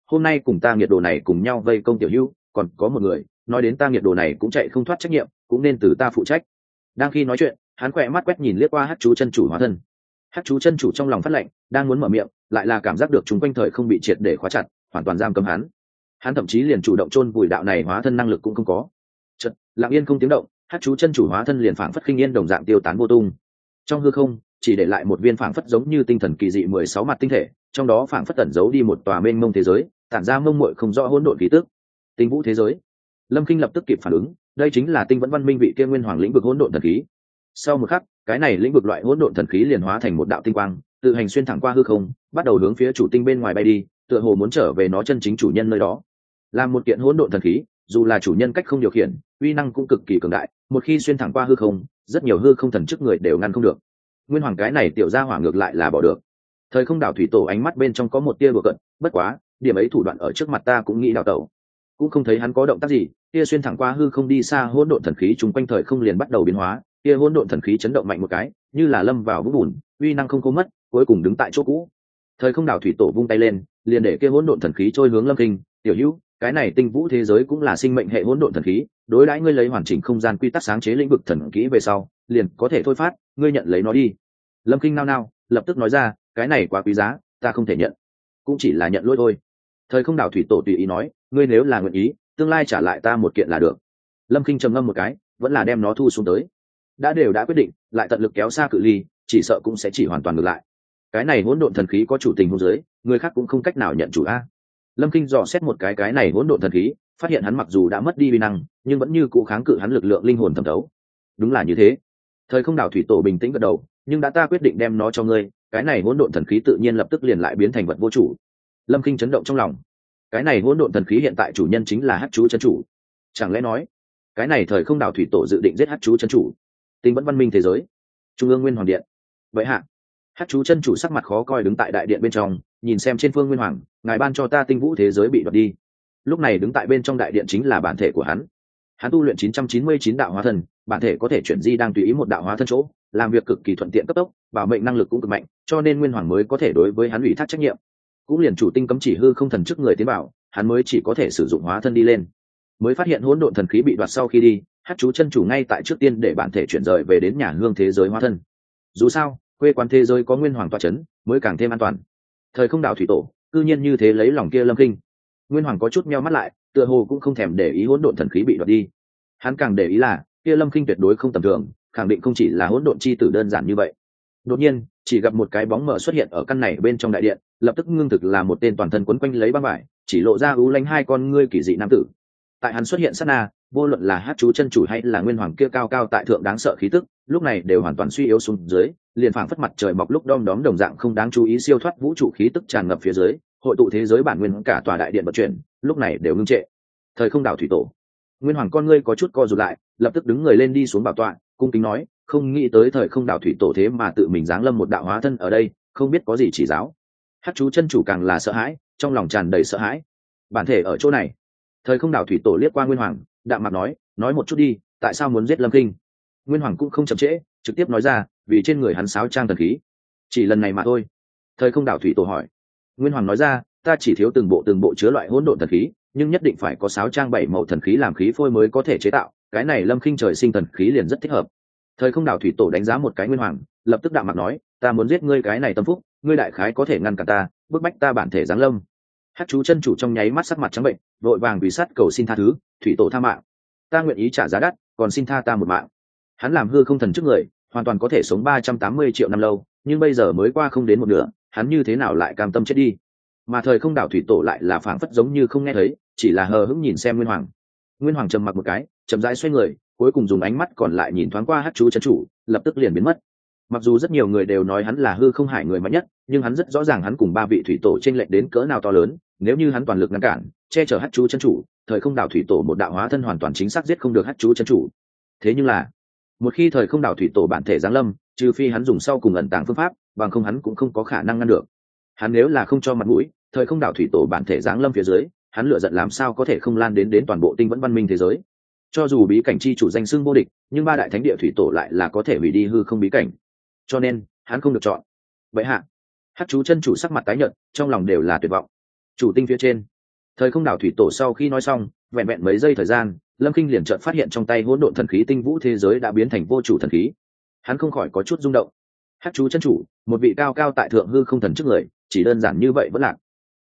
hôm nay cùng ta nghiệt đồ này cùng nhau vây công tiểu hữu, còn có một người nói đến ta nghiệt đồ này cũng chạy không thoát trách nhiệm, cũng nên từ ta phụ trách. Đang khi nói chuyện, hắn khỏe mắt quét nhìn liếc qua Hắc chú chân chủ hóa thân. Hắc chú chân chủ trong lòng phát lệnh, đang muốn mở miệng, lại là cảm giác được chúng quanh thời không bị triệt để khóa chặt, hoàn toàn giam cấm hắn. Hắn thậm chí liền chủ động chôn vùi đạo này hóa thân năng lực cũng không có. Chợt, lặng yên không tiếng động, Hắc chú chân chủ hóa thân liền phảng phất khinh yên đồng dạng tiêu tán vô tung. Trong hư không, chỉ để lại một viên phảng phất giống như tinh thần kỳ dị 16 mặt tinh thể, trong đó phảng phất ẩn giấu đi một tòa mênh mông thế giới, tản ra mông muội không rõ hỗn độn khí tức. Tinh vũ thế giới. Lâm Kinh lập tức kịp phản ứng, đây chính là tinh vẫn văn minh vị kia nguyên hoàng lĩnh vực hỗn độn thần khí. Sau một khắc, cái này lĩnh vực loại hỗn độn thần khí liền hóa thành một đạo tinh quang, tự hành xuyên thẳng qua hư không, bắt đầu hướng phía chủ tinh bên ngoài bay đi, tựa hồ muốn trở về nó chân chính chủ nhân nơi đó. Làm một kiện hỗn độn thần khí, dù là chủ nhân cách không điều khiển, uy năng cũng cực kỳ cường đại, một khi xuyên thẳng qua hư không, rất nhiều hư không thần chức người đều ngăn không được. Nguyên hoàng cái này tiểu gia hỏa ngược lại là bỏ được. Thời không đảo thủy tổ ánh mắt bên trong có một tia đùa cợt, bất quá, điểm ấy thủ đoạn ở trước mặt ta cũng nghĩ đào tẩu. Cũng không thấy hắn có động tác gì, kia xuyên thẳng qua hư không đi xa hỗn độn thần khí chung quanh thời không liền bắt đầu biến hóa, kia hỗn độn thần khí chấn động mạnh một cái, như là lâm vào vũng bùn, uy năng không có mất, cuối cùng đứng tại chỗ cũ. Thời không đảo thủy tổ vung tay lên, liền để kia hỗn độn thần khí trôi hướng Lâm Kinh, "Tiểu Hữu, cái này tinh vũ thế giới cũng là sinh mệnh hệ hỗn độn thần khí, đối đãi ngươi lấy hoàn chỉnh không gian quy tắc sáng chế lĩnh vực thần kỹ về sau, liền có thể thôi phát, ngươi nhận lấy nó đi." Lâm Kinh nao nao, lập tức nói ra, "Cái này quá quý giá, ta không thể nhận." "Cũng chỉ là nhận lỗi thôi." Thời không đảo thủy tổ tùy ý nói, "Ngươi nếu là nguyện ý, tương lai trả lại ta một kiện là được." Lâm Kinh trầm ngâm một cái, vẫn là đem nó thu xuống tới. Đã quyết định, lại tận lực kéo xa cự ly, chỉ sợ cũng sẽ chỉ hoàn toàn ngược lại. Cái này hỗn độn thần khí có chủ tình hôn giới, người khác cũng không cách nào nhận chủ a. Lâm Kinh dò xét một cái này hỗn độn thần khí, phát hiện hắn mặc dù đã mất đi uy năng, nhưng vẫn như cũ kháng cự hắn lực lượng linh hồn thẩm thấu. Đúng là như thế. Thời không đảo thủy tổ bình tĩnh gật đầu, nhưng đã ta quyết định đem nó cho ngươi, cái này hỗn độn thần khí tự nhiên lập tức liền lại biến thành vật vô chủ. Lâm Kinh chấn động trong lòng. Cái này hỗn độn thần khí hiện tại chủ nhân chính là Hắc chú chân chủ. Chẳng lẽ nói, cái này thời không đảo thủy tổ dự định giết Hắc chú chân chủ? Tinh vẫn văn minh thế giới, trung ương nguyên hoàng điện. Vậy hạ, Hắc chú chân chủ sắc mặt khó coi đứng tại đại điện bên trong, nhìn xem trên phương nguyên hoàng, ngài ban cho ta tinh vũ thế giới bị đoạt đi. Lúc này đứng tại bên trong đại điện chính là bản thể của hắn. Hắn tu luyện 999 đạo hóa thân, bản thể có thể chuyển di đang tùy ý một đạo hóa thân chỗ, làm việc cực kỳ thuận tiện cấp tốc, bảo mệnh năng lực cũng cực mạnh, cho nên nguyên hoàng mới có thể đối với hắn ủy thác trách nhiệm. Cũng liền chủ tinh cấm chỉ hư không thần chức người tiến bảo, hắn mới chỉ có thể sử dụng hóa thân đi lên. Mới phát hiện hỗn độn thần khí bị đoạt sau khi đi, Hắc chú chân chủ ngay tại trước tiên để bản thể chuyển rời về đến nhà hương thế giới hóa thân. Dù sao, quê quán thế giới có nguyên hoàng tọa chấn, mới càng thêm an toàn. Thời không đảo thủy tổ, cư nhiên như thế lấy lòng kia Lâm Kinh. Nguyên hoàng có chút meo mắt lại, tựa hồ cũng không thèm để ý hỗn độn thần khí bị đoạt đi. Hắn càng để ý là, kia Lâm Kinh tuyệt đối không tầm thường, khẳng định không chỉ là hỗn độn chi tử đơn giản như vậy. Đột nhiên, chỉ gặp một cái bóng mờ xuất hiện ở căn này bên trong đại điện, lập tức ngưng thực là một tên toàn thân quấn quanh lấy băng vải, chỉ lộ ra ưu lánh hai con ngươi kỳ dị nam tử. Tại hắn xuất hiện sát na, vô luận là Hắc chú chân chủ hay là nguyên hoàng kia cao cao tại thượng đáng sợ khí tức, lúc này đều hoàn toàn suy yếu xuống dưới, liền phảng phất mặt trời mọc lúc đom đóm đồng dạng không đáng chú ý siêu thoát vũ trụ khí tức tràn ngập phía dưới, hội tụ thế giới bản nguyên cả tòa đại điện vận chuyển, lúc này đều ngưng trệ. Thời không đảo thủy tổ, nguyên hoàng con ngươi có chút co rụt lại, lập tức đứng người lên đi xuống bảo tọa, cung kính nói, không nghĩ tới thời không đảo thủy tổ thế mà tự mình giáng lâm một đạo hóa thân ở đây, không biết có gì chỉ giáo. Hắc chú chân chủ càng là sợ hãi, trong lòng tràn đầy sợ hãi. Bản thể ở chỗ này. Thời không đảo thủy tổ liếc qua nguyên hoàng, đạm mặt nói một chút đi, tại sao muốn giết Lâm Kinh? Nguyên hoàng cũng không chậm trễ, trực tiếp nói ra, vì trên người hắn sáo trang thần khí, chỉ lần này mà thôi. Thời không đảo thủy tổ hỏi. Nguyên hoàng nói ra, ta chỉ thiếu từng bộ chứa loại hỗn độn thần khí, nhưng nhất định phải có sáo trang 7 màu thần khí làm khí phôi mới có thể chế tạo, cái này Lâm Kinh trời sinh thần khí liền rất thích hợp. Thời không đảo thủy tổ đánh giá một cái nguyên hoàng, lập tức đạm mặt nói, ta muốn giết ngươi cái này tâm phúc, ngươi đại khái có thể ngăn cản ta, bức bách ta bản thể giáng lâm. Hắc chú chân chủ trong nháy mắt sắc mặt trắng bệnh, vội vàng quỳ sắt cầu xin tha thứ, thủy tổ tha mạng, ta nguyện ý trả giá đắt, còn xin tha ta một mạng. Hắn làm hư không thần trước người, hoàn toàn có thể sống 380 triệu năm lâu, nhưng bây giờ mới qua không đến một nửa, hắn như thế nào lại cam tâm chết đi? Mà thời không đảo thủy tổ lại là phảng phất giống như không nghe thấy, chỉ là hờ hững nhìn xem nguyên hoàng. Nguyên hoàng trầm mặc một cái, chậm rãi xoay người, cuối cùng dùng ánh mắt còn lại nhìn thoáng qua Hắc chú chân chủ, lập tức liền biến mất. Mặc dù rất nhiều người đều nói hắn là hư không hải người mạnh nhất, nhưng hắn rất rõ ràng hắn cùng ba vị thủy tổ chênh lệch đến cỡ nào to lớn, nếu như hắn toàn lực ngăn cản, che chở Hắc chú chân chủ, thời không đảo thủy tổ một đạo hóa thân hoàn toàn chính xác giết không được Hắc chú chân chủ. Thế nhưng là, một khi thời không đảo thủy tổ bản thể giáng lâm, trừ phi hắn dùng sau cùng ẩn tàng phương pháp, bằng không hắn cũng không có khả năng ngăn được. Hắn nếu là không cho mặt mũi, thời không đảo thủy tổ bản thể giáng lâm phía dưới, hắn lựa giận làm sao có thể không lan đến toàn bộ tinh vẫn văn minh thế giới. Cho dù bí cảnh chi chủ danh xưng vô địch, nhưng ba đại thánh địa thủy tổ lại là có thể hủy đi hư không bí cảnh, cho nên hắn không được chọn. Vậy hạ, Hắc chú chân chủ sắc mặt tái nhợt, trong lòng đều là tuyệt vọng. Chủ tinh phía trên, Thời không đảo thủy tổ sau khi nói xong, vẹn vẹn mấy giây thời gian, Lâm Kinh liền chợt phát hiện trong tay hỗn độn thần khí tinh vũ thế giới đã biến thành vô chủ thần khí. Hắn không khỏi có chút rung động. Hát chú chân chủ, một vị cao cao tại thượng hư không thần trước người, chỉ đơn giản như vậy vẫn lạc.